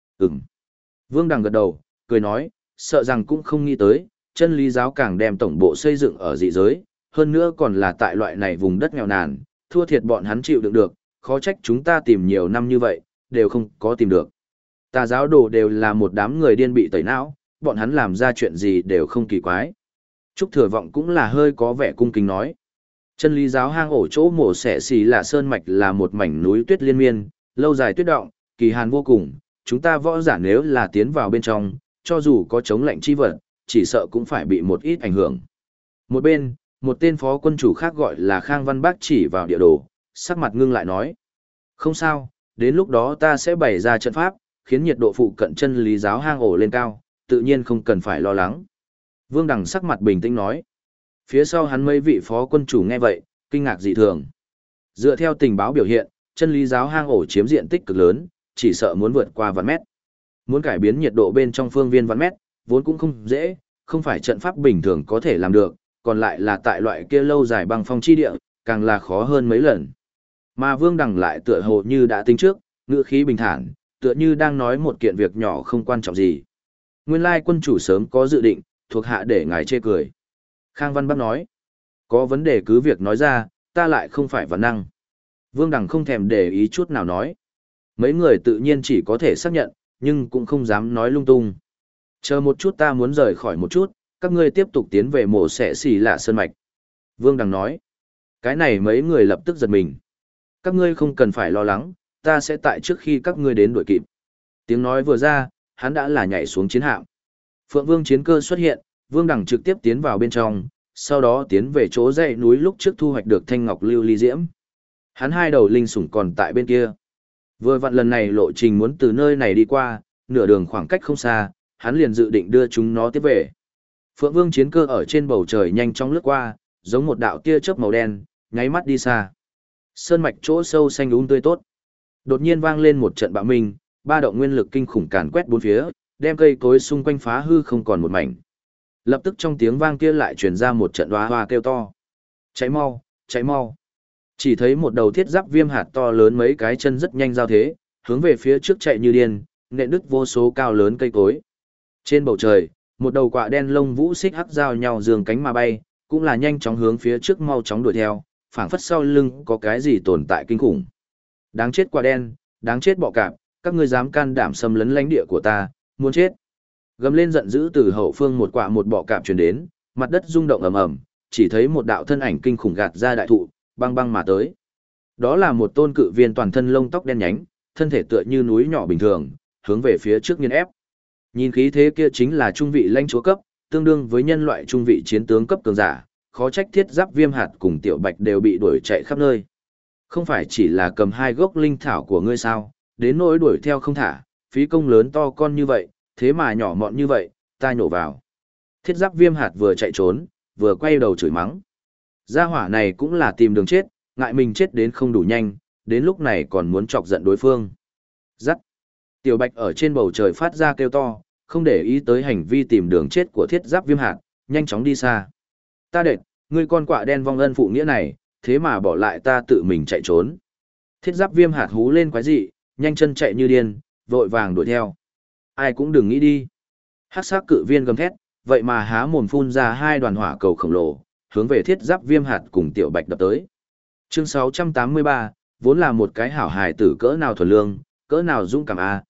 Vương Đằng gật đầu, cười nói, sợ rằng cũng không nghĩ tới, chân lý giáo càng đem tổng bộ xây dựng ở dị giới, hơn nữa còn là tại loại này vùng đất nghèo nàn, thua thiệt bọn hắn chịu đựng được, khó trách chúng ta tìm nhiều năm như vậy, đều không có tìm được. Tà giáo đồ đều là một đám người điên bị tẩy não, bọn hắn làm ra chuyện gì đều không kỳ quái. Trúc Thừa Vọng cũng là hơi có vẻ cung kính nói. Chân lý giáo hang ổ chỗ mổ xẻ xì là sơn mạch là một mảnh núi tuyết liên miên, lâu dài tuyết động, kỳ hàn vô cùng, chúng ta võ giả nếu là tiến vào bên trong, cho dù có chống lạnh chi vật, chỉ sợ cũng phải bị một ít ảnh hưởng. Một bên, một tên phó quân chủ khác gọi là Khang Văn Bác chỉ vào địa đồ, sắc mặt ngưng lại nói. Không sao, đến lúc đó ta sẽ bày ra trận pháp, khiến nhiệt độ phụ cận chân lý giáo hang ổ lên cao, tự nhiên không cần phải lo lắng. Vương Đằng sắc mặt bình tĩnh nói. Phía sau hắn mấy vị phó quân chủ nghe vậy, kinh ngạc dị thường. Dựa theo tình báo biểu hiện, chân lý giáo hang ổ chiếm diện tích cực lớn, chỉ sợ muốn vượt qua vạn mét. Muốn cải biến nhiệt độ bên trong phương viên vạn mét, vốn cũng không dễ, không phải trận pháp bình thường có thể làm được, còn lại là tại loại kia lâu dài băng phong chi địa, càng là khó hơn mấy lần. Mà Vương Đằng lại tựa hồ như đã tính trước, ngữ khí bình thản, tựa như đang nói một kiện việc nhỏ không quan trọng gì. Nguyên lai quân chủ sớm có dự định, thuộc hạ để ngài chê cười. Khang Văn Bắc nói, có vấn đề cứ việc nói ra, ta lại không phải văn năng. Vương Đằng không thèm để ý chút nào nói. Mấy người tự nhiên chỉ có thể xác nhận, nhưng cũng không dám nói lung tung. Chờ một chút, ta muốn rời khỏi một chút, các ngươi tiếp tục tiến về mổ xẻ xì lạ sơn mạch. Vương Đằng nói, cái này mấy người lập tức giật mình. Các ngươi không cần phải lo lắng, ta sẽ tại trước khi các ngươi đến đuổi kịp. Tiếng nói vừa ra, hắn đã là nhảy xuống chiến hạm. Phượng Vương chiến cơ xuất hiện, Vương Đằng trực tiếp tiến vào bên trong, sau đó tiến về chỗ dãy núi lúc trước thu hoạch được thanh ngọc lưu ly diễm. Hắn hai đầu linh sủng còn tại bên kia. Vừa vặn lần này lộ trình muốn từ nơi này đi qua, nửa đường khoảng cách không xa, hắn liền dự định đưa chúng nó tiếp về. Phượng Vương chiến cơ ở trên bầu trời nhanh chóng lướt qua, giống một đạo tia chớp màu đen, nháy mắt đi xa. Sơn mạch chỗ sâu xanh tươi tốt. Đột nhiên vang lên một trận bạo minh, ba động nguyên lực kinh khủng càn quét bốn phía, đem cây cối xung quanh phá hư không còn một mảnh. Lập tức trong tiếng vang kia lại truyền ra một trận hoa hoa kêu to. Cháy mau, cháy mau. Chỉ thấy một đầu thiết giáp viêm hạt to lớn mấy cái chân rất nhanh giao thế, hướng về phía trước chạy như điên, nện đứt vô số cao lớn cây cối. Trên bầu trời, một đầu quạ đen lông vũ xích hắc giao nhau giương cánh mà bay, cũng là nhanh chóng hướng phía trước mau chóng đuổi theo, phảng phất sau lưng có cái gì tồn tại kinh khủng. Đáng chết quạ đen, đáng chết bọ cạp, các ngươi dám can đảm xâm lấn lãnh địa của ta, muốn chết. Gầm lên giận dữ từ hậu phương một quạ một bọ cạp truyền đến, mặt đất rung động ầm ầm, chỉ thấy một đạo thân ảnh kinh khủng gạt ra đại thụ, băng băng mà tới. Đó là một tôn cự viên toàn thân lông tóc đen nhánh, thân thể tựa như núi nhỏ bình thường, hướng về phía trước nghiền ép. Nhìn khí thế kia chính là trung vị lãnh chúa cấp, tương đương với nhân loại trung vị chiến tướng cấp cường giả, khó trách thiết giáp viêm hạt cùng tiểu bạch đều bị đuổi chạy khắp nơi. Không phải chỉ là cầm hai gốc linh thảo của ngươi sao, đến nỗi đuổi theo không thả, phí công lớn to con như vậy, thế mà nhỏ mọn như vậy, ta nhổ vào. Thiết giáp viêm hạt vừa chạy trốn, vừa quay đầu chửi mắng. Gia hỏa này cũng là tìm đường chết, ngại mình chết đến không đủ nhanh, đến lúc này còn muốn chọc giận đối phương. Dắt. Tiểu bạch ở trên bầu trời phát ra kêu to, không để ý tới hành vi tìm đường chết của thiết giáp viêm hạt, nhanh chóng đi xa. Ta đệt, ngươi con quạ đen vong ân phụ nghĩa này, thế mà bỏ lại ta tự mình chạy trốn. Thiết giáp viêm hạt hú lên quái dị, nhanh chân chạy như điên, vội vàng đuổi theo. Ai cũng đừng nghĩ đi. Hắc sắc cự viên gầm thét, vậy mà há mồm phun ra hai đoàn hỏa cầu khổng lồ, hướng về thiết giáp viêm hạt cùng tiểu bạch đập tới. Chương 683, vốn là một cái hảo hài tử cỡ nào thuần lương, cỡ nào dũng cảm a,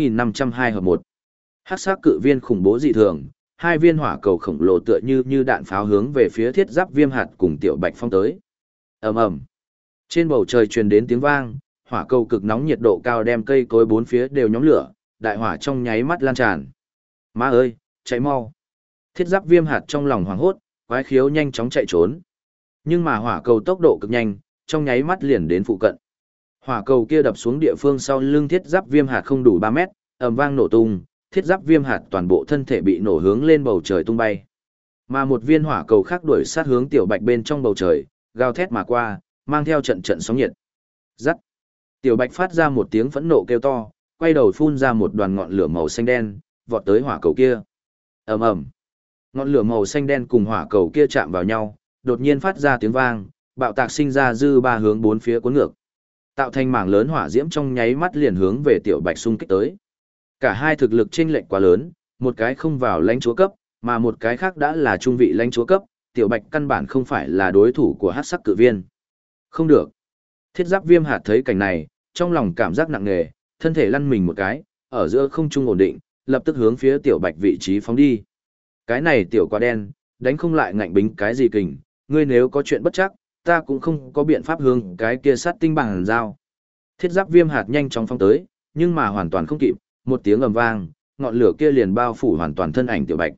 4502 hợp 1. Hắc sắc cự viên khủng bố dị thường, hai viên hỏa cầu khổng lồ tựa như đạn pháo hướng về phía thiết giáp viêm hạt cùng tiểu bạch phong tới. Ầm ầm. Trên bầu trời truyền đến tiếng vang, hỏa cầu cực nóng nhiệt độ cao đem cây cối bốn phía đều nhóm lửa, đại hỏa trong nháy mắt lan tràn. Ma ơi, cháy mau. Thiết giáp viêm hạt trong lòng hoảng hốt, quái khiếu nhanh chóng chạy trốn. Nhưng mà hỏa cầu tốc độ cực nhanh, trong nháy mắt liền đến phụ cận. Hỏa cầu kia đập xuống địa phương sau lưng thiết giáp viêm hạt không đủ 3 mét, ầm vang nổ tung, thiết giáp viêm hạt toàn bộ thân thể bị nổ hướng lên bầu trời tung bay. Mà một viên hỏa cầu khác đuổi sát hướng tiểu bạch bên trong bầu trời, gào thét mà qua, mang theo trận trận sóng nhiệt. Rắc. Tiểu bạch phát ra một tiếng phẫn nộ kêu to, quay đầu phun ra một đoàn ngọn lửa màu xanh đen, vọt tới hỏa cầu kia. Ầm ầm. Ngọn lửa màu xanh đen cùng hỏa cầu kia chạm vào nhau, đột nhiên phát ra tiếng vang, bạo tạc sinh ra dư ba hướng bốn phía cuốn ngược. Tạo thành mảng lớn hỏa diễm trong nháy mắt liền hướng về tiểu bạch xung kích tới. Cả hai thực lực chênh lệch quá lớn, một cái không vào lãnh chúa cấp, mà một cái khác đã là trung vị lãnh chúa cấp, tiểu bạch căn bản không phải là đối thủ của hắc sắc cự viên. Không được. Thiết giáp viêm hạt thấy cảnh này, trong lòng cảm giác nặng nề, thân thể lăn mình một cái, ở giữa không trung ổn định, lập tức hướng phía tiểu bạch vị trí phóng đi. Cái này tiểu quả đen, đánh không lại ngạnh bính cái gì kình, ngươi nếu có chuyện bất chắc, ta cũng không có biện pháp hướng cái kia sát tinh bằng dao. Thiết giáp viêm hạt nhanh chóng phóng tới, nhưng mà hoàn toàn không kịp, một tiếng ầm vang, ngọn lửa kia liền bao phủ hoàn toàn thân ảnh tiểu bạch.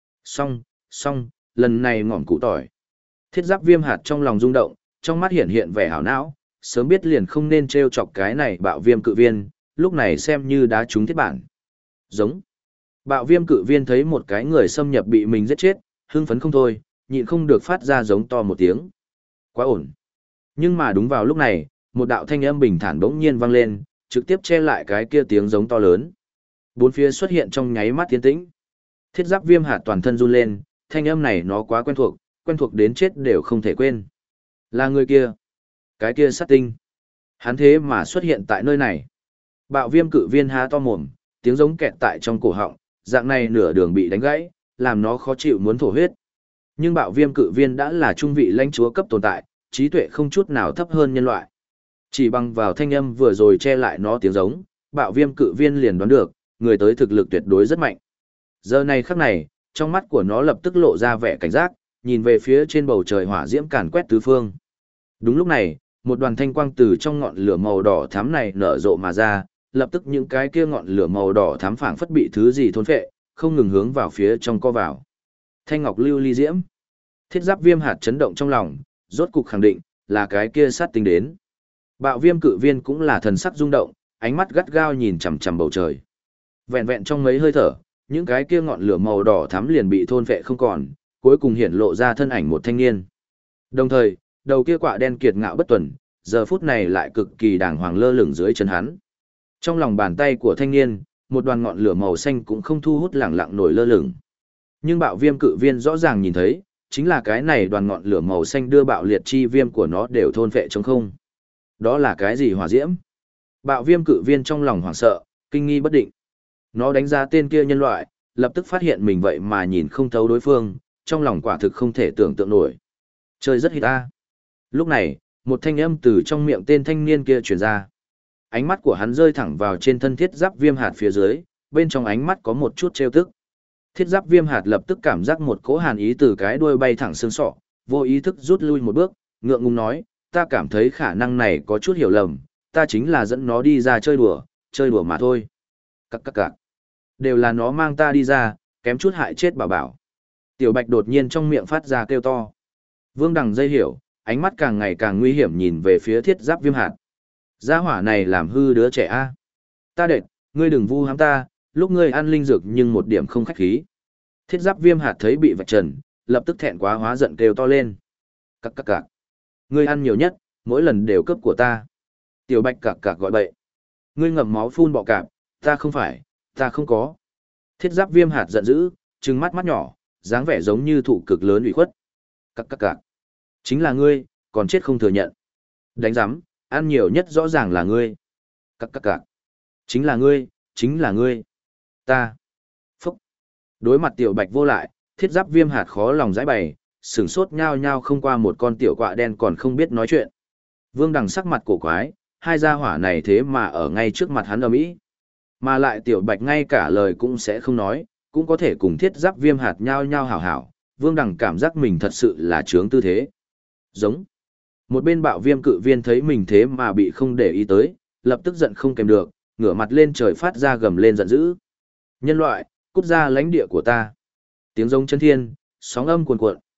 Xong, lần này ngọn cụ tỏi. Thiết giáp viêm hạt trong lòng rung động, trong mắt hiện hiện vẻ hảo não, sớm biết liền không nên trêu chọc cái này bạo viêm cự viên, lúc này xem như đá trúng thiết bản. Giống. Bạo viêm cự viên thấy một cái người xâm nhập bị mình giết chết, hưng phấn không thôi, nhịn không được phát ra giống to một tiếng. Quá ổn. Nhưng mà đúng vào lúc này, một đạo thanh âm bình thản bỗng nhiên vang lên, trực tiếp che lại cái kia tiếng giống to lớn. Bốn phía xuất hiện trong nháy mắt tiến tĩnh. Thiết giáp viêm hạt toàn thân run lên, thanh âm này nó quá quen thuộc đến chết đều không thể quên. Là người kia. Cái kia sát tinh. Hắn thế mà xuất hiện tại nơi này. Bạo viêm cự viên há to mồm, tiếng giống kẹt tại trong cổ họng, dạng này nửa đường bị đánh gãy, làm nó khó chịu muốn thổ huyết. Nhưng bạo viêm cự viên đã là trung vị lãnh chúa cấp tồn tại, trí tuệ không chút nào thấp hơn nhân loại. Chỉ bằng vào thanh âm vừa rồi che lại nó tiếng giống, bạo viêm cự viên liền đoán được, người tới thực lực tuyệt đối rất mạnh. Giờ này khắc này, trong mắt của nó lập tức lộ ra vẻ cảnh giác, nhìn về phía trên bầu trời hỏa diễm càn quét tứ phương. Đúng lúc này, một đoàn thanh quang từ trong ngọn lửa màu đỏ thắm này nở rộ mà ra, lập tức những cái kia ngọn lửa màu đỏ thắm phảng phất bị thứ gì thôn phệ, không ngừng hướng vào phía trong co vào. Thanh ngọc lưu ly diễm. Thiết giáp viêm hạt chấn động trong lòng, rốt cục khẳng định, là cái kia sát tinh đến. Bạo viêm cự viên cũng là thần sắc rung động, ánh mắt gắt gao nhìn chằm chằm bầu trời. Vẹn vẹn trong mấy hơi thở, những cái kia ngọn lửa màu đỏ thắm liền bị thôn phệ không còn, cuối cùng hiện lộ ra thân ảnh một thanh niên. Đồng thời, đầu kia quạ đen kiệt ngạo bất tuần, giờ phút này lại cực kỳ đàng hoàng lơ lửng dưới chân hắn. Trong lòng bàn tay của thanh niên, một đoàn ngọn lửa màu xanh cũng không thu hút lẳng lặng nổi lơ lửng. Nhưng bạo viêm cự viên rõ ràng nhìn thấy, chính là cái này đoàn ngọn lửa màu xanh đưa bạo liệt chi viêm của nó đều thôn phệ trống không. Đó là cái gì hỏa diễm? Bạo viêm cự viên trong lòng hoảng sợ, kinh nghi bất định. Nó đánh giá tên kia nhân loại, lập tức phát hiện mình vậy mà nhìn không thấu đối phương, trong lòng quả thực không thể tưởng tượng nổi. Chơi rất hít ta. Lúc này, một thanh âm từ trong miệng tên thanh niên kia truyền ra. Ánh mắt của hắn rơi thẳng vào trên thân thiết giáp viêm hạt phía dưới, bên trong ánh mắt có một chút trêu tức. Thiết giáp viêm hạt lập tức cảm giác một cỗ hàn ý từ cái đuôi bay thẳng xương sọ, vô ý thức rút lui một bước, ngượng ngùng nói, ta cảm thấy khả năng này có chút hiểu lầm, ta chính là dẫn nó đi ra chơi đùa mà thôi. Cặc. Đều là nó mang ta đi ra, kém chút hại chết bảo bảo. Tiểu bạch đột nhiên trong miệng phát ra kêu to. Vương Đằng dây hiểu, ánh mắt càng ngày càng nguy hiểm nhìn về phía thiết giáp viêm hạt. Gia hỏa này làm hư đứa trẻ a. Ta đệt, ngươi đừng vu hãm ta, lúc ngươi ăn linh dược nhưng một điểm không khách khí. Thiết giáp viêm hạt thấy bị vạch trần, lập tức thẹn quá hóa giận kêu to lên. Cặc. Ngươi ăn nhiều nhất, mỗi lần đều cướp của ta. Tiểu bạch cặc gọi bậy. Ngươi ngậm máu phun bọ cạp, ta không phải, ta không có. Thiết giáp viêm hạt giận dữ, trừng mắt mắt nhỏ, dáng vẻ giống như thụ cực lớn ủy khuất. Cặc. Chính là ngươi, còn chết không thừa nhận. Đánh giám, ăn nhiều nhất rõ ràng là ngươi. Cặc. Chính là ngươi. Ta. Phúc. Đối mặt tiểu bạch vô lại, thiết giáp viêm hạt khó lòng giải bày, sửng sốt nhao nhao không qua một con tiểu quạ đen còn không biết nói chuyện. Vương Đằng sắc mặt cổ quái, hai gia hỏa này thế mà ở ngay trước mặt hắn ầm ĩ. Mà lại tiểu bạch ngay cả lời cũng sẽ không nói, cũng có thể cùng thiết giáp viêm hạt nhao nhao hảo hảo. Vương Đằng cảm giác mình thật sự là trướng tư thế. Giống. Một bên bạo viêm cự viên thấy mình thế mà bị không để ý tới, lập tức giận không kèm được, ngửa mặt lên trời phát ra gầm lên giận dữ. Nhân loại, cút ra lãnh địa của ta. Tiếng giống chân thiên, sóng âm cuồn cuộn.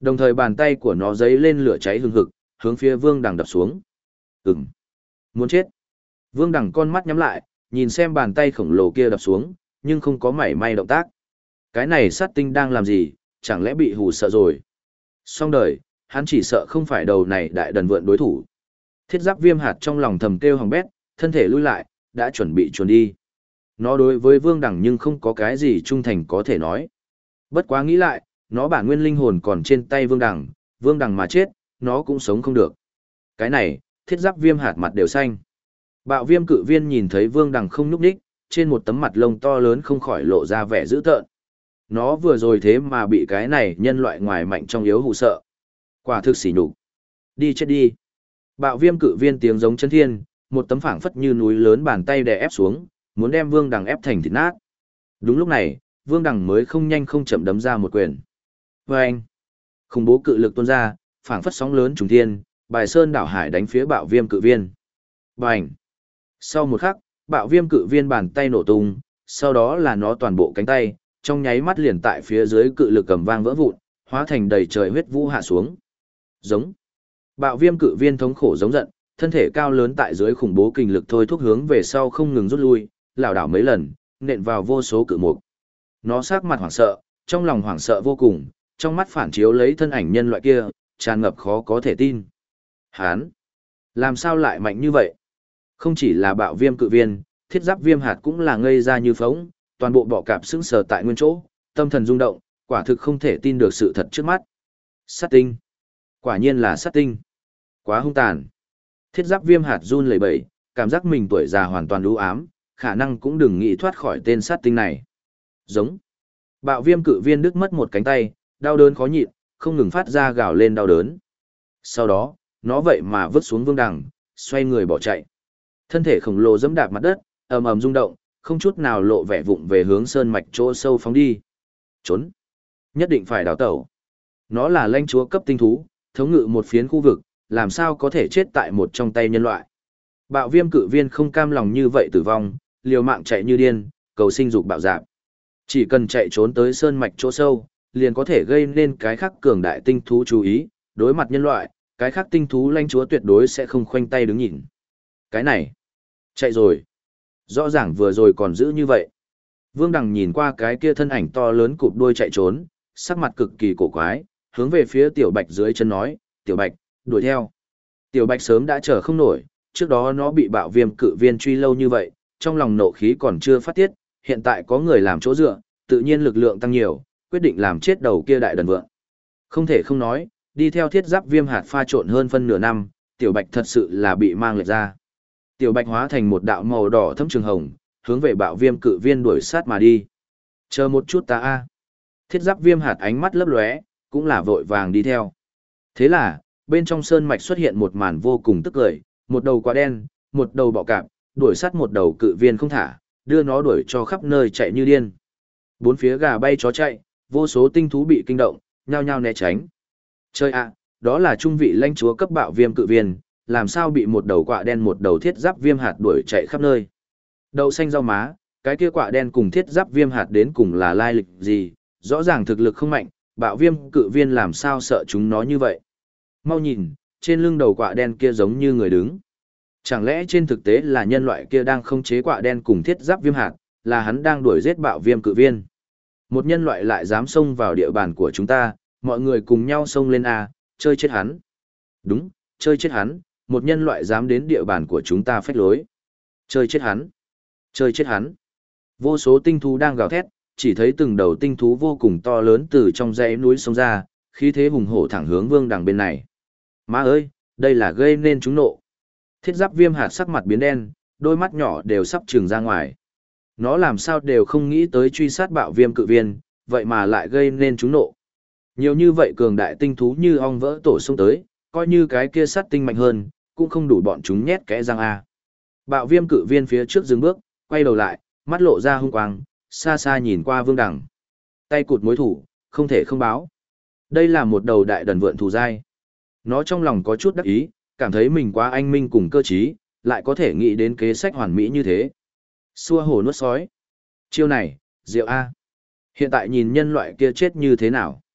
Đồng thời bàn tay của nó giấy lên lửa cháy hừng hực, hướng phía Vương Đằng đập xuống. Ừm. Muốn chết. Vương Đằng con mắt nhắm lại, nhìn xem bàn tay khổng lồ kia đập xuống, nhưng không có mảy may động tác. Cái này sát tinh đang làm gì, chẳng lẽ bị hù sợ rồi. Xong đời, hắn chỉ sợ không phải đầu này đại đần vượn đối thủ. Thiết giáp viêm hạt trong lòng thầm kêu hỏng bét, thân thể lui lại, đã chuẩn bị chuồn đi. Nó đối với Vương Đằng nhưng không có cái gì trung thành có thể nói. Bất quá nghĩ lại, nó bản nguyên linh hồn còn trên tay Vương Đằng mà chết, nó cũng sống không được. Cái này, thiết giáp viêm hạt mặt đều xanh. Bạo viêm cự viên nhìn thấy Vương Đằng không nhúc nhích, trên một tấm mặt lông to lớn không khỏi lộ ra vẻ dữ tợn. Nó vừa rồi thế mà bị cái này nhân loại ngoài mạnh trong yếu hù sợ. Quả thực sỉ nhục. Đi chết đi. Bạo viêm cự viên tiếng giống chân thiên, một tấm phảng phất như núi lớn bàn tay đè ép xuống, muốn đem Vương Đằng ép thành thịt nát. Đúng lúc này, Vương Đằng mới không nhanh không chậm đấm ra một quyền. Vâng! Khủng bố cự lực tuôn ra, phảng phất sóng lớn trùng thiên, bài sơn đảo hải đánh phía bạo viêm cự viên. Bành! Sau một khắc, bạo viêm cự viên bàn tay nổ tung, sau đó là nó toàn bộ cánh tay, trong nháy mắt liền tại phía dưới cự lực cầm vang vỡ vụn, hóa thành đầy trời huyết vũ hạ xuống. Giống. Bạo viêm cự viên thống khổ giống giận, thân thể cao lớn tại dưới khủng bố kình lực thôi thúc hướng về sau không ngừng rút lui, lảo đảo mấy lần, nện vào vô số cự mục. Nó sắc mặt hoảng sợ, trong lòng hoảng sợ vô cùng, trong mắt phản chiếu lấy thân ảnh nhân loại kia, tràn ngập khó có thể tin. Hán, làm sao lại mạnh như vậy? Không chỉ là bạo viêm cự viên, thiết giáp viêm hạt cũng là ngây ra như phóng, toàn bộ bọ cạp sững sờ tại nguyên chỗ, tâm thần rung động, quả thực không thể tin được sự thật trước mắt. Sát tinh. Quả nhiên là sát tinh. Quá hung tàn. Thiết giáp viêm hạt run lẩy bẩy, cảm giác mình tuổi già hoàn toàn u ám, khả năng cũng đừng nghĩ thoát khỏi tên sát tinh này. Giống. Bạo viêm cự viên đứt mất một cánh tay, đau đớn khó nhịn, không ngừng phát ra gào lên đau đớn. Sau đó, nó vậy mà vứt xuống Vương Đằng, xoay người bỏ chạy. Thân thể khổng lồ giẫm đạp mặt đất, ầm ầm rung động, không chút nào lộ vẻ vụng về hướng sơn mạch chỗ sâu phóng đi. Trốn. Nhất định phải đào tẩu. Nó là lãnh chúa cấp tinh thú, thống ngự một phiến khu vực, làm sao có thể chết tại một trong tay nhân loại. Bạo viêm cự viên không cam lòng như vậy tử vong, liều mạng chạy như điên, cầu sinh dục bạo dạn. Chỉ cần chạy trốn tới sơn mạch chỗ sâu, liền có thể gây nên cái khác cường đại tinh thú chú ý, đối mặt nhân loại, cái khác tinh thú lãnh chúa tuyệt đối sẽ không khoanh tay đứng nhìn. Cái này, chạy rồi. Rõ ràng vừa rồi còn giữ như vậy. Vương Đằng nhìn qua cái kia thân ảnh to lớn cụp đuôi chạy trốn, sắc mặt cực kỳ cổ quái, hướng về phía Tiểu Bạch dưới chân nói, Tiểu Bạch, đuổi theo. Tiểu Bạch sớm đã chờ không nổi, trước đó nó bị bạo viêm cự viên truy lâu như vậy, trong lòng nộ khí còn chưa phát tiết, hiện tại có người làm chỗ dựa, tự nhiên lực lượng tăng nhiều, quyết định làm chết đầu kia đại đần vượng. Không thể không nói, đi theo thiết giáp viêm hạt pha trộn hơn phân nửa năm, Tiểu Bạch thật sự là bị mang lệch ra. Tiểu Bạch hóa thành một đạo màu đỏ thẫm trường hồng, hướng về bạo viêm cự viên đuổi sát mà đi. Chờ một chút ta a. Thiết giáp viêm hạt ánh mắt lấp lóe, cũng là vội vàng đi theo. Thế là, bên trong sơn mạch xuất hiện một màn vô cùng tức cười, một đầu quả đen, một đầu bọ cạp, đuổi sát một đầu cự viên không thả, đưa nó đuổi cho khắp nơi chạy như điên. Bốn phía gà bay chó chạy, vô số tinh thú bị kinh động, nhao nhao né tránh. Chơi ạ, đó là trung vị lãnh chúa cấp bạo viêm cự viên, làm sao bị một đầu quạ đen một đầu thiết giáp viêm hạt đuổi chạy khắp nơi. Đậu xanh rau má, cái kia quạ đen cùng thiết giáp viêm hạt đến cùng là lai lịch gì, rõ ràng thực lực không mạnh, bạo viêm cự viên làm sao sợ chúng nó như vậy. Mau nhìn, trên lưng đầu quạ đen kia giống như người đứng. Chẳng lẽ trên thực tế là nhân loại kia đang khống chế quạ đen cùng thiết giáp viêm hạt, là hắn đang đuổi giết bạo viêm cự viên. Một nhân loại lại dám xông vào địa bàn của chúng ta, mọi người cùng nhau xông lên A, chơi chết hắn. Đúng, chơi chết hắn, một nhân loại dám đến địa bàn của chúng ta phách lối. Chơi chết hắn, chơi chết hắn. Vô số tinh thú đang gào thét, chỉ thấy từng đầu tinh thú vô cùng to lớn từ trong dãy núi xông ra, khí thế hùng hổ thẳng hướng Vương Đằng bên này. Má ơi, đây là gây nên chúng nộ. Thiết giáp viêm hạt sắc mặt biến đen, đôi mắt nhỏ đều sắp trừng ra ngoài. Nó làm sao đều không nghĩ tới truy sát bạo viêm cự viên, vậy mà lại gây nên chúng nộ. Nhiều như vậy cường đại tinh thú như ong vỡ tổ xông tới, coi như cái kia sát tinh mạnh hơn, cũng không đủ bọn chúng nhét kẽ răng a. Bạo viêm cự viên phía trước dừng bước, quay đầu lại, mắt lộ ra hung quang, xa xa nhìn qua Vương Đằng. Tay cụt mối thủ, không thể không báo. Đây là một đầu đại đần vượn thù dai. Nó trong lòng có chút đắc ý, cảm thấy mình quá anh minh cùng cơ trí, lại có thể nghĩ đến kế sách hoàn mỹ như thế. Xua hổ nuốt sói. Chiêu này, diệu a. Hiện tại nhìn nhân loại kia chết như thế nào.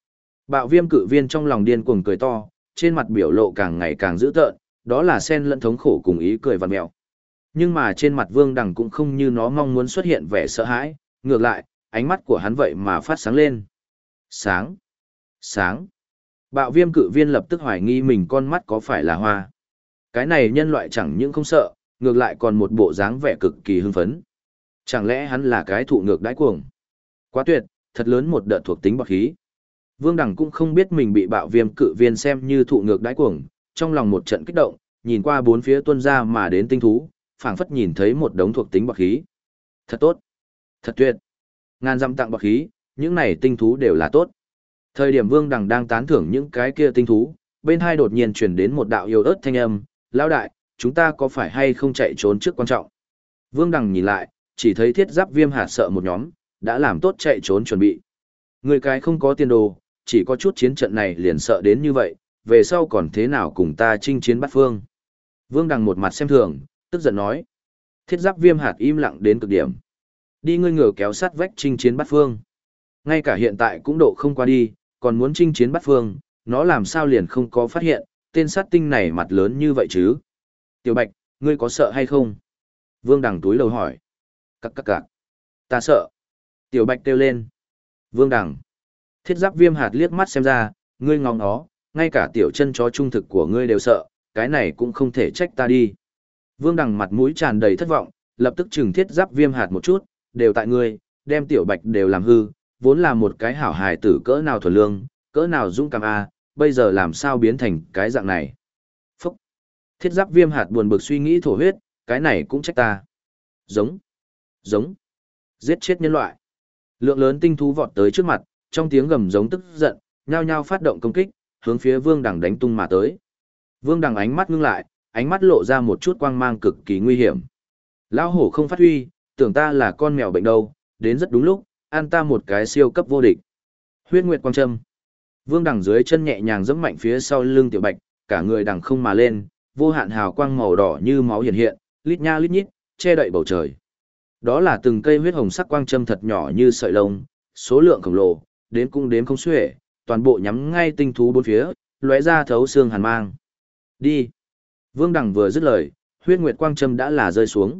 Bạo viêm cự viên trong lòng điên cuồng cười to, trên mặt biểu lộ càng ngày càng dữ tợn, đó là xen lẫn thống khổ cùng ý cười vằn mẹo. Nhưng mà trên mặt Vương Đằng cũng không như nó mong muốn xuất hiện vẻ sợ hãi, ngược lại, ánh mắt của hắn vậy mà phát sáng lên. Sáng! Sáng! Bạo viêm cự viên lập tức hoài nghi mình con mắt có phải là hoa. Cái này nhân loại chẳng những không sợ, ngược lại còn một bộ dáng vẻ cực kỳ hưng phấn. Chẳng lẽ hắn là cái thụ ngược đãi cuồng? Quá tuyệt, thật lớn một đợt thuộc tính bọt khí. Vương Đằng cũng không biết mình bị bạo viêm cự viên xem như thụ ngược đãi cuồng, trong lòng một trận kích động, nhìn qua bốn phía tuôn ra mà đến tinh thú, phảng phất nhìn thấy một đống thuộc tính bọt khí. Thật tốt, thật tuyệt. Ngàn dặm tặng bọt khí, những này tinh thú đều là tốt. Thời điểm Vương Đằng đang tán thưởng những cái kia tinh thú, bên hai đột nhiên truyền đến một đạo yếu ớt thanh âm, "Lão đại, chúng ta có phải hay không chạy trốn trước quan trọng?" Vương Đằng nhìn lại, chỉ thấy thiết giáp viêm hạt sợ một nhóm, đã làm tốt chạy trốn chuẩn bị. Người cái không có tiền đồ, chỉ có chút chiến trận này liền sợ đến như vậy, về sau còn thế nào cùng ta chinh chiến bắt phương. Vương Đằng một mặt xem thường, tức giận nói. Thiết giáp viêm hạt im lặng đến cực điểm. Đi ngươi ngửa kéo sát vách chinh chiến bắt phương. Ngay cả hiện tại cũng độ không qua đi, còn muốn chinh chiến bắt phương, nó làm sao liền không có phát hiện, tên sát tinh này mặt lớn như vậy chứ. Tiểu Bạch, ngươi có sợ hay không? Vương Đằng túi lầu hỏi. Cặc. Ta sợ. Tiểu Bạch kêu lên. Vương Đằng. Thiết giáp viêm hạt liếc mắt xem ra, ngươi ngóng nó, ngay cả tiểu chân chó trung thực của ngươi đều sợ, cái này cũng không thể trách ta đi. Vương Đằng mặt mũi tràn đầy thất vọng, lập tức trừng thiết giáp viêm hạt một chút, đều tại ngươi, đem tiểu Bạch đều làm hư, vốn là một cái hảo hài tử cỡ nào thuần lương, cỡ nào dũng cảm a, bây giờ làm sao biến thành cái dạng này. Phúc! Thiết giáp viêm hạt buồn bực suy nghĩ thổ huyết, cái này cũng trách ta. Giống! Giết chết nhân loại. Lượng lớn tinh thú vọt tới trước mặt, trong tiếng gầm giống tức giận, nhao nhao phát động công kích, hướng phía Vương Đằng đánh tung mà tới. Vương Đằng ánh mắt ngưng lại, ánh mắt lộ ra một chút quang mang cực kỳ nguy hiểm. Lão hổ không phát huy, tưởng ta là con mèo bệnh đâu, đến rất đúng lúc, ăn ta một cái siêu cấp vô địch. Huyết Nguyệt Quang Châm. Vương Đằng dưới chân nhẹ nhàng giẫm mạnh phía sau lưng Tiểu Bạch, cả người đằng không mà lên, vô hạn hào quang màu đỏ như máu hiện hiện, lít nha lít nhít, che đậy bầu trời. Đó là từng cây huyết hồng sắc quang châm thật nhỏ như sợi lông, số lượng khổng lồ, đến cũng đếm không xuể, toàn bộ nhắm ngay tinh thú bốn phía, lóe ra thấu xương hàn mang. Đi. Vương Đằng vừa dứt lời, huyết nguyệt quang châm đã là rơi xuống.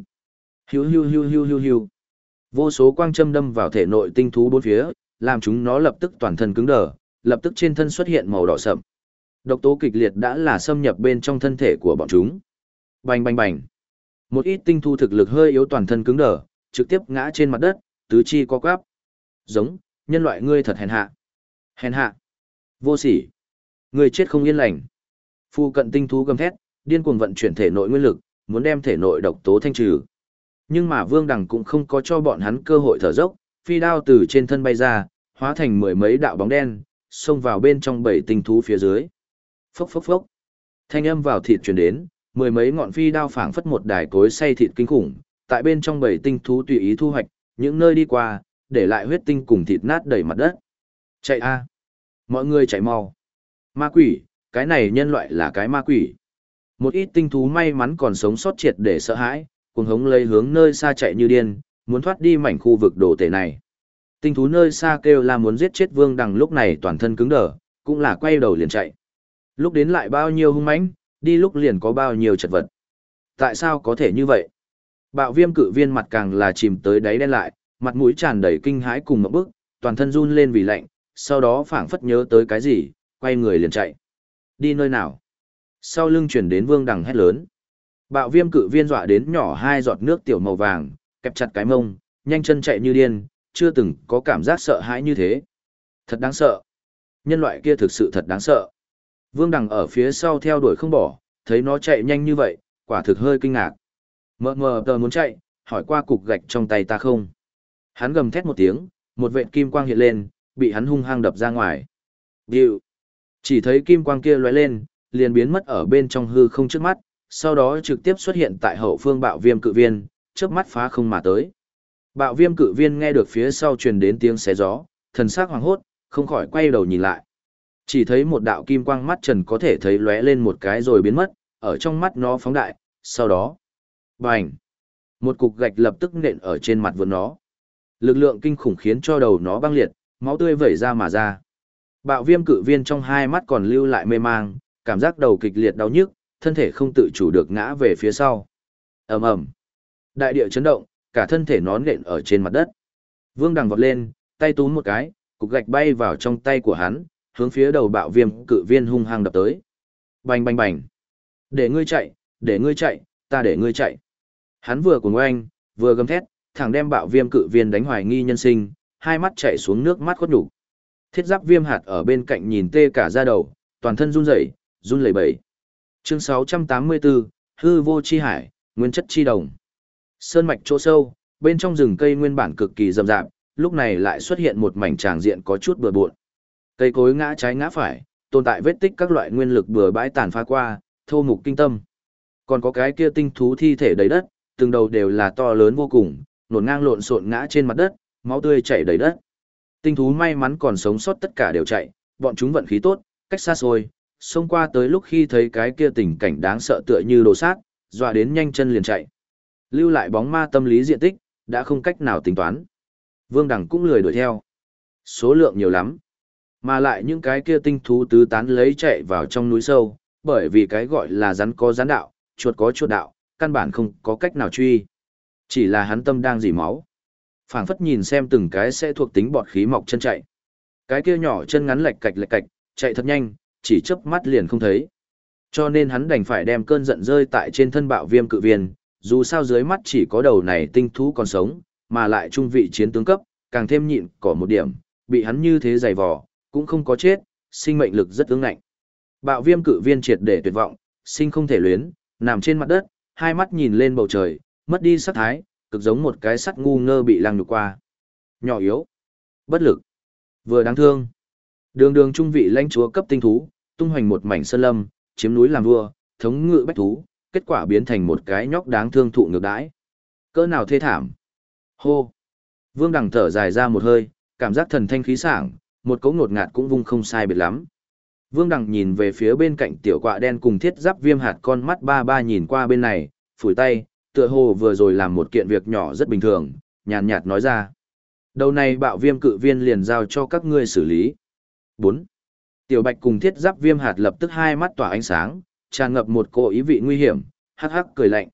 Hiu. Vô số quang châm đâm vào thể nội tinh thú bốn phía, làm chúng nó lập tức toàn thân cứng đờ, lập tức trên thân xuất hiện màu đỏ sậm. Độc tố kịch liệt đã là xâm nhập bên trong thân thể của bọn chúng. Bành. Một ít tinh thú thực lực hơi yếu toàn thân cứng đờ, trực tiếp ngã trên mặt đất, tứ chi co quắp. Giống, nhân loại ngươi thật hèn hạ. Hèn hạ. Vô sỉ. Ngươi chết không yên lành. Phu cận tinh thú gầm thét, điên cuồng vận chuyển thể nội nguyên lực, muốn đem thể nội độc tố thanh trừ. Nhưng mà Vương Đằng cũng không có cho bọn hắn cơ hội thở dốc, phi đao từ trên thân bay ra, hóa thành mười mấy đạo bóng đen, xông vào bên trong bảy tinh thú phía dưới. Phốc. Thanh âm vào thịt truyền đến, mười mấy ngọn phi đao phảng phất một đài cối xay thịt kinh khủng, tại bên trong bảy tinh thú tùy ý thu hoạch, những nơi đi qua, để lại huyết tinh cùng thịt nát đầy mặt đất. Chạy a! Mọi người chạy mau. Ma quỷ, cái này nhân loại là cái ma quỷ. Một ít tinh thú may mắn còn sống sót triệt để sợ hãi, cuồng hống lấy hướng nơi xa chạy như điên, muốn thoát đi mảnh khu vực đồ tể này. Tinh thú nơi xa kêu la muốn giết chết Vương Đằng lúc này toàn thân cứng đờ, cũng là quay đầu liền chạy. Lúc đến lại bao nhiêu hung mãnh, đi lúc liền có bao nhiêu chật vật. Tại sao có thể như vậy? Bạo viêm cự viên mặt càng là chìm tới đáy đen lại, mặt mũi tràn đầy kinh hãi cùng một bức, toàn thân run lên vì lạnh, sau đó phảng phất nhớ tới cái gì, quay người liền chạy. Đi nơi nào? Sau lưng chuyển đến Vương Đằng hét lớn. Bạo viêm cự viên dọa đến nhỏ hai giọt nước tiểu màu vàng, kẹp chặt cái mông, nhanh chân chạy như điên, chưa từng có cảm giác sợ hãi như thế. Thật đáng sợ. Nhân loại kia thực sự thật đáng sợ. Vương Đằng ở phía sau theo đuổi không bỏ, thấy nó chạy nhanh như vậy, quả thực hơi kinh ngạc. Mờ tờ muốn chạy, hỏi qua cục gạch trong tay ta không. Hắn gầm thét một tiếng, một vệt kim quang hiện lên, bị hắn hung hăng đập ra ngoài. Điệu. Chỉ thấy kim quang kia lóe lên, liền biến mất ở bên trong hư không trước mắt, sau đó trực tiếp xuất hiện tại hậu phương bạo viêm cự viên, chớp mắt phá không mà tới. Bạo viêm cự viên nghe được phía sau truyền đến tiếng xé gió, thần sắc hoàng hốt, không khỏi quay đầu nhìn lại. Chỉ thấy một đạo kim quang mắt trần có thể thấy lóe lên một cái rồi biến mất, ở trong mắt nó phóng đại, sau đó, bành! Một cục gạch lập tức nện ở trên mặt vườn nó. Lực lượng kinh khủng khiến cho đầu nó băng liệt, máu tươi vẩy ra mà ra. Bạo viêm cự viên trong hai mắt còn lưu lại mê mang, cảm giác đầu kịch liệt đau nhức, thân thể không tự chủ được ngã về phía sau. Ầm ầm. Đại địa chấn động, cả thân thể nón nện ở trên mặt đất. Vương Đằng vọt lên, tay túm một cái, cục gạch bay vào trong tay của hắn, hướng phía đầu bạo viêm cự viên hung hăng đập tới. Bành bành bành. Để ngươi chạy, để ngươi chạy, ta để ngươi chạy. Hắn vừa cuồng oanh, vừa gầm thét, thẳng đem bạo viêm cự viên đánh hoài nghi nhân sinh, hai mắt chảy xuống nước mắt khuất nhục. Thiết giáp viêm hạt ở bên cạnh nhìn tê cả da đầu, toàn thân run rẩy, run lẩy bẩy. Chương 684, hư vô chi hải, nguyên chất chi đồng. Sơn mạch chỗ sâu, bên trong rừng cây nguyên bản cực kỳ rậm rạp, lúc này lại xuất hiện một mảnh tràng diện có chút bừa bộn. Cây cối ngã trái ngã phải, tồn tại vết tích các loại nguyên lực bừa bãi tàn phá qua, thô mục kinh tâm. Còn có cái kia tinh thú thi thể đầy đất, từng đầu đều là to lớn vô cùng, nổn ngang lộn xộn ngã trên mặt đất, máu tươi chảy đầy đất. Tinh thú may mắn còn sống sót tất cả đều chạy, bọn chúng vận khí tốt, cách xa xôi, xông qua tới lúc khi thấy cái kia tình cảnh đáng sợ tựa như đồ sát, dọa đến nhanh chân liền chạy. Lưu lại bóng ma tâm lý diện tích, đã không cách nào tính toán. Vương Đằng cũng lười đuổi theo. Số lượng nhiều lắm. Mà lại những cái kia tinh thú tứ tán lấy chạy vào trong núi sâu, bởi vì cái gọi là rắn có rắn đạo, chuột có chuột đạo, căn bản không có cách nào truy. Chỉ là hắn tâm đang dỉ máu. Phảng phất nhìn xem từng cái sẽ thuộc tính bọt khí mọc chân chạy. Cái kia nhỏ chân ngắn lạch cạch, chạy thật nhanh, chỉ chớp mắt liền không thấy. Cho nên hắn đành phải đem cơn giận rơi tại trên thân bạo viêm cự viên, dù sao dưới mắt chỉ có đầu này tinh thú còn sống, mà lại trung vị chiến tướng cấp, càng thêm nhịn cỏ một điểm, bị hắn như thế dày vò, cũng không có chết, sinh mệnh lực rất ương ngạnh. Bạo viêm cự viên triệt để tuyệt vọng, sinh không thể luyến, nằm trên mặt đất, hai mắt nhìn lên bầu trời, mất đi sắc thái, cực giống một cái sắt ngu ngơ bị lăng nhục qua. Nhỏ yếu, bất lực, vừa đáng thương. Đường đường trung vị lãnh chúa cấp tinh thú, tung hoành một mảnh sơn lâm, chiếm núi làm vua, thống ngự bách thú, kết quả biến thành một cái nhóc đáng thương thụ ngược đãi. Cỡ nào thê thảm. Hô. Vương Đằng thở dài ra một hơi, cảm giác thần thanh khí sảng, một cỗ ngột ngạt cũng vung không sai biệt lắm. Vương Đằng nhìn về phía bên cạnh tiểu quạ đen cùng thiết giáp viêm hạt, con mắt ba ba nhìn qua bên này, phủi tay, tựa hồ vừa rồi làm một kiện việc nhỏ rất bình thường, nhàn nhạt nói ra. Đầu này bạo viêm cự viên liền giao cho các ngươi xử lý. 4. Tiểu bạch cùng thiết giáp viêm hạt lập tức hai mắt tỏa ánh sáng, tràn ngập một cỗ ý vị nguy hiểm, hắc hắc cười lạnh.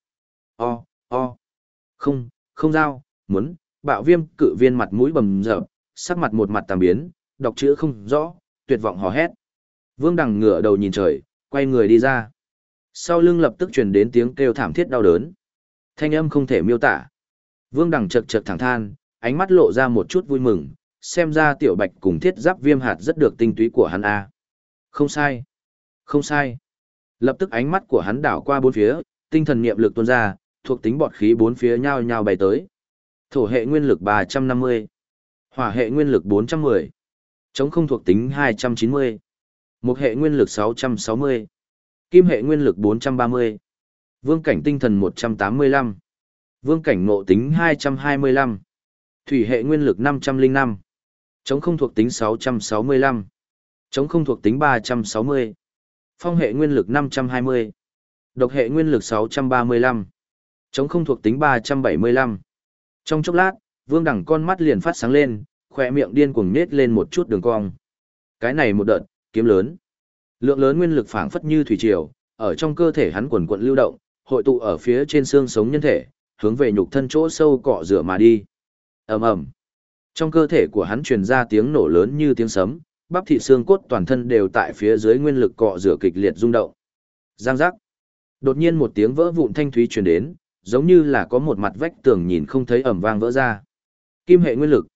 Không giao, muốn, bạo viêm cự viên mặt mũi bầm dập, sắc mặt một mặt tàm biến, đọc chữ không rõ, tuyệt vọng hò hét. Vương Đằng ngửa đầu nhìn trời, quay người đi ra. Sau lưng lập tức truyền đến tiếng kêu thảm thiết đau đớn. Thanh âm không thể miêu tả. Vương Đằng chật chật thẳng than, ánh mắt lộ ra một chút vui mừng, xem ra tiểu bạch cùng thiết giáp viêm hạt rất được tinh túy của hắn a. Không sai. Không sai. Lập tức ánh mắt của hắn đảo qua bốn phía, tinh thần niệm lực tuôn ra, thuộc tính bọt khí bốn phía nhao nhao bay tới. Thổ hệ nguyên lực 350, hỏa hệ nguyên lực 410, chống không thuộc tính 290, mộc hệ nguyên lực 660, kim hệ nguyên lực 430, vương cảnh tinh thần 185, vương cảnh ngộ tính 225, thủy hệ nguyên lực 505, chống không thuộc tính 665, chống không thuộc tính 360, phong hệ nguyên lực 520, độc hệ nguyên lực 635, chống không thuộc tính 375. Trong chốc lát, Vương Đằng con mắt liền phát sáng lên, khỏe miệng điên cuồng nết lên một chút đường cong. Cái này một đợt, kiếm lớn. Lượng lớn nguyên lực phảng phất như thủy triều, ở trong cơ thể hắn quần quận lưu động, hội tụ ở phía trên xương sống nhân thể, hướng về nhục thân chỗ sâu cọ rửa mà đi. Ầm ầm. Trong cơ thể của hắn truyền ra tiếng nổ lớn như tiếng sấm, bắp thịt xương cốt toàn thân đều tại phía dưới nguyên lực cọ rửa kịch liệt rung động. Giang giác. Đột nhiên một tiếng vỡ vụn thanh thúy truyền đến, giống như là có một mặt vách tường nhìn không thấy ẩm vang vỡ ra. Kim hệ nguyên lực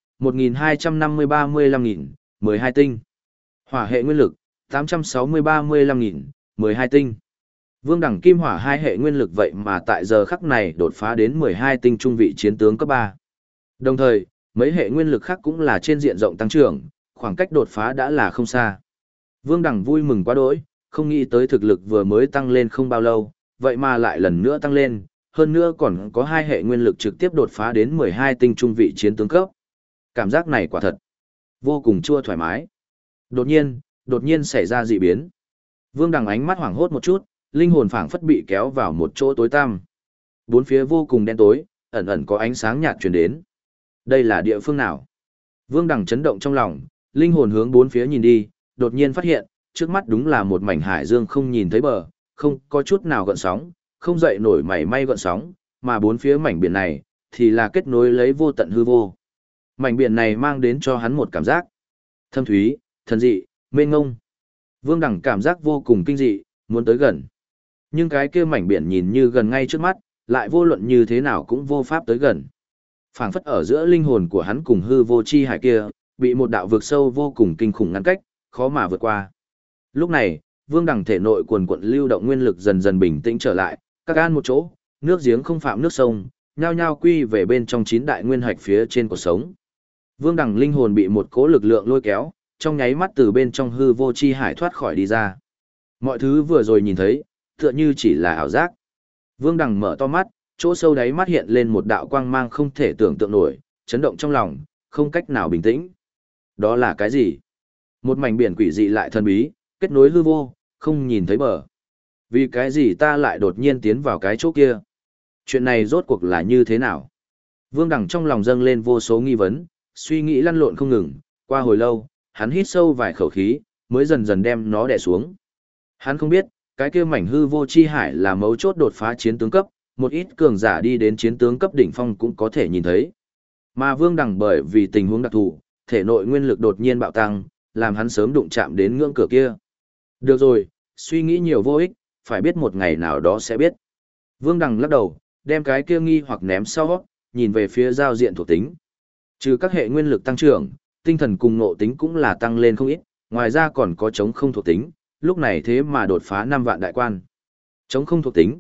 1250-35.000, 12 tinh. Hỏa hệ nguyên lực 860-35.000, 12 tinh. Vương Đẳng kim hỏa hai hệ nguyên lực vậy mà tại giờ khắc này đột phá đến 12 tinh trung vị chiến tướng cấp 3. Đồng thời, mấy hệ nguyên lực khác cũng là trên diện rộng tăng trưởng, khoảng cách đột phá đã là không xa. Vương Đẳng vui mừng quá đỗi, không nghĩ tới thực lực vừa mới tăng lên không bao lâu, vậy mà lại lần nữa tăng lên, hơn nữa còn có hai hệ nguyên lực trực tiếp đột phá đến 12 tinh trung vị chiến tướng cấp. Cảm giác này quả thật vô cùng chua thoải mái. Đột nhiên xảy ra dị biến. Vương Đằng ánh mắt hoảng hốt một chút, linh hồn phảng phất bị kéo vào một chỗ tối tăm. Bốn phía vô cùng đen tối, ẩn ẩn có ánh sáng nhạt truyền đến. Đây là địa phương nào? Vương Đằng chấn động trong lòng, linh hồn hướng bốn phía nhìn đi, đột nhiên phát hiện, trước mắt đúng là một mảnh hải dương không nhìn thấy bờ, không có chút nào gợn sóng, không dậy nổi mảy may gợn sóng, mà bốn phía mảnh biển này, thì là kết nối lấy vô tận hư vô. Mảnh biển này mang đến cho hắn một cảm giác thâm thúy, thần dị, mênh ngông. Vương Đằng cảm giác vô cùng kinh dị, muốn tới gần. Nhưng cái kia mảnh biển nhìn như gần ngay trước mắt, lại vô luận như thế nào cũng vô pháp tới gần. Phảng phất ở giữa linh hồn của hắn cùng hư vô chi hải kia, bị một đạo vực sâu vô cùng kinh khủng ngăn cách, khó mà vượt qua. Lúc này, Vương Đằng thể nội quần quận lưu động nguyên lực dần dần bình tĩnh trở lại, các an một chỗ, nước giếng không phạm nước sông, nhao nhao quy về bên trong chín đại nguyên hạch phía trên cuộc sống. Vương Đằng linh hồn bị một cỗ lực lượng lôi kéo, trong nháy mắt từ bên trong hư vô chi hải thoát khỏi đi ra. Mọi thứ vừa rồi nhìn thấy, tựa như chỉ là ảo giác. Vương Đằng mở to mắt, chỗ sâu đáy mắt hiện lên một đạo quang mang không thể tưởng tượng nổi, chấn động trong lòng, không cách nào bình tĩnh. Đó là cái gì? Một mảnh biển quỷ dị lại thần bí, kết nối hư vô, không nhìn thấy bờ. Vì cái gì ta lại đột nhiên tiến vào cái chỗ kia? Chuyện này rốt cuộc là như thế nào? Vương Đằng trong lòng dâng lên vô số nghi vấn, suy nghĩ lăn lộn không ngừng, qua hồi lâu, hắn hít sâu vài khẩu khí, mới dần dần đem nó đè xuống. Hắn không biết, cái kia mảnh hư vô chi hải là mấu chốt đột phá chiến tướng cấp, một ít cường giả đi đến chiến tướng cấp đỉnh phong cũng có thể nhìn thấy. Mà Vương Đằng bởi vì tình huống đặc thù, thể nội nguyên lực đột nhiên bạo tăng, làm hắn sớm đụng chạm đến ngưỡng cửa kia. Được rồi, suy nghĩ nhiều vô ích, phải biết một ngày nào đó sẽ biết. Vương Đằng lắc đầu, đem cái kia nghi hoặc ném sau, nhìn về phía giao diện thuộc tính. Trừ các hệ nguyên lực tăng trưởng, tinh thần cùng ngộ tính cũng là tăng lên không ít, ngoài ra còn có chống không thuộc tính, lúc này thế mà đột phá 5 vạn đại quan. Chống không thuộc tính,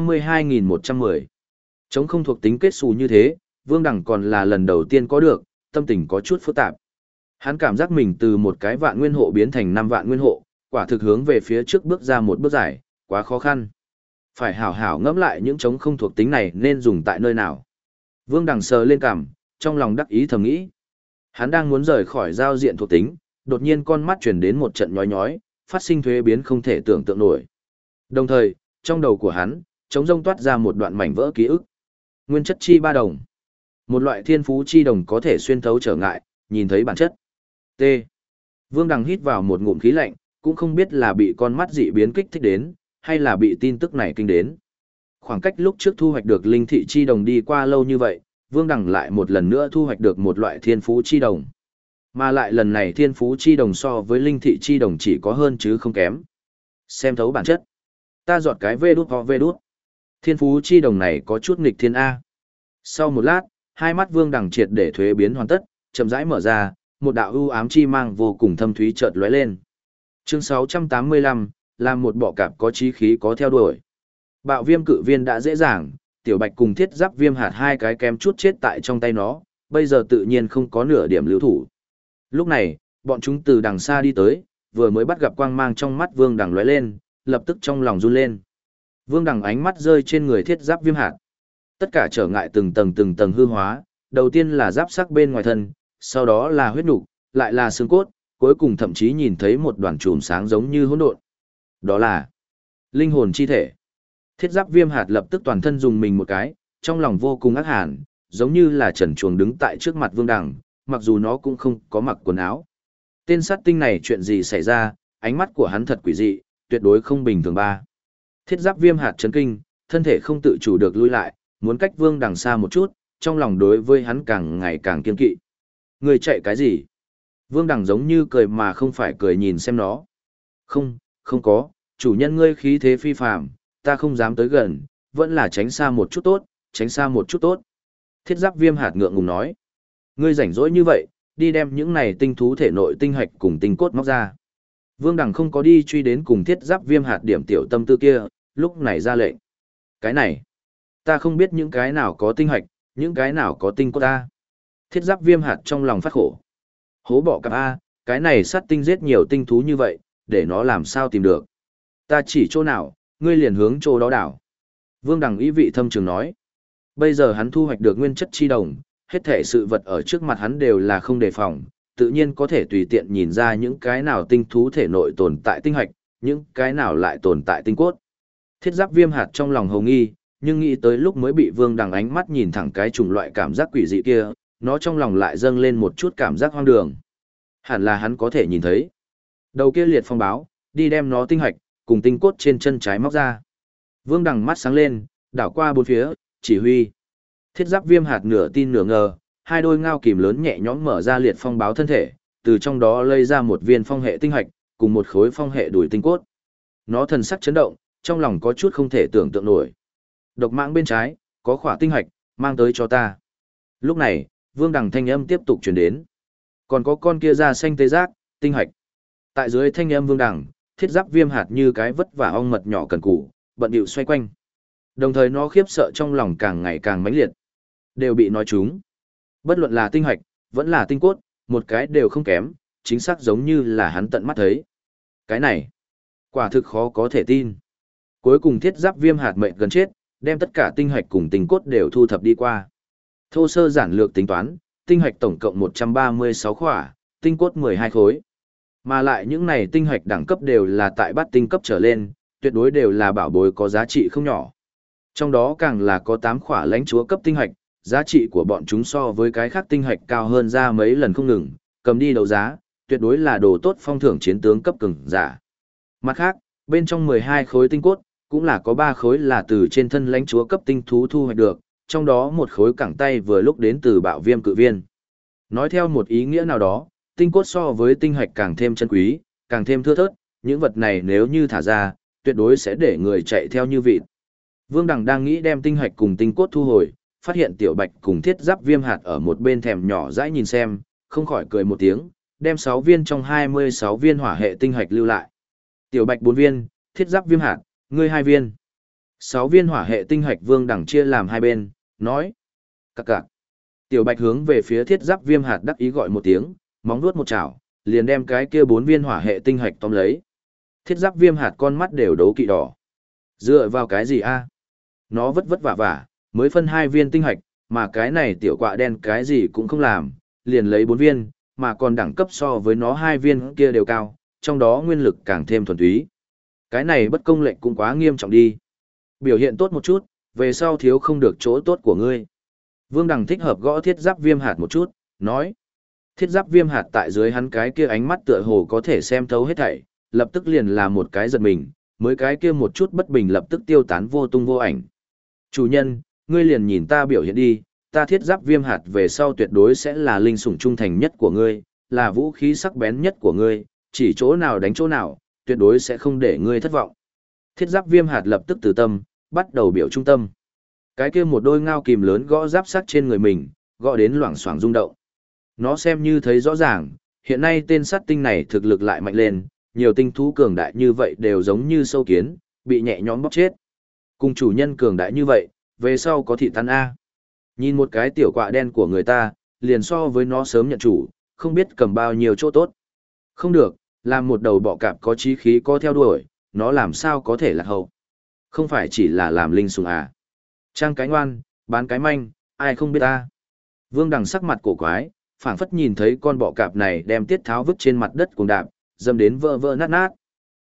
52.110. Chống không thuộc tính kết xù như thế, Vương Đằng còn là lần đầu tiên có được, tâm tình có chút phức tạp. Hắn cảm giác mình từ một cái vạn nguyên hộ biến thành 5 vạn nguyên hộ, quả thực hướng về phía trước bước ra một bước dài, quá khó khăn. Phải hảo hảo ngẫm lại những chống không thuộc tính này nên dùng tại nơi nào. Vương Đằng sờ lên cằm, trong lòng đắc ý thầm nghĩ. Hắn đang muốn rời khỏi giao diện thuộc tính, đột nhiên con mắt chuyển đến một trận nhói nhói, phát sinh thuế biến không thể tưởng tượng nổi. Đồng thời, trong đầu của hắn, trống rông toát ra một đoạn mảnh vỡ ký ức. Nguyên chất chi ba đồng. Một loại thiên phú chi đồng có thể xuyên thấu trở ngại, nhìn thấy bản chất. T. Vương Đằng hít vào một ngụm khí lạnh, cũng không biết là bị con mắt dị biến kích thích đến, hay là bị tin tức này kinh đến. Khoảng cách lúc trước thu hoạch được linh thị chi đồng đi qua lâu như vậy, Vương Đằng lại một lần nữa thu hoạch được một loại thiên phú chi đồng. Mà lại lần này thiên phú chi đồng so với linh thị chi đồng chỉ có hơn chứ không kém. Xem thấu bản chất. Ta dọn cái vê đút ho vê đút. Thiên phú chi đồng này có chút nghịch thiên A. Sau một lát, hai mắt Vương Đằng triệt để thuế biến hoàn tất, chậm rãi mở ra, một đạo ưu ám chi mang vô cùng thâm thúy chợt lóe lên. Chương 685, làm một bọ cạp có chí khí có theo đuổi. Bạo viêm cự viên đã dễ dàng, tiểu bạch cùng thiết giáp viêm hạt hai cái kém chút chết tại trong tay nó, bây giờ tự nhiên không có nửa điểm lưu thủ. Lúc này, bọn chúng từ đằng xa đi tới, vừa mới bắt gặp quang mang trong mắt Vương Đằng lóe lên, lập tức trong lòng run lên. Vương Đằng ánh mắt rơi trên người thiết giáp viêm hạt. Tất cả trở ngại từng tầng hư hóa, đầu tiên là giáp sắc bên ngoài thân, sau đó là huyết nục, lại là xương cốt, cuối cùng thậm chí nhìn thấy một đoàn chùm sáng giống như hỗn độn. Đó là linh hồn chi thể. Thiết giáp viêm hạt lập tức toàn thân dùng mình một cái, trong lòng vô cùng ác hàn, giống như là trần truồng đứng tại trước mặt Vương Đằng, mặc dù nó cũng không có mặc quần áo. Tên sát tinh này chuyện gì xảy ra, ánh mắt của hắn thật quỷ dị, tuyệt đối không bình thường ba. Thiết giáp viêm hạt chấn kinh, thân thể không tự chủ được lui lại, muốn cách Vương Đằng xa một chút, trong lòng đối với hắn càng ngày càng kiên kỵ. Người chạy cái gì? Vương Đằng giống như cười mà không phải cười nhìn xem nó. Không có, chủ nhân ngươi khí thế phi phàm, ta không dám tới gần, vẫn là tránh xa một chút tốt, tránh xa một chút tốt. Thiết giáp viêm hạt ngượng ngùng nói. Ngươi rảnh rỗi như vậy, đi đem những này tinh thú thể nội tinh hạch cùng tinh cốt móc ra. Vương Đằng không có đi truy đến cùng thiết giáp viêm hạt điểm tiểu tâm tư kia, lúc này ra lệnh. Cái này, ta không biết những cái nào có tinh hạch, những cái nào có tinh cốt ta. Thiết giáp viêm hạt trong lòng phát khổ. Hố bỏ cặp A, cái này sát tinh giết nhiều tinh thú như vậy, để nó làm sao tìm được. Ta chỉ chỗ nào, ngươi liền hướng chỗ đó đảo. Vương Đằng ý vị thâm trường nói. Bây giờ hắn thu hoạch được nguyên chất chi đồng, hết thể sự vật ở trước mặt hắn đều là không đề phòng, tự nhiên có thể tùy tiện nhìn ra những cái nào tinh thú thể nội tồn tại tinh hạch, những cái nào lại tồn tại tinh cốt. Thiết giáp viêm hạt trong lòng hồng nghi, nhưng nghĩ tới lúc mới bị Vương Đằng ánh mắt nhìn thẳng cái chủng loại cảm giác quỷ dị kia, nó trong lòng lại dâng lên một chút cảm giác hoang đường. Hẳn là hắn có thể nhìn thấy. Đầu kia liệt phong báo, đi đem nó tinh hạch, cùng tinh cốt trên chân trái móc ra. Vương Đằng mắt sáng lên, đảo qua bốn phía, chỉ huy. Thiết giáp viêm hạt nửa tin nửa ngờ, hai đôi ngao kìm lớn nhẹ nhõm mở ra liệt phong báo thân thể, từ trong đó lây ra một viên phong hệ tinh hạch, cùng một khối phong hệ đùi tinh cốt. Nó thần sắc chấn động, trong lòng có chút không thể tưởng tượng nổi. Độc mãng bên trái, có khỏa tinh hạch, mang tới cho ta. Lúc này, Vương Đằng thanh âm tiếp tục truyền đến. Còn có con kia da xanh tê giác, tinh hạch. Tại dưới thanh âm Vương Đằng, thiết giáp viêm hạt như cái vất vả ong mật nhỏ cần cù, bận bịu xoay quanh. Đồng thời nó khiếp sợ trong lòng càng ngày càng mãnh liệt. Đều bị nói trúng. Bất luận là tinh hạch, vẫn là tinh cốt, một cái đều không kém, chính xác giống như là hắn tận mắt thấy. Cái này, quả thực khó có thể tin. Cuối cùng thiết giáp viêm hạt mệnh gần chết, đem tất cả tinh hạch cùng tinh cốt đều thu thập đi qua. Thô sơ giản lược tính toán, tinh hạch tổng cộng 136 khỏa, tinh cốt 12 khối. Mà lại những này tinh hạch đẳng cấp đều là tại bát tinh cấp trở lên, tuyệt đối đều là bảo bối có giá trị không nhỏ. Trong đó càng là có 8 khỏa lãnh chúa cấp tinh hạch, giá trị của bọn chúng so với cái khác tinh hạch cao hơn ra mấy lần không ngừng, cầm đi đấu giá, tuyệt đối là đồ tốt phong thưởng chiến tướng cấp cường giả. Mặt khác, bên trong 12 khối tinh cốt, cũng là có 3 khối là từ trên thân lãnh chúa cấp tinh thú thu hoạch được, trong đó một khối cẳng tay vừa lúc đến từ bạo viêm cự viên. Nói theo một ý nghĩa nào đó, tinh cốt so với tinh hạch càng thêm chân quý, càng thêm thưa thớt, những vật này nếu như thả ra, tuyệt đối sẽ để người chạy theo như vịt. Vương Đằng đang nghĩ đem tinh hạch cùng tinh cốt thu hồi, phát hiện Tiểu Bạch cùng thiết giáp viêm hạt ở một bên thèm nhỏ dãi nhìn xem, không khỏi cười một tiếng, đem 6 viên trong 26 viên hỏa hệ tinh hạch lưu lại. Tiểu Bạch 4 viên, thiết giáp viêm hạt, ngươi 2 viên. 6 viên hỏa hệ tinh hạch Vương Đằng chia làm hai bên, nói. Cặc cặc. Tiểu Bạch hướng về phía thiết giáp viêm hạt đắc ý gọi một tiếng, móng vuốt một chảo, liền đem cái kia 4 viên hỏa hệ tinh hạch tóm lấy. Thiết giáp viêm hạt con mắt đều đấu kỵ đỏ. Dựa vào cái gì a? Nó vất vất vả vả, mới phân 2 viên tinh hạch, mà cái này tiểu quạ đen cái gì cũng không làm, liền lấy 4 viên, mà còn đẳng cấp so với nó 2 viên kia đều cao, trong đó nguyên lực càng thêm thuần túy. Cái này bất công lệnh cũng quá nghiêm trọng đi. Biểu hiện tốt một chút, về sau thiếu không được chỗ tốt của ngươi. Vương Đằng thích hợp gõ thiết giáp viêm hạt một chút, nói. Thiết giáp viêm hạt tại dưới hắn cái kia ánh mắt tựa hồ có thể xem thấu hết thảy, lập tức liền là một cái giật mình, mới cái kia một chút bất bình lập tức tiêu tán vô tung vô ảnh. Chủ nhân, ngươi liền nhìn ta biểu hiện đi, ta thiết giáp viêm hạt về sau tuyệt đối sẽ là linh sủng trung thành nhất của ngươi, là vũ khí sắc bén nhất của ngươi, chỉ chỗ nào đánh chỗ nào, tuyệt đối sẽ không để ngươi thất vọng. Thiết giáp viêm hạt lập tức từ tâm, bắt đầu biểu trung tâm. Cái kia một đôi ngao kìm lớn gõ giáp sắt trên người mình, gõ đến loảng xoảng rung động. Nó xem như thấy rõ ràng, hiện nay tên sát tinh này thực lực lại mạnh lên, nhiều tinh thú cường đại như vậy đều giống như sâu kiến, bị nhẹ nhõm bóp chết. Cùng chủ nhân cường đại như vậy, về sau có thị tan A. Nhìn một cái tiểu quạ đen của người ta, liền so với nó sớm nhận chủ, không biết cầm bao nhiêu chỗ tốt. Không được, làm một đầu bọ cạp có chí khí có theo đuổi, nó làm sao có thể lạc hậu. Không phải chỉ là làm linh sủng à. Trang cái ngoan, bán cái manh, ai không biết ta. Vương Đằng sắc mặt cổ quái, phảng phất nhìn thấy con bọ cạp này đem tiết tháo vứt trên mặt đất cùng đạp, dâm đến vỡ vỡ nát nát.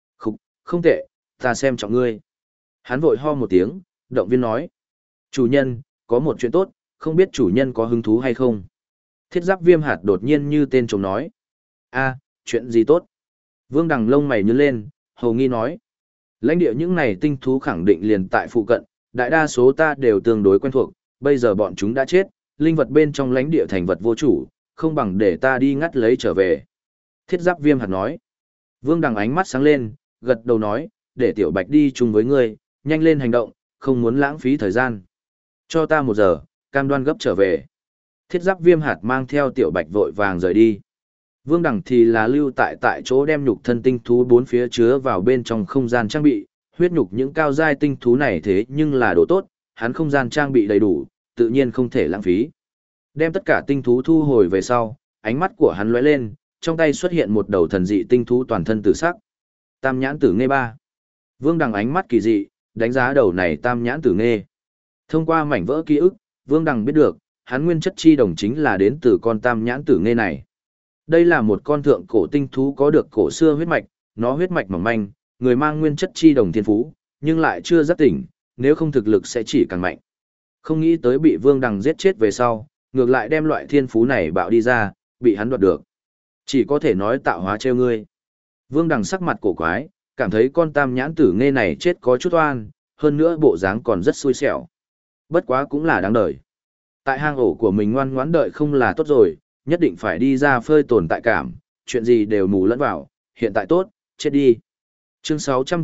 Không tệ, ta xem trọng ngươi. Hắn vội ho một tiếng, động viên nói. Chủ nhân, có một chuyện tốt, không biết chủ nhân có hứng thú hay không. Thiết giáp viêm hạt đột nhiên như tên trống nói. A, chuyện gì tốt? Vương Đằng lông mày nhướng lên, hầu nghi nói. Lãnh địa những này tinh thú khẳng định liền tại phụ cận, đại đa số ta đều tương đối quen thuộc, bây giờ bọn chúng đã chết, linh vật bên trong lãnh địa thành vật vô chủ, không bằng để ta đi ngắt lấy trở về. Thiết giáp viêm hạt nói. Vương Đằng ánh mắt sáng lên, gật đầu nói, để Tiểu Bạch đi chung với ngươi, nhanh lên hành động, không muốn lãng phí thời gian. Cho ta 1 giờ, cam đoan gấp trở về. Thiết giáp viêm hạt mang theo Tiểu Bạch vội vàng rời đi. Vương Đằng thì là lưu tại chỗ đem nhục thân tinh thú 4 phía chứa vào bên trong không gian trang bị, huyết nhục những cao giai tinh thú này thế nhưng là đồ tốt, hắn không gian trang bị đầy đủ, tự nhiên không thể lãng phí. Đem tất cả tinh thú thu hồi về sau, ánh mắt của hắn lóe lên, trong tay xuất hiện một đầu thần dị tinh thú toàn thân tử sắc. Tam nhãn tử nghe 3. Vương Đằng ánh mắt kỳ dị, đánh giá đầu này tam nhãn tử nghe. Thông qua mảnh vỡ ký ức, Vương Đằng biết được, hắn nguyên chất chi đồng chính là đến từ con tam nhãn tử nghe này. Đây là một con thượng cổ tinh thú có được cổ xưa huyết mạch, nó huyết mạch mỏng manh, người mang nguyên chất chi đồng thiên phú, nhưng lại chưa giác tỉnh, nếu không thực lực sẽ chỉ càng mạnh. Không nghĩ tới bị Vương Đằng giết chết về sau, ngược lại đem loại thiên phú này bạo đi ra, bị hắn đoạt được. Chỉ có thể nói tạo hóa trêu ngươi. Vương Đằng sắc mặt cổ quái, cảm thấy con tam nhãn tử nghe này chết có chút oan, hơn nữa bộ dáng còn rất xui xẻo. Bất quá cũng là đáng đời. Tại hang ổ của mình ngoan ngoãn đợi không là tốt rồi, nhất định phải đi ra phơi tồn tại cảm, chuyện gì đều mù lẫn vào, hiện tại tốt, chết đi. Chương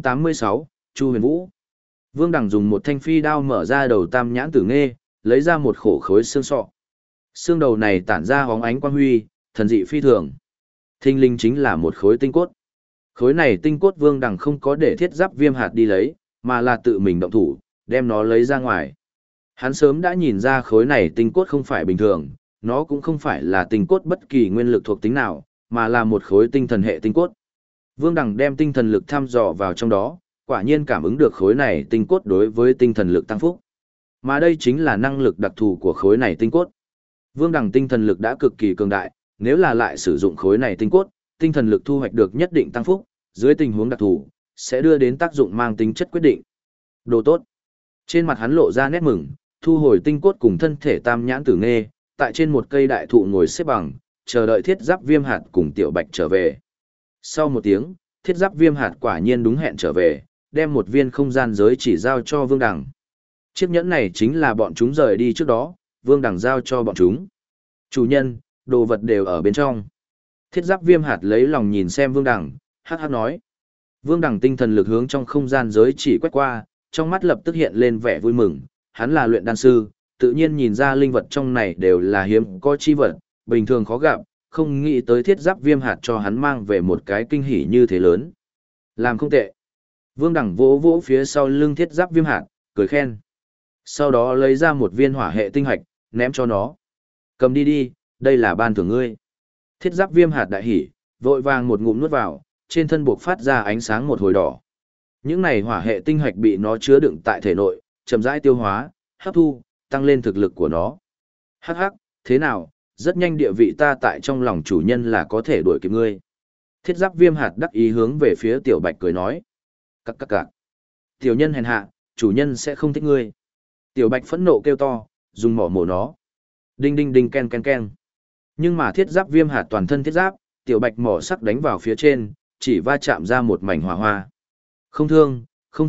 686, Chu Huyền Vũ. Vương Đằng dùng một thanh phi đao mở ra đầu tam nhãn tử nghe, lấy ra một khổ khối xương sọ. Xương đầu này tản ra hóng ánh quang huy, thần dị phi thường. Thinh linh chính là một khối tinh cốt. Khối này tinh cốt Vương Đằng không có để Thiết Giáp Viêm Hạt đi lấy, mà là tự mình động thủ, đem nó lấy ra ngoài. Hắn sớm đã nhìn ra khối này tinh cốt không phải bình thường, nó cũng không phải là tinh cốt bất kỳ nguyên lực thuộc tính nào, mà là một khối tinh thần hệ tinh cốt. Vương Đằng đem tinh thần lực thăm dò vào trong đó, quả nhiên cảm ứng được khối này tinh cốt đối với tinh thần lực tăng phúc. Mà đây chính là năng lực đặc thù của khối này tinh cốt. Vương Đằng tinh thần lực đã cực kỳ cường đại, nếu là lại sử dụng khối này tinh cốt, tinh thần lực thu hoạch được nhất định tăng phúc, dưới tình huống đặc thù, sẽ đưa đến tác dụng mang tính chất quyết định. Đồ tốt. Trên mặt hắn lộ ra nét mừng, thu hồi tinh cốt cùng thân thể tam nhãn tử nghe, tại trên một cây đại thụ ngồi xếp bằng, chờ đợi Thiết Giáp Viêm Hạt cùng Tiểu Bạch trở về. Sau một tiếng, Thiết Giáp Viêm Hạt quả nhiên đúng hẹn trở về, đem một viên không gian giới chỉ giao cho Vương Đằng. Chiếc nhẫn này chính là bọn chúng rời đi trước đó, Vương Đằng giao cho bọn chúng. Chủ nhân, đồ vật đều ở bên trong. Thiết Giáp Viêm Hạt lấy lòng nhìn xem Vương Đằng, hắc hắc nói. Vương Đằng tinh thần lực hướng trong không gian giới chỉ quét qua, trong mắt lập tức hiện lên vẻ vui mừng, hắn là luyện đan sư, tự nhiên nhìn ra linh vật trong này đều là hiếm có chi vật, bình thường khó gặp, không nghĩ tới Thiết Giáp Viêm Hạt cho hắn mang về một cái kinh hỉ như thế lớn. Làm không tệ. Vương Đằng vỗ vỗ phía sau lưng Thiết Giáp Viêm Hạt, cười khen. Sau đó lấy ra một viên hỏa hệ tinh hạch, ném cho nó. Cầm đi đi, đây là ban thưởng ngươi. Thiết Giáp Viêm Hạt đại hỉ, vội vàng một ngụm nuốt vào, trên thân buộc phát ra ánh sáng một hồi đỏ. Những này hỏa hệ tinh hạch bị nó chứa đựng tại thể nội, chậm rãi tiêu hóa, hấp thu, tăng lên thực lực của nó. Hắc hắc, thế nào, rất nhanh địa vị ta tại trong lòng chủ nhân là có thể đuổi kịp ngươi. Thiết Giáp Viêm Hạt đắc ý hướng về phía Tiểu Bạch cười nói. Cắc. Tiểu nhân hèn hạ, chủ nhân sẽ không thích ngươi. Tiểu Bạch phẫn nộ kêu to, dùng mỏ mổ nó. Đinh đinh đinh ken ken ken. Nhưng mà Thiết Giáp Viêm Hạt toàn thân thiết giáp, Tiểu Bạch mỏ sắc đánh vào phía trên, chỉ va chạm ra một mảnh hỏa hoa. Không thương,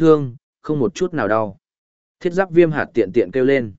không một chút nào đau. Thiết Giáp Viêm Hạt tiện tiện kêu lên.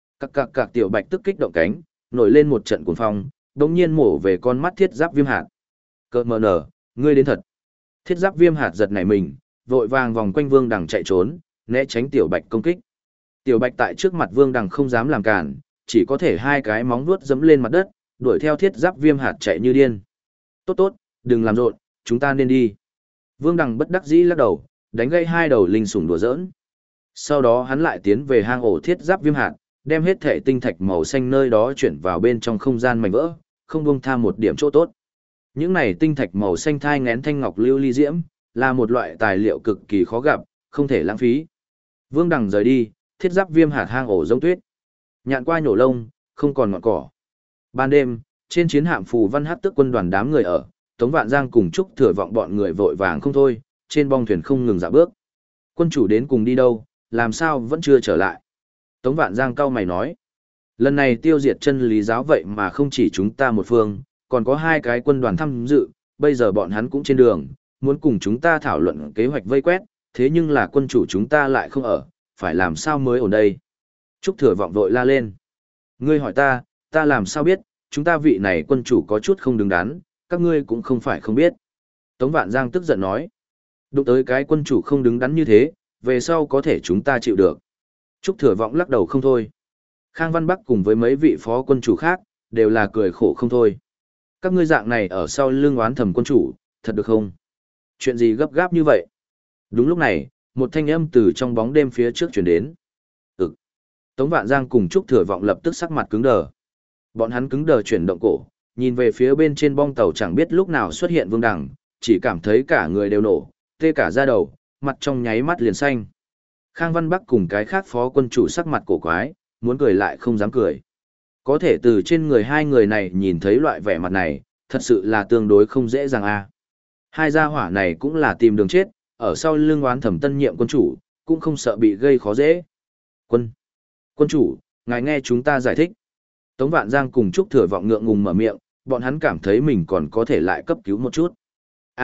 Cặc Tiểu Bạch tức kích động cánh, nổi lên một trận cuồng phong, đống nhiên mổ về con mắt Thiết Giáp Viêm Hạt. Cợt mờ nở, ngươi đến thật. Thiết Giáp Viêm Hạt giật nảy mình, vội vàng vòng quanh Vương Đằng chạy trốn, né tránh Tiểu Bạch công kích. Tiểu Bạch tại trước mặt Vương Đằng không dám làm cản, chỉ có thể hai cái móng vuốt giẫm lên mặt đất, đuổi theo Thiết Giáp Viêm Hạt chạy như điên. Tốt, đừng làm rộn, chúng ta nên đi. Vương Đằng bất đắc dĩ lắc đầu, đánh gây hai đầu linh sủng đùa giỡn. Sau đó hắn lại tiến về hang ổ Thiết Giáp Viêm Hạt, đem hết thể tinh thạch màu xanh nơi đó chuyển vào bên trong không gian mảnh vỡ, không buông tha một điểm chỗ tốt. Những này tinh thạch màu xanh thai ngén thanh ngọc lưu ly diễm, là một loại tài liệu cực kỳ khó gặp, không thể lãng phí. Vương Đằng rời đi, Thiết Giáp Viêm Hạt hang ổ giống tuyết. Nhạn qua nhổ lông, không còn ngọn cỏ. Ban đêm, trên chiến hạm Phù Văn Hắc Tức quân đoàn đám người ở, Tống Vạn Giang cùng Trúc Thừa Vọng bọn người vội vàng không thôi, trên bong thuyền không ngừng dạo bước. Quân chủ đến cùng đi đâu, làm sao vẫn chưa trở lại? Tống Vạn Giang cau mày nói. Lần này tiêu diệt chân lý giáo vậy mà không chỉ chúng ta một phương, còn có hai cái quân đoàn tham dự, bây giờ bọn hắn cũng trên đường, muốn cùng chúng ta thảo luận kế hoạch vây quét, thế nhưng là quân chủ chúng ta lại không ở, phải làm sao mới ổn đây? Trúc Thừa Vọng vội la lên. Ngươi hỏi ta làm sao biết, chúng ta vị này quân chủ có chút không đứng đắn, các ngươi cũng không phải không biết. Tống Vạn Giang tức giận nói. Đụng tới cái quân chủ không đứng đắn như thế, về sau có thể chúng ta chịu được. Trúc Thừa Vọng lắc đầu không thôi. Khang Văn Bắc cùng với mấy vị phó quân chủ khác, đều là cười khổ không thôi. Các ngươi dạng này ở sau lưng oán thầm quân chủ, thật được không? Chuyện gì gấp gáp như vậy? Đúng lúc này, một thanh âm từ trong bóng đêm phía trước chuyển đến. Tống Vạn Giang cùng Trúc Thừa Vọng lập tức sắc mặt cứng đờ. Bọn hắn cứng đờ chuyển động cổ, nhìn về phía bên trên bong tàu chẳng biết lúc nào xuất hiện Vương Đằng, chỉ cảm thấy cả người đều nổ, tê cả da đầu, mặt trong nháy mắt liền xanh. Khang Văn Bắc cùng cái khác phó quân chủ sắc mặt cổ quái, muốn cười lại không dám cười. Có thể từ trên người hai người này nhìn thấy loại vẻ mặt này, thật sự là tương đối không dễ dàng a. Hai gia hỏa này cũng là tìm đường chết, ở sau lưng oán thẩm tân nhiệm quân chủ, cũng không sợ bị gây khó dễ. Quân chủ, ngài nghe chúng ta giải thích. Tống Vạn Giang cùng Trúc Thừa Vọng ngượng ngùng mở miệng, bọn hắn cảm thấy mình còn có thể lại cấp cứu một chút.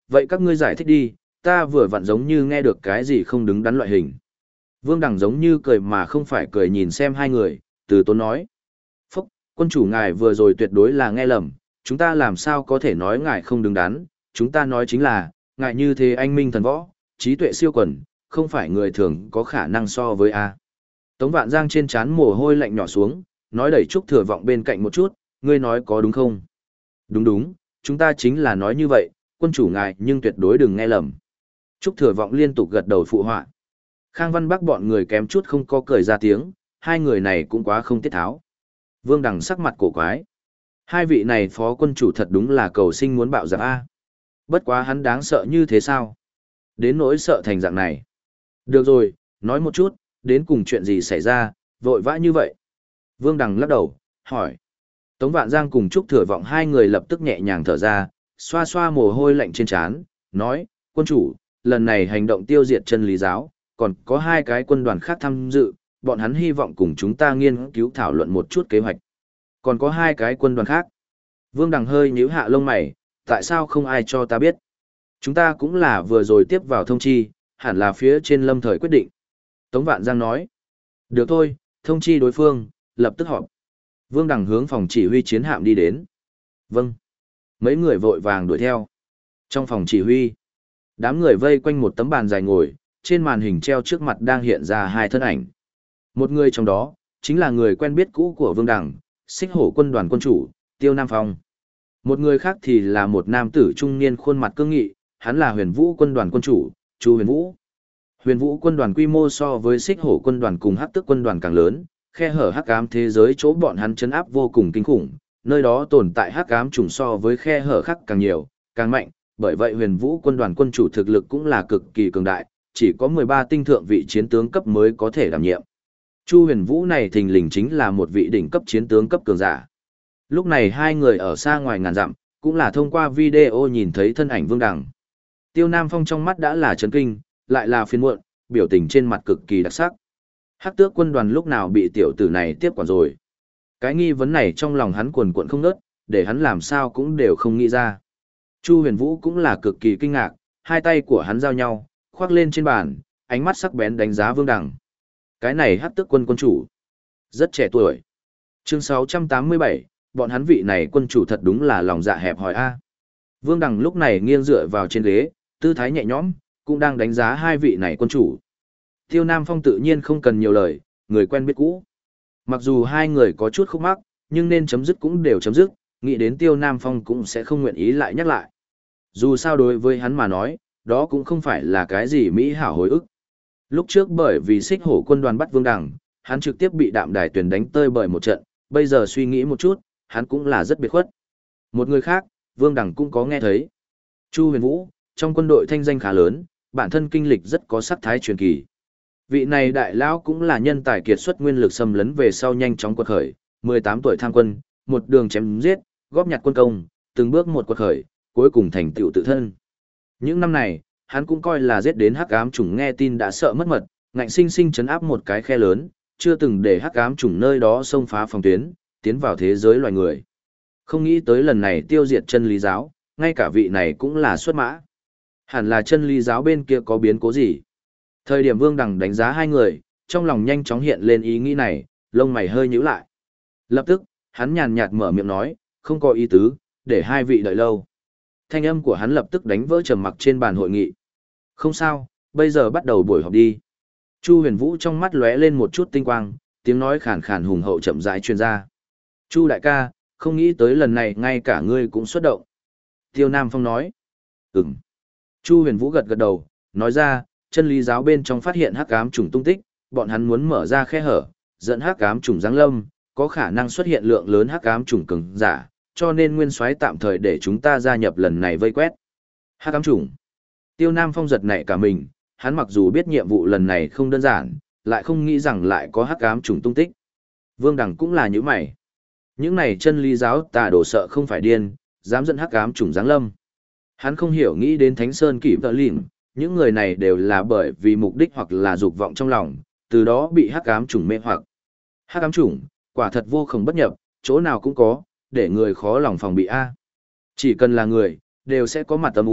vậy các ngươi giải thích đi, ta vừa vặn giống như nghe được cái gì không đứng đắn loại hình. Vương Đằng giống như cười mà không phải cười nhìn xem hai người, từ tốn nói. Phúc, quân chủ ngài vừa rồi tuyệt đối là nghe lầm, chúng ta làm sao có thể nói ngài không đứng đắn, chúng ta nói chính là, ngài như thế anh minh thần võ, trí tuệ siêu quần, không phải người thường có khả năng so với A. Tống Vạn Giang trên trán mồ hôi lạnh nhỏ xuống, nói đẩy Trúc Thừa Vọng bên cạnh một chút, ngươi nói có đúng không? Đúng đúng, chúng ta chính là nói như vậy, quân chủ ngài nhưng tuyệt đối đừng nghe lầm. Trúc Thừa Vọng liên tục gật đầu phụ họa. Khang Văn Bắc bọn người kém chút không có cười ra tiếng, hai người này cũng quá không tiết tháo. Vương Đằng sắc mặt cổ quái. Hai vị này phó quân chủ thật đúng là cầu sinh muốn bạo dạng A. Bất quá hắn đáng sợ như thế sao? Đến nỗi sợ thành dạng này. Được rồi, nói một chút, đến cùng chuyện gì xảy ra, vội vã như vậy. Vương Đằng lắc đầu, hỏi. Tống Vạn Giang cùng Trúc Thừa Vọng hai người lập tức nhẹ nhàng thở ra, xoa xoa mồ hôi lạnh trên trán, nói, quân chủ, lần này hành động tiêu diệt chân lý giáo, còn có hai cái quân đoàn khác tham dự, bọn hắn hy vọng cùng chúng ta nghiên cứu thảo luận một chút kế hoạch. Còn có hai cái quân đoàn khác. Vương Đằng hơi nhíu hạ lông mày, tại sao không ai cho ta biết? Chúng ta cũng là vừa rồi tiếp vào thông chi, hẳn là phía trên lâm thời quyết định. Tống Vạn Giang nói, được thôi, thông chi đối phương, lập tức họp. Vương Đằng hướng phòng chỉ huy chiến hạm đi đến. Vâng. Mấy người vội vàng đuổi theo. Trong phòng chỉ huy, đám người vây quanh một tấm bàn dài ngồi, trên màn hình treo trước mặt đang hiện ra hai thân ảnh. Một người trong đó, chính là người quen biết cũ của Vương Đằng, Xích Hổ quân đoàn quân chủ, Tiêu Nam Phong. Một người khác thì là một nam tử trung niên khuôn mặt cương nghị, hắn là Huyền Vũ quân đoàn quân chủ, Chu Huyền Vũ. Huyền Vũ quân đoàn quy mô so với Xích Hổ quân đoàn cùng Hắc Tước quân đoàn càng lớn, khe hở hắc ám thế giới chỗ bọn hắn chấn áp vô cùng kinh khủng, nơi đó tồn tại hắc ám trùng so với khe hở khác càng nhiều, càng mạnh, bởi vậy Huyền Vũ quân đoàn quân chủ thực lực cũng là cực kỳ cường đại, chỉ có 13 tinh thượng vị chiến tướng cấp mới có thể đảm nhiệm. Chu Huyền Vũ này thình lình chính là một vị đỉnh cấp chiến tướng cấp cường giả. Lúc này hai người ở xa ngoài ngàn dặm, cũng là thông qua video nhìn thấy thân ảnh Vương Đằng. Tiêu Nam Phong trong mắt đã là chấn kinh, lại là phiền muộn, biểu tình trên mặt cực kỳ đặc sắc. Hắc Tước quân đoàn lúc nào bị tiểu tử này tiếp quản rồi? Cái nghi vấn này trong lòng hắn quần quật không ngớt, để hắn làm sao cũng đều không nghĩ ra. Chu Huyền Vũ cũng là cực kỳ kinh ngạc, hai tay của hắn giao nhau, khoác lên trên bàn, ánh mắt sắc bén đánh giá Vương Đằng. Cái này Hắc Tước quân chủ, rất trẻ tuổi. Chương 687, bọn hắn vị này quân chủ thật đúng là lòng dạ hẹp hòi a. Vương Đằng lúc này nghiêng dựa vào trên ghế, tư thái nhẹ nhõm, cũng đang đánh giá hai vị này quân chủ. Tiêu Nam Phong tự nhiên không cần nhiều lời, người quen biết cũ. Mặc dù hai người có chút khúc mắc, nhưng nên chấm dứt cũng đều chấm dứt, nghĩ đến Tiêu Nam Phong cũng sẽ không nguyện ý lại nhắc lại. Dù sao đối với hắn mà nói, đó cũng không phải là cái gì mỹ hảo hồi ức. Lúc trước bởi vì Xích Hổ quân đoàn bắt Vương Đằng, hắn trực tiếp bị Đạm Đài Tuyền đánh tơi bởi một trận, bây giờ suy nghĩ một chút, hắn cũng là rất biệt khuất. Một người khác, Vương Đằng cũng có nghe thấy. Chu Huyền Vũ, trong quân đội thanh danh khá lớn, bản thân kinh lịch rất có sắc thái truyền kỳ. Vị này đại lão cũng là nhân tài kiệt xuất nguyên lực xâm lấn về sau nhanh chóng quật khởi, 18 tuổi tham quân, một đường chém giết, góp nhặt quân công, từng bước một quật khởi, cuối cùng thành tựu tự thân. Những năm này, hắn cũng coi là giết đến hắc ám chủng nghe tin đã sợ mất mật, ngạnh sinh sinh chấn áp một cái khe lớn, chưa từng để hắc ám chủng nơi đó xông phá phòng tuyến, tiến vào thế giới loài người. Không nghĩ tới lần này tiêu diệt chân lý giáo, ngay cả vị này cũng là xuất mã. Hẳn là chân lý giáo bên kia có biến cố gì. Thời điểm Vương Đằng đánh giá hai người, trong lòng nhanh chóng hiện lên ý nghĩ này, lông mày hơi nhíu lại. Lập tức, hắn nhàn nhạt mở miệng nói, không có ý tứ, để hai vị đợi lâu. Thanh âm của hắn lập tức đánh vỡ trầm mặc trên bàn hội nghị. Không sao, bây giờ bắt đầu buổi họp đi. Chu Huyền Vũ trong mắt lóe lên một chút tinh quang, tiếng nói khàn khàn hùng hậu chậm rãi truyền ra. Chu đại ca, không nghĩ tới lần này ngay cả ngươi cũng xuất động. Tiêu Nam Phong nói. Ừm. Chu Huyền Vũ gật gật đầu, nói ra, chân lý giáo bên trong phát hiện hắc ám trùng tung tích, bọn hắn muốn mở ra khe hở, dẫn hắc ám trùng giáng lâm, có khả năng xuất hiện lượng lớn hắc ám trùng cường giả, cho nên nguyên soái tạm thời để chúng ta gia nhập lần này vây quét. Hắc ám trùng. Tiêu Nam Phong giật nảy cả mình, hắn mặc dù biết nhiệm vụ lần này không đơn giản, lại không nghĩ rằng lại có hắc ám trùng tung tích. Vương Đằng cũng là như mày. Những này chân lý giáo tà đồ sợ không phải điên, dám dẫn hắc ám trùng giáng lâm. Hắn không hiểu nghĩ đến Thánh Sơn Kỷ Tợ Lĩnh, những người này đều là bởi vì mục đích hoặc là dục vọng trong lòng, từ đó bị hắc ám chủng mê hoặc. Hắc ám chủng, quả thật vô cùng bất nhập, chỗ nào cũng có, để người khó lòng phòng bị a. Chỉ cần là người, đều sẽ có mặt âm u,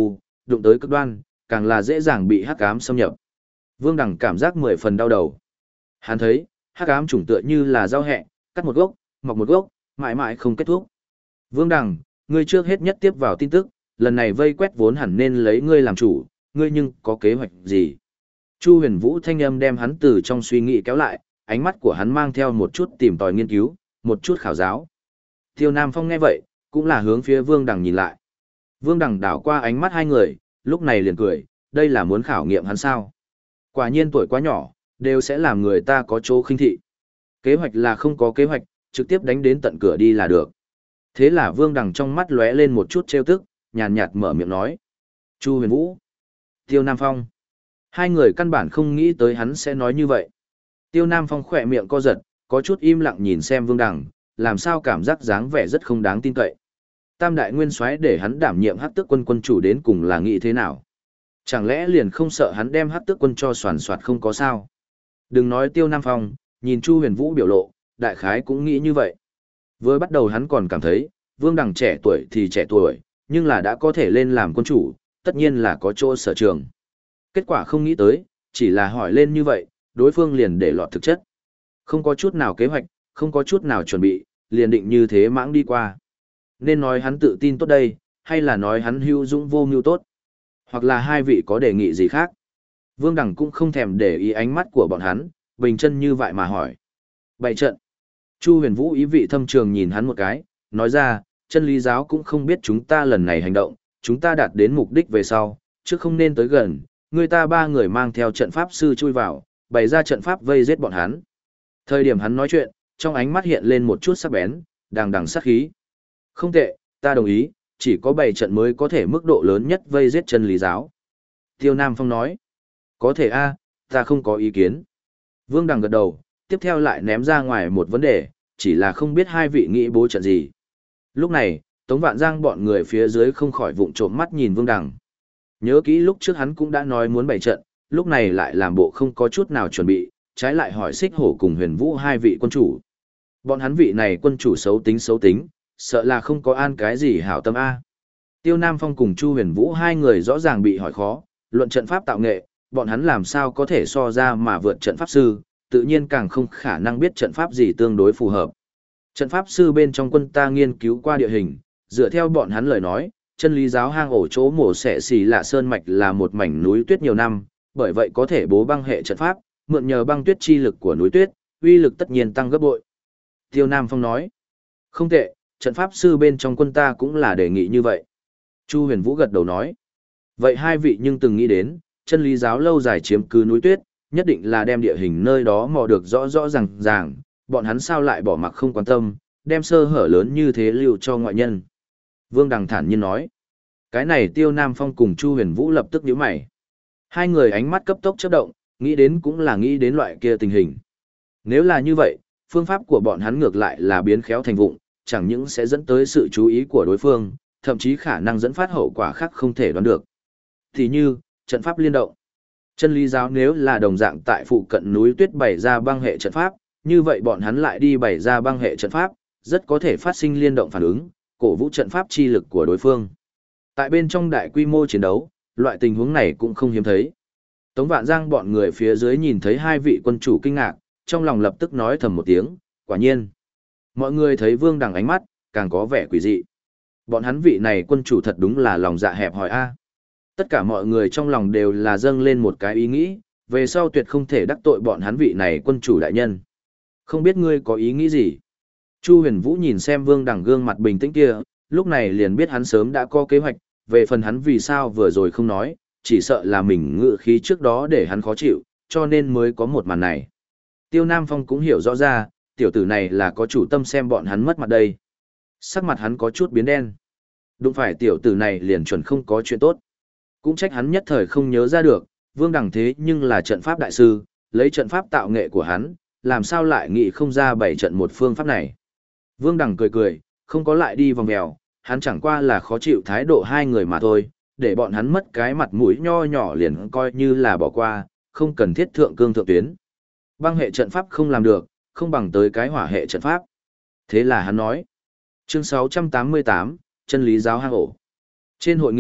đụng tới cực đoan, càng là dễ dàng bị hắc ám xâm nhập. Vương Đằng cảm giác 10 phần đau đầu. Hắn thấy, hắc ám chủng tựa như là rau hẹ, cắt một gốc, mọc một gốc, mãi mãi không kết thúc. Vương Đằng, ngươi trước hết nhất tiếp vào tin tức, lần này vây quét vốn hẳn nên lấy ngươi làm chủ, ngươi nhưng có kế hoạch gì? Chu Huyền Vũ thanh âm đem hắn từ trong suy nghĩ kéo lại, ánh mắt của hắn mang theo một chút tìm tòi nghiên cứu, một chút khảo giáo. Tiêu Nam Phong nghe vậy, cũng là hướng phía Vương Đằng nhìn lại. Vương Đằng đảo qua ánh mắt hai người, lúc này liền cười, đây là muốn khảo nghiệm hắn sao? Quả nhiên tuổi quá nhỏ, đều sẽ làm người ta có chỗ khinh thị. Kế hoạch là không có kế hoạch, trực tiếp đánh đến tận cửa đi là được. Thế là Vương Đằng trong mắt lóe lên một chút trêu tức, nhàn nhạt mở miệng nói. Chu Huyền Vũ, Tiêu Nam Phong. Hai người căn bản không nghĩ tới hắn sẽ nói như vậy. Tiêu Nam Phong khỏe miệng co giật, có chút im lặng nhìn xem Vương Đằng, làm sao cảm giác dáng vẻ rất không đáng tin cậy. Tam đại nguyên soái để hắn đảm nhiệm Hắc Tước quân quân chủ đến cùng là nghĩ thế nào? Chẳng lẽ liền không sợ hắn đem Hắc Tước quân cho soàn soạt không có sao? Đừng nói Tiêu Nam Phong, nhìn Chu Huyền Vũ biểu lộ, đại khái cũng nghĩ như vậy. Vừa bắt đầu hắn còn cảm thấy, Vương Đằng trẻ tuổi thì trẻ tuổi, nhưng là đã có thể lên làm quân chủ, tất nhiên là có chỗ sở trường. Kết quả không nghĩ tới, chỉ là hỏi lên như vậy, đối phương liền để lọt thực chất. Không có chút nào kế hoạch, không có chút nào chuẩn bị, liền định như thế mãng đi qua. Nên nói hắn tự tin tốt đây, hay là nói hắn hữu dũng vô mưu tốt? Hoặc là hai vị có đề nghị gì khác? Vương Đằng cũng không thèm để ý ánh mắt của bọn hắn, bình chân như vậy mà hỏi. Bày trận. Chu Huyền Vũ ý vị thâm trường nhìn hắn một cái, nói ra, chân lý giáo cũng không biết chúng ta lần này hành động, chúng ta đạt đến mục đích về sau, chứ không nên tới gần, người ta ba người mang theo trận pháp sư chui vào, bày ra trận pháp vây giết bọn hắn. Thời điểm hắn nói chuyện, trong ánh mắt hiện lên một chút sắc bén, đằng đằng sát khí. Không tệ, ta đồng ý, chỉ có bày trận mới có thể mức độ lớn nhất vây giết chân lý giáo. Tiêu Nam Phong nói, có thể a, ta không có ý kiến. Vương Đằng gật đầu, tiếp theo lại ném ra ngoài một vấn đề, chỉ là không biết hai vị nghĩ bố trận gì. Lúc này, Tống Vạn Giang bọn người phía dưới không khỏi vụng trộm mắt nhìn Vương Đằng. Nhớ kỹ lúc trước hắn cũng đã nói muốn bày trận, lúc này lại làm bộ không có chút nào chuẩn bị, trái lại hỏi Xích Hổ cùng Huyền Vũ hai vị quân chủ. Bọn hắn vị này quân chủ xấu tính, sợ là không có an cái gì hảo tâm a. Tiêu Nam Phong cùng Chu Huyền Vũ hai người rõ ràng bị hỏi khó, luận trận pháp tạo nghệ, bọn hắn làm sao có thể so ra mà vượt trận pháp sư, tự nhiên càng không khả năng biết trận pháp gì tương đối phù hợp. Trận pháp sư bên trong quân ta nghiên cứu qua địa hình, dựa theo bọn hắn lời nói, chân lý giáo hang ổ chỗ mổ xẻ xì lạ sơn mạch là một mảnh núi tuyết nhiều năm, bởi vậy có thể bố băng hệ trận pháp, mượn nhờ băng tuyết chi lực của núi tuyết, uy lực tất nhiên tăng gấp bội. Tiêu Nam Phong nói, không tệ, trận pháp sư bên trong quân ta cũng là đề nghị như vậy. Chu Huyền Vũ gật đầu nói, vậy hai vị nhưng từng nghĩ đến, chân lý giáo lâu dài chiếm cứ núi tuyết, nhất định là đem địa hình nơi đó mò được rõ rõ ràng, bọn hắn sao lại bỏ mặc không quan tâm, đem sơ hở lớn như thế lưu cho ngoại nhân. Vương Đằng thản nhiên nói, cái này Tiêu Nam Phong cùng Chu Huyền Vũ lập tức nhíu mày. Hai người ánh mắt cấp tốc chớp động, nghĩ đến cũng là nghĩ đến loại kia tình hình. Nếu là như vậy, phương pháp của bọn hắn ngược lại là biến khéo thành vụng, chẳng những sẽ dẫn tới sự chú ý của đối phương, thậm chí khả năng dẫn phát hậu quả khác không thể đoán được. Thì như, trận pháp liên động. Chân lý giáo nếu là đồng dạng tại phụ cận núi tuyết bày ra băng hệ trận pháp, như vậy bọn hắn lại đi bày ra băng hệ trận pháp, rất có thể phát sinh liên động phản ứng, cổ vũ trận pháp chi lực của đối phương. Tại bên trong đại quy mô chiến đấu, loại tình huống này cũng không hiếm thấy. Tống Vạn Giang bọn người phía dưới nhìn thấy hai vị quân chủ kinh ngạc, trong lòng lập tức nói thầm một tiếng, quả nhiên. Mọi người thấy Vương Đằng ánh mắt, càng có vẻ quỷ dị. Bọn hắn vị này quân chủ thật đúng là lòng dạ hẹp hòi a. Tất cả mọi người trong lòng đều là dâng lên một cái ý nghĩ, về sau tuyệt không thể đắc tội bọn hắn vị này quân chủ đại nhân. Không biết ngươi có ý nghĩ gì? Chu Huyền Vũ nhìn xem Vương Đằng gương mặt bình tĩnh kia, lúc này liền biết hắn sớm đã có kế hoạch, về phần hắn vì sao vừa rồi không nói, chỉ sợ là mình ngự khí trước đó để hắn khó chịu, cho nên mới có một màn này. Tiêu Nam Phong cũng hiểu rõ ra, tiểu tử này là có chủ tâm xem bọn hắn mất mặt đây. Sắc mặt hắn có chút biến đen. Đúng phải tiểu tử này liền chuẩn không có chuyện tốt. Cũng trách hắn nhất thời không nhớ ra được, Vương Đằng thế nhưng là trận pháp đại sư, lấy trận pháp tạo nghệ của hắn, làm sao lại nghĩ không ra bảy trận một phương pháp này. Vương Đằng cười cười, không có lại đi vòng mèo, hắn chẳng qua là khó chịu thái độ hai người mà thôi, để bọn hắn mất cái mặt mũi nho nhỏ liền coi như là bỏ qua, không cần thiết thượng cương thượng tuyến. Băng hệ trận pháp không làm được, không bằng tới cái hỏa hệ trận pháp. Thế là hắn nói. Chương 688, chân lý giáo hang ổ. Trên hội nghị,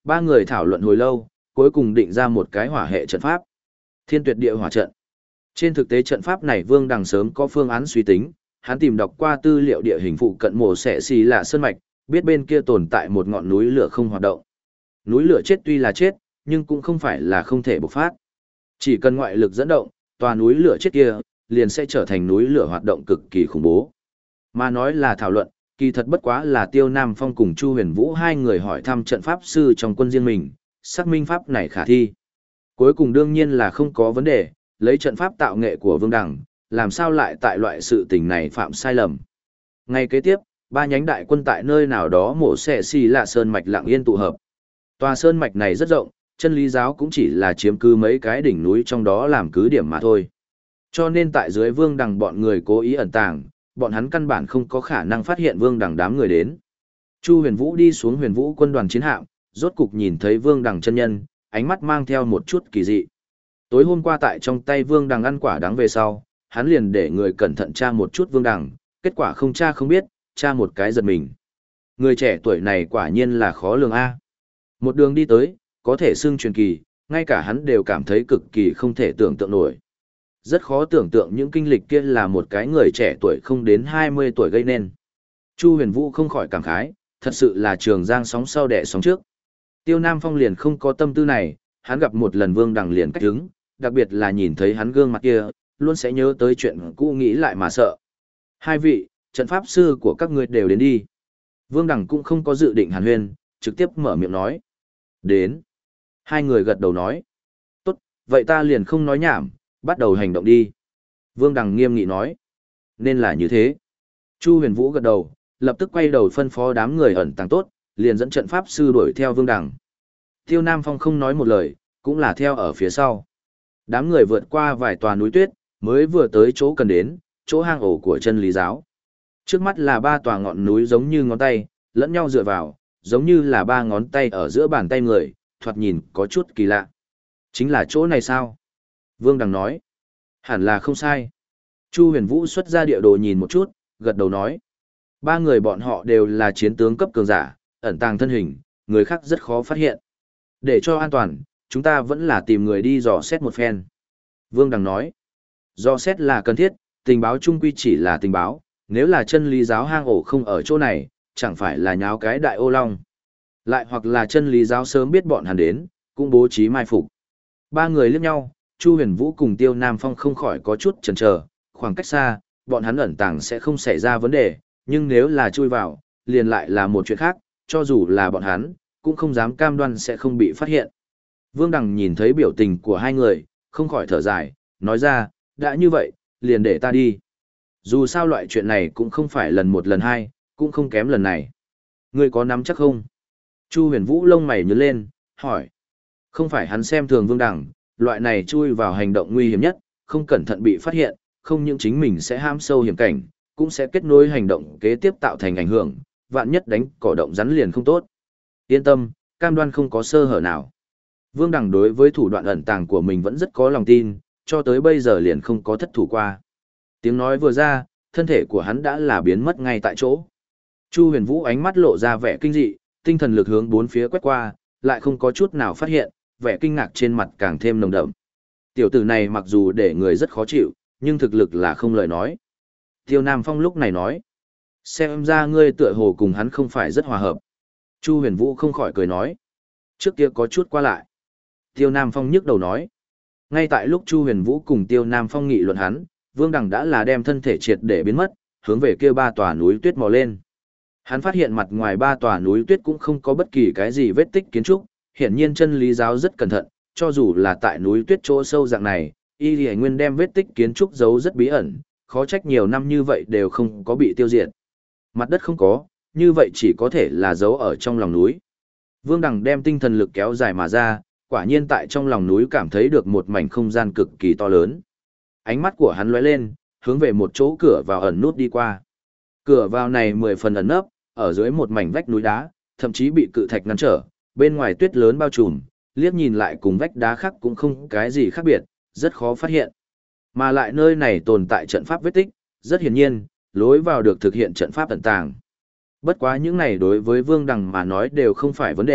ba người thảo luận hồi lâu, cuối cùng định ra một cái hỏa hệ trận pháp. Thiên Tuyệt Địa Hỏa trận. Trên thực tế trận pháp này Vương Đằng sớm có phương án suy tính, hắn tìm đọc qua tư liệu địa hình phụ cận mổ xẻ xì lạ sơn mạch, biết bên kia tồn tại một ngọn núi lửa không hoạt động. Núi lửa chết tuy là chết, nhưng cũng không phải là không thể bộc phát. Chỉ cần ngoại lực dẫn động, tòa núi lửa chết kia liền sẽ trở thành núi lửa hoạt động cực kỳ khủng bố. Mà nói là thảo luận, kỳ thật bất quá là Tiêu Nam Phong cùng Chu Huyền Vũ hai người hỏi thăm trận pháp sư trong quân riêng mình, xác minh pháp này khả thi. Cuối cùng đương nhiên là không có vấn đề, lấy trận pháp tạo nghệ của Vương Đằng, làm sao lại tại loại sự tình này phạm sai lầm. Ngay kế tiếp, ba nhánh đại quân tại nơi nào đó mổ xẻ xì lạ sơn mạch lặng yên tụ hợp. Tòa sơn mạch này rất rộng, chân lý giáo cũng chỉ là chiếm cứ mấy cái đỉnh núi trong đó làm cứ điểm mà thôi. Cho nên tại dưới Vương Đằng bọn người cố ý ẩn tàng, bọn hắn căn bản không có khả năng phát hiện Vương Đằng đám người đến. Chu Huyền Vũ đi xuống Huyền Vũ quân đoàn chiến hạm, rốt cục nhìn thấy Vương Đằng chân nhân, ánh mắt mang theo một chút kỳ dị. Tối hôm qua tại trong tay Vương Đằng ăn quả đắng về sau, hắn liền để người cẩn thận tra một chút Vương Đằng, kết quả không tra không biết, tra một cái giật mình. Người trẻ tuổi này quả nhiên là khó lường a. Một đường đi tới, có thể xưng truyền kỳ, ngay cả hắn đều cảm thấy cực kỳ không thể tưởng tượng nổi. Rất khó tưởng tượng những kinh lịch kia là một cái người trẻ tuổi không đến 20 tuổi gây nên. Chu Huyền Vũ không khỏi cảm khái, thật sự là trường giang sóng sau đẻ sóng trước. Tiêu Nam Phong liền không có tâm tư này, hắn gặp một lần Vương Đằng liền cách hứng, đặc biệt là nhìn thấy hắn gương mặt kia, luôn sẽ nhớ tới chuyện cũ nghĩ lại mà sợ. Hai vị, trận pháp sư của các ngươi đều đến đi. Vương Đằng cũng không có dự định hàn huyên, trực tiếp mở miệng nói. Đến. Hai người gật đầu nói. Tốt, vậy ta liền không nói nhảm, bắt đầu hành động đi. Vương Đằng nghiêm nghị nói. Nên là như thế. Chu Huyền Vũ gật đầu, lập tức quay đầu phân phó đám người ẩn tàng tốt, liền dẫn trận pháp sư đuổi theo Vương Đằng. Tiêu Nam Phong không nói một lời, cũng là theo ở phía sau. Đám người vượt qua vài tòa núi tuyết, mới vừa tới chỗ cần đến, chỗ hang ổ của chân lý giáo. Trước mắt là ba tòa ngọn núi giống như ngón tay, lẫn nhau dựa vào, giống như là ba ngón tay ở giữa bàn tay người, thoạt nhìn có chút kỳ lạ. Chính là chỗ này sao? Vương Đằng nói. Hẳn là không sai. Chu Huyền Vũ xuất ra địa đồ nhìn một chút, gật đầu nói. Ba người bọn họ đều là chiến tướng cấp cường giả, ẩn tàng thân hình, người khác rất khó phát hiện. Để cho an toàn, chúng ta vẫn là tìm người đi dò xét một phen. Vương Đằng nói. Dò xét là cần thiết, tình báo chung quy chỉ là tình báo, nếu là chân lý giáo hang ổ không ở chỗ này, chẳng phải là nháo cái đại ô long. Lại hoặc là chân lý giáo sớm biết bọn hắn đến, cũng bố trí mai phục. Ba người liếc nhau, Chu Huyền Vũ cùng Tiêu Nam Phong không khỏi có chút chần chờ, khoảng cách xa, bọn hắn ẩn tàng sẽ không xảy ra vấn đề, nhưng nếu là chui vào, liền lại là một chuyện khác, cho dù là bọn hắn, cũng không dám cam đoan sẽ không bị phát hiện. Vương Đằng nhìn thấy biểu tình của hai người, không khỏi thở dài, nói ra, đã như vậy, liền để ta đi. Dù sao loại chuyện này cũng không phải lần một lần hai, cũng không kém lần này. Ngươi có nắm chắc không? Chu Huyền Vũ lông mày nhướng lên, hỏi. Không phải hắn xem thường Vương Đằng, loại này chui vào hành động nguy hiểm nhất, không cẩn thận bị phát hiện, không những chính mình sẽ ham sâu hiểm cảnh, cũng sẽ kết nối hành động kế tiếp tạo thành ảnh hưởng, vạn nhất đánh cỏ động rắn liền không tốt. Yên tâm, cam đoan không có sơ hở nào. Vương Đằng đối với thủ đoạn ẩn tàng của mình vẫn rất có lòng tin, cho tới bây giờ liền không có thất thủ qua. Tiếng nói vừa ra, thân thể của hắn đã là biến mất ngay tại chỗ. Chu Huyền Vũ ánh mắt lộ ra vẻ kinh dị, tinh thần lực hướng bốn phía quét qua, lại không có chút nào phát hiện, vẻ kinh ngạc trên mặt càng thêm nồng đậm. Tiểu tử này mặc dù để người rất khó chịu, nhưng thực lực là không lời nói. Tiêu Nam Phong lúc này nói, xem ra ngươi tựa hồ cùng hắn không phải rất hòa hợp. Chu Huyền Vũ không khỏi cười nói, trước kia có chút qua lại. Tiêu Nam Phong nhức đầu nói, ngay tại lúc Chu Huyền Vũ cùng Tiêu Nam Phong nghị luận hắn, Vương Đằng đã là đem thân thể triệt để biến mất, hướng về kia ba tòa núi tuyết mò lên. Hắn phát hiện mặt ngoài ba tòa núi tuyết cũng không có bất kỳ cái gì vết tích kiến trúc, hiển nhiên chân lý giáo rất cẩn thận, cho dù là tại núi tuyết chỗ sâu dạng này, Y Lì Nguyên đem vết tích kiến trúc giấu rất bí ẩn, khó trách nhiều năm như vậy đều không có bị tiêu diệt. Mặt đất không có, như vậy chỉ có thể là giấu ở trong lòng núi. Vương Đằng đem tinh thần lực kéo dài mà ra, quả nhiên tại trong lòng núi cảm thấy được một mảnh không gian cực kỳ to lớn. Ánh mắt của hắn lóe lên, hướng về một chỗ cửa vào ẩn nút đi qua. Cửa vào này 10 phần ẩn nấp, ở dưới một mảnh vách núi đá, thậm chí bị cự thạch ngăn trở, bên ngoài tuyết lớn bao trùm, liếc nhìn lại cùng vách đá khác cũng không cái gì khác biệt, rất khó phát hiện. Mà lại nơi này tồn tại trận pháp vết tích, rất hiển nhiên, lối vào được thực hiện trận pháp ẩn tàng. Bất quá những này đối với Vương Đằng mà nói đều không phải vấn đề,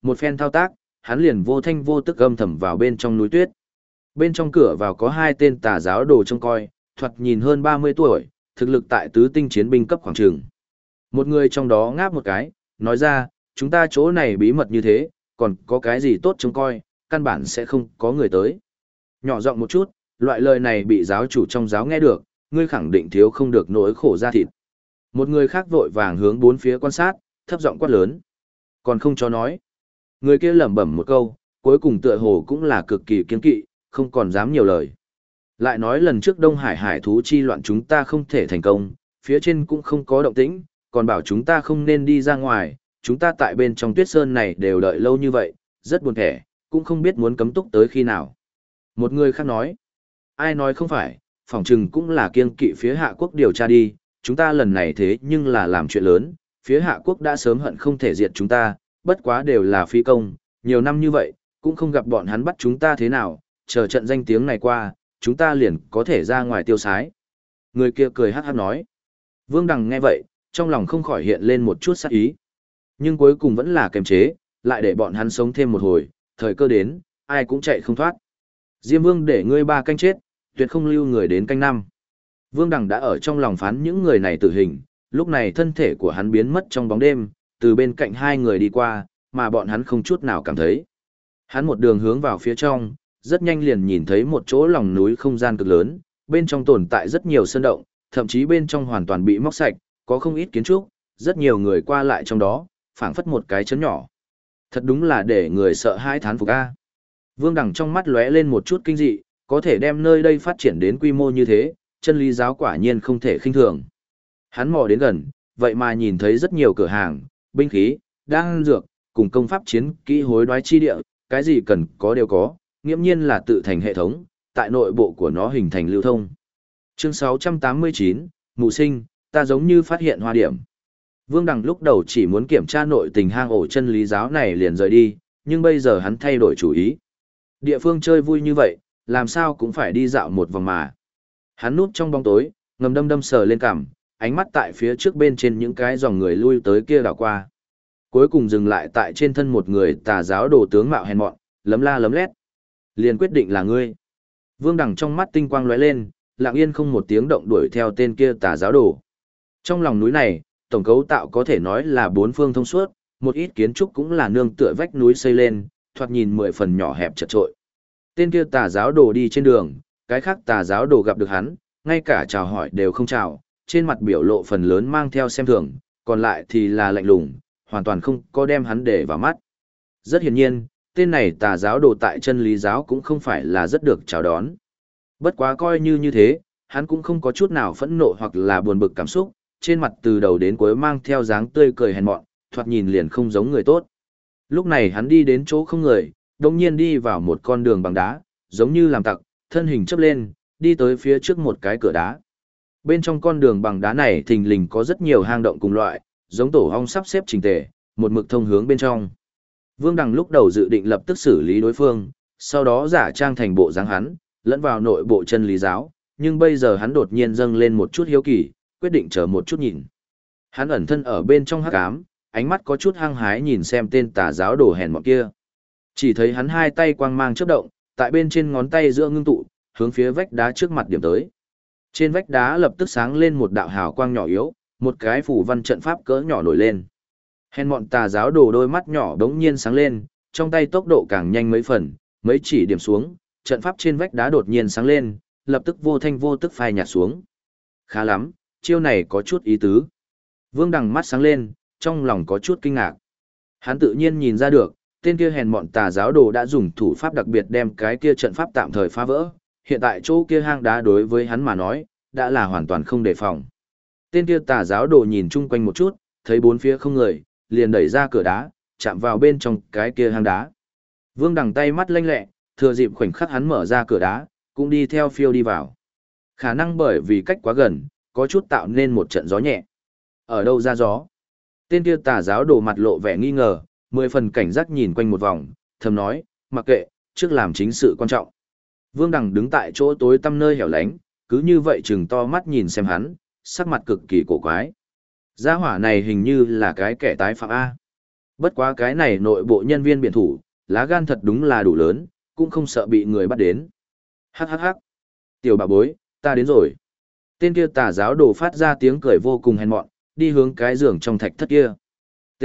một phen thao tác, hắn liền vô thanh vô tức âm thầm vào bên trong núi tuyết. Bên trong cửa vào có hai tên tà giáo đồ trông coi, thoạt nhìn hơn 30 tuổi, thực lực tại tứ tinh chiến binh cấp khoảng trường. Một người trong đó ngáp một cái, nói ra, chúng ta chỗ này bí mật như thế, còn có cái gì tốt trông coi, căn bản sẽ không có người tới. Nhỏ giọng một chút, loại lời này bị giáo chủ trong giáo nghe được, ngươi khẳng định thiếu không được nỗi khổ ra thịt. Một người khác vội vàng hướng bốn phía quan sát, thấp giọng quát lớn. Còn không cho nói. Người kia lẩm bẩm một câu, cuối cùng tựa hồ cũng là cực kỳ kiên kỵ, không còn dám nhiều lời. Lại nói lần trước Đông Hải hải thú chi loạn chúng ta không thể thành công, phía trên cũng không có động tĩnh, còn bảo chúng ta không nên đi ra ngoài, chúng ta tại bên trong tuyết sơn này đều đợi lâu như vậy, rất buồn thẻ, cũng không biết muốn cấm túc tới khi nào. Một người khác nói, ai nói không phải, phỏng chừng cũng là kiên kỵ phía Hạ Quốc điều tra đi, chúng ta lần này thế nhưng là làm chuyện lớn, phía Hạ Quốc đã sớm hận không thể diệt chúng ta, bất quá đều là phi công, nhiều năm như vậy, cũng không gặp bọn hắn bắt chúng ta thế nào, chờ trận danh tiếng này qua, chúng ta liền có thể ra ngoài tiêu sái. Người kia cười hát hát nói. Vương Đằng nghe vậy, trong lòng không khỏi hiện lên một chút sát ý. Nhưng cuối cùng vẫn là kiềm chế, lại để bọn hắn sống thêm một hồi, thời cơ đến, ai cũng chạy không thoát. Diêm Vương để ngươi 3 canh chết, tuyệt không lưu người đến canh 5. Vương Đằng đã ở trong lòng phán những người này tử hình, lúc này thân thể của hắn biến mất trong bóng đêm, từ bên cạnh hai người đi qua, mà bọn hắn không chút nào cảm thấy. Hắn một đường hướng vào phía trong, rất nhanh liền nhìn thấy một chỗ lòng núi không gian cực lớn, bên trong tồn tại rất nhiều sơn động, thậm chí bên trong hoàn toàn bị móc sạch, có không ít kiến trúc, rất nhiều người qua lại trong đó, phảng phất một cái chấn nhỏ. Thật đúng là để người sợ hãi thán phục a. Vương Đằng trong mắt lóe lên một chút kinh dị, có thể đem nơi đây phát triển đến quy mô như thế, chân lý giáo quả nhiên không thể khinh thường. Hắn mò đến gần, vậy mà nhìn thấy rất nhiều cửa hàng, binh khí, đan dược, cùng công pháp chiến kỹ hối đoái chi địa, cái gì cần có đều có, nghiễm nhiên là tự thành hệ thống, tại nội bộ của nó hình thành lưu thông. Chương 689, Mụ Sinh, ta giống như phát hiện hoa điểm. Vương Đằng lúc đầu chỉ muốn kiểm tra nội tình hang ổ chân lý giáo này liền rời đi, nhưng bây giờ hắn thay đổi chủ ý. Địa phương chơi vui như vậy, làm sao cũng phải đi dạo một vòng mà. Hắn núp trong bóng tối, ngầm đâm đâm sờ lên cằm, ánh mắt tại phía trước bên trên những cái dòng người lui tới kia đảo qua. Cuối cùng dừng lại tại trên thân một người tà giáo đồ tướng mạo hèn mọn, lấm la lấm lét. Liền quyết định là ngươi. Vương Đằng trong mắt tinh quang lóe lên, lặng yên không một tiếng động đuổi theo tên kia tà giáo đồ. Trong lòng núi này, tổng cấu tạo có thể nói là 4 phương thông suốt, một ít kiến trúc cũng là nương tựa vách núi xây lên, thoạt nhìn 10 phần nhỏ hẹp chật trội. Tên kia tà giáo đồ đi trên đường, cái khác tà giáo đồ gặp được hắn, ngay cả chào hỏi đều không chào, trên mặt biểu lộ phần lớn mang theo xem thường, còn lại thì là lạnh lùng, hoàn toàn không có đem hắn để vào mắt. Rất hiển nhiên, tên này tà giáo đồ tại chân lý giáo cũng không phải là rất được chào đón. Bất quá coi như thế, hắn cũng không có chút nào phẫn nộ hoặc là buồn bực cảm xúc, trên mặt từ đầu đến cuối mang theo dáng tươi cười hèn mọn, thoạt nhìn liền không giống người tốt. Lúc này hắn đi đến chỗ không người, đồng nhiên đi vào một con đường bằng đá, giống như làm tặc, thân hình chớp lên, đi tới phía trước một cái cửa đá. Bên trong con đường bằng đá này thình lình có rất nhiều hang động cùng loại, giống tổ ong sắp xếp chỉnh tề, một mực thông hướng bên trong. Vương Đằng lúc đầu dự định lập tức xử lý đối phương, sau đó giả trang thành bộ dáng hắn, lẫn vào nội bộ chân lý giáo, nhưng bây giờ hắn đột nhiên dâng lên một chút hiếu kỳ, quyết định chờ một chút nhìn. Hắn ẩn thân ở bên trong hắc ám, ánh mắt có chút hăng hái nhìn xem tên tà giáo đồ hèn mọn kia. Chỉ thấy hắn hai tay quang mang chớp động, tại bên trên ngón tay giữa ngưng tụ, hướng phía vách đá trước mặt điểm tới. Trên vách đá lập tức sáng lên một đạo hào quang nhỏ yếu, một cái phủ văn trận pháp cỡ nhỏ nổi lên. Hèn mọn tà giáo đồ đôi mắt nhỏ đống nhiên sáng lên, trong tay tốc độ càng nhanh mấy phần, mấy chỉ điểm xuống, trận pháp trên vách đá đột nhiên sáng lên, lập tức vô thanh vô tức phai nhạt xuống. Khá lắm, chiêu này có chút ý tứ. Vương Đằng mắt sáng lên, trong lòng có chút kinh ngạc. Hắn tự nhiên nhìn ra được, tên kia hèn mọn tà giáo đồ đã dùng thủ pháp đặc biệt đem cái kia trận pháp tạm thời phá vỡ, hiện tại chỗ kia hang đá đối với hắn mà nói, đã là hoàn toàn không đề phòng. Tên kia tà giáo đồ nhìn chung quanh một chút, thấy bốn phía không người, liền đẩy ra cửa đá, chạm vào bên trong cái kia hang đá. Vương Đằng tay mắt lanh lẹ, thừa dịp khoảnh khắc hắn mở ra cửa đá, cũng đi theo phiêu đi vào. Khả năng bởi vì cách quá gần, có chút tạo nên một trận gió nhẹ. Ở đâu ra gió? Tên kia tà giáo đồ mặt lộ vẻ nghi ngờ, 10 phần cảnh giác nhìn quanh một vòng, thầm nói, mặc kệ, trước làm chính sự quan trọng. Vương Đằng đứng tại chỗ tối tăm nơi hẻo lánh, cứ như vậy chừng to mắt nhìn xem hắn, sắc mặt cực kỳ cổ quái. Gia hỏa này hình như là cái kẻ tái phạm A. Bất quá cái này nội bộ nhân viên biện thủ, lá gan thật đúng là đủ lớn, cũng không sợ bị người bắt đến. Hắc hắc hắc. Tiểu bà bối, ta đến rồi. Tên kia tà giáo đồ phát ra tiếng cười vô cùng hèn mọn, đi hướng cái giường trong thạch thất kia. T.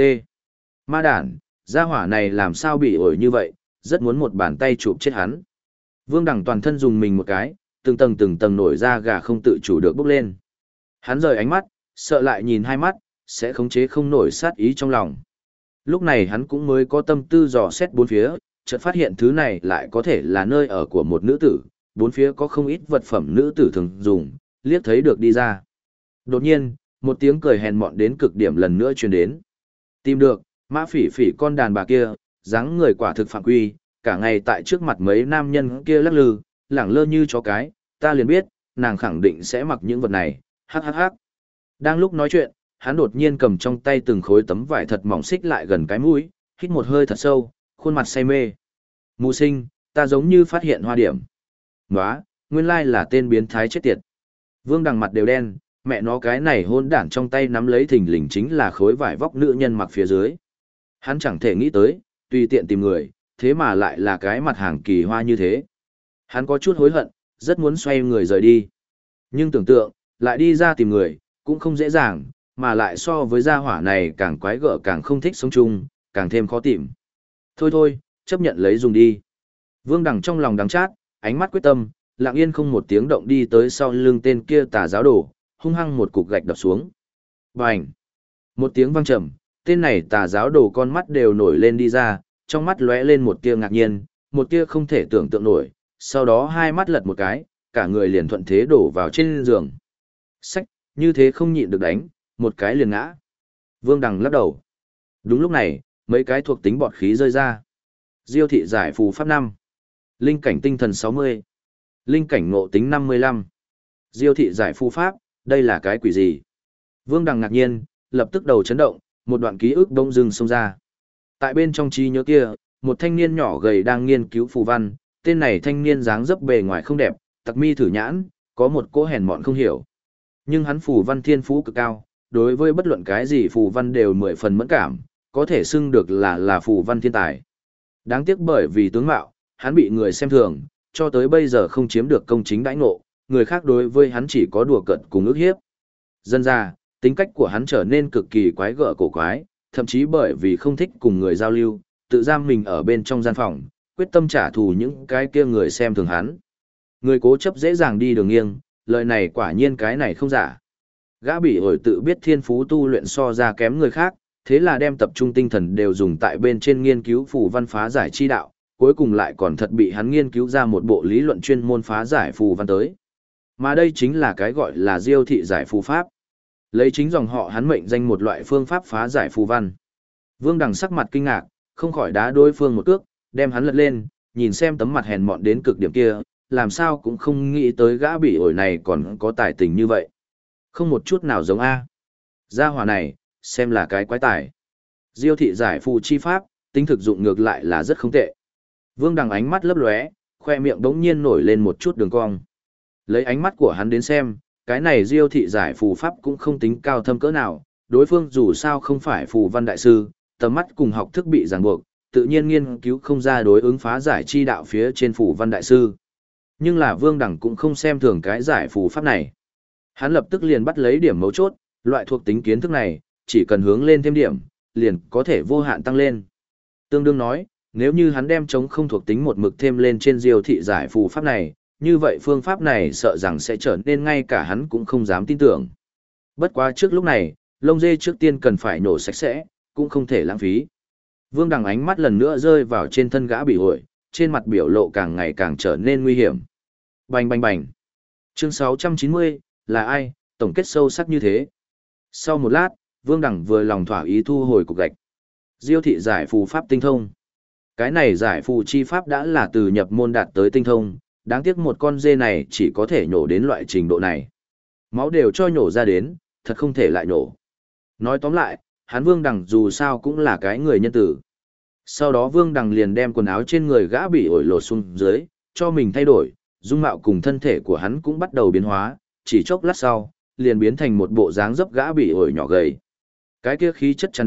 Ma đản, gia hỏa này làm sao bị ổi như vậy, rất muốn một bàn tay chụp chết hắn. Vương Đằng toàn thân dùng mình một cái, từng tầng nổi da gà không tự chủ được bốc lên. Hắn rời ánh mắt, sợ lại nhìn hai mắt, sẽ khống chế không nổi sát ý trong lòng. Lúc này hắn cũng mới có tâm tư dò xét bốn phía, chợt phát hiện thứ này lại có thể là nơi ở của một nữ tử, bốn phía có không ít vật phẩm nữ tử thường dùng, liếc thấy được đi ra. Đột nhiên, một tiếng cười hèn mọn đến cực điểm lần nữa truyền đến. Tìm được, Mã Phỉ Phỉ con đàn bà kia, dáng người quả thực phạm quy, cả ngày tại trước mặt mấy nam nhân kia lắc lư, lẳng lơ như chó cái, ta liền biết, nàng khẳng định sẽ mặc những vật này, hắc hắc hắc. Đang lúc nói chuyện, hắn đột nhiên cầm trong tay từng khối tấm vải thật mỏng xích lại gần cái mũi, hít một hơi thật sâu, khuôn mặt say mê. Mù sinh, ta giống như phát hiện hoa điểm. Nóa, nguyên lai là tên biến thái chết tiệt. Vương Đằng mặt đều đen, mẹ nó cái này hôn đản trong tay nắm lấy thình lình chính là khối vải vóc nữ nhân mặc phía dưới. Hắn chẳng thể nghĩ tới, tùy tiện tìm người, thế mà lại là cái mặt hàng kỳ hoa như thế. Hắn có chút hối hận, rất muốn xoay người rời đi. Nhưng tưởng tượng, lại đi ra tìm người, cũng không dễ dàng, mà lại so với gia hỏa này càng quái gở càng không thích sống chung, càng thêm khó tìm. Thôi thôi, chấp nhận lấy dùng đi. Vương Đằng trong lòng đắng chát, ánh mắt quyết tâm, lặng yên không một tiếng động đi tới sau lưng tên kia tà giáo đồ, hung hăng một cục gạch đập xuống. Bành! Một tiếng vang trầm, tên này tà giáo đồ con mắt đều nổi lên đi ra, trong mắt lóe lên một tia ngạc nhiên, một tia không thể tưởng tượng nổi, sau đó hai mắt lật một cái, cả người liền thuận thế đổ vào trên giường. Sách, như thế không nhịn được đánh, một cái liền ngã. Vương Đằng lắc đầu. Đúng lúc này, mấy cái thuộc tính bọt khí rơi ra. Diêu thị giải phù pháp 5. Linh cảnh tinh thần 60. Linh cảnh ngộ tính 55. Diêu thị giải phù pháp, đây là cái quỷ gì? Vương Đằng ngạc nhiên, lập tức đầu chấn động, một đoạn ký ức đông dưng xông ra. Tại bên trong trí nhớ kia, một thanh niên nhỏ gầy đang nghiên cứu phù văn, tên này thanh niên dáng dấp bề ngoài không đẹp, tặc mi thử nhãn, có một cỗ hèn mọn không hiểu. Nhưng hắn phù văn thiên phú cực cao, đối với bất luận cái gì phù văn đều 10 phần mẫn cảm, có thể xưng được là phù văn thiên tài. Đáng tiếc bởi vì tướng mạo, hắn bị người xem thường, cho tới bây giờ không chiếm được công chính đãi ngộ, người khác đối với hắn chỉ có đùa cợt cùng ức hiếp. Dân ra, tính cách của hắn trở nên cực kỳ quái gở cổ quái, thậm chí bởi vì không thích cùng người giao lưu, tự giam mình ở bên trong gian phòng, quyết tâm trả thù những cái kia người xem thường hắn. Người cố chấp dễ dàng đi đường nghiêng, lời này quả nhiên cái này không giả. Gã bị ổi tự biết thiên phú tu luyện so ra kém người khác, thế là đem tập trung tinh thần đều dùng tại bên trên nghiên cứu phù văn phá giải chi đạo, cuối cùng lại còn thật bị hắn nghiên cứu ra một bộ lý luận chuyên môn phá giải phù văn tới. Mà đây chính là cái gọi là Diêu thị giải phù pháp. Lấy chính dòng họ hắn mệnh danh một loại phương pháp phá giải phù văn. Vương Đằng sắc mặt kinh ngạc, không khỏi đá đối phương một cước, đem hắn lật lên, nhìn xem tấm mặt hèn mọn đến cực điểm kia, làm sao cũng không nghĩ tới gã bị ổi này còn có tài tình như vậy. Không một chút nào giống A. Gia hỏa này, xem là cái quái tài. Diêu thị giải phù chi pháp, tính thực dụng ngược lại là rất không tệ. Vương Đằng ánh mắt lấp lóe, khoe miệng đống nhiên nổi lên một chút đường cong. Lấy ánh mắt của hắn đến xem, cái này Diêu thị giải phù pháp cũng không tính cao thâm cỡ nào, đối phương dù sao không phải phù văn đại sư, tầm mắt cùng học thức bị ràng buộc, tự nhiên nghiên cứu không ra đối ứng phá giải chi đạo phía trên phù văn đại sư. Nhưng là Vương Đằng cũng không xem thường cái giải phù pháp này. Hắn lập tức liền bắt lấy điểm mấu chốt, loại thuộc tính kiến thức này, chỉ cần hướng lên thêm điểm, liền có thể vô hạn tăng lên. Tương đương nói, nếu như hắn đem chống không thuộc tính một mực thêm lên trên Diêu thị giải phù pháp này, như vậy phương pháp này sợ rằng sẽ trở nên ngay cả hắn cũng không dám tin tưởng. Bất quá trước lúc này, lông dê trước tiên cần phải nổ sạch sẽ, cũng không thể lãng phí. Vương Đằng ánh mắt lần nữa rơi vào trên thân gã bị ổi, trên mặt biểu lộ càng ngày càng trở nên nguy hiểm. Bành bành bành. Chương 690, là ai, tổng kết sâu sắc như thế. Sau một lát, Vương Đằng vừa lòng thỏa ý thu hồi cục gạch. Diêu thị giải phù pháp tinh thông. Cái này giải phù chi pháp đã là từ nhập môn đạt tới tinh thông, đáng tiếc một con dê này chỉ có thể nhổ đến loại trình độ này. Máu đều cho nhổ ra đến, thật không thể lại nhổ. Nói tóm lại, hắn Vương Đằng dù sao cũng là cái người nhân tử. Sau đó Vương Đằng liền đem quần áo trên người gã bị ổi lột xuống dưới, cho mình thay đổi, dung mạo cùng thân thể của hắn cũng bắt đầu biến hóa, chỉ chốc lát sau, liền biến thành một bộ dáng dấp gã bị ổi nhỏ gầy. Cái kia khí chất tràn đầy,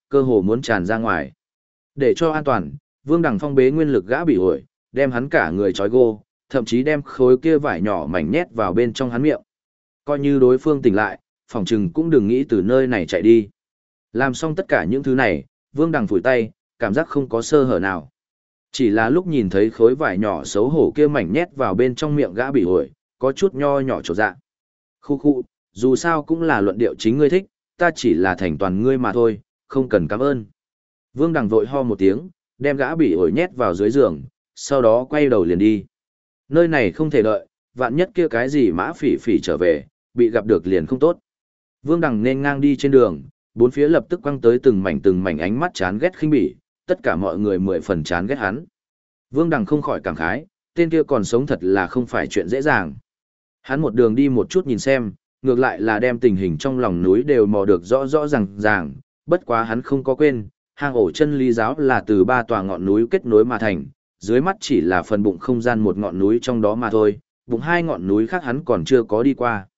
cơ hồ muốn tràn ra ngoài. Để cho an toàn, Vương Đằng phong bế nguyên lực gã bị ổi, đem hắn cả người trói gô, thậm chí đem khối kia vải nhỏ mảnh nhét vào bên trong hắn miệng. Coi như đối phương tỉnh lại, phòng trừng cũng đừng nghĩ từ nơi này chạy đi. Làm xong tất cả những thứ này, Vương Đằng phủi tay, cảm giác không có sơ hở nào. Chỉ là lúc nhìn thấy khối vải nhỏ xấu hổ kia mảnh nhét vào bên trong miệng gã bị ổi, có chút nho nhỏ trột dạ. Khu khu, dù sao cũng là luận điệu chính ngươi thích, ta chỉ là thành toàn ngươi mà thôi, không cần cảm ơn. Vương Đằng vội ho một tiếng, đem gã bị ổi nhét vào dưới giường, sau đó quay đầu liền đi. Nơi này không thể đợi, vạn nhất kia cái gì Mã Phỉ Phỉ trở về, bị gặp được liền không tốt. Vương Đằng nên ngang đi trên đường, bốn phía lập tức quăng tới từng mảnh ánh mắt chán ghét khinh bỉ, tất cả mọi người mười phần chán ghét hắn. Vương Đằng không khỏi cảm khái, tên kia còn sống thật là không phải chuyện dễ dàng. Hắn một đường đi một chút nhìn xem, ngược lại là đem tình hình trong lòng núi đều mò được rõ rõ ràng, bất quá hắn không có quên, hang ổ chân lý giáo là từ 3 tòa ngọn núi kết nối mà thành, dưới mắt chỉ là phần bụng không gian một ngọn núi trong đó mà thôi, bụng 2 ngọn núi khác hắn còn chưa có đi qua.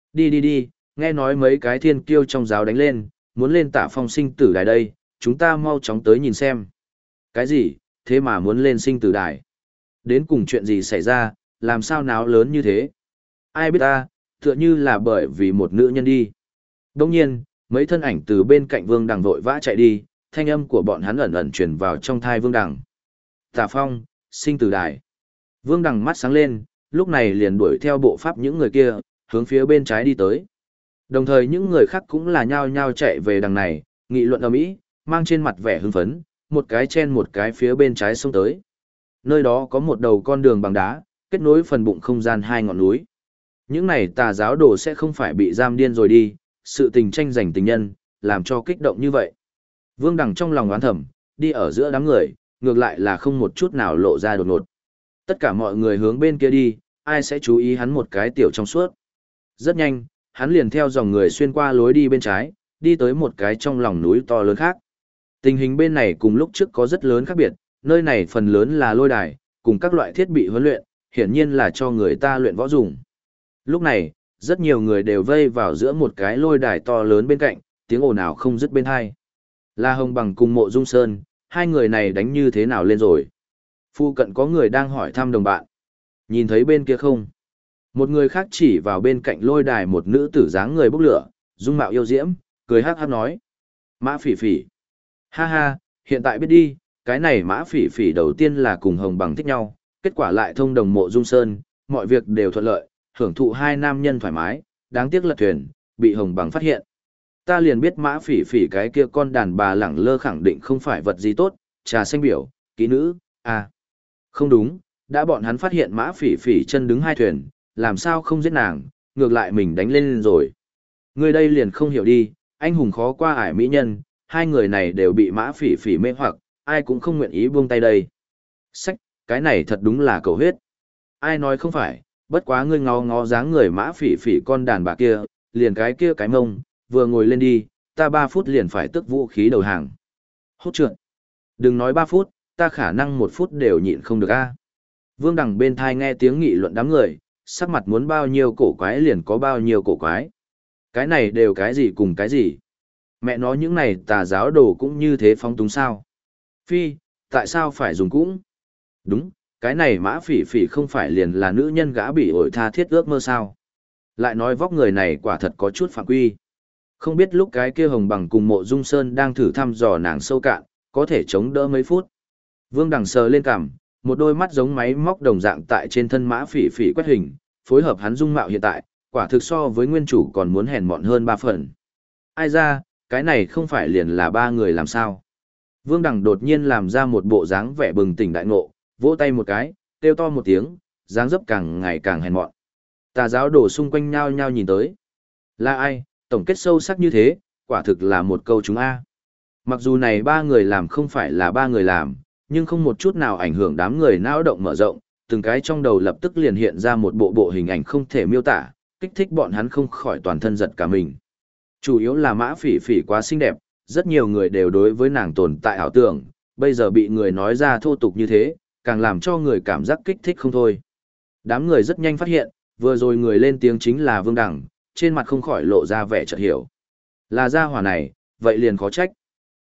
Đi, nghe nói mấy cái thiên kiêu trong giáo đánh lên, muốn lên Tả Phong sinh tử đài đây, chúng ta mau chóng tới nhìn xem. Cái gì, thế mà muốn lên sinh tử đài? Đến cùng chuyện gì xảy ra, làm sao náo lớn như thế? Ai biết ta, tựa như là bởi vì một nữ nhân đi. Đồng nhiên, mấy thân ảnh từ bên cạnh Vương Đằng vội vã chạy đi, thanh âm của bọn hắn ẩn ẩn truyền vào trong thai Vương Đằng. Tả Phong, sinh tử đài. Vương Đằng mắt sáng lên, lúc này liền đuổi theo bộ pháp những người kia, hướng phía bên trái đi tới. Đồng thời những người khác cũng là nhao nhao chạy về đằng này, nghị luận ầm ĩ, mang trên mặt vẻ hưng phấn, một cái chen một cái phía bên trái xông tới. Nơi đó có một đầu con đường bằng đá, kết nối phần bụng không gian 2 ngọn núi. Những này tà giáo đồ sẽ không phải bị giam điên rồi đi, sự tình tranh giành tình nhân, làm cho kích động như vậy. Vương Đằng trong lòng oán thầm, đi ở giữa đám người, ngược lại là không một chút nào lộ ra đột ngột. Tất cả mọi người hướng bên kia đi, ai sẽ chú ý hắn một cái tiểu trong suốt. Rất nhanh, hắn liền theo dòng người xuyên qua lối đi bên trái, đi tới một cái trong lòng núi to lớn khác. Tình hình bên này cùng lúc trước có rất lớn khác biệt, nơi này phần lớn là lôi đài, cùng các loại thiết bị huấn luyện, hiển nhiên là cho người ta luyện võ dùng. Lúc này, rất nhiều người đều vây vào giữa một cái lôi đài to lớn bên cạnh, tiếng ồn ào không dứt bên hai. La Hồng Bằng cùng Mộ Dung Sơn, hai người này đánh như thế nào lên rồi? Phu cận có người đang hỏi thăm đồng bạn. Nhìn thấy bên kia không? Một người khác chỉ vào bên cạnh lôi đài một nữ tử dáng người bốc lửa, dung mạo yêu diễm, cười hắc hắc nói. Mã Phỉ Phỉ. Ha ha, hiện tại biết đi, cái này Mã Phỉ Phỉ đầu tiên là cùng Hồng Bằng thích nhau, kết quả lại thông đồng Mộ Dung Sơn, mọi việc đều thuận lợi, hưởng thụ hai nam nhân thoải mái, đáng tiếc lật thuyền, bị Hồng Bằng phát hiện. Ta liền biết Mã Phỉ Phỉ cái kia con đàn bà lẳng lơ khẳng định không phải vật gì tốt, trà xanh biểu, kỹ nữ, à. Không đúng, đã bọn hắn phát hiện Mã Phỉ Phỉ chân đứng hai thuyền, làm sao không giết nàng, ngược lại mình đánh lên rồi. Người đây liền không hiểu đi, anh hùng khó qua ải mỹ nhân, hai người này đều bị Mã Phỉ Phỉ mê hoặc, ai cũng không nguyện ý buông tay đây. Sách, cái này thật đúng là cầu huyết. Ai nói không phải, bất quá ngươi ngó ngó dáng người Mã Phỉ Phỉ con đàn bà kia, liền cái kia cái mông, vừa ngồi lên đi, ta 3 phút liền phải tức vũ khí đầu hàng. Hốt trượt. Đừng nói 3 phút, ta khả năng 1 phút đều nhịn không được a. Vương Đằng bên thai nghe tiếng nghị luận đám người, sắc mặt muốn bao nhiêu cổ quái liền có bao nhiêu cổ quái. Cái này đều cái gì cùng cái gì. Mẹ nói những này tà giáo đồ cũng như thế phong túng sao. Phi, tại sao phải dùng cũng? Đúng, cái này Mã Phỉ Phỉ không phải liền là nữ nhân gã bị ổi tha thiết ước mơ sao. Lại nói vóc người này quả thật có chút phạm quy. Không biết lúc cái kia Hồng Bằng cùng Mộ Dung Sơn đang thử thăm dò nàng sâu cạn, có thể chống đỡ mấy phút. Vương Đằng sờ lên cằm, một đôi mắt giống máy móc đồng dạng tại trên thân Mã Phỉ Phỉ quét hình, phối hợp hắn dung mạo hiện tại, quả thực so với nguyên chủ còn muốn hèn mọn hơn 3 phần. Ai ra, cái này không phải liền là 3 người làm sao? Vương Đằng đột nhiên làm ra một bộ dáng vẻ bừng tỉnh đại ngộ, vỗ tay một cái, kêu to một tiếng, dáng dấp càng ngày càng hèn mọn. Tà giáo đổ xung quanh nhao nhao nhìn tới. Là ai, tổng kết sâu sắc như thế, quả thực là một câu chúng A. Mặc dù này 3 người làm không phải là 3 người làm, nhưng không một chút nào ảnh hưởng đám người não động mở rộng, từng cái trong đầu lập tức liền hiện ra một bộ hình ảnh không thể miêu tả, kích thích bọn hắn không khỏi toàn thân giật cả mình. Chủ yếu là Mã Phỉ Phỉ quá xinh đẹp, rất nhiều người đều đối với nàng tồn tại ảo tưởng, bây giờ bị người nói ra thô tục như thế, càng làm cho người cảm giác kích thích không thôi. Đám người rất nhanh phát hiện, vừa rồi người lên tiếng chính là Vương Đằng, trên mặt không khỏi lộ ra vẻ chợt hiểu. Là gia hỏa này, vậy liền khó trách.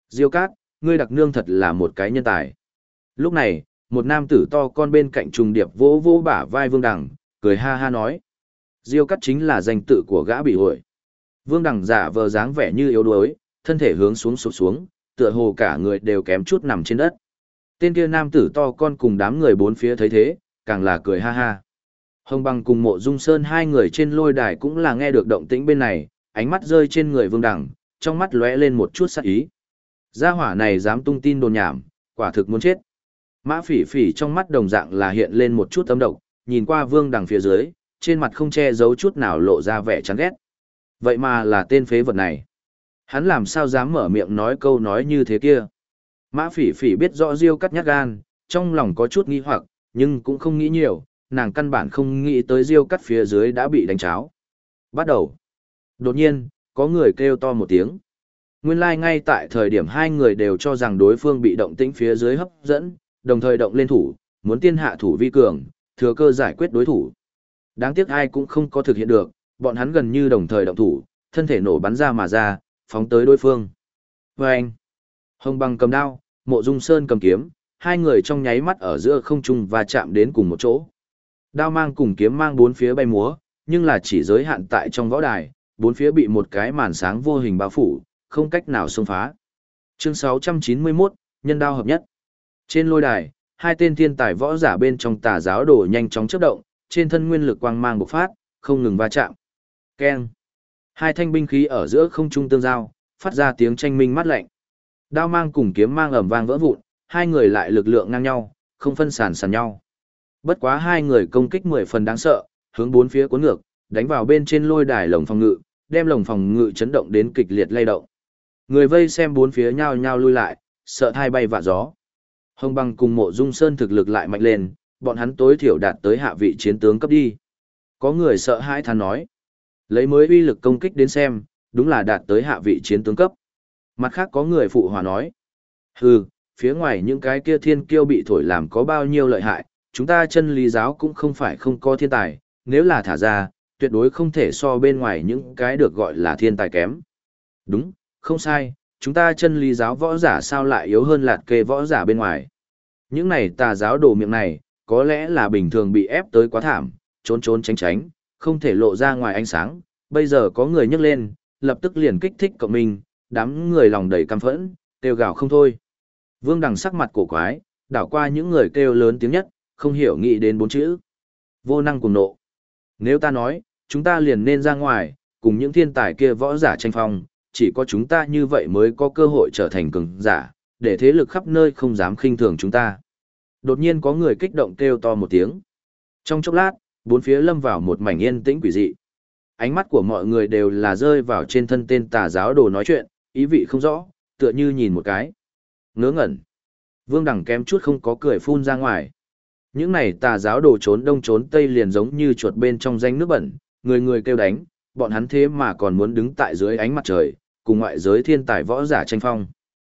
Diêu Cát, ngươi đặc nương thật là một cái nhân tài. Lúc này, một nam tử to con bên cạnh trùng điệp vỗ vỗ bả vai Vương Đằng, cười ha ha nói. Diêu Cát chính là danh tự của gã bị hội. Vương Đằng giả vờ dáng vẻ như yếu đuối, thân thể hướng xuống sụp xuống, tựa hồ cả người đều kém chút nằm trên đất. Tên kia nam tử to con cùng đám người bốn phía thấy thế, càng là cười ha ha. Hồng Băng cùng Mộ Dung Sơn hai người trên lôi đài cũng là nghe được động tĩnh bên này, ánh mắt rơi trên người Vương Đằng, trong mắt lóe lên một chút sát ý. Gia hỏa này dám tung tin đồn nhảm, quả thực muốn chết. Mã Phỉ Phỉ trong mắt đồng dạng là hiện lên một chút âm độc, nhìn qua Vương Đằng phía dưới, trên mặt không che giấu chút nào lộ ra vẻ chán ghét. Vậy mà là tên phế vật này. Hắn làm sao dám mở miệng nói câu nói như thế kia. Mã Phỉ Phỉ biết rõ Diêu Cát nhát gan, trong lòng có chút nghi hoặc, nhưng cũng không nghĩ nhiều, nàng căn bản không nghĩ tới Diêu Cát phía dưới đã bị đánh cháo. Bắt đầu. Đột nhiên, có người kêu to một tiếng. Nguyên lai ngay tại thời điểm hai người đều cho rằng đối phương bị động tĩnh phía dưới hấp dẫn, đồng thời động lên thủ, muốn tiên hạ thủ vi cường, thừa cơ giải quyết đối thủ. Đáng tiếc ai cũng không có thực hiện được, bọn hắn gần như đồng thời động thủ, thân thể nổ bắn ra mà ra, phóng tới đối phương. Vâng! Hồng Băng cầm đao, Mộ Dung Sơn cầm kiếm, hai người trong nháy mắt ở giữa không trung và chạm đến cùng một chỗ. Đao mang cùng kiếm mang bốn phía bay múa, nhưng là chỉ giới hạn tại trong võ đài, bốn phía bị một cái màn sáng vô hình bao phủ, không cách nào xông phá. Chương 691, nhân đao hợp nhất. Trên lôi đài, hai tên thiên tài võ giả bên trong Tà giáo đồ nhanh chóng chớp động, trên thân nguyên lực quang mang bộc phát, không ngừng va chạm. Keng. Hai thanh binh khí ở giữa không trung tương giao, phát ra tiếng tranh minh mát lạnh. Đao mang cùng kiếm mang ầm vang vỡ vụn, hai người lại lực lượng ngang nhau, không phân sàn sàn nhau. Bất quá hai người công kích 10 phần đáng sợ, hướng bốn phía cuốn ngược, đánh vào bên trên lôi đài lồng phòng ngự, đem lồng phòng ngự chấn động đến kịch liệt lay động. Người vây xem bốn phía nhao nhao lui lại, sợ thai bay vạ gió. Hồng Băng cùng Mộ Dung Sơn thực lực lại mạnh lên, bọn hắn tối thiểu đạt tới hạ vị chiến tướng cấp đi. Có người sợ hãi than nói, lấy mới uy lực công kích đến xem, đúng là đạt tới hạ vị chiến tướng cấp. Mặt khác có người phụ hòa nói, hừ, phía ngoài những cái kia thiên kiêu bị thổi làm có bao nhiêu lợi hại, chúng ta chân lý giáo cũng không phải không có thiên tài, nếu là thả ra, tuyệt đối không thể so bên ngoài những cái được gọi là thiên tài kém. Đúng, không sai, chúng ta chân lý giáo võ giả sao lại yếu hơn lạt kê võ giả bên ngoài. Những này tà giáo đồ miệng này, có lẽ là bình thường bị ép tới quá thảm, trốn trốn tránh tránh, không thể lộ ra ngoài ánh sáng, bây giờ có người nhấc lên, lập tức liền kích thích cộng mình, đám người lòng đầy căm phẫn, kêu gào không thôi. Vương Đằng sắc mặt cổ quái, đảo qua những người kêu lớn tiếng nhất, không hiểu nghĩ đến 4 chữ. Vô năng cùng nộ. Nếu ta nói, chúng ta liền nên ra ngoài, cùng những thiên tài kia võ giả tranh phong, chỉ có chúng ta như vậy mới có cơ hội trở thành cường giả, để thế lực khắp nơi không dám khinh thường chúng ta. Đột nhiên có người kích động kêu to một tiếng. Trong chốc lát, bốn phía lâm vào một mảnh yên tĩnh quỷ dị. Ánh mắt của mọi người đều là rơi vào trên thân tên tà giáo đồ nói chuyện, ý vị không rõ, tựa như nhìn một cái. Ngớ ngẩn. Vương Đằng kém chút không có cười phun ra ngoài. Những này tà giáo đồ trốn đông trốn tây liền giống như chuột bên trong danh nước bẩn, người người kêu đánh, bọn hắn thế mà còn muốn đứng tại dưới ánh mặt trời, cùng ngoại giới thiên tài võ giả tranh phong.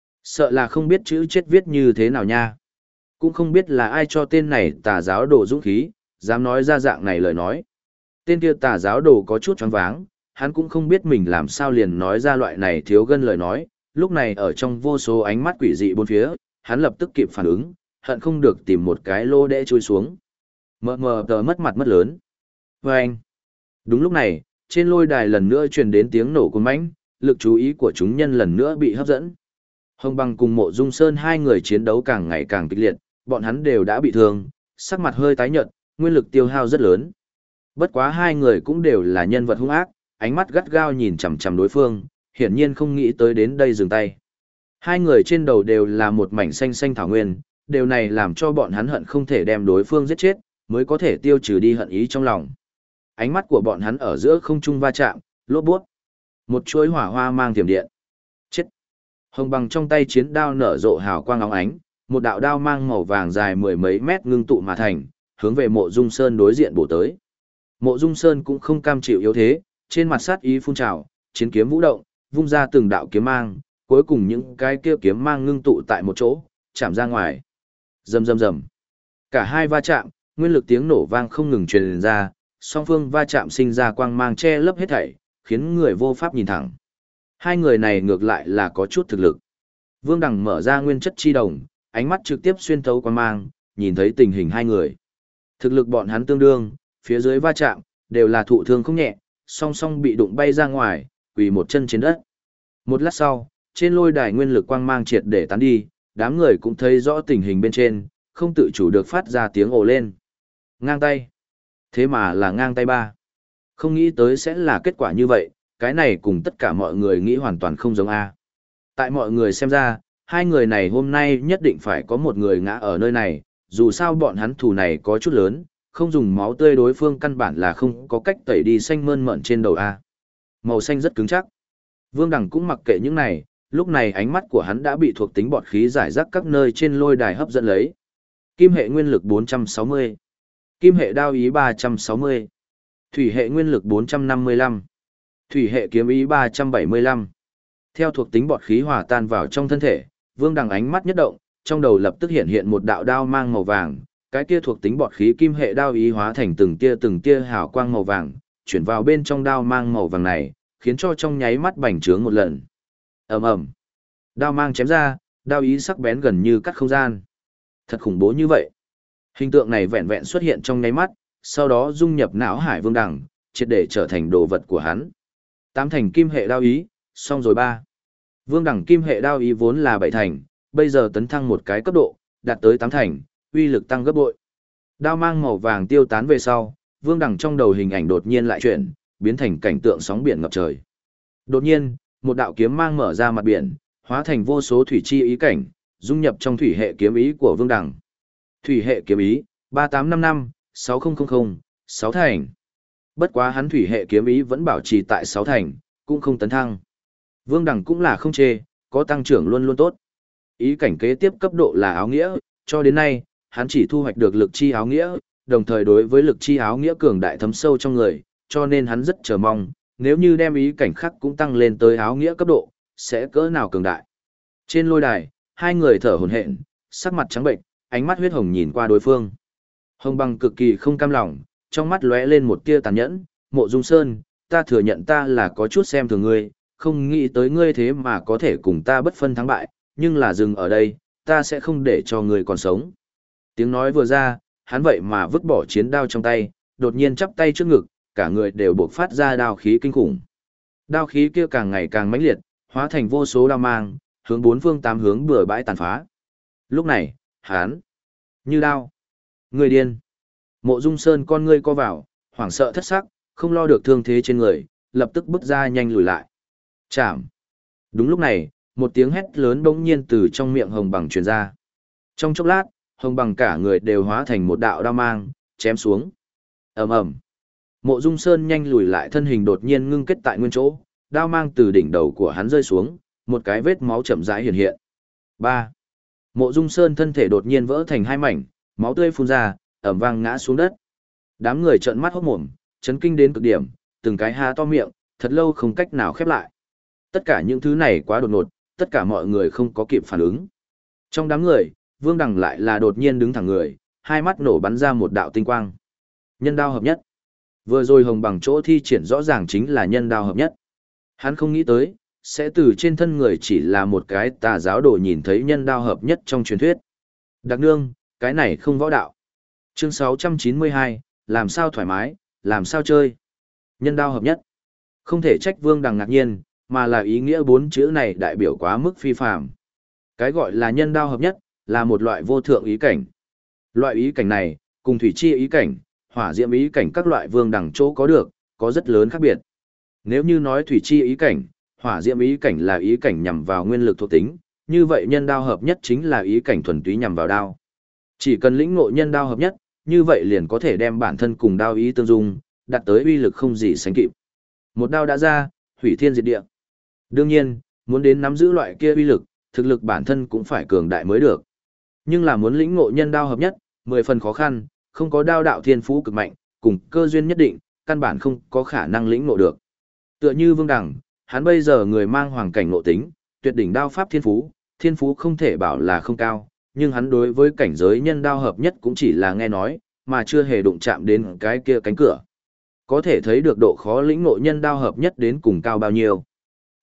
Sợ là không biết chữ chết viết như thế nào nha. Cũng không biết là ai cho tên này tà giáo đồ dũng khí, dám nói ra dạng này lời nói. Tên kia tà giáo đồ có chút choáng váng, hắn cũng không biết mình làm sao liền nói ra loại này thiếu gân lời nói, lúc này ở trong vô số ánh mắt quỷ dị bốn phía, hắn lập tức kịp phản ứng, hận không được tìm một cái lô đẽ chui xuống. Mờ mờ tờ mất mặt mất lớn. Và anh. Đúng lúc này, trên lôi đài lần nữa truyền đến tiếng nổ cuồng mãnh, lực chú ý của chúng nhân lần nữa bị hấp dẫn. Hồng Băng cùng Mộ Dung Sơn hai người chiến đấu càng ngày càng kịch liệt, bọn hắn đều đã bị thương, sắc mặt hơi tái nhợt, nguyên lực tiêu hao rất lớn. Bất quá hai người cũng đều là nhân vật hung ác, ánh mắt gắt gao nhìn chằm chằm đối phương, hiển nhiên không nghĩ tới đến đây dừng tay. Hai người trên đầu đều là một mảnh xanh xanh thảo nguyên, điều này làm cho bọn hắn hận không thể đem đối phương giết chết, mới có thể tiêu trừ đi hận ý trong lòng. Ánh mắt của bọn hắn ở giữa không trung va chạm, lốp bút. Một chuỗi hỏa hoa mang tiềm điện. Chết. Hồng Băng trong tay chiến đao nở rộ hào quang óng ánh, một đạo đao mang màu vàng dài mười mấy mét ngưng tụ mà thành, hướng về Mộ Dung Sơn đối diện bổ tới. Mộ Dung Sơn cũng không cam chịu yếu thế, trên mặt sát ý phun trào, chiến kiếm vũ động, vung ra từng đạo kiếm mang, cuối cùng những cái kia kiếm mang ngưng tụ tại một chỗ, chạm ra ngoài. Rầm rầm rầm. Cả hai va chạm, nguyên lực tiếng nổ vang không ngừng truyền ra, song phương va chạm sinh ra quang mang che lấp hết thảy, khiến người vô pháp nhìn thẳng. Hai người này ngược lại là có chút thực lực. Vương Đằng mở ra nguyên chất chi đồng, ánh mắt trực tiếp xuyên thấu qua mang, nhìn thấy tình hình hai người. Thực lực bọn hắn tương đương, phía dưới va chạm, đều là thụ thương không nhẹ, song song bị đụng bay ra ngoài, quỳ một chân trên đất. Một lát sau, trên lôi đài nguyên lực quang mang triệt để tán đi, đám người cũng thấy rõ tình hình bên trên, không tự chủ được phát ra tiếng ồ lên. Ngang tay. Thế mà là ngang tay ba. Không nghĩ tới sẽ là kết quả như vậy, cái này cùng tất cả mọi người nghĩ hoàn toàn không giống A. Tại mọi người xem ra, hai người này hôm nay nhất định phải có một người ngã ở nơi này, dù sao bọn hắn thù này có chút lớn, không dùng máu tươi đối phương căn bản là không có cách tẩy đi xanh mơn mởn trên đầu A. Màu xanh rất cứng chắc. Vương Đằng cũng mặc kệ những này, lúc này ánh mắt của hắn đã bị thuộc tính bọt khí giải rác các nơi trên lôi đài hấp dẫn lấy. Kim hệ nguyên lực 460, kim hệ đao ý 360, thủy hệ nguyên lực 455, thủy hệ kiếm ý 375. Theo thuộc tính bọt khí hòa tan vào trong thân thể, Vương Đằng ánh mắt nhất động, trong đầu lập tức hiện hiện một đạo đao mang màu vàng, cái kia thuộc tính bọt khí kim hệ đao ý hóa thành từng tia hào quang màu vàng, chuyển vào bên trong đao mang màu vàng này, khiến cho trong nháy mắt bành trướng một lần. Ầm ầm. Đao mang chém ra, đao ý sắc bén gần như cắt không gian. Thật khủng bố như vậy. Hình tượng này vẹn vẹn xuất hiện trong nháy mắt, sau đó dung nhập não hải Vương Đằng, triệt để trở thành đồ vật của hắn. Tám thành kim hệ đao ý, xong rồi ba. Vương Đằng kim hệ đao ý vốn là 7 thành, bây giờ tấn thăng một cái cấp độ, đạt tới 8 thành, uy lực tăng gấp bội. Đao mang màu vàng tiêu tán về sau, Vương Đằng trong đầu hình ảnh đột nhiên lại chuyển, biến thành cảnh tượng sóng biển ngập trời. Đột nhiên, một đạo kiếm mang mở ra mặt biển, hóa thành vô số thủy chi ý cảnh, dung nhập trong thủy hệ kiếm ý của Vương Đằng. Thủy hệ kiếm ý, 3855, 6000, 6 thành. Bất quá hắn thủy hệ kiếm ý vẫn bảo trì tại 6 thành, cũng không tấn thăng. Vương Đằng cũng là không chê, có tăng trưởng luôn luôn tốt. Ý cảnh kế tiếp cấp độ là áo nghĩa, cho đến nay, hắn chỉ thu hoạch được lực chi áo nghĩa, đồng thời đối với lực chi áo nghĩa cường đại thấm sâu trong người, cho nên hắn rất chờ mong, nếu như đem ý cảnh khác cũng tăng lên tới áo nghĩa cấp độ, sẽ cỡ nào cường đại. Trên lôi đài, hai người thở hổn hển, sắc mặt trắng bệnh, ánh mắt huyết hồng nhìn qua đối phương. Hồng Băng cực kỳ không cam lòng, trong mắt lóe lên một tia tàn nhẫn, Mộ Dung Sơn, ta thừa nhận ta là có chút xem thường ngươi, không nghĩ tới ngươi thế mà có thể cùng ta bất phân thắng bại, nhưng là dừng ở đây, ta sẽ không để cho ngươi còn sống. Tiếng nói vừa ra, hắn vậy mà vứt bỏ chiến đao trong tay, đột nhiên chắp tay trước ngực, cả người đều bộc phát ra đao khí kinh khủng. Đao khí kia càng ngày càng mãnh liệt, hóa thành vô số đao mang, hướng bốn phương tám hướng bừa bãi tàn phá. Lúc này, hắn như đao, người điên. Mộ Dung Sơn con ngươi co vào, hoảng sợ thất sắc, không lo được thương thế trên người, lập tức bước ra nhanh lùi lại. Chạm. Đúng lúc này, một tiếng hét lớn bỗng nhiên từ trong miệng Hồng Bằng truyền ra. Trong chốc lát, Hồng Bằng cả người đều hóa thành một đạo đao mang, chém xuống. Ầm ầm. Mộ Dung Sơn nhanh lùi lại, thân hình đột nhiên ngưng kết tại nguyên chỗ, đao mang từ đỉnh đầu của hắn rơi xuống, một cái vết máu chậm rãi hiện hiện. 3. Mộ Dung Sơn thân thể đột nhiên vỡ thành hai mảnh, máu tươi phun ra, ầm vang ngã xuống đất. Đám người trợn mắt hốt mồm, chấn kinh đến cực điểm, từng cái há to miệng, thật lâu không cách nào khép lại. Tất cả những thứ này quá đột ngột, tất cả mọi người không có kịp phản ứng. Trong đám người, Vương Đằng lại là đột nhiên đứng thẳng người, hai mắt nổ bắn ra một đạo tinh quang. Nhân đao hợp nhất. Vừa rồi Hồng Bằng chỗ thi triển rõ ràng chính là nhân đao hợp nhất. Hắn không nghĩ tới, sẽ từ trên thân người chỉ là một cái tà giáo đồ nhìn thấy nhân đao hợp nhất trong truyền thuyết. Đặc nương, cái này không võ đạo. Chương 692, làm sao thoải mái, làm sao chơi. Nhân đao hợp nhất. Không thể trách Vương Đằng ngạc nhiên, mà là ý nghĩa bốn chữ này đại biểu quá mức phi phàm. Cái gọi là nhân đao hợp nhất, là một loại vô thượng ý cảnh. Loại ý cảnh này, cùng thủy chi ý cảnh, hỏa diễm ý cảnh các loại Vương Đằng chỗ có được, có rất lớn khác biệt. Nếu như nói thủy chi ý cảnh, hỏa diễm ý cảnh là ý cảnh nhằm vào nguyên lực thuộc tính, như vậy nhân đao hợp nhất chính là ý cảnh thuần túy nhằm vào đao. Chỉ cần lĩnh ngộ nhân đao hợp nhất, như vậy liền có thể đem bản thân cùng đao ý tương dung, đạt tới uy lực không gì sánh kịp. Một đao đã ra, hủy thiên diệt địa. Đương nhiên, muốn đến nắm giữ loại kia uy lực, thực lực bản thân cũng phải cường đại mới được. Nhưng là muốn lĩnh ngộ nhân đao hợp nhất, 10 phần khó khăn, không có đao đạo thiên phú cực mạnh, cùng cơ duyên nhất định, căn bản không có khả năng lĩnh ngộ được. Tựa như Vương Đằng, hắn bây giờ người mang hoàng cảnh ngộ tính, tuyệt đỉnh đao pháp thiên phú không thể bảo là không cao, nhưng hắn đối với cảnh giới nhân đao hợp nhất cũng chỉ là nghe nói, mà chưa hề đụng chạm đến cái kia cánh cửa. Có thể thấy được độ khó lĩnh ngộ nhân đao hợp nhất đến cùng cao bao nhiêu.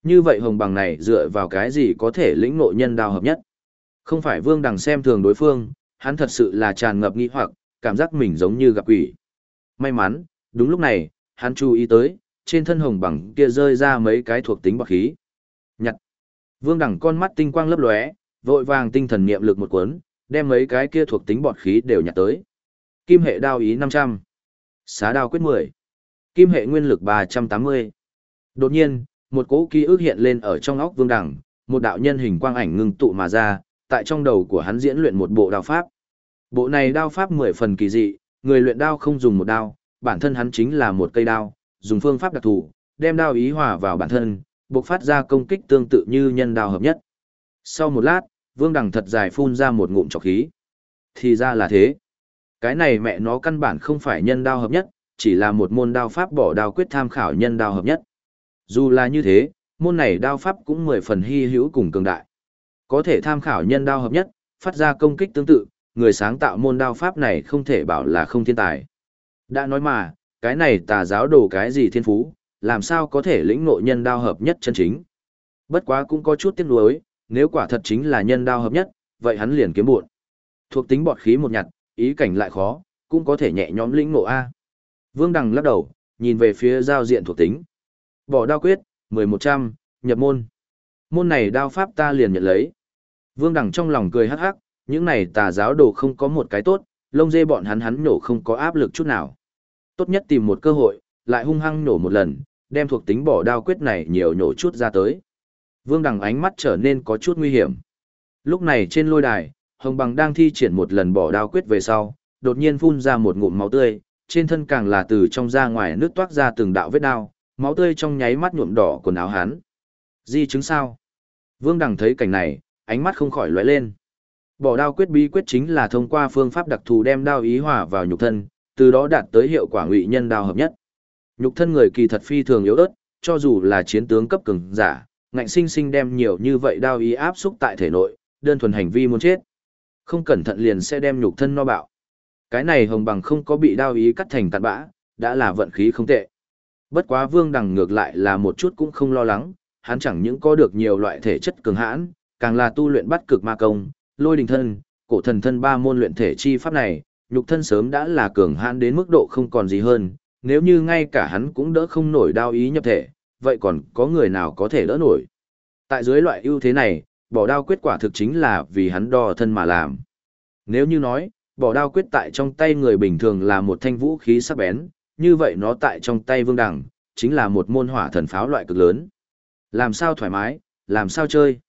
Như vậy hồng bằng này dựa vào cái gì có thể lĩnh ngộ nhân đao hợp nhất? Không phải Vương Đằng xem thường đối phương, hắn thật sự là tràn ngập nghi hoặc, cảm giác mình giống như gặp quỷ. May mắn, đúng lúc này, hắn chú ý tới, trên thân hồng bằng kia rơi ra mấy cái thuộc tính bọt khí. Nhặt. Vương Đằng con mắt tinh quang lấp lóe, vội vàng tinh thần niệm lực một cuốn, đem mấy cái kia thuộc tính bọt khí đều nhặt tới. Kim hệ đao ý 500. Xá đao quyết 10. Kim hệ nguyên lực 380. Đột nhiên, một cỗ ký ức hiện lên ở trong óc Vương Đằng, một đạo nhân hình quang ảnh ngưng tụ mà ra, tại trong đầu của hắn diễn luyện một bộ đao pháp. Bộ này đao pháp 10 phần kỳ dị, người luyện đao không dùng một đao, bản thân hắn chính là một cây đao, dùng phương pháp đặc thù, đem đao ý hòa vào bản thân, bộc phát ra công kích tương tự như nhân đao hợp nhất. Sau một lát, Vương Đằng thật dài phun ra một ngụm trọc khí. Thì ra là thế. Cái này mẹ nó căn bản không phải nhân đao hợp nhất, chỉ là một môn đao pháp bỏ đao quyết tham khảo nhân đao hợp nhất. Dù là như thế, môn này đao pháp cũng 10 phần hy hữu cùng cường đại. Có thể tham khảo nhân đao hợp nhất, phát ra công kích tương tự, người sáng tạo môn đao pháp này không thể bảo là không thiên tài. Đã nói mà, cái này tà giáo đồ cái gì thiên phú, làm sao có thể lĩnh ngộ nhân đao hợp nhất chân chính. Bất quá cũng có chút tiếc nuối, nếu quả thật chính là nhân đao hợp nhất, vậy hắn liền kiếm buồn. Thuộc tính bọt khí một nhặt, ý cảnh lại khó, cũng có thể nhẹ nhõm lĩnh ngộ A. Vương Đằng lắc đầu, nhìn về phía giao diện thuộc tính. Bỏ đao quyết, 1100, nhập môn. Môn này đao pháp ta liền nhận lấy. Vương Đằng trong lòng cười hắc hắc, những này tà giáo đồ không có một cái tốt, lông dê bọn hắn nổ không có áp lực chút nào. Tốt nhất tìm một cơ hội, lại hung hăng nổ một lần, đem thuộc tính bỏ đao quyết này nhiều nhổ chút ra tới. Vương Đằng ánh mắt trở nên có chút nguy hiểm. Lúc này trên lôi đài, Hồng Bằng đang thi triển một lần bỏ đao quyết về sau, đột nhiên phun ra một ngụm máu tươi, trên thân càng là từ trong ra ngoài nước toát ra từng đạo vết đao, máu tươi trong nháy mắt nhuộm đỏ quần áo hắn. Di chứng sao? Vương Đằng thấy cảnh này, ánh mắt không khỏi lóe lên. Bỏ đao quyết bí quyết chính là thông qua phương pháp đặc thù đem đao ý hòa vào nhục thân, từ đó đạt tới hiệu quả ngụy nhân đao hợp nhất. Nhục thân người kỳ thật phi thường yếu ớt, cho dù là chiến tướng cấp cường giả, ngạnh sinh sinh đem nhiều như vậy đao ý áp xúc tại thể nội, đơn thuần hành vi muốn chết. Không cẩn thận liền sẽ đem nhục thân no bạo. Cái này Hồng Bằng không có bị đao ý cắt thành tạt bã, đã là vận khí không tệ. Bất quá Vương Đằng ngược lại là một chút cũng không lo lắng, hắn chẳng những có được nhiều loại thể chất cường hãn, càng là tu luyện bắt cực ma công, lôi đình thân, cổ thần thân ba môn luyện thể chi pháp này, nhục thân sớm đã là cường hãn đến mức độ không còn gì hơn, nếu như ngay cả hắn cũng đỡ không nổi đao ý nhập thể, vậy còn có người nào có thể đỡ nổi. Tại dưới loại ưu thế này, bỏ đao quyết quả thực chính là vì hắn đo thân mà làm. Nếu như nói, bỏ đao quyết tại trong tay người bình thường là một thanh vũ khí sắc bén, như vậy nó tại trong tay Vương Đằng, chính là một môn hỏa thần pháo loại cực lớn. Làm sao thoải mái, làm sao chơi.